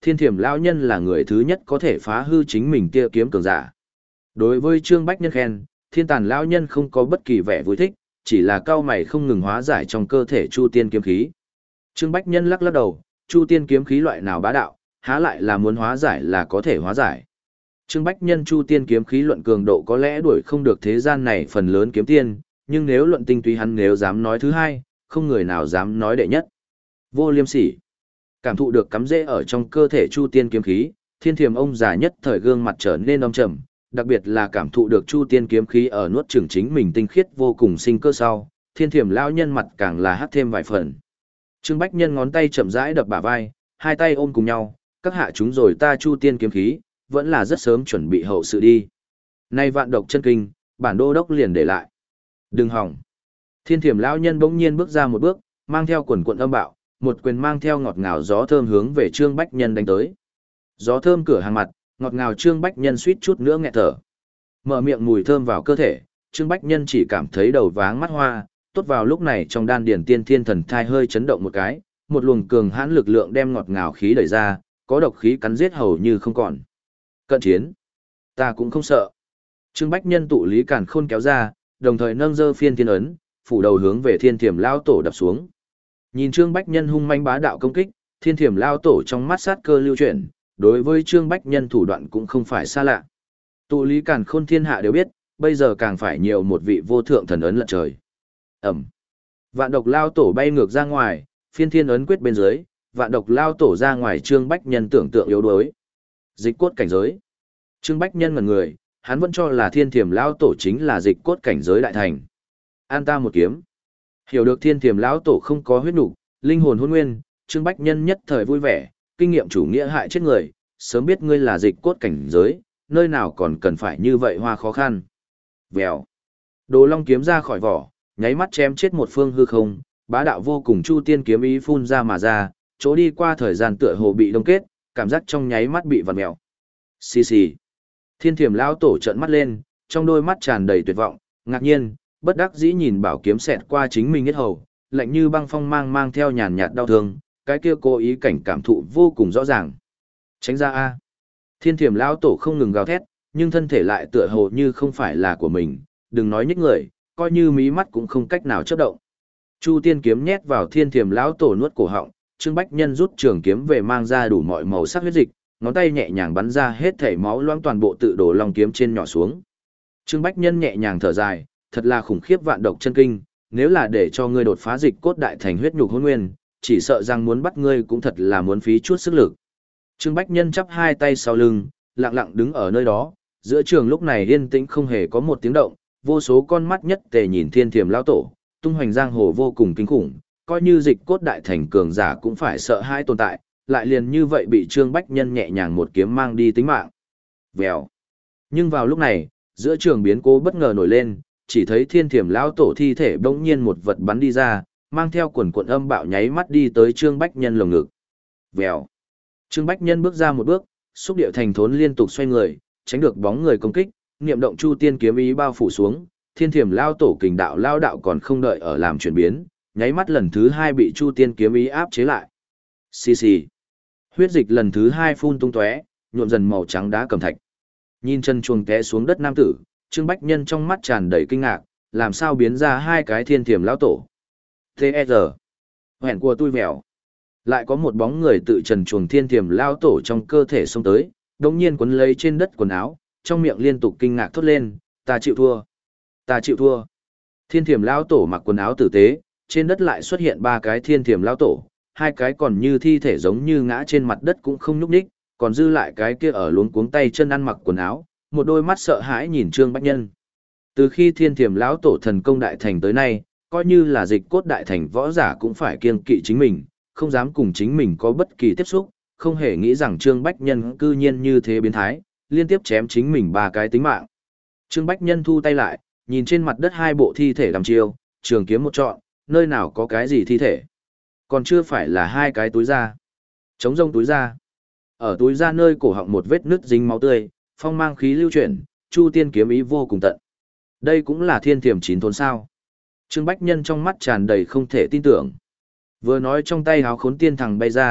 Thiên Thiểm lão nhân là người thứ nhất có thể phá hư chính mình kia kiếm cường giả. Đối với Trương Bách Nhân khen, Thiên Tàn lão nhân không có bất kỳ vẻ vui thích, chỉ là cao mày không ngừng hóa giải trong cơ thể Chu Tiên kiếm khí. Trương Bách Nhân lắc lắc đầu, Chu Tiên kiếm khí loại nào bá đạo, há lại là muốn hóa giải là có thể hóa giải. Trương Bách Nhân Chu Tiên kiếm khí luận cường độ có lẽ đuổi không được thế gian này phần lớn kiếm tiên, nhưng nếu luận tinh túy hắn nếu dám nói thứ hai, không người nào dám nói đệ nhất. Vô Liêm Sỉ. Cảm thụ được cắm rễ ở trong cơ thể Chu Tiên kiếm khí, Thiên Thiểm ông già nhất thời gương mặt trở nên âm trầm, đặc biệt là cảm thụ được Chu Tiên kiếm khí ở nuốt chửng chính mình tinh khiết vô cùng sinh cơ sau, Thiên Thiểm lão nhân mặt càng là hắc thêm vài phần. Trương Bách Nhân ngón tay chậm rãi đập bả vai, hai tay ôm cùng nhau, các hạ chúng rồi ta Chu Tiên kiếm khí, vẫn là rất sớm chuẩn bị hậu sự đi. Nay vạn độc chân kinh, bản đô đốc liền để lại. Đừng hỏng. Thiên Thiểm lão nhân bỗng nhiên bước ra một bước, mang theo quần quần âm bạo, một quyền mang theo ngọt ngào gió thơm hướng về Trương Bách Nhân đánh tới. Gió thơm cửa hàng mặt, ngọt ngào Trương Bách Nhân suýt chút nữa nghẹt thở. Mở miệng mùi thơm vào cơ thể, Trương Bách Nhân chỉ cảm thấy đầu váng mắt hoa, tốt vào lúc này trong đan điển tiên thiên thần thai hơi chấn động một cái, một luồng cường hãn lực lượng đem ngọt ngào khí đẩy ra, có độc khí cắn giết hầu như không còn. Cận chiến, ta cũng không sợ. Trương Bách Nhân tụ lý càn khôn kéo ra, đồng thời nâng dơ phiên thiên ấn, phủ đầu hướng về Thiên Thiểm lao tổ đập xuống. Nhìn Trương Bách Nhân hung manh bá đạo công kích, Thiên Thiểm lao tổ trong mắt sát cơ lưu chuyển, đối với Trương Bách Nhân thủ đoạn cũng không phải xa lạ. Tụ lý càn khôn thiên hạ đều biết, bây giờ càng phải nhiều một vị vô thượng thần ấn lật trời. Ẩm. Vạn độc lao tổ bay ngược ra ngoài, phiên thiên ấn quyết bên dưới, vạn độc lao tổ ra ngoài Trương Bách Nhân tưởng tượng yếu đuối. Dịch cốt cảnh giới. Trương Bách Nhân ngẩn người, hắn vẫn cho là Thiên Thiểm lao tổ chính là dịch cốt cảnh giới đại thành. An ta một kiếm. Hiểu được Thiên Thiểm lão tổ không có huyết nục, linh hồn hôn nguyên, Trương Bách Nhân nhất thời vui vẻ, kinh nghiệm chủ nghĩa hại chết người, sớm biết ngươi là dịch cốt cảnh giới, nơi nào còn cần phải như vậy hoa khó khăn. Vèo. Đồ Long kiếm ra khỏi vỏ, nháy mắt chém chết một phương hư không, bá đạo vô cùng Chu Tiên kiếm ý phun ra mà ra, chỗ đi qua thời gian tựa hồ bị đông kết, cảm giác trong nháy mắt bị vặn mèo. Xì xì. Thiên Thiểm lão tổ trợn mắt lên, trong đôi mắt tràn đầy tuyệt vọng, ngạc nhiên, bất đắc dĩ nhìn bảo kiếm xẹt qua chính mình hết hầu, lạnh như băng phong mang mang theo nhàn nhạt đau thương, cái kia cố ý cảnh cảm thụ vô cùng rõ ràng. Tránh ra a. Thiên Thiểm lão tổ không ngừng gào thét, nhưng thân thể lại tựa hồ như không phải là của mình, đừng nói nhích người, coi như mí mắt cũng không cách nào chớp động. Chu Tiên kiếm nhét vào Thiên Thiểm lão tổ nuốt cổ họng, Trương Bách Nhân rút trường kiếm về mang ra đủ mọi màu sắc huyết dịch, ngón tay nhẹ nhàng bắn ra hết thảy máu loãng toàn bộ tự đổ long kiếm trên nhỏ xuống. Trương Bách Nhân nhẹ nhàng thở dài, thật là khủng khiếp vạn độc chân kinh, nếu là để cho ngươi đột phá dịch cốt đại thành huyết nhục hỗn nguyên, chỉ sợ rằng muốn bắt ngươi cũng thật là muốn phí chút sức lực. Trương Bách Nhân chắp hai tay sau lưng, lặng lặng đứng ở nơi đó, giữa trường lúc này yên tĩnh không hề có một tiếng động, vô số con mắt nhất tề nhìn Thiên Thiểm lão tổ, tung hoành giang hồ vô cùng kinh khủng, coi như dịch cốt đại thành cường giả cũng phải sợ hãi tồn tại, lại liền như vậy bị Trương Bách Nhân nhẹ nhàng một kiếm mang đi tính mạng. Vèo. Nhưng vào lúc này, giữa trường biến cố bất ngờ nổi lên, chỉ thấy Thiên Thiểm lão tổ thi thể bỗng nhiên một vật bắn đi ra, mang theo quần cuộn âm bạo nháy mắt đi tới Trương Bách Nhân lồng ngực. Vèo. Trương Bách Nhân bước ra một bước, xúc điệu thành thốn liên tục xoay người, tránh được bóng người công kích, niệm động Chu Tiên kiếm ý bao phủ xuống, Thiên Thiểm lão tổ kình đạo lao đạo còn không đợi ở làm chuyển biến, nháy mắt lần thứ hai bị Chu Tiên kiếm ý áp chế lại. Xì xì. Huyết dịch lần thứ hai phun tung tóe, nhuộm dần màu trắng đá cẩm thạch. Nhìn chân chuồng té xuống đất nam tử, Trương Bách Nhân trong mắt tràn đầy kinh ngạc, làm sao biến ra hai cái Thiên Thiểm lão tổ. tê e rờ. Hẹn của tôi mèo. Lại có một bóng người tự trần chuồng Thiên Thiểm lão tổ trong cơ thể xông tới, đồng nhiên quấn lấy trên đất quần áo, trong miệng liên tục kinh ngạc thốt lên, ta chịu thua. Ta chịu thua. Thiên Thiểm lão tổ mặc quần áo tử tế, trên đất lại xuất hiện ba cái Thiên Thiểm lão tổ, hai cái còn như thi thể giống như ngã trên mặt đất cũng không nhúc nhích, còn dư lại cái kia ở luống cuống tay chân ăn mặc quần áo, một đôi mắt sợ hãi nhìn Trương Bách Nhân. Từ khi Thiên Thiểm lão tổ thần công đại thành tới nay, coi như là dịch cốt đại thành võ giả cũng phải kiêng kỵ chính mình, không dám cùng chính mình có bất kỳ tiếp xúc, không hề nghĩ rằng Trương Bách Nhân cư nhiên như thế biến thái, liên tiếp chém chính mình ba cái tính mạng. Trương Bách Nhân thu tay lại, nhìn trên mặt đất hai bộ thi thể đăm chiêu, trường kiếm một trọn, nơi nào có cái gì thi thể. Còn chưa phải là hai cái túi da. Trống rông túi da. Ở túi da nơi cổ họng một vết nứt dính máu tươi, phong mang khí lưu chuyển, Chu Tiên kiếm ý vô cùng tận. Đây cũng là Thiên Thiểm chín thốn sao. Trương Bách Nhân trong mắt tràn đầy không thể tin tưởng. Vừa nói trong tay háo khốn tiên thằng bay ra,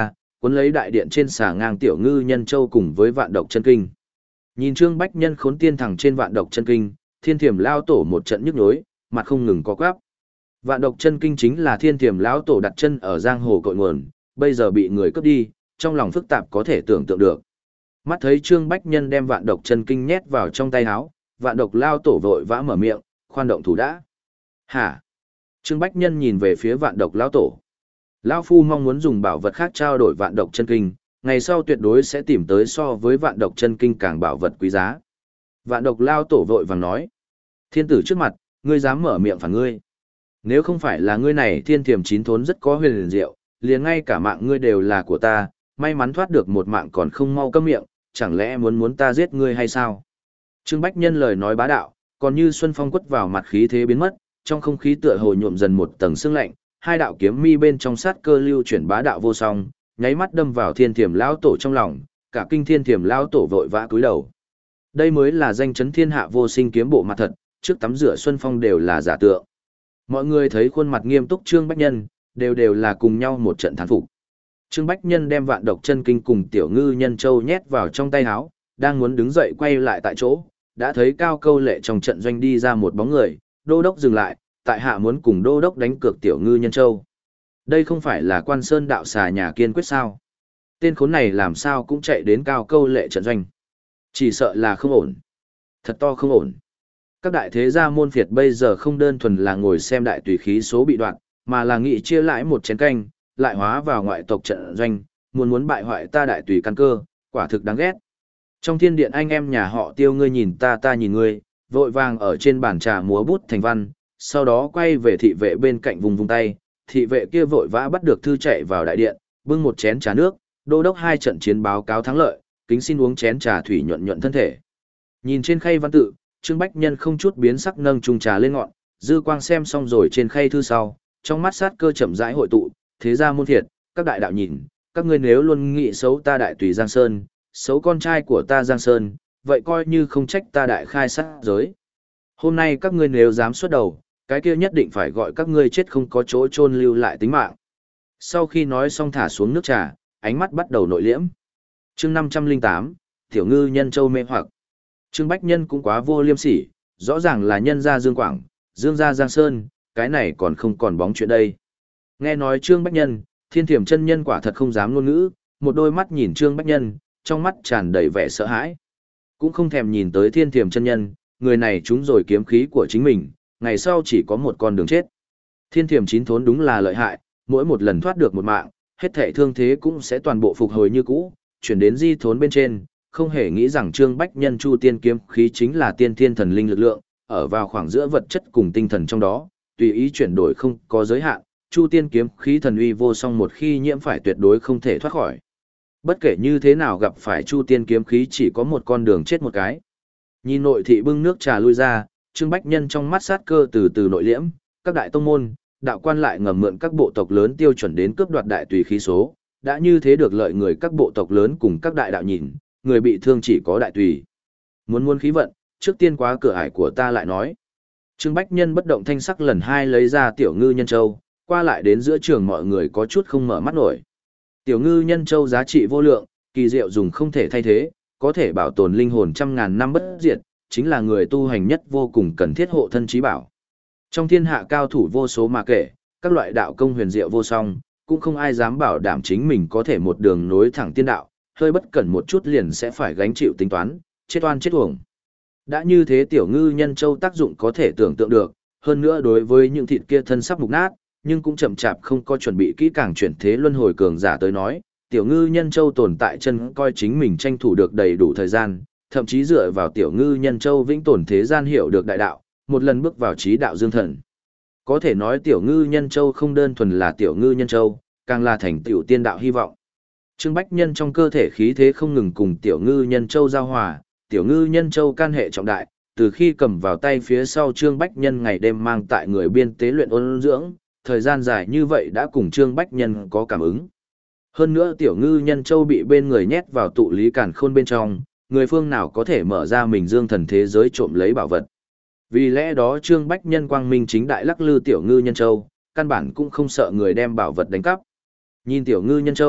cuốn lấy đại điện trên xà ngang tiểu ngư nhân châu cùng với vạn độc chân kinh. Nhìn Trương Bách Nhân khốn tiên thẳng trên vạn độc chân kinh, Thiên Thiểm lao tổ một trận nhức nhối, mặt không ngừng có quắp. Vạn độc chân kinh chính là Thiên Thiểm lão tổ đặt chân ở giang hồ cội nguồn, bây giờ bị người cướp đi, trong lòng phức tạp có thể tưởng tượng được. Mắt thấy Trương Bách Nhân đem vạn độc chân kinh nhét vào trong tay áo, vạn độc lao tổ vội vã mở miệng, khoan động thủ đã. Hả? Trương Bách Nhân nhìn về phía vạn độc lao tổ. Lão phu mong muốn dùng bảo vật khác trao đổi vạn độc chân kinh, ngày sau tuyệt đối sẽ tìm tới so với vạn độc chân kinh càng bảo vật quý giá. Vạn độc lao tổ vội vàng nói. Thiên tử trước mặt, ngươi dám mở miệng phản ngươi. Nếu không phải là ngươi này thiên thiềm chín thốn rất có huyền liền diệu, liền ngay cả mạng ngươi đều là của ta, may mắn thoát được một mạng còn không mau câm miệng, chẳng lẽ muốn muốn ta giết ngươi hay sao? Trương Bách Nhân lời nói bá đạo, còn như xuân phong quất vào mặt khí thế biến mất, trong không khí tựa hồ nhuộm dần một tầng sương lạnh, hai đạo kiếm mi bên trong sát cơ lưu chuyển bá đạo vô song, nháy mắt đâm vào thiên thiểm lão tổ trong lòng, cả kinh thiên thiểm lão tổ vội vã cúi đầu. Đây mới là danh chấn thiên hạ vô sinh kiếm bộ mặt thật, trước tắm rửa xuân phong đều là giả tượng. Mọi người thấy khuôn mặt nghiêm túc Trương Bách Nhân, đều đều là cùng nhau một trận thán phục. Trương Bách Nhân đem vạn độc chân kinh cùng tiểu ngư nhân châu nhét vào trong tay áo, đang muốn đứng dậy quay lại tại chỗ, đã thấy cao câu lệ trong trận doanh đi ra một bóng người, đô đốc dừng lại, tại hạ muốn cùng đô đốc đánh cược tiểu ngư nhân châu. Đây không phải là Quan Sơn đạo xà nhà kiên quyết sao? Tên khốn này làm sao cũng chạy đến cao câu lệ trận doanh. Chỉ sợ là không ổn. Thật to không ổn. Các đại thế gia môn phiệt bây giờ không đơn thuần là ngồi xem đại tùy khí số bị đoạn, mà là nghị chia lại một chén canh, lại hóa vào ngoại tộc trận doanh, muốn muốn bại hoại ta đại tùy căn cơ, quả thực đáng ghét. Trong thiên điện anh em nhà họ Tiêu ngươi nhìn ta ta nhìn ngươi, vội vàng ở trên bàn trà múa bút thành văn, sau đó quay về thị vệ bên cạnh vùng vùng tay, thị vệ kia vội vã bắt được thư chạy vào đại điện, bưng một chén trà nước, đô đốc hai trận chiến báo cáo thắng lợi, kính xin uống chén trà thủy nhuận nhuận thân thể. Nhìn trên khay văn tự, Trương Bách Nhân không chút biến sắc nâng chung trà lên ngọn, dư quang xem xong rồi trên khay thư sau, trong mắt sát cơ chậm rãi hội tụ, thế ra môn thiệt, các đại đạo nhìn, các ngươi nếu luôn nghĩ xấu ta đại tùy Giang Sơn, xấu con trai của ta Giang Sơn, vậy coi như không trách ta đại khai sát giới. Hôm nay các ngươi nếu dám xuất đầu, cái kia nhất định phải gọi các ngươi chết không có chỗ chôn lưu lại tính mạng. Sau khi nói xong thả xuống nước trà, ánh mắt bắt đầu nội liễm. Chương năm trăm lẻ tám, Tiểu Ngư Nhân Châu mê hoặc. Trương Bách Nhân cũng quá vô liêm sỉ, rõ ràng là nhân gia Dương Quảng, Dương gia Giang Sơn, cái này còn không còn bóng chuyện đây. Nghe nói Trương Bách Nhân, Thiên Thiểm chân nhân quả thật không dám ngôn ngữ, một đôi mắt nhìn Trương Bách Nhân, trong mắt tràn đầy vẻ sợ hãi. Cũng không thèm nhìn tới Thiên Thiểm chân nhân, người này trúng rồi kiếm khí của chính mình, ngày sau chỉ có một con đường chết. Thiên Thiểm chín thốn đúng là lợi hại, mỗi một lần thoát được một mạng, hết thảy thương thế cũng sẽ toàn bộ phục hồi như cũ, chuyển đến di thốn bên trên, không hề nghĩ rằng Trương Bách Nhân Chu Tiên kiếm khí chính là tiên thiên thần linh lực lượng, ở vào khoảng giữa vật chất cùng tinh thần trong đó, tùy ý chuyển đổi không có giới hạn, Chu Tiên kiếm khí thần uy vô song một khi nhiễm phải tuyệt đối không thể thoát khỏi. Bất kể như thế nào gặp phải Chu Tiên kiếm khí chỉ có một con đường chết một cái. Nhìn nội thị bưng nước trà lui ra, Trương Bách Nhân trong mắt sát cơ từ từ nội liễm, các đại tông môn, đạo quan lại ngầm mượn các bộ tộc lớn tiêu chuẩn đến cướp đoạt đại tùy khí số, đã như thế được lợi người các bộ tộc lớn cùng các đại đạo nhìn, người bị thương chỉ có đại tùy. Muốn muốn khí vận, trước tiên quá cửa ải của ta lại nói. Trương Bách Nhân bất động thanh sắc lần hai lấy ra tiểu ngư nhân châu, qua lại đến giữa trường mọi người có chút không mở mắt nổi. Tiểu ngư nhân châu giá trị vô lượng, kỳ diệu dùng không thể thay thế, có thể bảo tồn linh hồn trăm ngàn năm bất diệt, chính là người tu hành nhất vô cùng cần thiết hộ thân trí bảo. Trong thiên hạ cao thủ vô số mà kể, các loại đạo công huyền diệu vô song, cũng không ai dám bảo đảm chính mình có thể một đường nối thẳng tiên đạo, hơi bất cẩn một chút liền sẽ phải gánh chịu tính toán, chết oan chết uổng. Đã như thế tiểu ngư nhân châu tác dụng có thể tưởng tượng được, hơn nữa đối với những thịt kia thân sắp mục nát, nhưng cũng chậm chạp không có chuẩn bị kỹ càng chuyển thế luân hồi cường giả tới nói, tiểu ngư nhân châu tồn tại chân coi chính mình tranh thủ được đầy đủ thời gian, thậm chí dựa vào tiểu ngư nhân châu vĩnh tồn thế gian hiểu được đại đạo, một lần bước vào trí đạo dương thần. Có thể nói tiểu ngư nhân châu không đơn thuần là tiểu ngư nhân châu, càng là thành tiểu tiên đạo hy vọng. Trương Bách Nhân trong cơ thể khí thế không ngừng cùng tiểu ngư nhân châu giao hòa, tiểu ngư nhân châu can hệ trọng đại, từ khi cầm vào tay phía sau Trương Bách Nhân ngày đêm mang tại người biên tế luyện ôn dưỡng, thời gian dài như vậy đã cùng Trương Bách Nhân có cảm ứng. Hơn nữa tiểu ngư nhân châu bị bên người nhét vào tụ lý càn khôn bên trong, người phương nào có thể mở ra mình dương thần thế giới trộm lấy bảo vật. Vì lẽ đó Trương Bách Nhân quang minh chính đại lắc lư tiểu ngư nhân châu, căn bản cũng không sợ người đem bảo vật đánh cắp. Nhìn tiểu ngư nhân châu,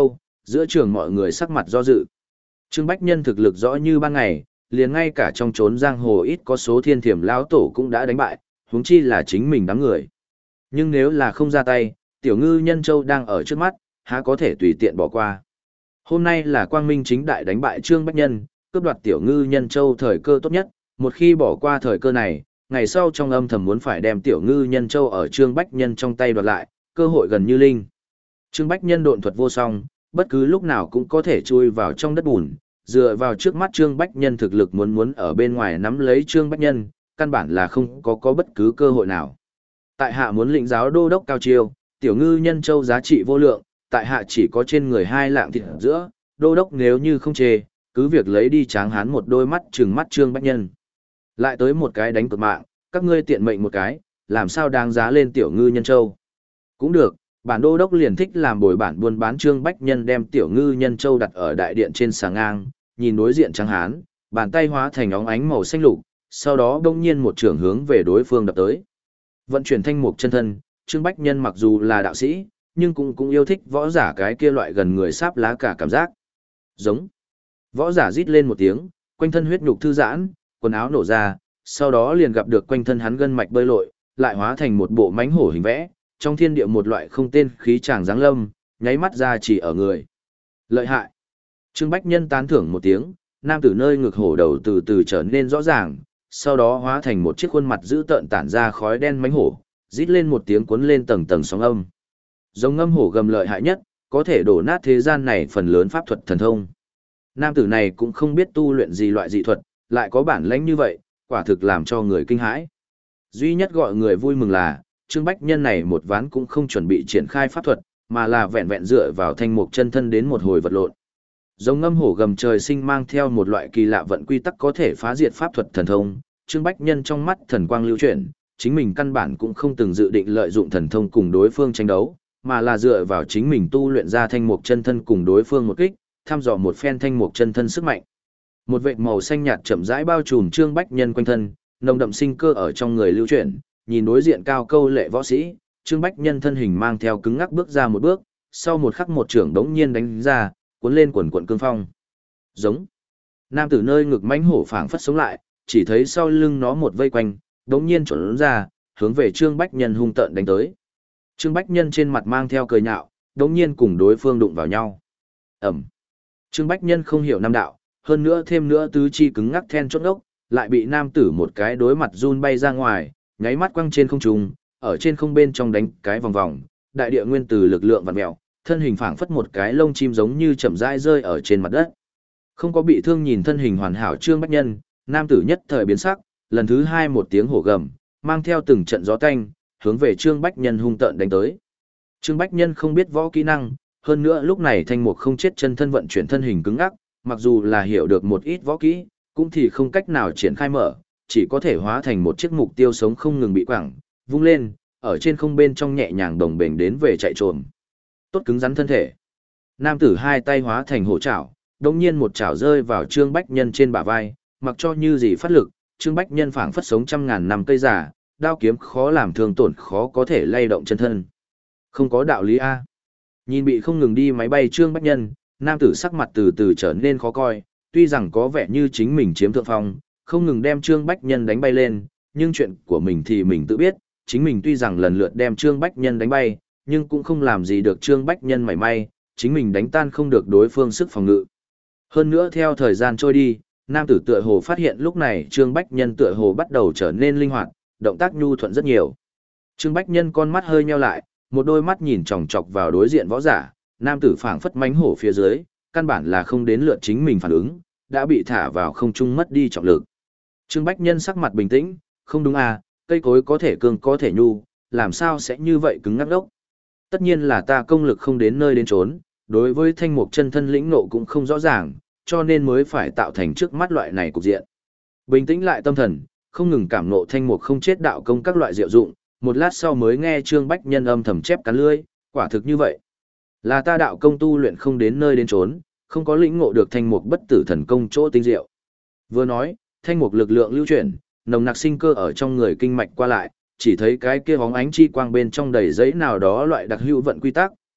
giữa trường mọi người sắc mặt do dự. Trương Bách Nhân thực lực rõ như ban ngày, liền ngay cả trong chốn giang hồ ít có số thiên thiểm lão tổ cũng đã đánh bại, huống chi là chính mình đám người. Nhưng nếu là không ra tay, tiểu ngư nhân châu đang ở trước mắt, há có thể tùy tiện bỏ qua. Hôm nay là quang minh chính đại đánh bại Trương Bách Nhân, cướp đoạt tiểu ngư nhân châu thời cơ tốt nhất, một khi bỏ qua thời cơ này, ngày sau trong âm thầm muốn phải đem tiểu ngư nhân châu ở Trương Bách Nhân trong tay đoạt lại, cơ hội gần như linh. Trương Bách Nhân độn thuật vô song, bất cứ lúc nào cũng có thể chui vào trong đất bùn, dựa vào trước mắt Trương Bách Nhân thực lực muốn muốn ở bên ngoài nắm lấy Trương Bách Nhân, căn bản là không có có bất cứ cơ hội nào. Tại hạ muốn lĩnh giáo đô đốc cao chiêu, tiểu ngư nhân châu giá trị vô lượng, tại hạ chỉ có trên người hai lạng thịt giữa, đô đốc nếu như không chê, cứ việc lấy đi tráng hán một đôi mắt trừng mắt Trương Bách Nhân. Lại tới một cái đánh cược mạng, các ngươi tiện mệnh một cái, làm sao đáng giá lên tiểu ngư nhân châu. Cũng được, bản đô đốc liền thích làm bồi bản buôn bán. Trương Bách Nhân đem tiểu ngư nhân châu đặt ở đại điện trên sàng ngang, nhìn đối diện tráng hán, bàn tay hóa thành óng ánh màu xanh lục, sau đó đông nhiên một trường hướng về đối phương đập tới. Vận chuyển thanh mục chân thân, Trương Bách Nhân mặc dù là đạo sĩ, nhưng cũng cũng yêu thích võ giả cái kia loại gần người sáp lá cả cảm giác. Giống. Võ giả rít lên một tiếng, quanh thân huyết nhục thư giãn, quần áo nổ ra, sau đó liền gặp được quanh thân hắn gân mạch bơi lội, lại hóa thành một bộ mãnh hổ hình vẽ, trong thiên địa một loại không tên khí tràng giáng lâm, nháy mắt ra chỉ ở người. Lợi hại. Trương Bách Nhân tán thưởng một tiếng, nam tử nơi ngực hổ đầu từ từ trở nên rõ ràng, sau đó hóa thành một chiếc khuôn mặt dữ tợn tản ra khói đen mãnh hổ, rít lên một tiếng cuốn lên tầng tầng sóng âm. Giống ngâm hổ gầm lợi hại nhất, có thể đổ nát thế gian này phần lớn pháp thuật thần thông. Nam tử này cũng không biết tu luyện gì loại dị thuật, lại có bản lãnh như vậy, quả thực làm cho người kinh hãi. Duy nhất gọi người vui mừng là, Trương Bách Nhân này một ván cũng không chuẩn bị triển khai pháp thuật, mà là vẹn vẹn dựa vào thanh mục chân thân đến một hồi vật lộn. Giống ngâm hổ gầm trời sinh mang theo một loại kỳ lạ vận quy tắc có thể phá diệt pháp thuật thần thông, Trương Bách Nhân trong mắt thần quang lưu chuyển, chính mình căn bản cũng không từng dự định lợi dụng thần thông cùng đối phương tranh đấu, mà là dựa vào chính mình tu luyện ra thanh mục chân thân cùng đối phương một kích, thăm dò một phen thanh mục chân thân sức mạnh. Một vệt màu xanh nhạt chậm rãi bao trùm Trương Bách Nhân quanh thân, nồng đậm sinh cơ ở trong người lưu chuyển, nhìn đối diện cao câu lệ võ sĩ, Trương Bách Nhân thân hình mang theo cứng ngắc bước ra một bước, sau một khắc một trưởng đống nhiên đánh ra, cuốn lên quần quần cương phong. Giống. Nam tử nơi ngực mãnh hổ phảng phất sống lại, chỉ thấy sau lưng nó một vây quanh, đống nhiên trốn ra, hướng về Trương Bách Nhân hung tợn đánh tới. Trương Bách Nhân trên mặt mang theo cười nhạo, đống nhiên cùng đối phương đụng vào nhau. Ẩm. Trương Bách Nhân không hiểu nam đạo, hơn nữa thêm nữa tứ chi cứng ngắc then chốt ốc, lại bị nam tử một cái đối mặt run bay ra ngoài, nháy mắt quăng trên không trung, ở trên không bên trong đánh cái vòng vòng, đại địa nguyên từ lực lượng vặn mèo, thân hình phảng phất một cái lông chim giống như chậm rãi rơi ở trên mặt đất. Không có bị thương nhìn thân hình hoàn hảo Trương Bách Nhân, nam tử nhất thời biến sắc, lần thứ hai một tiếng hổ gầm, mang theo từng trận gió tanh, hướng về Trương Bách Nhân hung tợn đánh tới. Trương Bách Nhân không biết võ kỹ năng, hơn nữa lúc này thanh mục không chết chân thân vận chuyển thân hình cứng ngắc, mặc dù là hiểu được một ít võ kỹ, cũng thì không cách nào triển khai mở, chỉ có thể hóa thành một chiếc mục tiêu sống không ngừng bị quẳng, vung lên, ở trên không bên trong nhẹ nhàng đồng bền đến về chạy trồm. Tốt cứng rắn thân thể. Nam tử hai tay hóa thành hổ chảo, đồng nhiên một chảo rơi vào Trương Bách Nhân trên bả vai, mặc cho như gì phát lực, Trương Bách Nhân phảng phất sống trăm ngàn năm cây giả, đao kiếm khó làm thương tổn khó có thể lay động chân thân. Không có đạo lý A. Nhìn bị không ngừng đi máy bay Trương Bách Nhân, nam tử sắc mặt từ từ trở nên khó coi, tuy rằng có vẻ như chính mình chiếm thượng phong, không ngừng đem Trương Bách Nhân đánh bay lên, nhưng chuyện của mình thì mình tự biết, chính mình tuy rằng lần lượt đem Trương Bách Nhân đánh bay, nhưng cũng không làm gì được Trương Bách Nhân mảy may, chính mình đánh tan không được đối phương sức phòng ngự. Hơn nữa theo thời gian trôi đi, nam tử tựa hồ phát hiện lúc này Trương Bách Nhân tựa hồ bắt đầu trở nên linh hoạt, động tác nhu thuận rất nhiều. Trương Bách Nhân con mắt hơi nheo lại, một đôi mắt nhìn chòng chọc vào đối diện võ giả, nam tử phảng phất mánh hổ phía dưới, căn bản là không đến lượt chính mình phản ứng, đã bị thả vào không trung mất đi trọng lực. Trương Bách Nhân sắc mặt bình tĩnh, không đúng à, cây cối có thể cương có thể nhu, làm sao sẽ như vậy cứng ngắc đốc. Tất nhiên là ta công lực không đến nơi đến trốn, đối với thanh mục chân thân lĩnh nộ cũng không rõ ràng, cho nên mới phải tạo thành trước mắt loại này cục diện. Bình tĩnh lại tâm thần, không ngừng cảm nộ thanh mục không chết đạo công các loại diệu dụng, một lát sau mới nghe Trương Bách Nhân âm thầm chép cắn lưỡi, quả thực như vậy. Là ta đạo công tu luyện không đến nơi đến trốn, không có lĩnh ngộ được thanh mục bất tử thần công chỗ tinh diệu. Vừa nói, thanh mục lực lượng lưu chuyển, nồng nặc sinh cơ ở trong người kinh mạch qua lại, chỉ thấy cái kia bóng ánh chi quang bên trong đầy giấy nào đó loại đặc hữu vận quy tắc,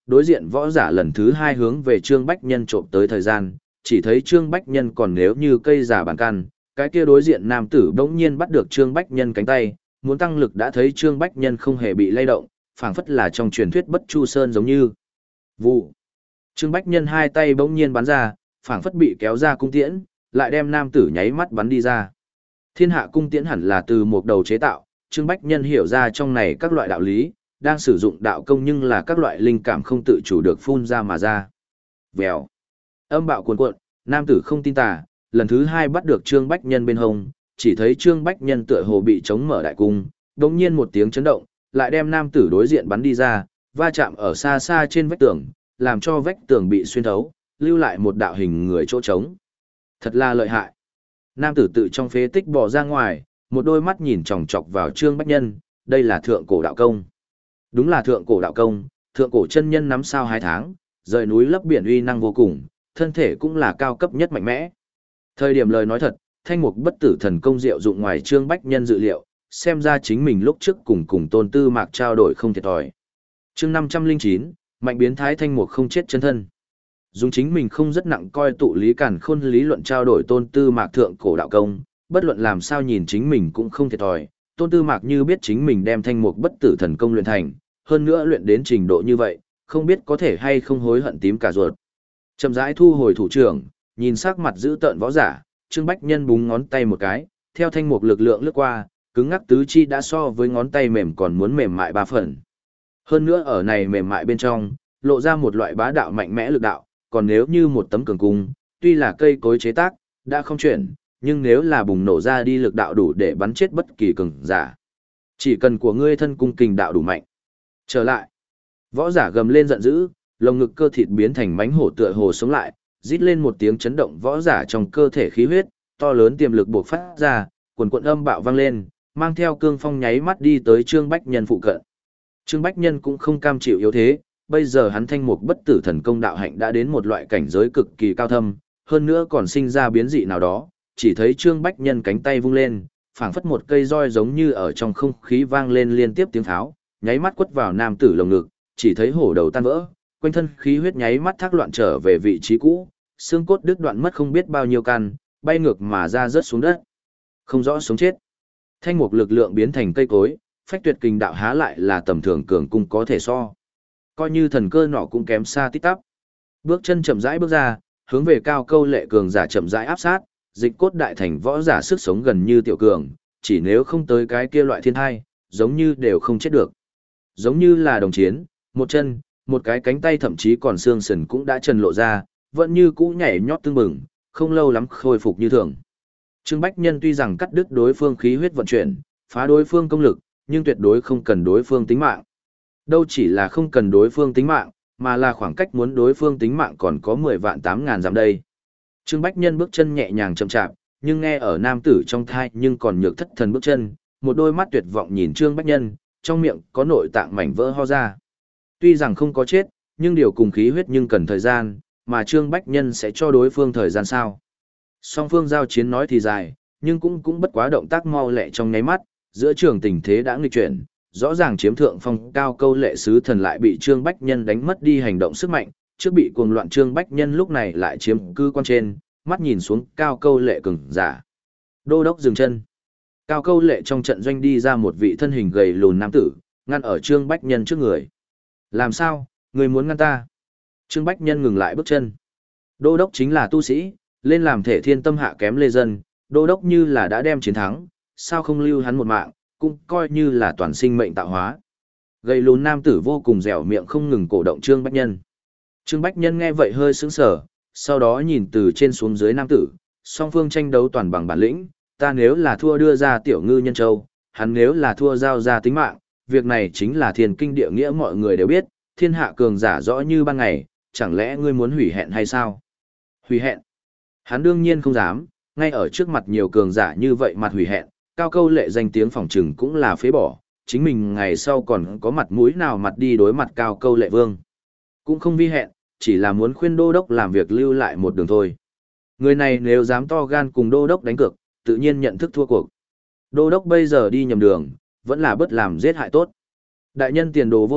đối diện võ giả lần thứ hai hướng về Trương Bách Nhân trộm tới thời gian, chỉ thấy Trương Bách Nhân còn nếu như cây giả bàn căn, cái kia đối diện nam tử bỗng nhiên bắt được Trương Bách Nhân cánh tay, muốn tăng lực đã thấy Trương Bách Nhân không hề bị lay động, phảng phất là trong truyền thuyết Bất Chu Sơn giống như. Vụ. Trương Bách Nhân hai tay bỗng nhiên bắn ra, phảng phất bị kéo ra cung tiễn, lại đem nam tử nháy mắt bắn đi ra. Thiên hạ cung tiễn hẳn là từ một đầu chế tạo, Trương Bách Nhân hiểu ra trong này các loại đạo lý, đang sử dụng đạo công nhưng là các loại linh cảm không tự chủ được phun ra mà ra. Vèo. Âm bạo cuồn cuộn, nam tử không tin tà, lần thứ hai bắt được Trương Bách Nhân bên hông, chỉ thấy Trương Bách Nhân tựa hồ bị chống mở đại cung, đột nhiên một tiếng chấn động, lại đem nam tử đối diện bắn đi ra, va chạm ở xa xa trên vách tường, làm cho vách tường bị xuyên thấu, lưu lại một đạo hình người chỗ trống. Thật là lợi hại. Nam tử tự trong phế tích bò ra ngoài, một đôi mắt nhìn chòng chọc vào Trương Bách Nhân, đây là thượng cổ đạo công. Đúng là thượng cổ đạo công, thượng cổ chân nhân nắm sao hai tháng, rời núi lấp biển uy năng vô cùng, thân thể cũng là cao cấp nhất mạnh mẽ. Thời điểm lời nói thật, thanh mục bất tử thần công diệu dụng ngoài Trương Bách Nhân dự liệu, xem ra chính mình lúc trước cùng cùng Tôn Tư Mạc trao đổi không thiệt thòi. Chương năm trăm linh chín, mạnh biến thái thanh mục không chết chân thân. Dùng chính mình không rất nặng coi tụ lý càn khôn lý luận trao đổi Tôn Tư Mạc thượng cổ đạo công, bất luận làm sao nhìn chính mình cũng không thiệt thòi. Tôn Tư Mạc như biết chính mình đem thanh mục bất tử thần công luyện thành, hơn nữa luyện đến trình độ như vậy, không biết có thể hay không hối hận tím cả ruột. Chậm rãi thu hồi thủ trưởng, nhìn sắc mặt giữ tợn võ giả, Trương Bách Nhân búng ngón tay một cái, theo thanh mục lực lượng lướt qua, cứng ngắc tứ chi đã so với ngón tay mềm còn muốn mềm mại ba phần. Hơn nữa ở này mềm mại bên trong, lộ ra một loại bá đạo mạnh mẽ lực đạo, còn nếu như một tấm cường cung, tuy là cây cối chế tác, đã không chuyển, nhưng nếu là bùng nổ ra đi lực đạo đủ để bắn chết bất kỳ cường giả. Chỉ cần của ngươi thân cung kình đạo đủ mạnh. Trở lại. Võ giả gầm lên giận dữ, lồng ngực cơ thịt biến thành mánh hổ tựa hồ sống lại, rít lên một tiếng chấn động võ giả trong cơ thể khí huyết, to lớn tiềm lực bộc phát ra, quần quần âm bạo vang lên, mang theo cương phong nháy mắt đi tới Trương Bách Nhân phụ cận. Trương Bách Nhân cũng không cam chịu yếu thế, bây giờ hắn thanh mục bất tử thần công đạo hạnh đã đến một loại cảnh giới cực kỳ cao thâm, hơn nữa còn sinh ra biến dị nào đó, chỉ thấy Trương Bách Nhân cánh tay vung lên, phảng phất một cây roi giống như ở trong không khí vang lên liên tiếp tiếng tháo, nháy mắt quất vào nam tử lồng ngực, chỉ thấy hổ đầu tan vỡ, quanh thân khí huyết nháy mắt thác loạn trở về vị trí cũ, xương cốt đứt đoạn mất không biết bao nhiêu căn, bay ngược mà ra rớt xuống đất. Không rõ sống chết. Thanh mục lực lượng biến thành cây cối, phách tuyệt kình đạo há lại là tầm thường cường cung có thể so. Coi như thần cơ nọ cũng kém xa tít tắp. Bước chân chậm rãi bước ra, hướng về cao câu lệ cường giả chậm rãi áp sát, dịch cốt đại thành võ giả sức sống gần như tiểu cường, chỉ nếu không tới cái kia loại thiên thai, giống như đều không chết được. Giống như là đồng chiến, một chân, một cái cánh tay thậm chí còn xương sườn cũng đã trần lộ ra, vẫn như cũ nhảy nhót tương bừng, không lâu lắm khôi phục như thường. Trương Bách Nhân tuy rằng cắt đứt đối phương khí huyết vận chuyển, phá đối phương công lực, nhưng tuyệt đối không cần đối phương tính mạng. Đâu chỉ là không cần đối phương tính mạng, mà là khoảng cách muốn đối phương tính mạng còn có mười vạn tám ngàn dặm đây. Trương Bách Nhân bước chân nhẹ nhàng chậm chạp, nhưng nghe ở nam tử trong thai nhưng còn nhược thất thần bước chân, một đôi mắt tuyệt vọng nhìn Trương Bách Nhân, trong miệng có nội tạng mảnh vỡ ho ra. Tuy rằng không có chết, nhưng điều cùng khí huyết nhưng cần thời gian, mà Trương Bách Nhân sẽ cho đối phương thời gian sao. Song phương giao chiến nói thì dài, nhưng cũng cũng bất quá động tác mau lẹ trong nháy mắt, giữa trường tình thế đã nghịch chuyển, rõ ràng chiếm thượng phong cao câu lệ sứ thần lại bị Trương Bách Nhân đánh mất đi hành động sức mạnh, trước bị cuồng loạn Trương Bách Nhân lúc này lại chiếm cư quan trên, mắt nhìn xuống cao câu lệ cường giả. Đô đốc dừng chân. Cao câu lệ trong trận doanh đi ra một vị thân hình gầy lùn nam tử, ngăn ở Trương Bách Nhân trước người. Làm sao, người muốn ngăn ta? Trương Bách Nhân ngừng lại bước chân. Đô đốc chính là tu sĩ, lên làm thể thiên tâm hạ kém lê dân, đô đốc như là đã đem chiến thắng, sao không lưu hắn một mạng, cũng coi như là toàn sinh mệnh tạo hóa. Gầy lùn nam tử vô cùng dẻo miệng không ngừng cổ động Trương Bách Nhân. Trương Bách Nhân nghe vậy hơi sững sờ, sau đó nhìn từ trên xuống dưới nam tử, song phương tranh đấu toàn bằng bản lĩnh, ta nếu là thua đưa ra tiểu ngư nhân châu, hắn nếu là thua giao ra tính mạng, việc này chính là thiên kinh địa nghĩa mọi người đều biết, thiên hạ cường giả rõ như ban ngày, chẳng lẽ ngươi muốn hủy hẹn hay sao? Hủy hẹn? Hắn đương nhiên không dám, ngay ở trước mặt nhiều cường giả như vậy mặt hủy hẹn, cao câu lệ danh tiếng phỏng trừng cũng là phế bỏ, chính mình ngày sau còn có mặt mũi nào mặt đi đối mặt cao câu lệ vương. Cũng không vi hẹn, chỉ là muốn khuyên đô đốc làm việc lưu lại một đường thôi. Người này nếu dám to gan cùng đô đốc đánh cược, tự nhiên nhận thức thua cuộc. Đô đốc bây giờ đi nhầm đường, vẫn là bất làm giết hại tốt. Đại nhân tiền đồ vô lượng,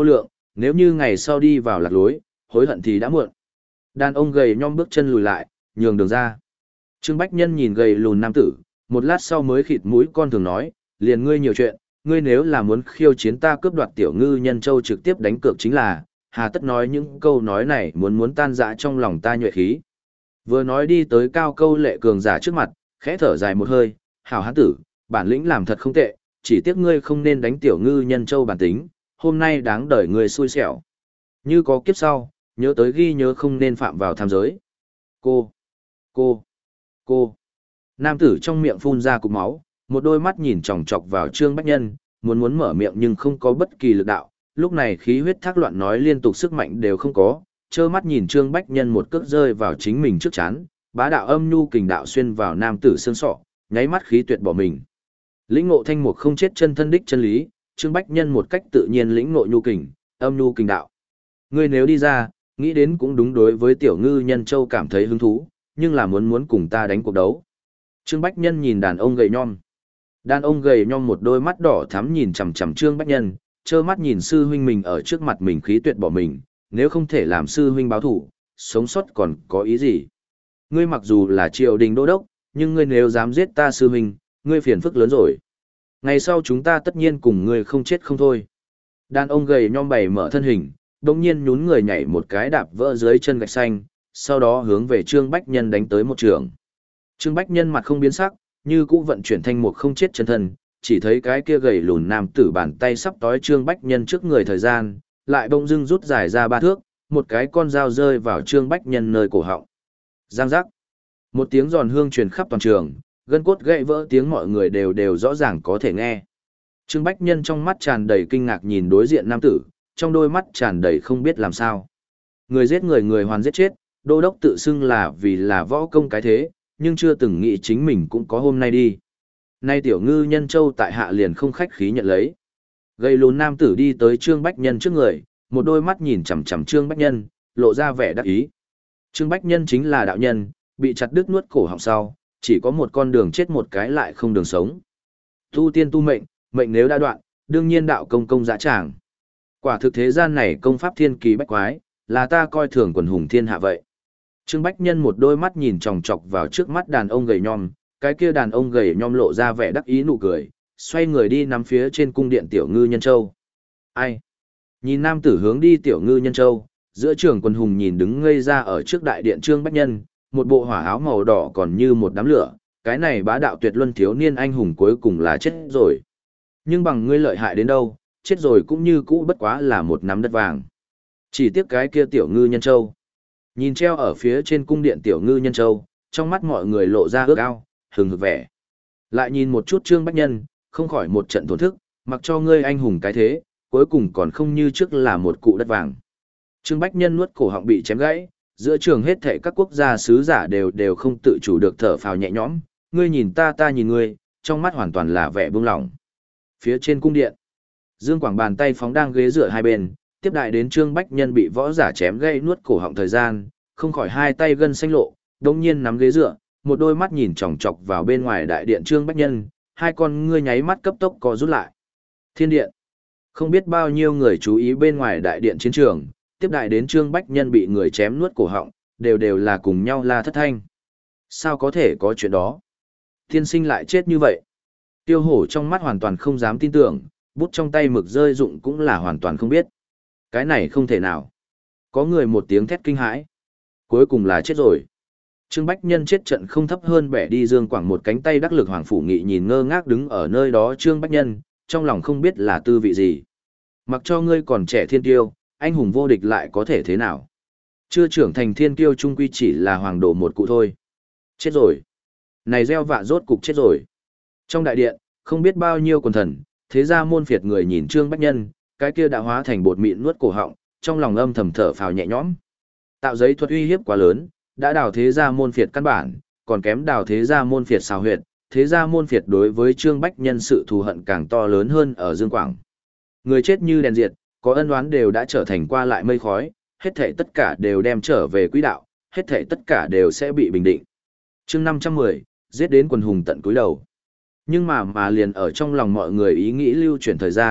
nếu như ngày sau đi vào lạc lối, hối hận thì đã muộn. Đàn ông gầy nhom bước chân lùi lại, nhường đường ra. Trương Bách Nhân nhìn gầy lùn nam tử, một lát sau mới khịt mũi con thường nói, liền ngươi nhiều chuyện, ngươi nếu là muốn khiêu chiến ta cướp đoạt tiểu ngư nhân châu trực tiếp đánh cược chính là, hà tất nói những câu nói này muốn muốn tan dã trong lòng ta nhuệ khí. Vừa nói đi tới cao câu lệ cường giả trước mặt, khẽ thở dài một hơi, hảo hán tử, bản lĩnh làm thật không tệ, chỉ tiếc ngươi không nên đánh tiểu ngư nhân châu bản tính, hôm nay đáng đời ngươi xui xẻo. Như có kiếp sau, nhớ tới ghi nhớ không nên phạm vào tham giới. Cô, cô, cô. Nam tử trong miệng phun ra cục máu, một đôi mắt nhìn chòng chọc vào Trương Bách Nhân, muốn muốn mở miệng nhưng không có bất kỳ lực đạo, lúc này khí huyết thác loạn nói liên tục sức mạnh đều không có, trơ mắt nhìn Trương Bách Nhân một cước rơi vào chính mình trước chán, bá đạo âm nhu kình đạo xuyên vào nam tử xương sọ, nháy mắt khí tuyệt bỏ mình. Lĩnh ngộ thanh mục không chết chân thân đích chân lý, Trương Bách Nhân một cách tự nhiên lĩnh ngộ nhu kình, âm nhu kình đạo. Ngươi nếu đi ra, nghĩ đến cũng đúng đối với tiểu ngư nhân châu cảm thấy hứng thú, nhưng là muốn muốn cùng ta đánh cuộc đấu. Trương Bách Nhân nhìn đàn ông gầy nhom. Đàn ông gầy nhom một đôi mắt đỏ thắm nhìn chằm chằm Trương Bách Nhân, trơ mắt nhìn sư huynh mình ở trước mặt mình khí tuyệt bỏ mình, nếu không thể làm sư huynh báo thủ, sống sót còn có ý gì? Ngươi mặc dù là triều đình đô đốc, nhưng ngươi nếu dám giết ta sư huynh, ngươi phiền phức lớn rồi. Ngày sau chúng ta tất nhiên cùng ngươi không chết không thôi. Đàn ông gầy nhom bày mở thân hình, đồng nhiên nhún người nhảy một cái đạp vỡ dưới chân gạch xanh, sau đó hướng về Trương Bách Nhân đánh tới một trường. Trương Bách Nhân mặt không biến sắc, như cũ vận chuyển thanh mục không chết chân thân, chỉ thấy cái kia gầy lùn nam tử bàn tay sắp tói Trương Bách Nhân trước người thời gian, lại bỗng dưng rút dài ra ba thước, một cái con dao rơi vào Trương Bách Nhân nơi cổ họng. Giang giác. Một tiếng giòn hương truyền khắp toàn trường, gân cốt gãy vỡ tiếng mọi người đều đều rõ ràng có thể nghe. Trương Bách Nhân trong mắt tràn đầy kinh ngạc nhìn đối diện nam tử, trong đôi mắt tràn đầy không biết làm sao. Người giết người người hoàn giết chết, đô đốc tự xưng là vì là võ công cái thế, nhưng chưa từng nghĩ chính mình cũng có hôm nay đi. Nay tiểu ngư nhân châu tại hạ liền không khách khí nhận lấy. Gầy lùn nam tử đi tới Trương Bách Nhân trước người, một đôi mắt nhìn chằm chằm Trương Bách Nhân, lộ ra vẻ đắc ý. Trương Bách Nhân chính là đạo nhân, bị chặt đứt nuốt cổ họng sau, chỉ có một con đường chết một cái lại không đường sống. Tu tiên tu mệnh, mệnh nếu đã đoạn, đương nhiên đạo công công dã tràng. Quả thực thế gian này công pháp thiên kỳ bách quái, là ta coi thường quần hùng thiên hạ vậy. Trương Bách Nhân một đôi mắt nhìn chòng chọc vào trước mắt đàn ông gầy nhom, cái kia đàn ông gầy nhom lộ ra vẻ đắc ý nụ cười, xoay người đi nắm phía trên cung điện tiểu ngư nhân châu. Ai? Nhìn nam tử hướng đi tiểu ngư nhân châu, giữa trường quần hùng nhìn đứng ngây ra ở trước đại điện Trương Bách Nhân, một bộ hỏa áo màu đỏ còn như một đám lửa, cái này bá đạo tuyệt luân thiếu niên anh hùng cuối cùng là chết rồi. Nhưng bằng ngươi lợi hại đến đâu, chết rồi cũng như cũ bất quá là một nắm đất vàng. Chỉ tiếc cái kia tiểu ngư nhân châu. Nhìn treo ở phía trên cung điện tiểu ngư nhân châu, trong mắt mọi người lộ ra ước ao, hừng hực vẻ. Lại nhìn một chút Trương Bách Nhân, không khỏi một trận thổn thức, mặc cho ngươi anh hùng cái thế, cuối cùng còn không như trước là một cụ đất vàng. Trương Bách Nhân nuốt cổ họng bị chém gãy, giữa trường hết thảy các quốc gia sứ giả đều đều không tự chủ được thở phào nhẹ nhõm, ngươi nhìn ta ta nhìn ngươi, trong mắt hoàn toàn là vẻ buông lỏng. Phía trên cung điện, Dương Quảng bàn tay phóng đang ghế dựa hai bên, tiếp đại đến Trương Bách Nhân bị võ giả chém gãy nuốt cổ họng thời gian, không khỏi hai tay gân xanh lộ, đồng nhiên nắm ghế dựa, một đôi mắt nhìn chòng chọc vào bên ngoài đại điện Trương Bách Nhân, hai con ngươi nháy mắt cấp tốc co rút lại. Thiên điện. Không biết bao nhiêu người chú ý bên ngoài đại điện chiến trường, tiếp đại đến Trương Bách Nhân bị người chém nuốt cổ họng, đều đều là cùng nhau la thất thanh. Sao có thể có chuyện đó? Tiên sinh lại chết như vậy. Tiêu hổ trong mắt hoàn toàn không dám tin tưởng, bút trong tay mực rơi dụng cũng là hoàn toàn không biết. Cái này không thể nào. Có người một tiếng thét kinh hãi. Cuối cùng là chết rồi. Trương Bách Nhân chết trận không thấp hơn bẻ đi Dương Quảng một cánh tay đắc lực Hoàng Phủ Nghị nhìn ngơ ngác đứng ở nơi đó Trương Bách Nhân, trong lòng không biết là tư vị gì. Mặc cho ngươi còn trẻ thiên tiêu, anh hùng vô địch lại có thể thế nào? Chưa trưởng thành thiên tiêu trung quy chỉ là hoàng độ một cụ thôi. Chết rồi. Này gieo vạ rốt cục chết rồi. Trong đại điện, không biết bao nhiêu quần thần, thế ra môn phiệt người nhìn Trương Bách Nhân, cái kia đã hóa thành bột mịn nuốt cổ họng, trong lòng âm thầm thở phào nhẹ nhõm. Tạo giấy thuật uy hiếp quá lớn, đã đào thế ra môn phiệt căn bản, còn kém đào thế ra môn phiệt xào huyệt, thế ra môn phiệt đối với Trương Bách Nhân sự thù hận càng to lớn hơn ở Dương Quảng. Người chết như đèn diệt, có ân oán đều đã trở thành qua lại mây khói, hết thảy tất cả đều đem trở về quỹ đạo, hết thảy tất cả đều sẽ bị bình định. Chương năm trăm mười, giết đến quần hùng tận cúi đầu. Nhưng mà mà liền ở trong lòng mọi người ý nghĩ lưu chuyển thời gian,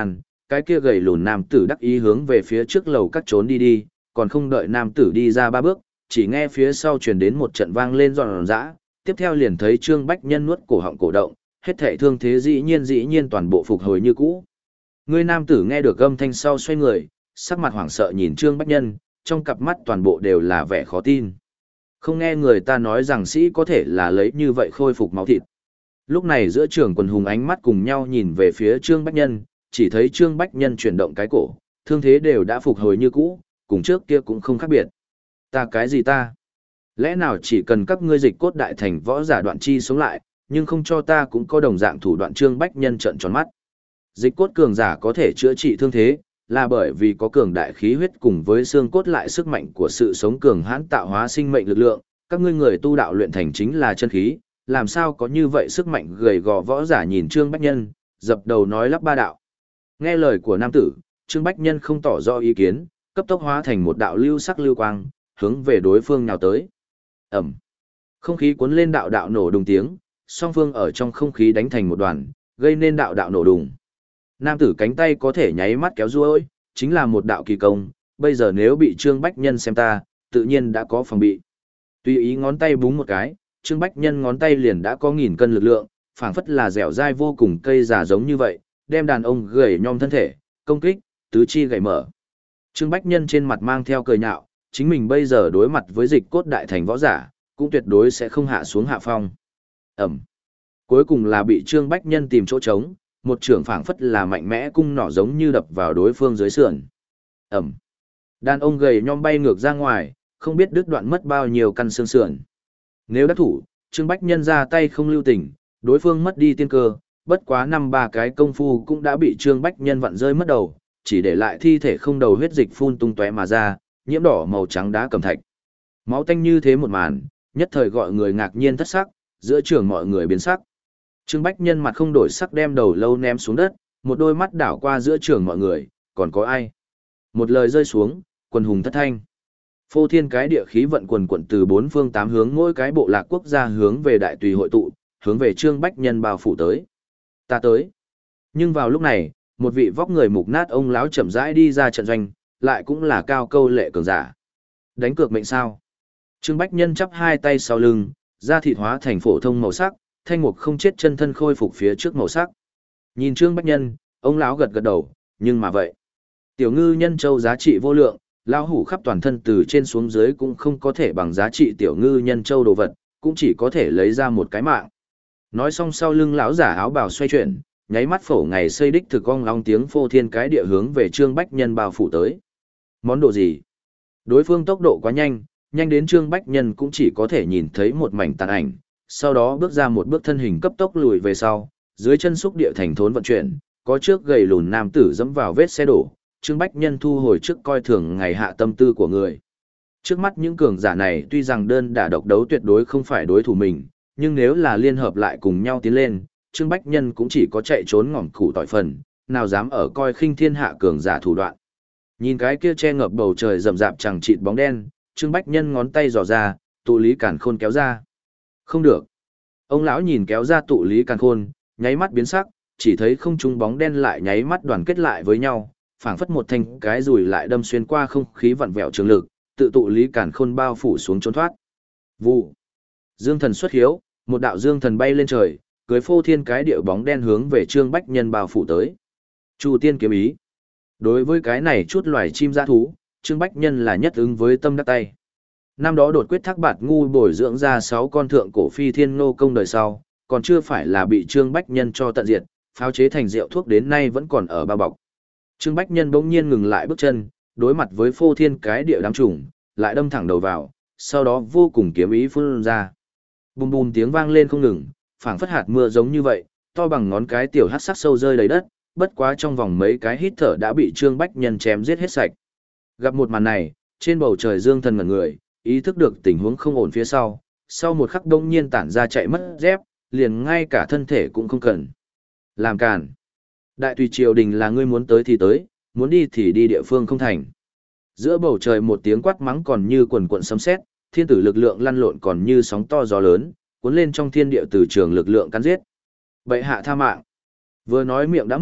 cái kia gầy lùn nam tử đắc ý hướng về phía trước lầu các trốn đi đi, còn không đợi nam tử đi ra ba bước, chỉ nghe phía sau truyền đến một trận vang lên giòn giã, tiếp theo liền thấy Trương Bách Nhân nuốt cổ họng cổ động, hết thảy thương thế dĩ nhiên dĩ nhiên toàn bộ phục hồi như cũ. Người nam tử nghe được âm thanh sau xoay người, sắc mặt hoảng sợ nhìn Trương Bách Nhân, trong cặp mắt toàn bộ đều là vẻ khó tin. Không nghe người ta nói rằng sĩ có thể là lấy như vậy khôi phục máu thịt. Lúc này giữa trường quần hùng ánh mắt cùng nhau nhìn về phía Trương Bách Nhân, chỉ thấy Trương Bách Nhân chuyển động cái cổ, thương thế đều đã phục hồi như cũ, cùng trước kia cũng không khác biệt. Ta cái gì ta? Lẽ nào chỉ cần các ngươi dịch cốt đại thành võ giả đoạn chi sống lại, nhưng không cho ta cũng có đồng dạng thủ đoạn. Trương Bách Nhân trợn tròn mắt. Dịch cốt cường giả có thể chữa trị thương thế, là bởi vì có cường đại khí huyết cùng với xương cốt lại sức mạnh của sự sống cường hãn tạo hóa sinh mệnh lực lượng, các ngươi người tu đạo luyện thành chính là chân khí, làm sao có như vậy sức mạnh gầy gò. Võ giả nhìn Trương Bách Nhân, dập đầu nói lắp ba đạo. Nghe lời của nam tử, Trương Bách Nhân không tỏ rõ ý kiến, cấp tốc hóa thành một đạo lưu sắc lưu quang, hướng về đối phương nhào tới. Ầm. Không khí cuốn lên đạo đạo nổ đùng tiếng, song phương ở trong không khí đánh thành một đoàn, gây nên đạo đạo nổ đùng. Nam tử cánh tay có thể nháy mắt kéo duỗi, chính là một đạo kỳ công, bây giờ nếu bị Trương Bách Nhân xem ta, tự nhiên đã có phòng bị. Tùy ý ngón tay búng một cái, Trương Bách Nhân ngón tay liền đã có nghìn cân lực lượng, phảng phất là dẻo dai vô cùng cây già giống như vậy, đem đàn ông gầy nhom thân thể, công kích, tứ chi gầy mở. Trương Bách Nhân trên mặt mang theo cười nhạo, chính mình bây giờ đối mặt với dịch cốt đại thành võ giả, cũng tuyệt đối sẽ không hạ xuống hạ phong. Ẩm. Cuối cùng là bị Trương Bách Nhân tìm chỗ trống, một trường phảng phất là mạnh mẽ cung nỏ giống như đập vào đối phương dưới sườn. Ẩm. Đàn ông gầy nhom bay ngược ra ngoài, không biết đứt đoạn mất bao nhiêu căn xương sườn. Nếu đắc thủ, Trương Bách Nhân ra tay không lưu tình, đối phương mất đi tiên cơ, bất quá năm ba cái công phu cũng đã bị Trương Bách Nhân vặn rơi mất đầu, chỉ để lại thi thể không đầu, huyết dịch phun tung tóe mà ra, nhiễm đỏ màu trắng đá cẩm thạch. Máu tanh như thế một màn, nhất thời gọi người ngạc nhiên thất sắc, giữa trường mọi người biến sắc. Trương Bách Nhân mặt không đổi sắc đem đầu lâu ném xuống đất, một đôi mắt đảo qua giữa trường mọi người, còn có ai? Một lời rơi xuống, quần hùng thất thanh. Phô thiên cái địa khí vận quần quận từ bốn phương tám hướng, mỗi cái bộ lạc quốc gia hướng về đại tùy hội tụ, hướng về Trương Bách Nhân bao phủ tới. Ta tới. Nhưng vào lúc này, một vị vóc người mục nát ông lão chậm rãi đi ra trận doanh, lại cũng là cao câu lệ cường giả. Đánh cược mệnh sao? Trương Bách Nhân chắp hai tay sau lưng, da thịt hóa thành phổ thông màu sắc, thanh mục không chết chân thân khôi phục phía trước màu sắc. Nhìn Trương Bách Nhân, ông lão gật gật đầu, nhưng mà vậy, tiểu ngư nhân châu giá trị vô lượng, lão hủ khắp toàn thân từ trên xuống dưới cũng không có thể bằng giá trị tiểu ngư nhân châu đồ vật, cũng chỉ có thể lấy ra một cái mạng. Nói xong sau lưng lão giả áo bào xoay chuyển, nháy mắt phổ ngày xây đích thực ong long tiếng phô thiên cái địa hướng về Trương Bách Nhân bao phủ tới. Món đồ gì? Đối phương tốc độ quá nhanh, nhanh đến Trương Bách Nhân cũng chỉ có thể nhìn thấy một mảnh tàn ảnh, sau đó bước ra một bước, thân hình cấp tốc lùi về sau, dưới chân xúc địa thành thốn vận chuyển, có trước gầy lùn nam tử dẫm vào vết xe đổ, Trương Bách Nhân thu hồi trước coi thường ngày hạ tâm tư của người. Trước mắt những cường giả này tuy rằng đơn đả độc đấu tuyệt đối không phải đối thủ mình, nhưng nếu là liên hợp lại cùng nhau tiến lên, Trương Bách Nhân cũng chỉ có chạy trốn ngỏm củ tỏi phần, nào dám ở coi khinh thiên hạ cường giả thủ đoạn. Nhìn cái kia che ngập bầu trời rậm rạp chẳng chịt bóng đen, Trương Bách Nhân ngón tay dò ra, tụ lý càn khôn kéo ra. Không được. Ông lão nhìn kéo ra tụ lý càn khôn, nháy mắt biến sắc, chỉ thấy không trung bóng đen lại nháy mắt đoàn kết lại với nhau, phảng phất một thanh cái rùi lại đâm xuyên qua không khí vặn vẹo trường lực, tự tụ lý càn khôn bao phủ xuống trốn thoát. Vụ. Dương thần xuất hiếu, một đạo dương thần bay lên trời, cưới phô thiên cái địa bóng đen hướng về Trương Bách Nhân bao phủ tới. Chu tiên kiếm ý. Đối với cái này chút loài chim dã thú, Trương Bách Nhân là nhất ứng với tâm đắc tay. Năm đó đột quyết thác bạt ngu bồi dưỡng ra sáu con thượng cổ phi thiên nô công đời sau, còn chưa phải là bị Trương Bách Nhân cho tận diệt, pháo chế thành rượu thuốc đến nay vẫn còn ở bao bọc. Trương Bách Nhân bỗng nhiên ngừng lại bước chân, đối mặt với phô thiên cái địa đám trùng, lại đâm thẳng đầu vào, sau đó vô cùng kiếm ý phun ra. Bùm bùm tiếng vang lên không ngừng, phảng phất hạt mưa giống như vậy, to bằng ngón cái tiểu hắc sắc sâu rơi đầy đất, bất quá trong vòng mấy cái hít thở đã bị Trương Bách Nhân chém giết hết sạch. Gặp một màn này, trên bầu trời dương thần ngẩn người, ý thức được tình huống không ổn phía sau, sau một khắc đông nhiên tản ra chạy mất dép, liền ngay cả thân thể cũng không cần. Làm càn. Đại tùy triều đình là ngươi muốn tới thì tới, muốn đi thì đi địa phương không thành. Giữa bầu trời một tiếng quát mắng còn như quần quận sấm sét, thiên tử lực lượng lăn lộn còn như sóng to gió lớn, cuốn lên trong thiên địa từ trường lực lượng cắn giết. Bệ hạ tha mạng. Vừa nói miệng đã muộn,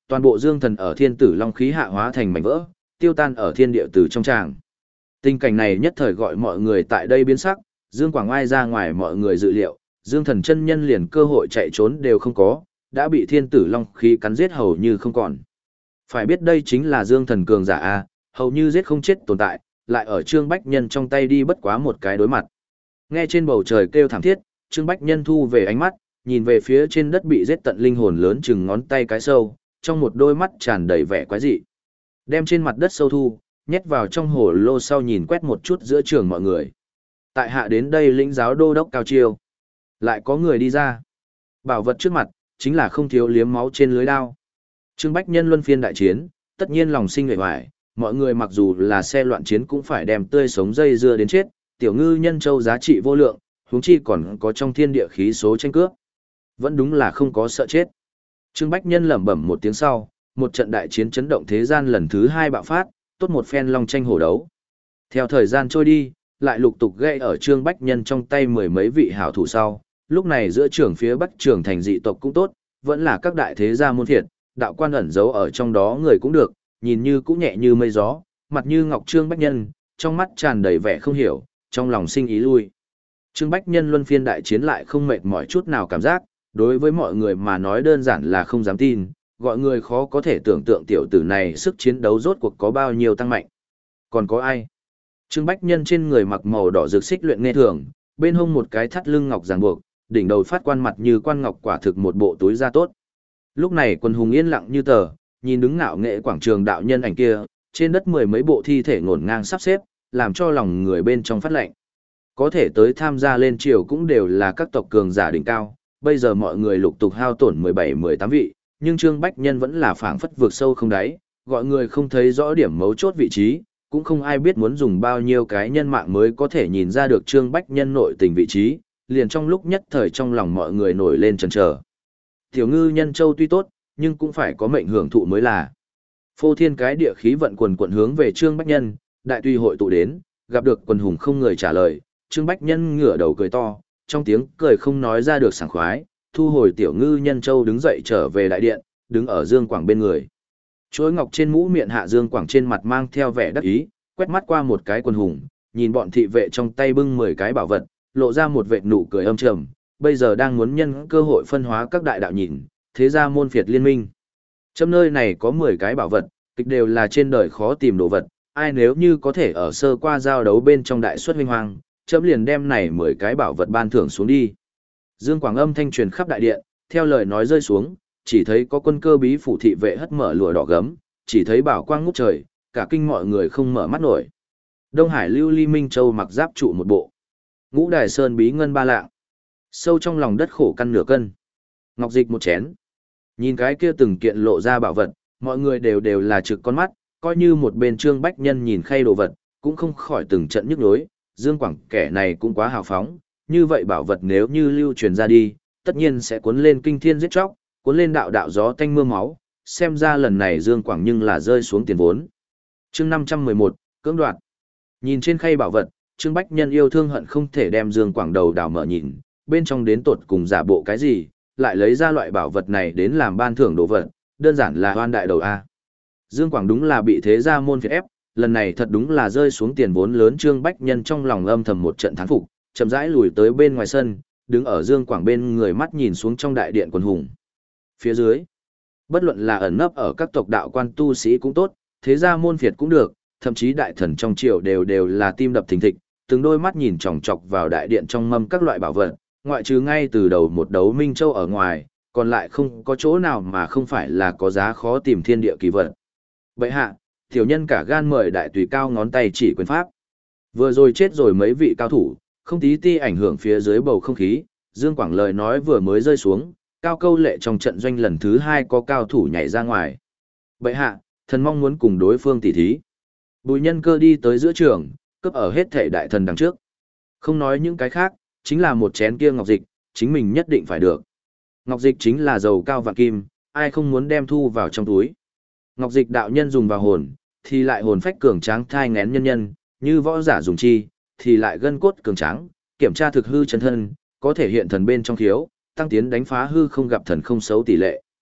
Toàn bộ dương thần ở thiên tử long khí hạ hóa thành mảnh vỡ, tiêu tan ở thiên địa từ trong tràng. Tình cảnh này nhất thời gọi mọi người tại đây biến sắc, Dương Quảng Oai ra ngoài mọi người dự liệu, Dương Thần chân nhân liền cơ hội chạy trốn đều không có, đã bị thiên tử long khí cắn giết hầu như không còn. Phải biết đây chính là Dương Thần cường giả a, hầu như giết không chết tồn tại, lại ở Trương Bách Nhân trong tay đi bất quá một cái đối mặt. Nghe trên bầu trời kêu thảm thiết, Trương Bách Nhân thu về ánh mắt, nhìn về phía trên đất bị giết tận linh hồn lớn chừng ngón tay cái sâu, trong một đôi mắt tràn đầy vẻ quái dị. Đem trên mặt đất sâu thu, nhét vào trong hồ lô sau nhìn quét một chút giữa trường mọi người. Tại hạ đến đây lĩnh giáo đô đốc cao chiêu. Lại có người đi ra. Bảo vật trước mặt, chính là không thiếu liếm máu trên lưới đao. Trương Bách Nhân luân phiên đại chiến, tất nhiên lòng sinh người hoài, mọi người mặc dù là xe loạn chiến cũng phải đem tươi sống dây dưa đến chết, tiểu ngư nhân châu giá trị vô lượng, huống chi còn có trong thiên địa khí số tranh cướp. Vẫn đúng là không có sợ chết. Trương Bách Nhân lẩm bẩm một tiếng sau, một trận đại chiến chấn động thế gian lần thứ hai bạo phát, tốt một phen long tranh hổ đấu. Theo thời gian trôi đi, lại lục tục gây ở Trương Bách Nhân trong tay mười mấy vị hảo thủ sau, lúc này giữa trường phía Bắc trường thành dị tộc cũng tốt, vẫn là các đại thế gia môn thiệt, đạo quan ẩn giấu ở trong đó người cũng được, nhìn như cũng nhẹ như mây gió, mặt như ngọc Trương Bách Nhân, trong mắt tràn đầy vẻ không hiểu, trong lòng sinh ý lui. Trương Bách Nhân luân phiên đại chiến lại không mệt mỏi chút nào cảm giác, đối với mọi người mà nói đơn giản là không dám tin, gọi người khó có thể tưởng tượng tiểu tử này sức chiến đấu rốt cuộc có bao nhiêu tăng mạnh. Còn có ai? Trương Bách Nhân trên người mặc màu đỏ rực xích luyện nghe thường, bên hông một cái thắt lưng ngọc ràng buộc, đỉnh đầu phát quan mặt như quan ngọc quả thực một bộ túi da tốt. Lúc này quần hùng yên lặng như tờ, nhìn đứng ngạo nghệ quảng trường đạo nhân ảnh kia, trên đất mười mấy bộ thi thể ngổn ngang sắp xếp, làm cho lòng người bên trong phát lạnh. Có thể tới tham gia lên triều cũng đều là các tộc cường giả đỉnh cao, bây giờ mọi người lục tục hao tổn mười bảy mười tám vị, nhưng Trương Bách Nhân vẫn là phảng phất vượt sâu không đáy, gọi người không thấy rõ điểm mấu chốt vị trí, cũng không ai biết muốn dùng bao nhiêu cái nhân mạng mới có thể nhìn ra được Trương Bách Nhân nội tình vị trí, liền trong lúc nhất thời trong lòng mọi người nổi lên chần chờ. Tiểu ngư nhân châu tuy tốt, nhưng cũng phải có mệnh hưởng thụ mới là. Phô thiên cái địa khí vận quần quận hướng về Trương Bách Nhân, đại tùy hội tụ đến, gặp được quần hùng không người trả lời, Trương Bách Nhân ngửa đầu cười to, trong tiếng cười không nói ra được sảng khoái, thu hồi tiểu ngư nhân châu đứng dậy trở về đại điện, đứng ở Dương Quảng bên người. Chuỗi ngọc trên mũ miệng hạ Dương Quảng trên mặt mang theo vẻ đắc ý, quét mắt qua một cái quần hùng, nhìn bọn thị vệ trong tay bưng mười cái bảo vật, lộ ra một vệt nụ cười âm trầm, bây giờ đang muốn nhân cơ hội phân hóa các đại đạo nhìn, thế ra môn phiệt liên minh. Trong nơi này có mười cái bảo vật, kịch đều là trên đời khó tìm đồ vật, ai nếu như có thể ở sơ qua giao đấu bên trong đại suất vinh hoàng, chấm liền đem này mười cái bảo vật ban thưởng xuống đi. Dương Quảng âm thanh truyền khắp đại điện, theo lời nói rơi xuống, chỉ thấy có quân cơ bí phủ thị vệ hất mở lụa đỏ gấm, chỉ thấy bảo quang ngút trời, cả kinh mọi người không mở mắt nổi. Đông Hải Lưu Ly Minh Châu mặc giáp trụ một bộ. Ngũ Đài Sơn bí ngân ba lạng. Sâu trong lòng đất khổ căn nửa cân. Ngọc dịch một chén. Nhìn cái kia từng kiện lộ ra bảo vật, mọi người đều đều là trực con mắt, coi như một bên Trương Bách Nhân nhìn khay đồ vật, cũng không khỏi từng trận nhức nhối. Dương Quảng kẻ này cũng quá hào phóng, như vậy bảo vật nếu như lưu truyền ra đi, tất nhiên sẽ cuốn lên kinh thiên giết chóc, cuốn lên đạo đạo gió tanh mưa máu, xem ra lần này Dương Quảng nhưng là rơi xuống tiền vốn. Chương năm trăm mười một, cưỡng đoạt. Nhìn trên khay bảo vật, Trương Bách Nhân yêu thương hận không thể đem Dương Quảng đầu đào mở nhìn, bên trong đến tột cùng giả bộ cái gì, lại lấy ra loại bảo vật này đến làm ban thưởng đồ vật, đơn giản là hoan đại đầu a. Dương Quảng đúng là bị thế gia môn phiệt ép, lần này thật đúng là rơi xuống tiền vốn lớn. Trương Bách Nhân trong lòng âm thầm một trận thán phục, chậm rãi lùi tới bên ngoài sân, đứng ở Dương Quảng bên người mắt nhìn xuống trong đại điện quần hùng. Phía dưới, bất luận là ẩn nấp ở các tộc đạo quan tu sĩ cũng tốt, thế gia môn phiệt cũng được, thậm chí đại thần trong triều đều đều là tim đập thình thịch, từng đôi mắt nhìn chòng chọc vào đại điện trong mâm các loại bảo vật, ngoại trừ ngay từ đầu một đấu Minh Châu ở ngoài, còn lại không có chỗ nào mà không phải là có giá khó tìm thiên địa kỳ vật. Vậy hạ, tiểu nhân cả gan mời đại tùy cao ngón tay chỉ quyền pháp. Vừa rồi chết rồi mấy vị cao thủ, không tí ti ảnh hưởng phía dưới bầu không khí, Dương Quảng lời nói vừa mới rơi xuống, cao câu lệ trong trận doanh lần thứ hai có cao thủ nhảy ra ngoài. Vậy hạ, thần mong muốn cùng đối phương tỉ thí. Bùi Nhân Cơ đi tới giữa trường, cướp ở hết thể đại thần đằng trước. Không nói những cái khác, chính là một chén kia ngọc dịch, chính mình nhất định phải được. Ngọc dịch chính là dầu cao vạn kim, ai không muốn đem thu vào trong túi. Ngọc dịch đạo nhân dùng vào hồn, thì lại hồn phách cường tráng thai ngén nhân nhân, như võ giả dùng chi, thì lại gân cốt cường tráng, kiểm tra thực hư chân thân, có thể hiện thần bên trong thiếu, tăng tiến đánh phá hư không gặp thần không xấu tỷ lệ.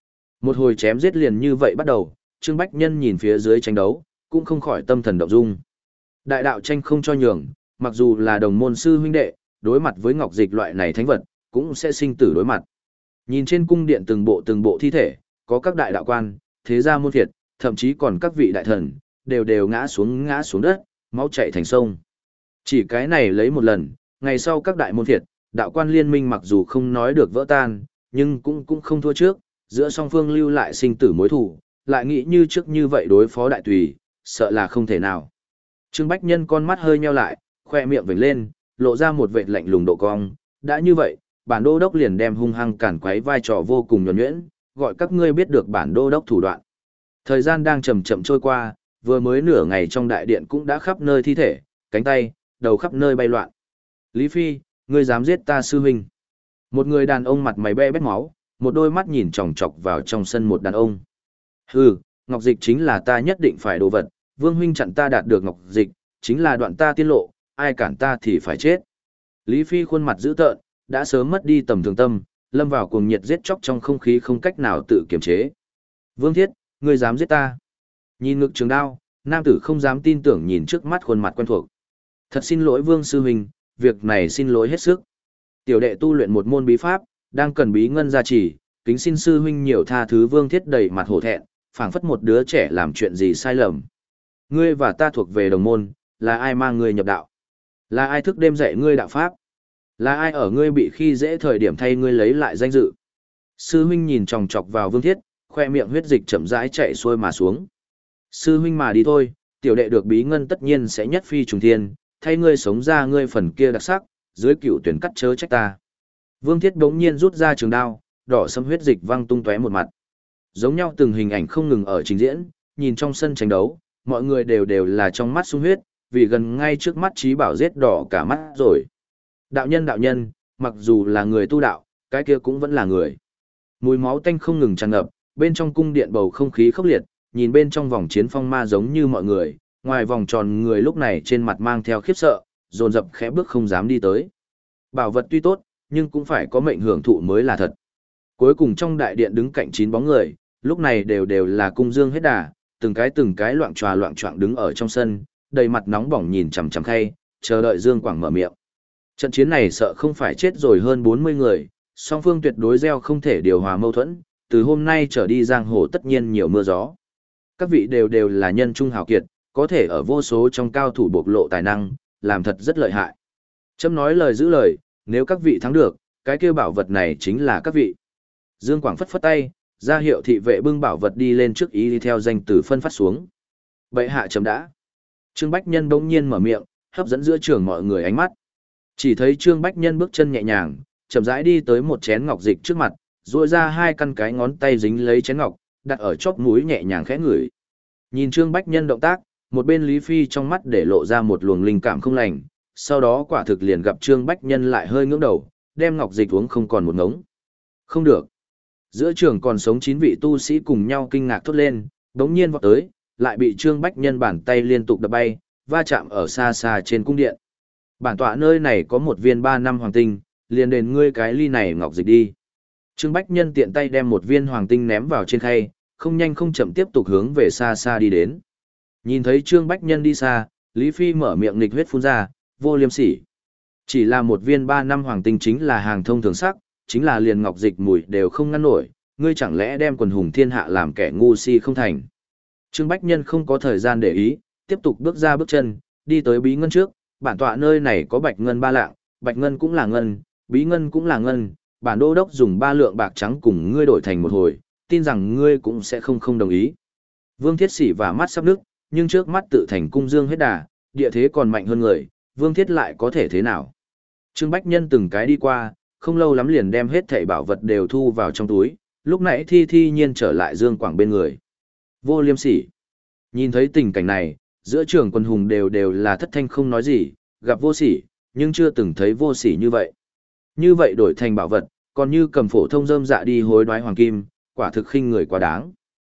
Một hồi chém giết liền như vậy bắt đầu, Trương Bách Nhân nhìn phía dưới tranh đấu, cũng không khỏi tâm thần động dung. Đại đạo tranh không cho nhường, mặc dù là đồng môn sư huynh đệ, đối mặt với ngọc dịch loại này thánh vật, cũng sẽ sinh tử đối mặt. Nhìn trên cung điện từng bộ từng bộ thi thể, có các đại đạo quan, thế gia môn phiệt, thậm chí còn các vị đại thần, đều đều ngã xuống ngã xuống đất, máu chảy thành sông. Chỉ cái này lấy một lần, ngày sau các đại môn phiệt, đạo quan liên minh mặc dù không nói được vỡ tan, nhưng cũng cũng không thua trước, giữa song phương lưu lại sinh tử mối thù, lại nghĩ như trước như vậy đối phó đại tùy, sợ là không thể nào. Trương Bách Nhân con mắt hơi nheo lại, khoe miệng vểnh lên, lộ ra một vệt lạnh lùng độ cong, đã như vậy, bản đô đốc liền đem hung hăng cản quấy vai trò vô cùng nhuần nhuyễn, gọi các ngươi biết được bản đô đốc thủ đoạn. Thời gian đang chậm chậm trôi qua, vừa mới nửa ngày trong đại điện cũng đã khắp nơi thi thể, cánh tay, đầu khắp nơi bay loạn. Lý Phi, ngươi dám giết ta sư huynh. Một người đàn ông mặt mày be bét máu, một đôi mắt nhìn chòng chọc vào trong sân một đàn ông. Hừ, ngọc dịch chính là ta nhất định phải đồ vật, vương huynh chặn ta đạt được ngọc dịch, chính là đoạn ta tiên lộ, ai cản ta thì phải chết. Lý Phi khuôn mặt dữ tợn, đã sớm mất đi tầm thường tâm, lâm vào cuồng nhiệt giết chóc trong không khí không cách nào tự kiềm chế. Vương Thiết, ngươi dám giết ta? Nhìn ngực trường đao, nam tử không dám tin tưởng nhìn trước mắt khuôn mặt quen thuộc. Thật xin lỗi Vương sư huynh, việc này xin lỗi hết sức. Tiểu đệ tu luyện một môn bí pháp, đang cần bí ngân gia trì, kính xin sư huynh nhiều tha thứ. Vương Thiết đầy mặt hổ thẹn, phảng phất một đứa trẻ làm chuyện gì sai lầm. Ngươi và ta thuộc về đồng môn, là ai mang ngươi nhập đạo? Là ai thức đêm dạy ngươi đạo pháp? Là ai ở ngươi bị khi dễ thời điểm thay ngươi lấy lại danh dự? Sư huynh nhìn chòng chọc vào Vương Thiết, khoe miệng huyết dịch chậm rãi chạy xuôi mà xuống. Sư huynh mà đi thôi, tiểu đệ được bí ngân tất nhiên sẽ nhất phi trùng thiên, thay ngươi sống ra ngươi phần kia đặc sắc, dưới cựu tuyển cắt chớ trách ta. Vương Thiết đống nhiên rút ra trường đao, đỏ sẫm huyết dịch văng tung tóe một mặt. Giống nhau từng hình ảnh không ngừng ở trình diễn, nhìn trong sân tranh đấu, mọi người đều đều là trong mắt sung huyết, vì gần ngay trước mắt trí bảo giết đỏ cả mắt rồi. Đạo nhân đạo nhân, mặc dù là người tu đạo, cái kia cũng vẫn là người. Mùi máu tanh không ngừng tràn ngập, bên trong cung điện bầu không khí khốc liệt, nhìn bên trong vòng chiến phong ma giống như mọi người, ngoài vòng tròn người lúc này trên mặt mang theo khiếp sợ, dồn dập khẽ bước không dám đi tới. Bảo vật tuy tốt, nhưng cũng phải có mệnh hưởng thụ mới là thật. Cuối cùng trong đại điện đứng cạnh chín bóng người, lúc này đều đều là cung dương hết đà, từng cái từng cái loạn tròa loạn choạng đứng ở trong sân, đầy mặt nóng bỏng nhìn chằm chằm khay, chờ đợi Dương Quảng mở miệng. Trận chiến này sợ không phải chết rồi hơn bốn mươi người, song phương tuyệt đối gieo không thể điều hòa mâu thuẫn, từ hôm nay trở đi giang hồ tất nhiên nhiều mưa gió. Các vị đều đều là nhân trung hào kiệt, có thể ở vô số trong cao thủ bộc lộ tài năng, làm thật rất lợi hại. Chấm nói lời giữ lời, nếu các vị thắng được, cái kia bảo vật này chính là các vị. Dương Quảng phất phất tay, ra hiệu thị vệ bưng bảo vật đi lên trước ý đi theo danh từ phân phát xuống. Bệ hạ chấm đã. Trương Bách Nhân bỗng nhiên mở miệng, hấp dẫn giữa trường mọi người ánh mắt. Chỉ thấy Trương Bách Nhân bước chân nhẹ nhàng, chậm rãi đi tới một chén ngọc dịch trước mặt, duỗi ra hai căn cái ngón tay dính lấy chén ngọc, đặt ở chóp mũi nhẹ nhàng khẽ ngửi. Nhìn Trương Bách Nhân động tác, một bên Lý Phi trong mắt để lộ ra một luồng linh cảm không lành, sau đó quả thực liền gặp Trương Bách Nhân lại hơi ngưỡng đầu, đem ngọc dịch uống không còn một ngống. Không được. Giữa trường còn sống chín vị tu sĩ cùng nhau kinh ngạc thốt lên, đống nhiên vọt tới, lại bị Trương Bách Nhân bàn tay liên tục đập bay, va chạm ở xa xa trên cung điện. Bản tọa nơi này có một viên ba năm hoàng tinh, liền đền ngươi cái ly này ngọc dịch đi. Trương Bách Nhân tiện tay đem một viên hoàng tinh ném vào trên khay, không nhanh không chậm tiếp tục hướng về xa xa đi đến. Nhìn thấy Trương Bách Nhân đi xa, Lý Phi mở miệng nghịch huyết phun ra, vô liêm sỉ. Chỉ là một viên ba năm hoàng tinh chính là hàng thông thường sắc, chính là liền ngọc dịch mùi đều không ngăn nổi, ngươi chẳng lẽ đem quần hùng thiên hạ làm kẻ ngu si không thành. Trương Bách Nhân không có thời gian để ý, tiếp tục bước ra bước chân, đi tới bí ngân trước, bản tọa nơi này có bạch ngân ba lạng, bạch ngân cũng là ngân, bí ngân cũng là ngân, bản đô đốc dùng ba lượng bạc trắng cùng ngươi đổi thành một hồi, tin rằng ngươi cũng sẽ không không đồng ý. Vương Thiết Sỉ và mắt sắp nước, nhưng trước mắt tự thành cung dương hết đà, địa thế còn mạnh hơn người, Vương Thiết lại có thể thế nào. Trương Bách Nhân từng cái đi qua, không lâu lắm liền đem hết thảy bảo vật đều thu vào trong túi, lúc nãy thi thi nhiên trở lại Dương Quảng bên người. Vô liêm sỉ. Nhìn thấy tình cảnh này, giữa trường quân hùng đều đều là thất thanh không nói gì, gặp vô sỉ, nhưng chưa từng thấy vô sỉ như vậy. Như vậy đổi thành bảo vật, còn như cầm phổ thông rơm dạ đi hối đoái hoàng kim, quả thực khinh người quá đáng.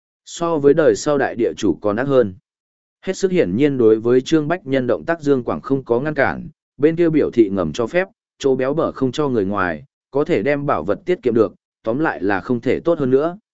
So với đời sau đại địa chủ còn ác hơn. Hết sức hiển nhiên đối với Trương Bách Nhân động tác Dương Quảng không có ngăn cản, bên kia biểu thị ngầm cho phép, chỗ béo bở không cho người ngoài, có thể đem bảo vật tiết kiệm được, tóm lại là không thể tốt hơn nữa.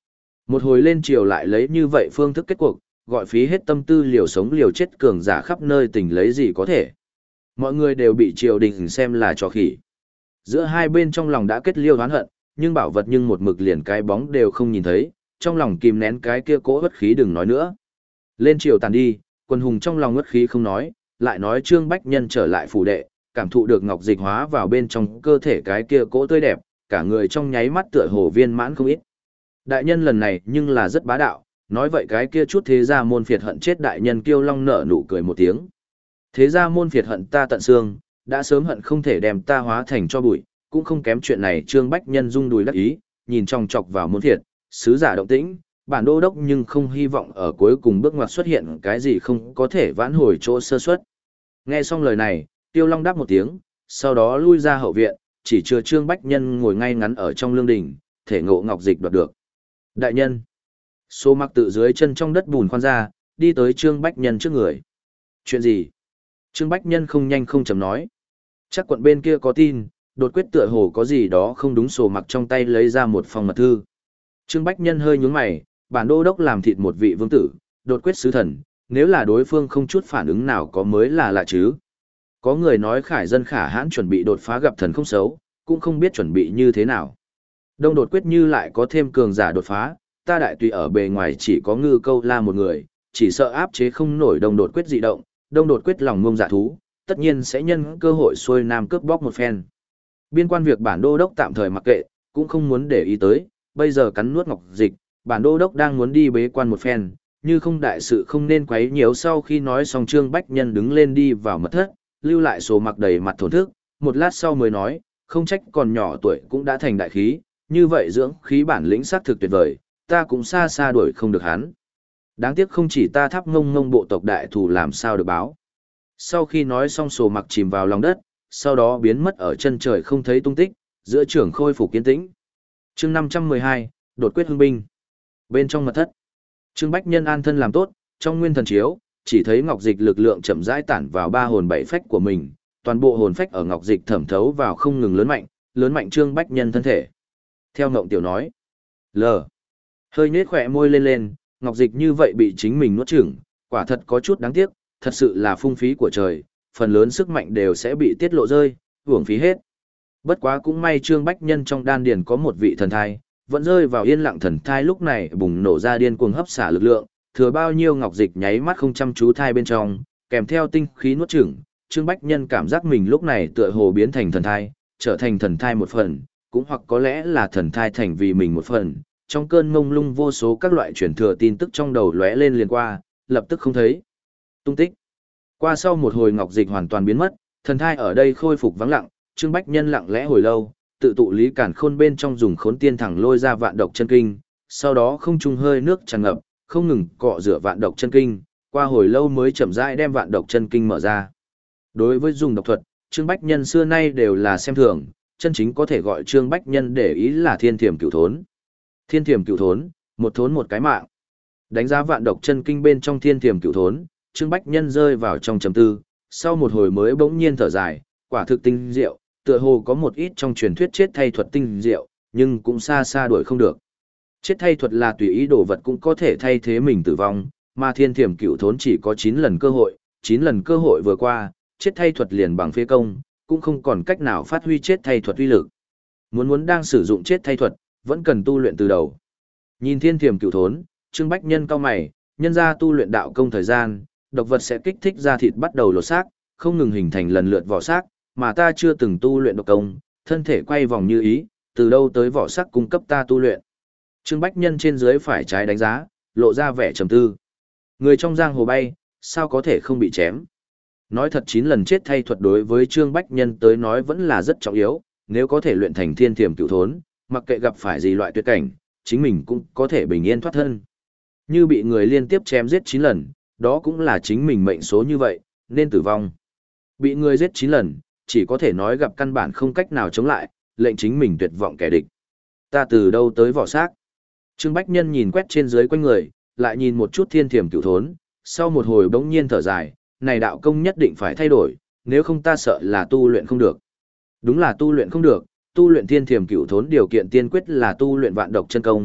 Một hồi lên triều lại lấy như vậy phương thức kết cuộc, gọi phí hết tâm tư liều sống liều chết cường giả khắp nơi tình lấy gì có thể. Mọi người đều bị triều đình xem là trò khỉ. Giữa hai bên trong lòng đã kết liêu oán hận, nhưng bảo vật nhưng một mực liền cái bóng đều không nhìn thấy, trong lòng kìm nén cái kia cỗ uất khí đừng nói nữa. Lên triều tàn đi, quân hùng trong lòng uất khí không nói, lại nói Trương Bách Nhân trở lại phủ đệ, cảm thụ được ngọc dịch hóa vào bên trong cơ thể cái kia cỗ tươi đẹp, cả người trong nháy mắt tựa hồ viên mãn không ít. Đại nhân lần này nhưng là rất bá đạo, nói vậy cái kia chút thế gia môn phiệt hận chết đại nhân Kiêu Long nở nụ cười một tiếng. Thế gia môn phiệt hận ta tận xương, đã sớm hận không thể đem ta hóa thành cho bụi, cũng không kém chuyện này. Trương Bách Nhân rung đùi đắc ý, nhìn trong chọc vào môn phiệt, sứ giả động tĩnh, bản đô đốc nhưng không hy vọng ở cuối cùng bước ngoặt xuất hiện cái gì không có thể vãn hồi chỗ sơ suất. Nghe xong lời này, Tiêu Long đáp một tiếng, sau đó lui ra hậu viện, chỉ chừa Trương Bách Nhân ngồi ngay ngắn ở trong lương đình, thể ngộ ngọc dịch đoạt được. Đại nhân, Số Mặc tự dưới chân trong đất bùn khoan ra, đi tới Trương Bách Nhân trước người. Chuyện gì? Trương Bách Nhân không nhanh không chậm nói. Chắc quận bên kia có tin, đột quyết tựa hồ có gì đó không đúng. Số Mặc trong tay lấy ra một phong mật thư. Trương Bách Nhân hơi nhướng mày, bản đô đốc làm thịt một vị vương tử, đột quyết sứ thần, nếu là đối phương không chút phản ứng nào có mới là lạ chứ. Có người nói khải dân khả hãn chuẩn bị đột phá gặp thần không xấu, cũng không biết chuẩn bị như thế nào. Đông đột quyết như lại có thêm cường giả đột phá, ta đại tùy ở bề ngoài chỉ có Ngư Câu La một người, chỉ sợ áp chế không nổi đông đột quyết dị động, đông đột quyết lòng ngông dạ thú, tất nhiên sẽ nhân cơ hội xuôi nam cướp bóc một phen. Biên quan việc bản đô đốc tạm thời mặc kệ, cũng không muốn để ý tới, bây giờ cắn nuốt ngọc dịch, bản đô đốc đang muốn đi bế quan một phen, như không đại sự không nên quấy nhiều. Sau khi nói xong Trương Bách Nhân đứng lên đi vào mật thất, lưu lại Số Mặc đầy mặt thổn thức, một lát sau mới nói, không trách còn nhỏ tuổi cũng đã thành đại khí, như vậy dưỡng khí bản lĩnh xác thực tuyệt vời, ta cũng xa xa đuổi không được hắn. Đáng tiếc không chỉ ta Tháp Ngông Ngông bộ tộc đại thù làm sao được báo. Sau khi nói xong Số Mặc chìm vào lòng đất, sau đó biến mất ở chân trời không thấy tung tích, giữa trường khôi phục kiên tĩnh. Chương năm trăm mười hai, đột quyết hưng binh. Bên trong mật thất, Trương Bách Nhân an thân làm tốt, trong nguyên thần chiếu, chỉ thấy ngọc dịch lực lượng chậm rãi tản vào ba hồn bảy phách của mình, toàn bộ hồn phách ở ngọc dịch thẩm thấu vào không ngừng lớn mạnh, lớn mạnh Trương Bách Nhân thân thể. Theo Ngộng Tiểu nói, lờ, hơi nhếch khỏe môi lên lên, ngọc dịch như vậy bị chính mình nuốt chửng, quả thật có chút đáng tiếc, thật sự là phung phí của trời, phần lớn sức mạnh đều sẽ bị tiết lộ rơi, uổng phí hết. Bất quá cũng may Trương Bách Nhân trong đan điền có một vị thần thai, vẫn rơi vào yên lặng thần thai lúc này bùng nổ ra điên cuồng hấp xả lực lượng, thừa bao nhiêu ngọc dịch nháy mắt không chăm chú thai bên trong, kèm theo tinh khí nuốt chửng, Trương Bách Nhân cảm giác mình lúc này tựa hồ biến thành thần thai, trở thành thần thai một phần, cũng hoặc có lẽ là thần thai thành vì mình một phần. Trong cơn ngông lung vô số các loại truyền thừa tin tức trong đầu lóe lên liền qua, lập tức không thấy tung tích. Qua sau một hồi ngọc dịch hoàn toàn biến mất, thần thai ở đây khôi phục vắng lặng, Trương Bách Nhân lặng lẽ hồi lâu, tự tụ lý cản khôn bên trong dùng khốn tiên thẳng lôi ra vạn độc chân kinh, sau đó không trung hơi nước tràn ngập, không ngừng cọ rửa vạn độc chân kinh, qua hồi lâu mới chậm rãi đem vạn độc chân kinh mở ra. Đối với dùng độc thuật, Trương Bách Nhân xưa nay đều là xem thường, chân chính có thể gọi Trương Bách Nhân để ý là Thiên Thiểm Cửu Thốn. Thiên Thiểm Cửu Thốn, một thốn một cái mạng. Đánh giá vạn độc chân kinh bên trong Thiên Thiểm Cửu Thốn, Trương Bách Nhân rơi vào trong trầm tư, sau một hồi mới bỗng nhiên thở dài, quả thực tinh diệu, tựa hồ có một ít trong truyền thuyết chết thay thuật tinh diệu, nhưng cũng xa xa đuổi không được. Chết thay thuật là tùy ý đồ vật cũng có thể thay thế mình tử vong, mà Thiên Thiểm Cửu Thốn chỉ có chín lần cơ hội, chín lần cơ hội vừa qua, chết thay thuật liền bằng phế công, cũng không còn cách nào phát huy chết thay thuật uy lực. Muốn muốn đang sử dụng chết thay thuật, vẫn cần tu luyện từ đầu. Nhìn Thiên Thiểm Cửu Thốn, Trương Bách Nhân cau mày, nhân ra tu luyện đạo công thời gian, độc vật sẽ kích thích ra thịt bắt đầu lột xác, không ngừng hình thành lần lượt vỏ xác, mà ta chưa từng tu luyện độc công, thân thể quay vòng như ý, từ đâu tới vỏ xác cung cấp ta tu luyện. Trương Bách Nhân trên dưới phải trái đánh giá, lộ ra vẻ trầm tư. Người trong giang hồ bay, sao có thể không bị chém? Nói thật chín lần chết thay thuật đối với Trương Bách Nhân tới nói vẫn là rất trọng yếu, nếu có thể luyện thành Thiên Thiểm Cửu Thốn, mặc kệ gặp phải gì loại tuyệt cảnh, chính mình cũng có thể bình yên thoát thân. Như bị người liên tiếp chém giết chín lần, đó cũng là chính mình mệnh số như vậy, nên tử vong. Bị người giết chín lần, chỉ có thể nói gặp căn bản không cách nào chống lại, lệnh chính mình tuyệt vọng kẻ địch. Ta từ đâu tới vỏ xác? Trương Bách Nhân nhìn quét trên dưới quanh người, lại nhìn một chút Thiên Thiểm Cửu Thốn, sau một hồi bỗng nhiên thở dài, này đạo công nhất định phải thay đổi, nếu không ta sợ là tu luyện không được. Đúng là tu luyện không được, tu luyện Thiên Thiểm Cửu Thốn điều kiện tiên quyết là tu luyện vạn độc chân công,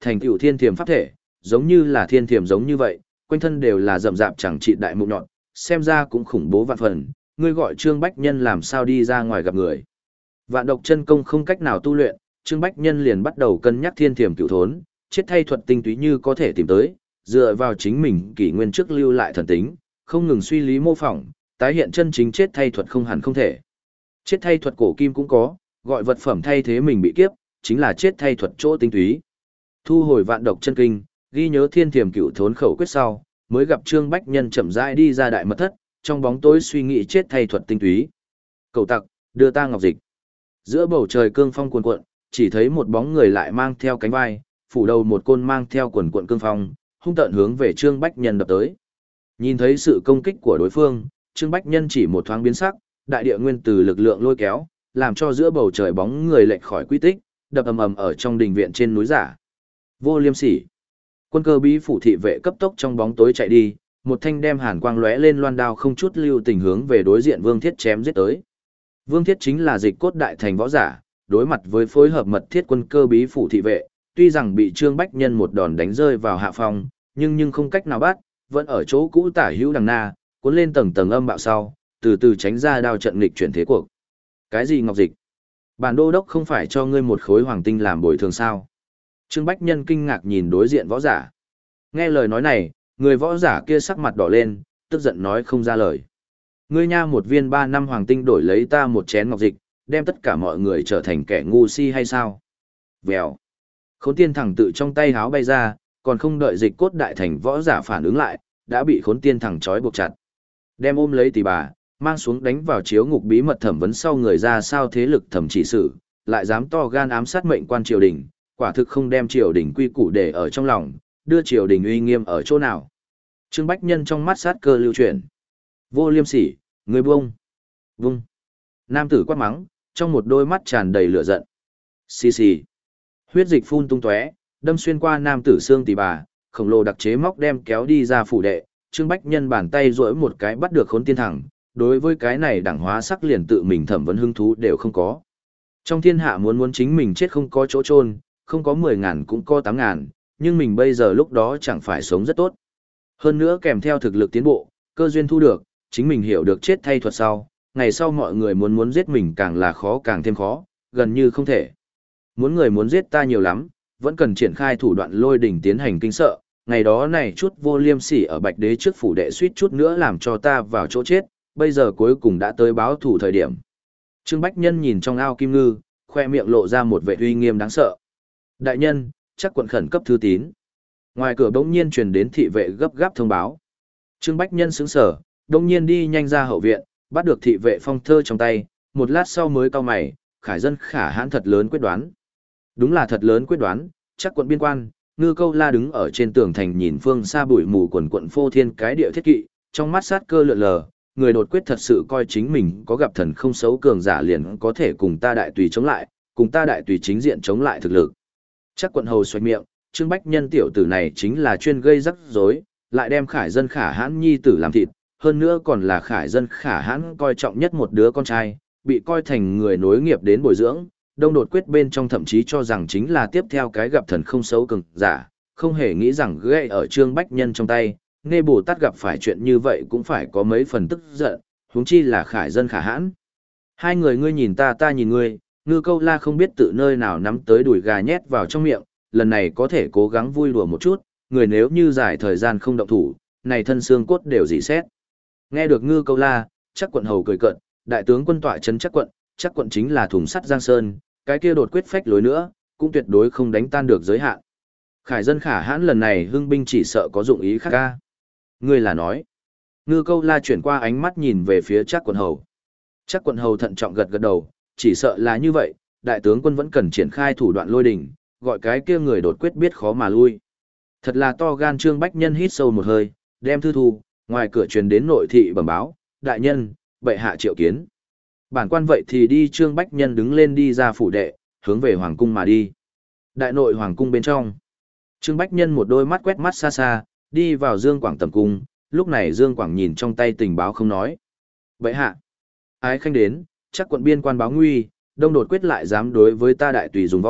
thành tựu thiên thiềm pháp thể, giống như là thiên thiềm giống như vậy, quanh thân đều là rậm rạp chẳng trị đại mụn nhọn, xem ra cũng khủng bố vạn phần, ngươi gọi Trương Bách Nhân làm sao đi ra ngoài gặp người. Vạn độc chân công không cách nào tu luyện, Trương Bách Nhân liền bắt đầu cân nhắc thiên thiềm cửu thốn, chết thay thuật tinh túy như có thể tìm tới, dựa vào chính mình kỷ nguyên trước lưu lại thần tính, không ngừng suy lý mô phỏng, tái hiện chân chính chết thay thuật không hẳn không thể. Chết thay thuật cổ kim cũng có, gọi vật phẩm thay thế mình bị kiếp, chính là chết thay thuật chỗ tinh túy. Thu hồi vạn độc chân kinh, ghi nhớ thiên thiềm cửu thốn khẩu quyết sau, mới gặp Trương Bách Nhân chậm rãi đi ra đại mật thất, trong bóng tối suy nghĩ chết thay thuật tinh túy. Cầu tặc, đưa ta ngọc dịch. Giữa bầu trời cương phong cuồn cuộn, chỉ thấy một bóng người lại mang theo cánh vai, phủ đầu một côn mang theo quần cuộn cương phong, hung tợn hướng về Trương Bách Nhân đập tới. Nhìn thấy sự công kích của đối phương, Trương Bách Nhân chỉ một thoáng biến sắc, đại địa nguyên từ lực lượng lôi kéo, làm cho giữa bầu trời bóng người lệch khỏi quy tích, đập ầm ầm ở trong đình viện trên núi giả. Vô Liêm Sỉ. Quân cơ bí phủ thị vệ cấp tốc trong bóng tối chạy đi, một thanh đem hàn quang lóe lên loan đao không chút lưu tình hướng về đối diện Vương Thiết chém giết tới. Vương Thiết chính là dịch cốt đại thành võ giả, đối mặt với phối hợp mật thiết quân cơ bí phủ thị vệ, tuy rằng bị Trương Bách Nhân một đòn đánh rơi vào hạ phong, nhưng nhưng không cách nào bắt, vẫn ở chỗ cũ tả hữu đằng na, cuốn lên tầng tầng âm bạo sau, từ từ tránh ra đao trận nghịch chuyển thế cuộc. Cái gì ngọc dịch? Bản đô đốc không phải cho ngươi một khối hoàng tinh làm bồi thường sao? Trương Bách Nhân kinh ngạc nhìn đối diện võ giả. Nghe lời nói này, người võ giả kia sắc mặt đỏ lên, tức giận nói không ra lời. Ngươi nha một viên ba năm hoàng tinh đổi lấy ta một chén ngọc dịch, đem tất cả mọi người trở thành kẻ ngu si hay sao? Vèo. Khốn tiên thẳng tự trong tay háo bay ra, còn không đợi dịch cốt đại thành võ giả phản ứng lại, đã bị khốn tiên thẳng trói buộc chặt. Đem ôm lấy tỷ bà, mang xuống đánh vào chiếu ngục bí mật thẩm vấn sau người ra sao thế lực thẩm chỉ xử, lại dám to gan ám sát mệnh quan triều đình, quả thực không đem triều đình quy củ để ở trong lòng, đưa triều đình uy nghiêm ở chỗ nào. Trương Bách Nhân trong mắt sát cơ lưu chuyển. Vô Liêm Sỉ, người buông. Vung. Nam tử quát mắng, trong một đôi mắt tràn đầy lửa giận. Xì xì. Huyết dịch phun tung tóe, đâm xuyên qua nam tử xương tỳ bà, khổng lồ đặc chế móc đem kéo đi ra phủ đệ, Trương Bách Nhân bàn tay duỗi một cái bắt được khốn tiên thẳng, đối với cái này đẳng hóa sắc liền tự mình thẩm vấn hứng thú đều không có. Trong thiên hạ muốn muốn chính mình chết không có chỗ chôn, không có mười ngàn cũng có tám ngàn, nhưng mình bây giờ lúc đó chẳng phải sống rất tốt. Hơn nữa kèm theo thực lực tiến bộ, cơ duyên thu được, chính mình hiểu được chết thay thuật sau, ngày sau mọi người muốn muốn giết mình càng là khó càng thêm khó, gần như không thể. Muốn người muốn giết ta nhiều lắm, vẫn cần triển khai thủ đoạn lôi đỉnh tiến hành kinh sợ, ngày đó này chút vô liêm sỉ ở Bạch Đế trước phủ đệ suýt chút nữa làm cho ta vào chỗ chết, bây giờ cuối cùng đã tới báo thủ thời điểm. Trương Bách Nhân nhìn trong ao kim ngư, khoe miệng lộ ra một vẻ uy nghiêm đáng sợ. Đại nhân, chắc quận khẩn cấp thư tín. Ngoài cửa bỗng nhiên truyền đến thị vệ gấp gáp thông báo. Trương Bách Nhân sững sờ, bỗng nhiên đi nhanh ra hậu viện, bắt được thị vệ phong thơ trong tay, một lát sau mới cau mày, Khải Dân Khả Hãn thật lớn quyết đoán. Đúng là thật lớn quyết đoán, chắc quận biên quan, Ngư Câu La đứng ở trên tường thành nhìn phương xa bụi mù quần quận phô thiên cái địa thiết kỵ, trong mắt sát cơ lượn lờ, người đột quyết thật sự coi chính mình có gặp thần không xấu cường giả liền có thể cùng ta đại tùy chống lại, cùng ta đại tùy chính diện chống lại thực lực. Chắc quận hầu xoay miệng, Trương Bách Nhân tiểu tử này chính là chuyên gây rắc rối, lại đem Khải Dân Khả Hãn nhi tử làm thịt, hơn nữa còn là Khải Dân Khả Hãn coi trọng nhất một đứa con trai, bị coi thành người nối nghiệp đến bồi dưỡng, đông đột quyết bên trong thậm chí cho rằng chính là tiếp theo cái gặp thần không xấu cường giả, không hề nghĩ rằng gậy ở Trương Bách Nhân trong tay, nghe Bồ Tát gặp phải chuyện như vậy cũng phải có mấy phần tức giận, huống chi là Khải Dân Khả Hãn. Hai người ngươi nhìn ta ta nhìn ngươi, Ngư Câu La không biết tự nơi nào nắm tới đùi gà nhét vào trong miệng, lần này có thể cố gắng vui đùa một chút, người nếu như dài thời gian không động thủ, này thân xương cốt đều dị xét. Nghe được Ngư Câu La, chắc quận hầu cười cợt, đại tướng quân tọa trấn chắc quận, chắc quận chính là thùng sắt Giang Sơn, cái kia đột quyết phách lối nữa, cũng tuyệt đối không đánh tan được giới hạn. Khải Dân Khả Hãn lần này hưng binh chỉ sợ có dụng ý khác ca. Ngươi là nói. Ngư Câu La chuyển qua ánh mắt nhìn về phía chắc quận hầu. Chắc quận hầu thận trọng gật gật đầu, chỉ sợ là như vậy, đại tướng quân vẫn cần triển khai thủ đoạn lôi đỉnh, gọi cái kia người đột quyết biết khó mà lui. Thật là to gan. Trương Bách Nhân hít sâu một hơi, đem thư thu, ngoài cửa truyền đến nội thị bẩm báo, đại nhân, bệ hạ triệu kiến. Bản quan vậy thì đi. Trương Bách Nhân đứng lên đi ra phủ đệ, hướng về hoàng cung mà đi. Đại nội hoàng cung bên trong, Trương Bách Nhân một đôi mắt quét mắt xa xa, đi vào Dương Quảng tầm cung, lúc này Dương Quảng nhìn trong tay tình báo không nói. Bệ hạ, ái khanh đến, chắc quận biên quan báo nguy, đông đột quyết lại dám đối với ta đại tùy dùng võ,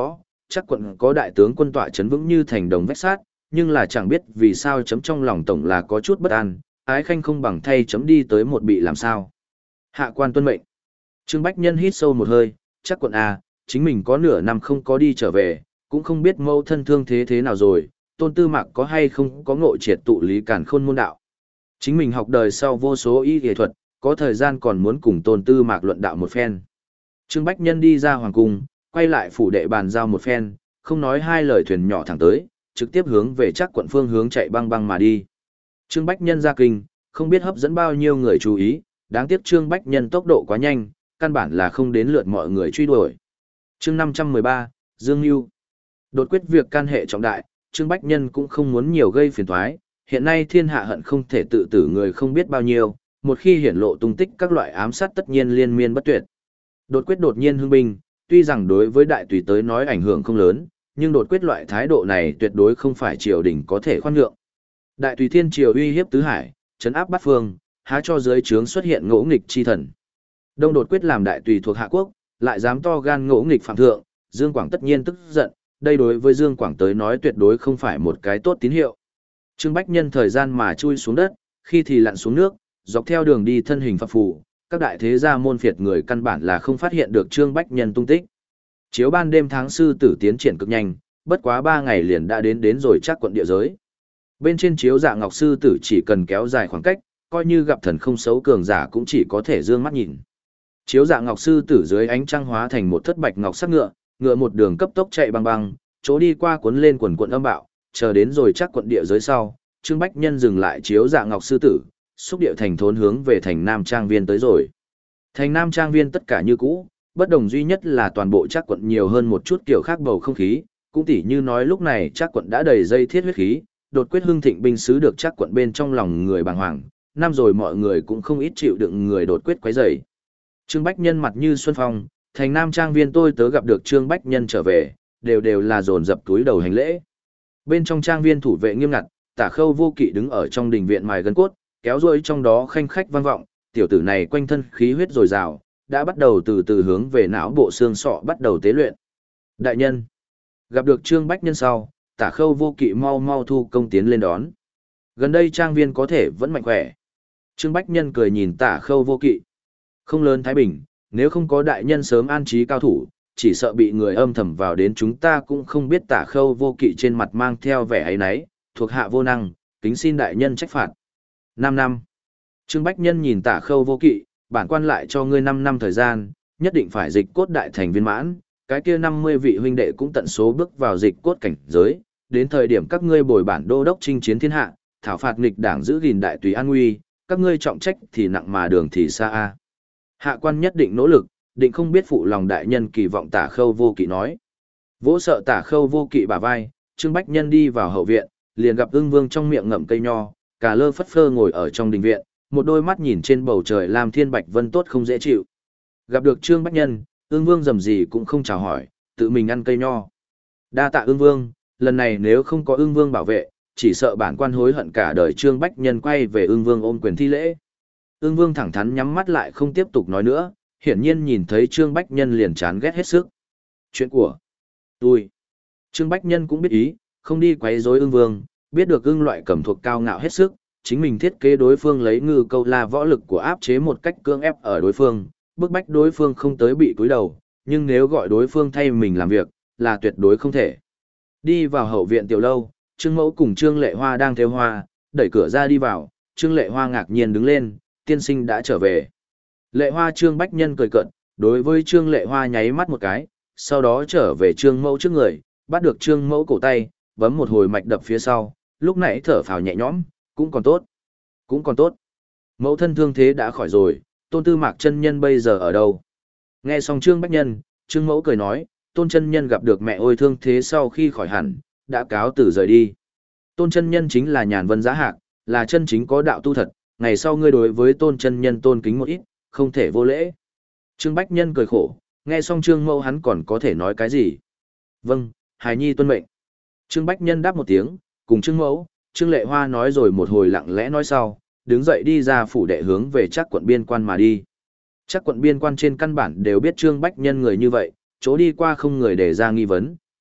chắc quận có đại tướng quân tọa chấn vững như thành đồng vách sát, nhưng là chẳng biết vì sao chấm trong lòng tổng là có chút bất an, ái khanh không bằng thay chấm đi tới một bị làm sao. Hạ quan tuân mệnh. Trương Bách Nhân hít sâu một hơi, chắc quận à, chính mình có nửa năm không có đi trở về, cũng không biết mâu thân thương thế thế nào rồi, Tôn Tư Mạc có hay không có ngộ triệt tụ lý càn khôn môn đạo. Chính mình học đời sau vô số y y thuật, có thời gian còn muốn cùng Tôn Tư Mạc luận đạo một phen. Trương Bách Nhân đi ra hoàng cung, quay lại phủ đệ bàn giao một phen, không nói hai lời thuyền nhỏ thẳng tới, trực tiếp hướng về chắc quận phương hướng chạy băng băng mà đi. Trương Bách Nhân ra kinh, không biết hấp dẫn bao nhiêu người chú ý, đáng tiếc Trương Bách Nhân tốc độ quá nhanh, căn bản là không đến lượt mọi người truy đuổi. Chương năm trăm mười ba, Dương Nưu. Đột quyết việc can hệ trọng đại, Trương Bách Nhân cũng không muốn nhiều gây phiền toái, hiện nay thiên hạ hận không thể tự tử người không biết bao nhiêu, một khi hiển lộ tung tích các loại ám sát tất nhiên liên miên bất tuyệt. Đột quyết đột nhiên hưng binh, tuy rằng đối với đại tùy tới nói ảnh hưởng không lớn, nhưng đột quyết loại thái độ này tuyệt đối không phải triều đình có thể khoan nhượng. Đại tùy thiên triều uy hiếp tứ hải, trấn áp bát phương, há cho dưới trướng xuất hiện ngỗ nghịch chi thần. Đông đột quyết làm đại tùy thuộc hạ quốc, lại dám to gan ngỗ nghịch phạm thượng, Dương Quảng tất nhiên tức giận, đây đối với Dương Quảng tới nói tuyệt đối không phải một cái tốt tín hiệu. Trương Bách Nhân thời gian mà chui xuống đất, khi thì lặn xuống nước, dọc theo đường đi thân hình phập phù, các đại thế gia môn phiệt người căn bản là không phát hiện được Trương Bách Nhân tung tích. Chiếu ban đêm tháng sư tử tiến triển cực nhanh, bất quá ba ngày liền đã đến đến rồi chắc quận địa giới. Bên trên chiếu dạ ngọc sư tử chỉ cần kéo dài khoảng cách, coi như gặp thần không xấu cường giả cũng chỉ có thể dương mắt nhìn. Chiếu dạ ngọc sư tử dưới ánh trăng hóa thành một thất bạch ngọc sắc ngựa, ngựa một đường cấp tốc chạy băng băng, chỗ đi qua cuốn lên quần quận âm bạo, chờ đến rồi chắc quận địa giới sau, Trương Bách Nhân dừng lại chiếu dạ ngọc sư tử, xúc điệu thành thốn hướng về thành Nam Trang Viên tới rồi. Thành Nam Trang Viên tất cả như cũ, bất đồng duy nhất là toàn bộ chắc quận nhiều hơn một chút kiểu khác bầu không khí, cũng tỉ như nói lúc này chắc quận đã đầy dây thiết huyết khí, đột quyết hưng thịnh binh sứ được chắc quận bên trong lòng người bàng hoàng, năm rồi mọi người cũng không ít chịu đựng người đột quyết quấy rầy. Trương Bách Nhân mặt như xuân phong, thành Nam Trang Viên tôi tớ gặp được Trương Bách Nhân trở về, đều đều là dồn dập túi đầu hành lễ. Bên trong trang viên thủ vệ nghiêm ngặt, Tả Khâu Vô Kỵ đứng ở trong đình viện mài gân cốt, kéo ruôi trong đó khanh khách vang vọng, tiểu tử này quanh thân khí huyết dồi dào, đã bắt đầu từ từ hướng về não bộ xương sọ bắt đầu tế luyện. Đại nhân, gặp được Trương Bách Nhân sau, Tả Khâu Vô Kỵ mau mau thu công tiến lên đón. Gần đây trang viên có thể vẫn mạnh khỏe. Trương Bách Nhân cười nhìn Tả Khâu Vô Kỵ. Không lớn thái bình, nếu không có đại nhân sớm an trí cao thủ, chỉ sợ bị người âm thầm vào đến chúng ta cũng không biết. Tả Khâu Vô Kỵ trên mặt mang theo vẻ ấy nấy, thuộc hạ vô năng, kính xin đại nhân trách phạt. Năm năm. Trương Bách Nhân nhìn Tả Khâu Vô Kỵ, bản quan lại cho ngươi năm năm thời gian, nhất định phải dịch cốt đại thành viên mãn, cái kia năm mươi vị huynh đệ cũng tận số bước vào dịch cốt cảnh giới, đến thời điểm các ngươi bồi bản đô đốc chinh chiến thiên hạ, thảo phạt nghịch đảng giữ gìn đại tùy an nguy, các ngươi trọng trách thì nặng mà đường thì xa a. Hạ quan nhất định nỗ lực, định không biết phụ lòng đại nhân kỳ vọng. Tả Khâu Vô Kỵ nói. Vỗ sợ Tả Khâu Vô Kỵ bả vai, Trương Bách Nhân đi vào hậu viện, liền gặp Ưng Vương trong miệng ngậm cây nho, cà lơ phất phơ ngồi ở trong đình viện, một đôi mắt nhìn trên bầu trời làm thiên bạch vân tốt không dễ chịu. Gặp được Trương Bách Nhân, Ưng Vương dầm gì cũng không chào hỏi, tự mình ăn cây nho. Đa tạ Ưng Vương, lần này nếu không có Ưng Vương bảo vệ, chỉ sợ bản quan hối hận cả đời. Trương Bách Nhân quay về Ưng Vương ôm quyền thi lễ. Ưng Vương thẳng thắn nhắm mắt lại không tiếp tục nói nữa, hiển nhiên nhìn thấy Trương Bách Nhân liền chán ghét hết sức. Chuyện của tôi. Trương Bách Nhân cũng biết ý, không đi quấy rối Ưng Vương, biết được Ưng loại cầm thuộc cao ngạo hết sức, chính mình thiết kế đối phương lấy ngư câu la võ lực của áp chế một cách cưỡng ép ở đối phương, bức bách đối phương không tới bị cúi đầu, nhưng nếu gọi đối phương thay mình làm việc, là tuyệt đối không thể. Đi vào hậu viện tiểu lâu, Trương Mẫu cùng Trương Lệ Hoa đang thêu hoa, đẩy cửa ra đi vào, Trương Lệ Hoa ngạc nhiên đứng lên, tiên sinh đã trở về. Lệ Hoa Trương Bách Nhân cười cợt, đối với Trương Lệ Hoa nháy mắt một cái, sau đó trở về Trương Mẫu trước người, bắt được Trương Mẫu cổ tay, bấm một hồi mạch đập phía sau, lúc nãy thở phào nhẹ nhõm, cũng còn tốt, cũng còn tốt. Mẫu thân thương thế đã khỏi rồi, Tôn Tư Mạc chân nhân bây giờ ở đâu? Nghe xong Trương Bách Nhân, Trương Mẫu cười nói, Tôn chân nhân gặp được mẹ ôi thương thế sau khi khỏi hẳn, đã cáo từ rời đi. Tôn chân nhân chính là nhàn vân giá hạc, là chân chính có đạo tu thật, ngày sau ngươi đối với Tôn chân nhân tôn kính một ít, không thể vô lễ. Trương Bách Nhân cười khổ, nghe xong Trương Mẫu hắn còn có thể nói cái gì? Vâng, hài nhi tuân mệnh. Trương Bách Nhân đáp một tiếng, cùng Trương Mẫu, Trương Lệ Hoa nói rồi một hồi lặng lẽ nói sau, đứng dậy đi ra phủ đệ hướng về chắc quận biên quan mà đi. Chắc quận biên quan trên căn bản đều biết Trương Bách Nhân người như vậy, chỗ đi qua không người để ra nghi vấn,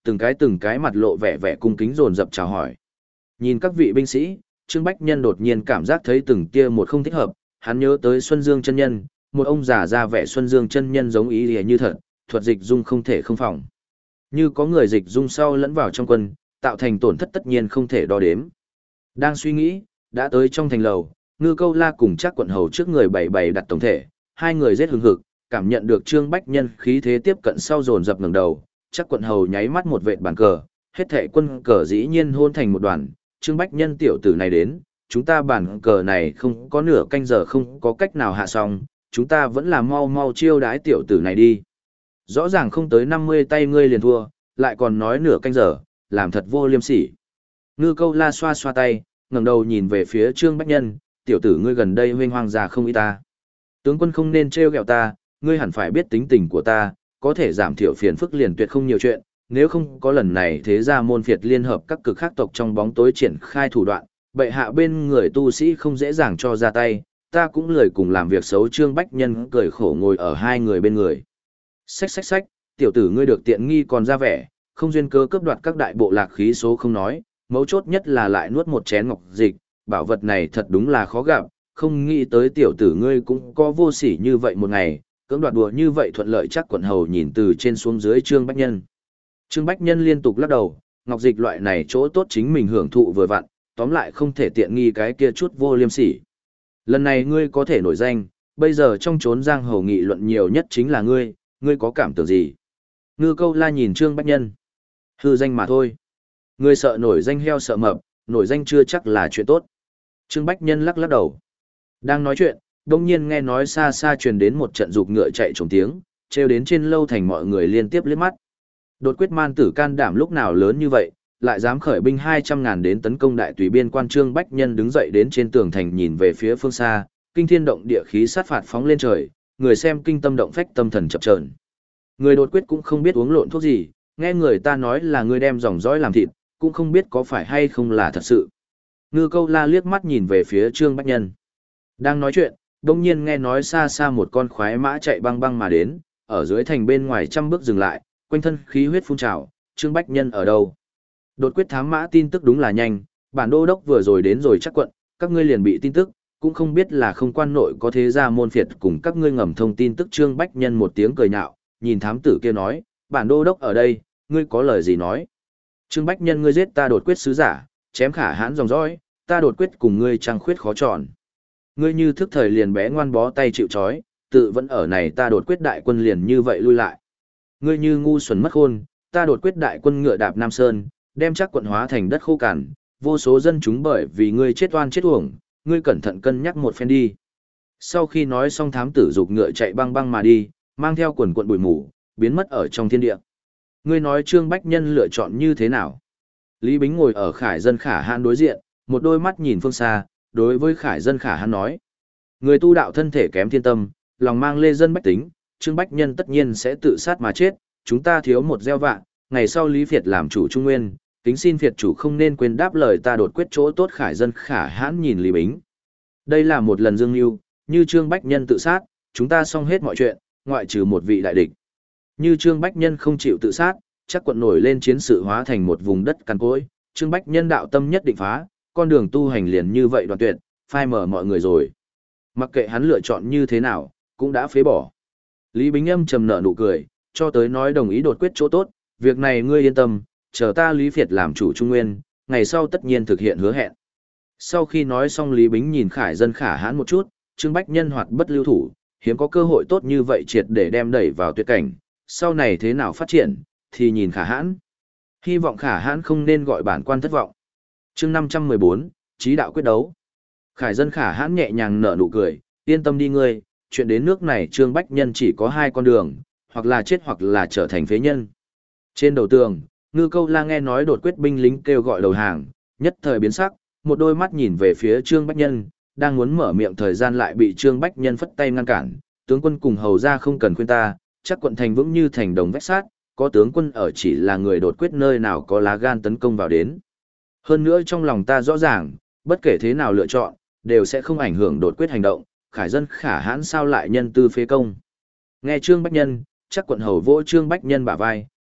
từng cái từng cái mặt lộ vẻ vẻ cung kính dồn dập chào hỏi. Nhìn các vị binh sĩ, Trương Bách Nhân đột nhiên cảm giác thấy từng kia một không thích hợp, hắn nhớ tới Xuân Dương chân nhân, một ông già ra vẻ Xuân Dương chân nhân giống ý lìa như thật, thuật dịch dung không thể không phòng. Như có người dịch dung sau lẫn vào trong quân, tạo thành tổn thất tất nhiên không thể đo đếm. Đang suy nghĩ, đã tới trong thành lầu, Ngư Câu La cùng Trác Quận Hầu trước người bảy bảy đặt tổng thể, hai người giết hừng hực, cảm nhận được Trương Bách Nhân khí thế tiếp cận sau dồn dập ngẩng đầu, Trác Quận Hầu nháy mắt một vệt bàn cờ, hết thảy quân cờ dĩ nhiên hôn thành một đoàn, Trương Bách Nhân tiểu tử này đến, chúng ta bàn cờ này không có nửa canh giờ không có cách nào hạ xong, chúng ta vẫn là mau mau chiêu đái tiểu tử này đi. Rõ ràng không tới năm mươi tay ngươi liền thua, lại còn nói nửa canh giờ, làm thật vô liêm sỉ. Ngư Câu La xoa xoa tay, ngẩng đầu nhìn về phía Trương Bách Nhân, tiểu tử ngươi gần đây huynh hoang già không ý ta. Tướng quân không nên trêu ghẹo ta, ngươi hẳn phải biết tính tình của ta, có thể giảm thiểu phiền phức liền tuyệt không nhiều chuyện, nếu không có lần này thế ra môn phiệt liên hợp các cực khác tộc trong bóng tối triển khai thủ đoạn, bệ hạ bên người tu sĩ không dễ dàng cho ra tay, ta cũng lười cùng làm việc xấu. Trương Bách Nhân cười khổ ngồi ở hai người bên người. Xách xách xách, tiểu tử ngươi được tiện nghi còn ra vẻ, không duyên cơ cướp đoạt các đại bộ lạc khí số không nói, mấu chốt nhất là lại nuốt một chén ngọc dịch, bảo vật này thật đúng là khó gặp, không nghĩ tới tiểu tử ngươi cũng có vô sỉ như vậy một ngày, cưỡng đoạt đùa như vậy thuận lợi. Chắc Quận Hầu nhìn từ trên xuống dưới Trương Bách Nhân. Trương Bách Nhân liên tục lắc đầu, ngọc dịch loại này chỗ tốt chính mình hưởng thụ vừa vặn, tóm lại không thể tiện nghi cái kia chút vô liêm sỉ. Lần này ngươi có thể nổi danh, bây giờ trong chốn giang hồ nghị luận nhiều nhất chính là ngươi, ngươi có cảm tưởng gì? Ngư Câu La nhìn Trương Bách Nhân. Hư danh mà thôi. Ngươi sợ nổi danh heo sợ mập, nổi danh chưa chắc là chuyện tốt. Trương Bách Nhân lắc lắc đầu. Đang nói chuyện, đông nhiên nghe nói xa xa truyền đến một trận dục ngựa chạy trống tiếng, treo đến trên lâu thành mọi người liên tiếp liếc mắt. Đột quyết man tử can đảm lúc nào lớn như vậy, lại dám khởi binh hai trăm ngàn đến tấn công đại tùy biên quan. Trương Bách Nhân đứng dậy đến trên tường thành nhìn về phía phương xa, kinh thiên động địa khí sát phạt phóng lên trời, người xem kinh tâm động phách tâm thần chập chờn. Người đột quyết cũng không biết uống lộn thuốc gì, nghe người ta nói là người đem dòng dõi làm thịt, cũng không biết có phải hay không là thật sự. Ngư Câu La liếc mắt nhìn về phía Trương Bách Nhân. Đang nói chuyện, đông nhiên nghe nói xa xa một con khoái mã chạy băng băng mà đến, ở dưới thành bên ngoài trăm bước dừng lại, quanh thân khí huyết phun trào. Trương Bách Nhân ở đâu? Đột quyết thám mã tin tức đúng là nhanh, bản đô đốc vừa rồi đến rồi chắc quận, các ngươi liền bị tin tức, cũng không biết là không quan nội có thế gia môn phiệt cùng các ngươi ngầm thông tin tức. Trương Bách Nhân một tiếng cười nhạo, nhìn thám tử kia nói, bản đô đốc ở đây, ngươi có lời gì nói? Trương Bách Nhân, ngươi giết ta đột quyết sứ giả, chém khả hãn dòng dõi, ta đột quyết cùng ngươi trăng khuyết khó tròn. Ngươi như thức thời liền bé ngoan bó tay chịu trói, tự vẫn ở này ta đột quyết đại quân liền như vậy lui lại. Ngươi như ngu xuẩn mất khôn, ta đột quyết đại quân ngựa đạp Nam Sơn, đem chắc quận hóa thành đất khô cằn, vô số dân chúng bởi vì ngươi chết oan chết uổng, ngươi cẩn thận cân nhắc một phen đi. Sau khi nói xong thám tử dục ngựa chạy băng băng mà đi, mang theo quần quận bụi mù, biến mất ở trong thiên địa. Ngươi nói Trương Bách Nhân lựa chọn như thế nào? Lý Bính ngồi ở Khải Dân Khả Hãn đối diện, một đôi mắt nhìn phương xa, đối với Khải Dân Khả Hãn nói. Người tu đạo thân thể kém thiên tâm, lòng mang lê dân bách tính, Trương Bách Nhân tất nhiên sẽ tự sát mà chết, chúng ta thiếu một gieo vạn, ngày sau Lý Việt làm chủ Trung Nguyên, kính xin Việt chủ không nên quên đáp lời ta đột quyết chỗ tốt. Khải Dân Khả Hãn nhìn Lý Bính. Đây là một lần dương mưu, như Trương Bách Nhân tự sát, chúng ta xong hết mọi chuyện, ngoại trừ một vị đại địch. Như Trương Bách Nhân không chịu tự sát, chắc quận nổi lên chiến sự hóa thành một vùng đất cằn cỗi, Trương Bách Nhân đạo tâm nhất định phá, con đường tu hành liền như vậy đoạn tuyệt, phai mở mọi người rồi. Mặc kệ hắn lựa chọn như thế nào, cũng đã phế bỏ. Lý Bính âm trầm nở nụ cười, cho tới nói đồng ý đột quyết chỗ tốt, việc này ngươi yên tâm, chờ ta Lý Việt làm chủ Trung Nguyên, ngày sau tất nhiên thực hiện hứa hẹn. Sau khi nói xong Lý Bính nhìn Khải Dân Khả Hãn một chút, Trương Bách Nhân hoạt bất lưu thủ, hiếm có cơ hội tốt như vậy triệt để đem đẩy vào tuyệt cảnh, sau này thế nào phát triển, thì nhìn Khả Hãn. Hy vọng Khả Hãn không nên gọi bản quan thất vọng. Chương năm trăm mười bốn, Chí đạo quyết đấu. Khải Dân Khả Hãn nhẹ nhàng nở nụ cười, yên tâm đi ngươi, chuyện đến nước này Trương Bách Nhân chỉ có hai con đường, hoặc là chết hoặc là trở thành phế nhân. Trên đầu tường, Ngư Câu La nghe nói đột quyết binh lính kêu gọi đầu hàng, nhất thời biến sắc, một đôi mắt nhìn về phía Trương Bách Nhân, đang muốn mở miệng thời gian lại bị Trương Bách Nhân phất tay ngăn cản, tướng quân cùng hầu ra không cần khuyên ta, chắc quận thành vững như thành đồng vách sát, có tướng quân ở chỉ là người đột quyết nơi nào có lá gan tấn công vào đến. Hơn nữa trong lòng ta rõ ràng, bất kể thế nào lựa chọn, đều sẽ không ảnh hưởng đột quyết hành động, Khải Dân Khả Hãn sao lại nhân tư phế công. Nghe Trương Bách Nhân, chắc quận hầu vỗ Trương Bách Nhân bả vai,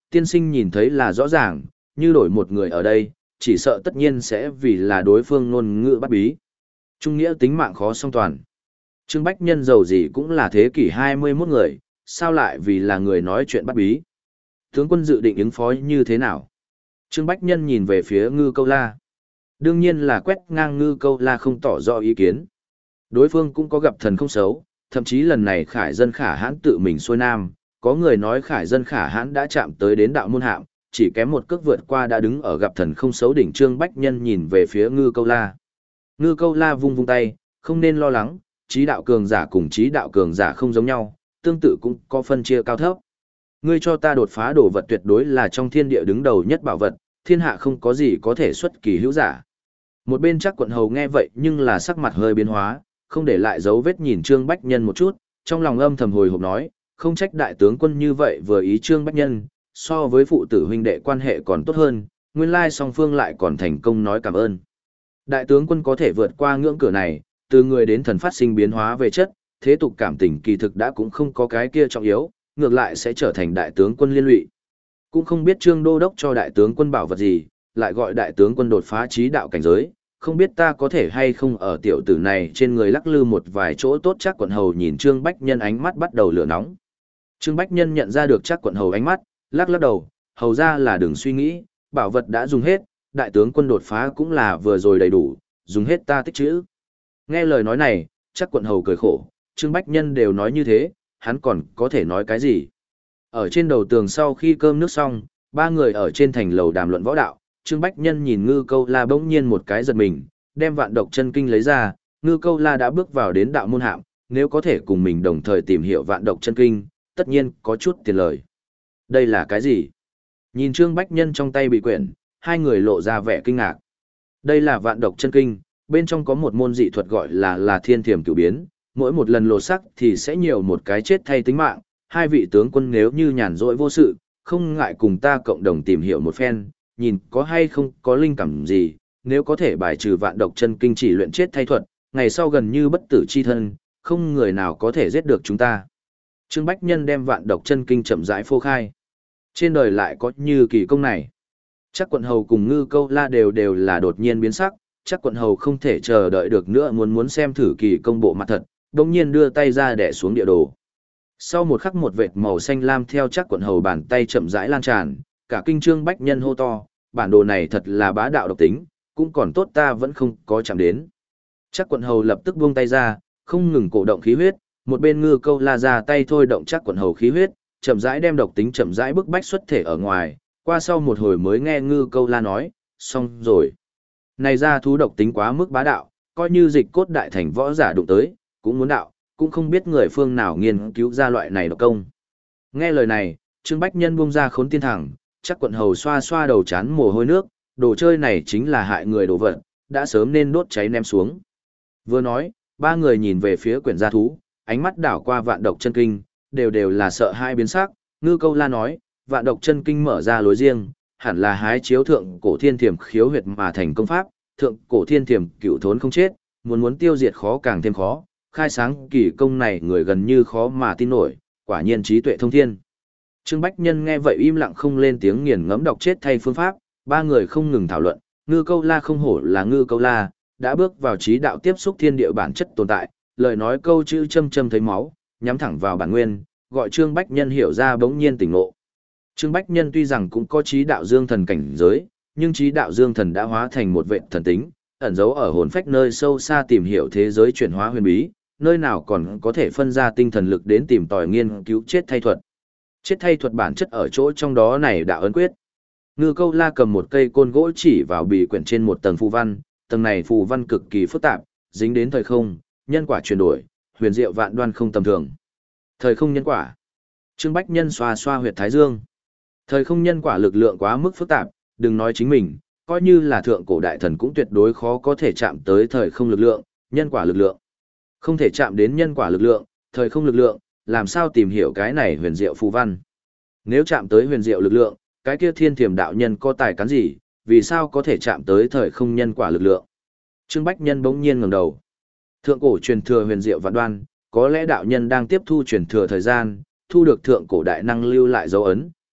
tiên sinh nhìn thấy là rõ ràng, như đổi một người ở đây, chỉ sợ tất nhiên sẽ vì là đối phương ngôn ngữ bắt bí. Trung nghĩa tính mạng khó song toàn. Trương Bách Nhân giàu gì cũng là thế kỷ hai mươi mốt người, sao lại vì là người nói chuyện bắt bí. Tướng quân dự định ứng phó như thế nào? Trương Bách Nhân nhìn về phía Ngư Câu La. Đương nhiên là quét ngang Ngư Câu La không tỏ rõ ý kiến. Đối phương cũng có gặp thần không xấu, thậm chí lần này Khải Dân Khả Hãn tự mình xuôi nam, có người nói Khải Dân Khả Hãn đã chạm tới đến đạo môn hạm, chỉ kém một cước vượt qua đã đứng ở gặp thần không xấu đỉnh. Trương Bách Nhân nhìn về phía Ngư Câu La. Ngư Câu La vung vung tay, không nên lo lắng, trí đạo cường giả cùng trí đạo cường giả không giống nhau, tương tự cũng có phân chia cao thấp. Ngươi cho ta đột phá đồ vật tuyệt đối là trong thiên địa đứng đầu nhất bảo vật, thiên hạ không có gì có thể xuất kỳ hữu giả. Một bên chắc quận hầu nghe vậy nhưng là sắc mặt hơi biến hóa, không để lại dấu vết nhìn Trương Bách Nhân một chút, trong lòng âm thầm hồi hộp nói, không trách đại tướng quân như vậy vừa ý Trương Bách Nhân, so với phụ tử huynh đệ quan hệ còn tốt hơn, nguyên lai song phương lại còn thành công nói cảm ơn. Đại tướng quân có thể vượt qua ngưỡng cửa này, từ người đến thần phát sinh biến hóa về chất, thế tục cảm tình kỳ thực đã cũng không có cái kia trọng yếu, ngược lại sẽ trở thành đại tướng quân liên lụy. Cũng không biết Trương Đô Đốc cho đại tướng quân bảo vật gì, lại gọi đại tướng quân đột phá trí đạo cảnh giới, không biết ta có thể hay không ở tiểu tử này trên người lắc lư một vài chỗ tốt. Chắc quận hầu nhìn Trương Bách Nhân ánh mắt bắt đầu lửa nóng. Trương Bách Nhân nhận ra được chắc quận hầu ánh mắt, lắc lắc đầu, hầu ra là đừng suy nghĩ, bảo vật đã dùng hết, đại tướng quân đột phá cũng là vừa rồi đầy đủ, dùng hết ta tích trữ. Nghe lời nói này, chắc quận hầu cười khổ, Trương Bách Nhân đều nói như thế, hắn còn có thể nói cái gì. Ở trên đầu tường sau khi cơm nước xong, ba người ở trên thành lầu đàm luận võ đạo, Trương Bách Nhân nhìn Ngư Câu La bỗng nhiên một cái giật mình, đem vạn độc chân kinh lấy ra, Ngư Câu La đã bước vào đến đạo môn hạm, nếu có thể cùng mình đồng thời tìm hiểu vạn độc chân kinh, tất nhiên có chút tiền lời. Đây là cái gì? Nhìn Trương Bách Nhân trong tay bị quyển, hai người lộ ra vẻ kinh ngạc. Đây là vạn độc chân kinh, bên trong có một môn dị thuật gọi là là thiên thiểm cửu biến, mỗi một lần lộ sắc thì sẽ nhiều một cái chết thay tính mạng, hai vị tướng quân nếu như nhàn rỗi vô sự, không ngại cùng ta cộng đồng tìm hiểu một phen, nhìn có hay không có linh cảm gì, nếu có thể bài trừ vạn độc chân kinh chỉ luyện chết thay thuật, ngày sau gần như bất tử chi thân, không người nào có thể giết được chúng ta. Trương Bách Nhân đem vạn độc chân kinh chậm rãi phô khai. Trên đời lại có như kỳ công này. Chắc quận hầu cùng Ngư Câu La đều đều là đột nhiên biến sắc, chắc quận hầu không thể chờ đợi được nữa, muốn muốn xem thử kỳ công bộ mặt thật, đồng nhiên đưa tay ra đẻ xuống địa đồ. Sau một khắc một vệt màu xanh lam theo chắc quận hầu bàn tay chậm rãi lan tràn, cả kinh Trương Bách Nhân hô to, bản đồ này thật là bá đạo độc tính, cũng còn tốt ta vẫn không có chạm đến. Chắc quận hầu lập tức buông tay ra, không ngừng cổ động khí huyết, một bên Ngư Câu La ra tay thôi động chắc quận hầu khí huyết, chậm rãi đem độc tính chậm rãi bức bách xuất thể ở ngoài, qua sau một hồi mới nghe Ngư Câu La nói, xong rồi. Này ra thú độc tính quá mức bá đạo, coi như dịch cốt đại thành võ giả đụng tới, cũng muốn đạo, cũng không biết người phương nào nghiên cứu ra loại này độc công. Nghe lời này, Trương Bách Nhân buông ra khốn tiên thẳng, chắc quận hầu xoa xoa đầu chán mồ hôi nước, đồ chơi này chính là hại người đồ vật, đã sớm nên đốt cháy ném xuống. Vừa nói, ba người nhìn về phía quyển gia thú, ánh mắt đảo qua vạn độc chân kinh, đều đều là sợ hai biến sắc. Ngư Câu La nói, vạn độc chân kinh mở ra lối riêng, hẳn là hái chiếu thượng cổ thiên thiểm khiếu huyệt mà thành công pháp, thượng cổ thiên thiểm cựu thốn không chết, muốn muốn tiêu diệt khó càng thêm khó, khai sáng kỳ công này người gần như khó mà tin nổi, quả nhiên trí tuệ thông thiên. Trương Bách Nhân nghe vậy im lặng không lên tiếng, nghiền ngẫm đọc chết thay phương pháp, ba người không ngừng thảo luận, Ngư Câu La không hổ là Ngư Câu La, đã bước vào trí đạo tiếp xúc thiên địa bản chất tồn tại, lời nói câu chữ châm châm thấy máu, nhắm thẳng vào bản nguyên, gọi Trương Bách Nhân hiểu ra bỗng nhiên tỉnh ngộ. Trương Bách Nhân tuy rằng cũng có trí đạo dương thần cảnh giới, nhưng trí đạo dương thần đã hóa thành một vệ thần tính, ẩn giấu ở hồn phách nơi sâu xa tìm hiểu thế giới chuyển hóa huyền bí, nơi nào còn có thể phân ra tinh thần lực đến tìm tòi nghiên cứu chết thay thuật. Chết thay thuật bản chất ở chỗ trong đó này đạo ấn quyết. Ngư Câu La cầm một cây côn gỗ chỉ vào bì quyển trên một tầng phù văn, tầng này phù văn cực kỳ phức tạp, dính đến thời không, nhân quả chuyển đổi, huyền diệu vạn đoan không tầm thường. Thời không nhân quả. Trương Bách Nhân xoa xoa huyệt thái dương. Thời không nhân quả lực lượng quá mức phức tạp, đừng nói chính mình, coi như là thượng cổ đại thần cũng tuyệt đối khó có thể chạm tới thời không lực lượng, nhân quả lực lượng. Không thể chạm đến nhân quả lực lượng, thời không lực lượng, làm sao tìm hiểu cái này huyền diệu phù văn. Nếu chạm tới huyền diệu lực lượng, cái kia thiên thiểm đạo nhân có tài cán gì, vì sao có thể chạm tới thời không nhân quả lực lượng. Trương Bách Nhân bỗng nhiên ngẩng đầu. Thượng cổ truyền thừa huyền diệu vạn đoan, có lẽ đạo nhân đang tiếp thu truyền thừa thời gian, thu được thượng cổ đại năng lưu lại dấu ấn,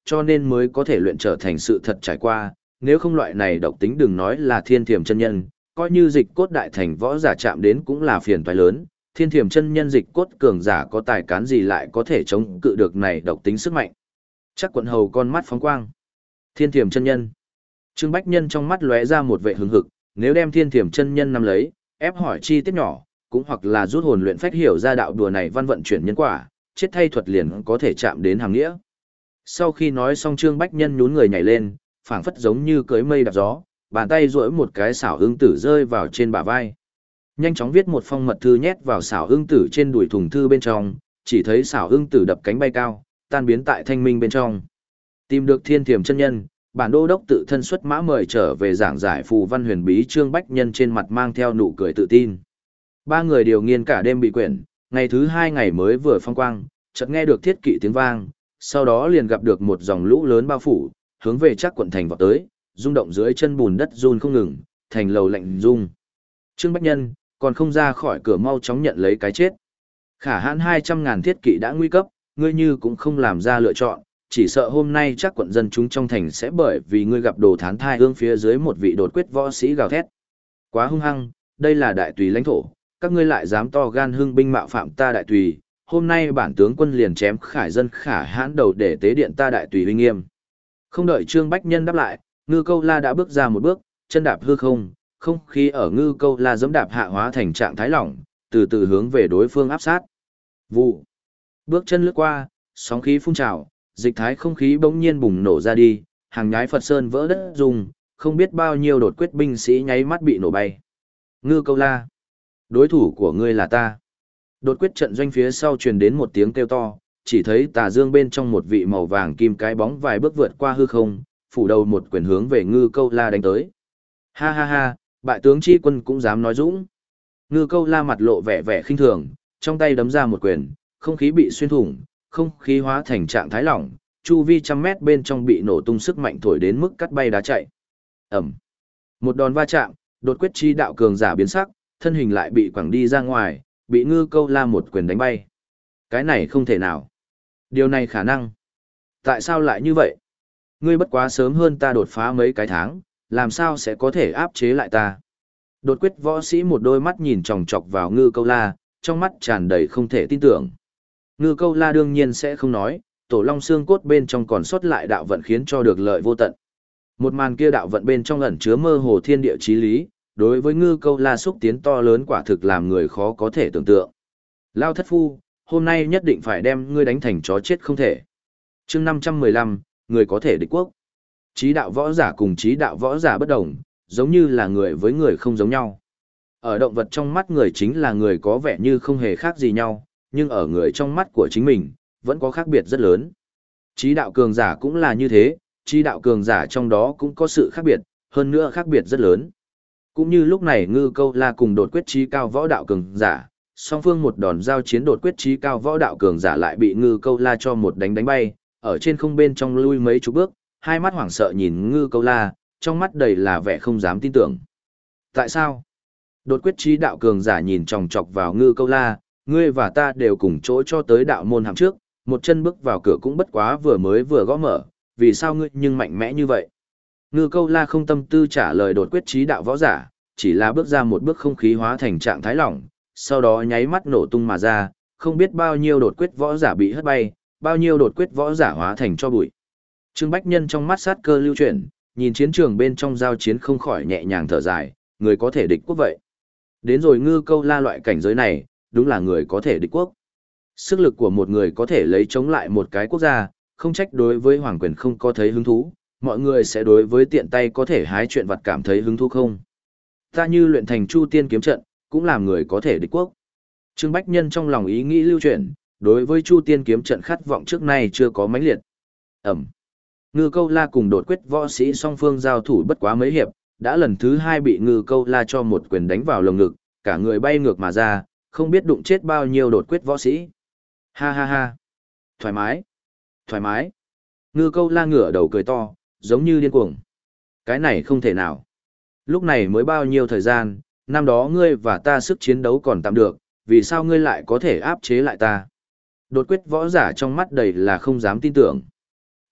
cho nên mới có thể luyện trở thành sự thật trải qua, nếu không loại này độc tính đừng nói là thiên thiểm chân nhân, coi như dịch cốt đại thành võ giả chạm đến cũng là phiền toái lớn, thiên thiểm chân nhân dịch cốt cường giả có tài cán gì lại có thể chống cự được này độc tính sức mạnh. Chắc quận hầu con mắt phóng quang. Thiên thiểm chân nhân. Trương Bách Nhân trong mắt lóe ra một vệ hứng hực, nếu đem thiên thiểm chân nhân nắm lấy, ép hỏi chi tiết nhỏ, cũng hoặc là rút hồn luyện phách hiểu ra đạo đùa này văn vận chuyển nhân quả, chết thay thuật liền có thể chạm đến hàng nghĩa. Sau khi nói xong Trương Bách Nhân nhún người nhảy lên, phảng phất giống như cưỡi mây đạp gió, bàn tay duỗi một cái xảo ưng tử rơi vào trên bả vai. Nhanh chóng viết một phong mật thư nhét vào xảo ưng tử trên đùi thùng thư bên trong, chỉ thấy xảo ưng tử đập cánh bay cao, tan biến tại thanh minh bên trong. Tìm được thiên thiểm chân nhân, bản đô đốc tự thân xuất mã mời trở về giảng giải phù văn huyền bí. Trương Bách Nhân trên mặt mang theo nụ cười tự tin. Ba người điều nghiên cả đêm bị quyển, ngày thứ hai ngày mới vừa phong quang, chợt nghe được thiết kỵ tiếng vang, sau đó liền gặp được một dòng lũ lớn bao phủ, hướng về chắc quận thành vọt tới, rung động dưới chân bùn đất run không ngừng, thành lầu lạnh rung. Trương Bách Nhân, còn không ra khỏi cửa mau chóng nhận lấy cái chết. Khả hãn hai trăm ngàn thiết kỵ đã nguy cấp, ngươi như cũng không làm ra lựa chọn, chỉ sợ hôm nay chắc quận dân chúng trong thành sẽ bởi vì ngươi gặp đồ thán thai ương phía dưới một vị đột quyết võ sĩ gào thét. Quá hung hăng, đây là đại tùy lãnh thổ, các ngươi lại dám to gan hưng binh mạo phạm ta đại tùy, hôm nay bản tướng quân liền chém khải dân khả hãn đầu để tế điện ta đại tùy uy nghiêm. Không đợi Trương Bách Nhân đáp lại, Ngư Câu La đã bước ra một bước, chân đạp hư không, không khí ở Ngư Câu La giẫm đạp hạ hóa thành trạng thái lỏng, từ từ hướng về đối phương áp sát. Vụ. Bước chân lướt qua, sóng khí phun trào, dịch thái không khí bỗng nhiên bùng nổ ra đi, hàng nhái Phật Sơn vỡ đất rung, không biết bao nhiêu đột quyết binh sĩ nháy mắt bị nổ bay. Ngư Câu La, đối thủ của ngươi là ta. Đột quyết trận doanh phía sau truyền đến một tiếng kêu to, chỉ thấy tà dương bên trong một vị màu vàng kim cái bóng vài bước vượt qua hư không, phủ đầu một quyền hướng về Ngư Câu La đánh tới. Ha ha ha, bại tướng chi quân cũng dám nói dũng. Ngư Câu La mặt lộ vẻ vẻ khinh thường, trong tay đấm ra một quyền, không khí bị xuyên thủng, không khí hóa thành trạng thái lỏng, chu vi trăm mét bên trong bị nổ tung sức mạnh thổi đến mức cắt bay đá chạy. Ẩm. Một đòn va chạm, đột quyết chi đạo cường giả biến sắc, thân hình lại bị quẳng đi ra ngoài, bị Ngư Câu La một quyền đánh bay. Cái này không thể nào. Điều này khả năng. Tại sao lại như vậy? Ngươi bất quá sớm hơn ta đột phá mấy cái tháng, làm sao sẽ có thể áp chế lại ta? Đột quyết võ sĩ một đôi mắt nhìn chòng chọc vào Ngư Câu La, trong mắt tràn đầy không thể tin tưởng. Ngư Câu La đương nhiên sẽ không nói, tổ long xương cốt bên trong còn sót lại đạo vận khiến cho được lợi vô tận. Một màn kia đạo vận bên trong ẩn chứa mơ hồ thiên địa chí lý, đối với Ngư Câu La xúc tiến to lớn quả thực làm người khó có thể tưởng tượng. Lao thất phu, hôm nay nhất định phải đem ngươi đánh thành chó chết không thể. Chương năm trăm mười lăm, người có thể địch quốc. Chí đạo võ giả cùng chí đạo võ giả bất đồng, giống như là người với người không giống nhau. Ở động vật trong mắt người chính là người có vẻ như không hề khác gì nhau, nhưng ở người trong mắt của chính mình, vẫn có khác biệt rất lớn. Chí đạo cường giả cũng là như thế, chí đạo cường giả trong đó cũng có sự khác biệt, hơn nữa khác biệt rất lớn. Cũng như lúc này Ngư Câu La cùng đột quyết chí cao võ đạo cường giả, song phương một đòn giao chiến đột quyết chí cao võ đạo cường giả lại bị Ngư Câu La cho một đánh đánh bay, ở trên không bên trong lui mấy chục bước, hai mắt hoảng sợ nhìn Ngư Câu La, trong mắt đầy là vẻ không dám tin tưởng. Tại sao? Đột quyết chí đạo cường giả nhìn chòng chọc vào Ngư Câu La, ngươi và ta đều cùng chỗ cho tới đạo môn hàm trước, một chân bước vào cửa cũng bất quá vừa mới vừa gõ mở, vì sao ngươi nhưng mạnh mẽ như vậy? Ngư Câu La không tâm tư trả lời đột quyết chí đạo võ giả, chỉ là bước ra một bước không khí hóa thành trạng thái lỏng, sau đó nháy mắt nổ tung mà ra, không biết bao nhiêu đột quyết võ giả bị hất bay, bao nhiêu đột quyết võ giả hóa thành cho bụi. Trương Bách Nhân trong mắt sát cơ lưu chuyển, nhìn chiến trường bên trong giao chiến không khỏi nhẹ nhàng thở dài, người có thể địch quốc vậy. Đến rồi Ngư Câu La loại cảnh giới này, đúng là người có thể địch quốc. Sức lực của một người có thể lấy chống lại một cái quốc gia, không trách đối với hoàng quyền không có thấy hứng thú, mọi người sẽ đối với tiện tay có thể hái chuyện vặt cảm thấy hứng thú không. Ta như luyện thành Chu Tiên kiếm trận, cũng làm người có thể địch quốc. Trương Bách Nhân trong lòng ý nghĩ lưu chuyển, đối với Chu Tiên kiếm trận khát vọng trước nay chưa có mãnh liệt. Ẩm. Ngư Câu La cùng đột quyết võ sĩ song phương giao thủ bất quá mấy hiệp, đã lần thứ hai bị Ngư Câu La cho một quyền đánh vào lồng ngực, cả người bay ngược mà ra, không biết đụng chết bao nhiêu đột quyết võ sĩ. Ha ha ha. Thoải mái. Thoải mái. Ngư Câu La ngửa đầu cười to, giống như điên cuồng. Cái này không thể nào. Lúc này mới bao nhiêu thời gian, năm đó ngươi và ta sức chiến đấu còn tạm được, vì sao ngươi lại có thể áp chế lại ta? Đột quyết võ giả trong mắt đầy là không dám tin tưởng.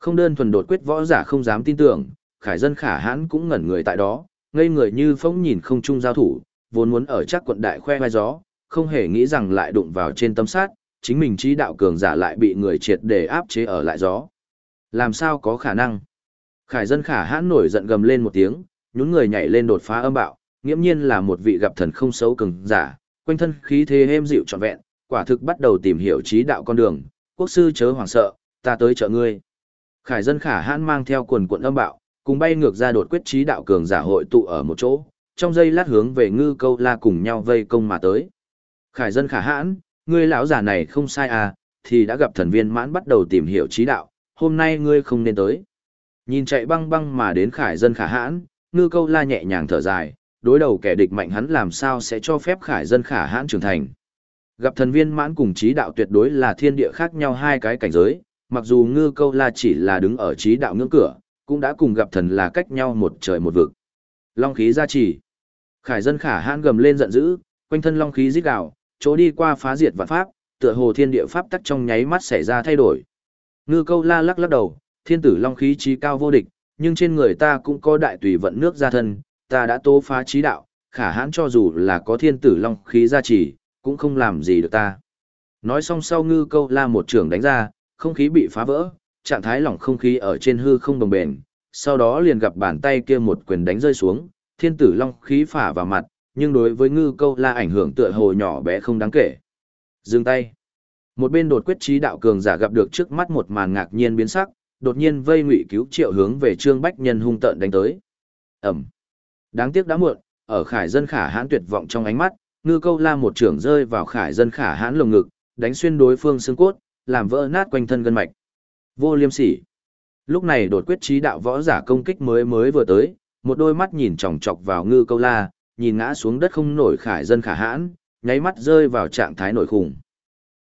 Không đơn thuần đột quyết võ giả không dám tin tưởng, Khải Dân Khả Hãn cũng ngẩn người tại đó, ngây người như phóng nhìn không chung giao thủ, vốn muốn ở chắc quận đại khoe vai gió, không hề nghĩ rằng lại đụng vào trên tấm sát, chính mình trí đạo cường giả lại bị người triệt để áp chế ở lại gió. Làm sao có khả năng? Khải Dân Khả Hãn nổi giận gầm lên một tiếng, nhún người nhảy lên đột phá âm bạo, nghiễm nhiên là một vị gặp thần không xấu cường giả, quanh thân khí thế êm dịu trọn vẹn, quả thực bắt đầu tìm hiểu trí đạo con đường, quốc sư chớ hoảng sợ, ta tới trợ ngươi. Khải Dân Khả Hãn mang theo quần quận âm bạo, cùng bay ngược ra đột quyết trí đạo cường giả hội tụ ở một chỗ, trong giây lát hướng về Ngư Câu La cùng nhau vây công mà tới. Khải Dân Khả Hãn, ngươi lão giả này không sai à, thì đã gặp thần viên mãn bắt đầu tìm hiểu trí đạo, hôm nay ngươi không nên tới. Nhìn chạy băng băng mà đến Khải Dân Khả Hãn, Ngư Câu La nhẹ nhàng thở dài, đối đầu kẻ địch mạnh hắn làm sao sẽ cho phép Khải Dân Khả Hãn trưởng thành. Gặp thần viên mãn cùng trí đạo tuyệt đối là thiên địa khác nhau hai cái cảnh giới, mặc dù Ngư Câu La chỉ là đứng ở trí đạo ngưỡng cửa, cũng đã cùng gặp thần là cách nhau một trời một vực. Long khí gia trì. Khải Dân Khả Hãn gầm lên giận dữ, quanh thân long khí rít gào, chỗ đi qua phá diệt vạn pháp, tựa hồ thiên địa pháp tắc trong nháy mắt xảy ra thay đổi. Ngư Câu La lắc lắc đầu, thiên tử long khí trí cao vô địch, nhưng trên người ta cũng có đại tùy vận nước gia thân, ta đã tố phá trí đạo, Khả Hãn cho dù là có thiên tử long khí gia trì, cũng không làm gì được ta. Nói xong sau Ngư Câu La một trường đánh ra, không khí bị phá vỡ, trạng thái lỏng không khí ở trên hư không đồng bền, sau đó liền gặp bàn tay kia một quyền đánh rơi xuống, thiên tử long khí phả vào mặt, nhưng đối với Ngư Câu La ảnh hưởng tựa hồ nhỏ bé không đáng kể. Dừng tay. Một bên đột quyết trí đạo cường giả gặp được trước mắt một màn ngạc nhiên biến sắc, đột nhiên vây Ngụy Cứu Triệu hướng về Trương Bách Nhân hung tợn đánh tới. Ẩm. Đáng tiếc đã muộn, ở Khải Dân Khả Hãn tuyệt vọng trong ánh mắt, Ngư Câu La một trưởng rơi vào Khải Dân Khả Hãn lồng ngực, đánh xuyên đối phương xương cốt, làm vỡ nát quanh thân gân mạch. Vô liêm sỉ. Lúc này đột quyết trí đạo võ giả công kích mới mới vừa tới, một đôi mắt nhìn chòng chọc vào Ngư Câu La, nhìn ngã xuống đất không nổi Khải Dân Khả Hãn, nháy mắt rơi vào trạng thái nổi khủng.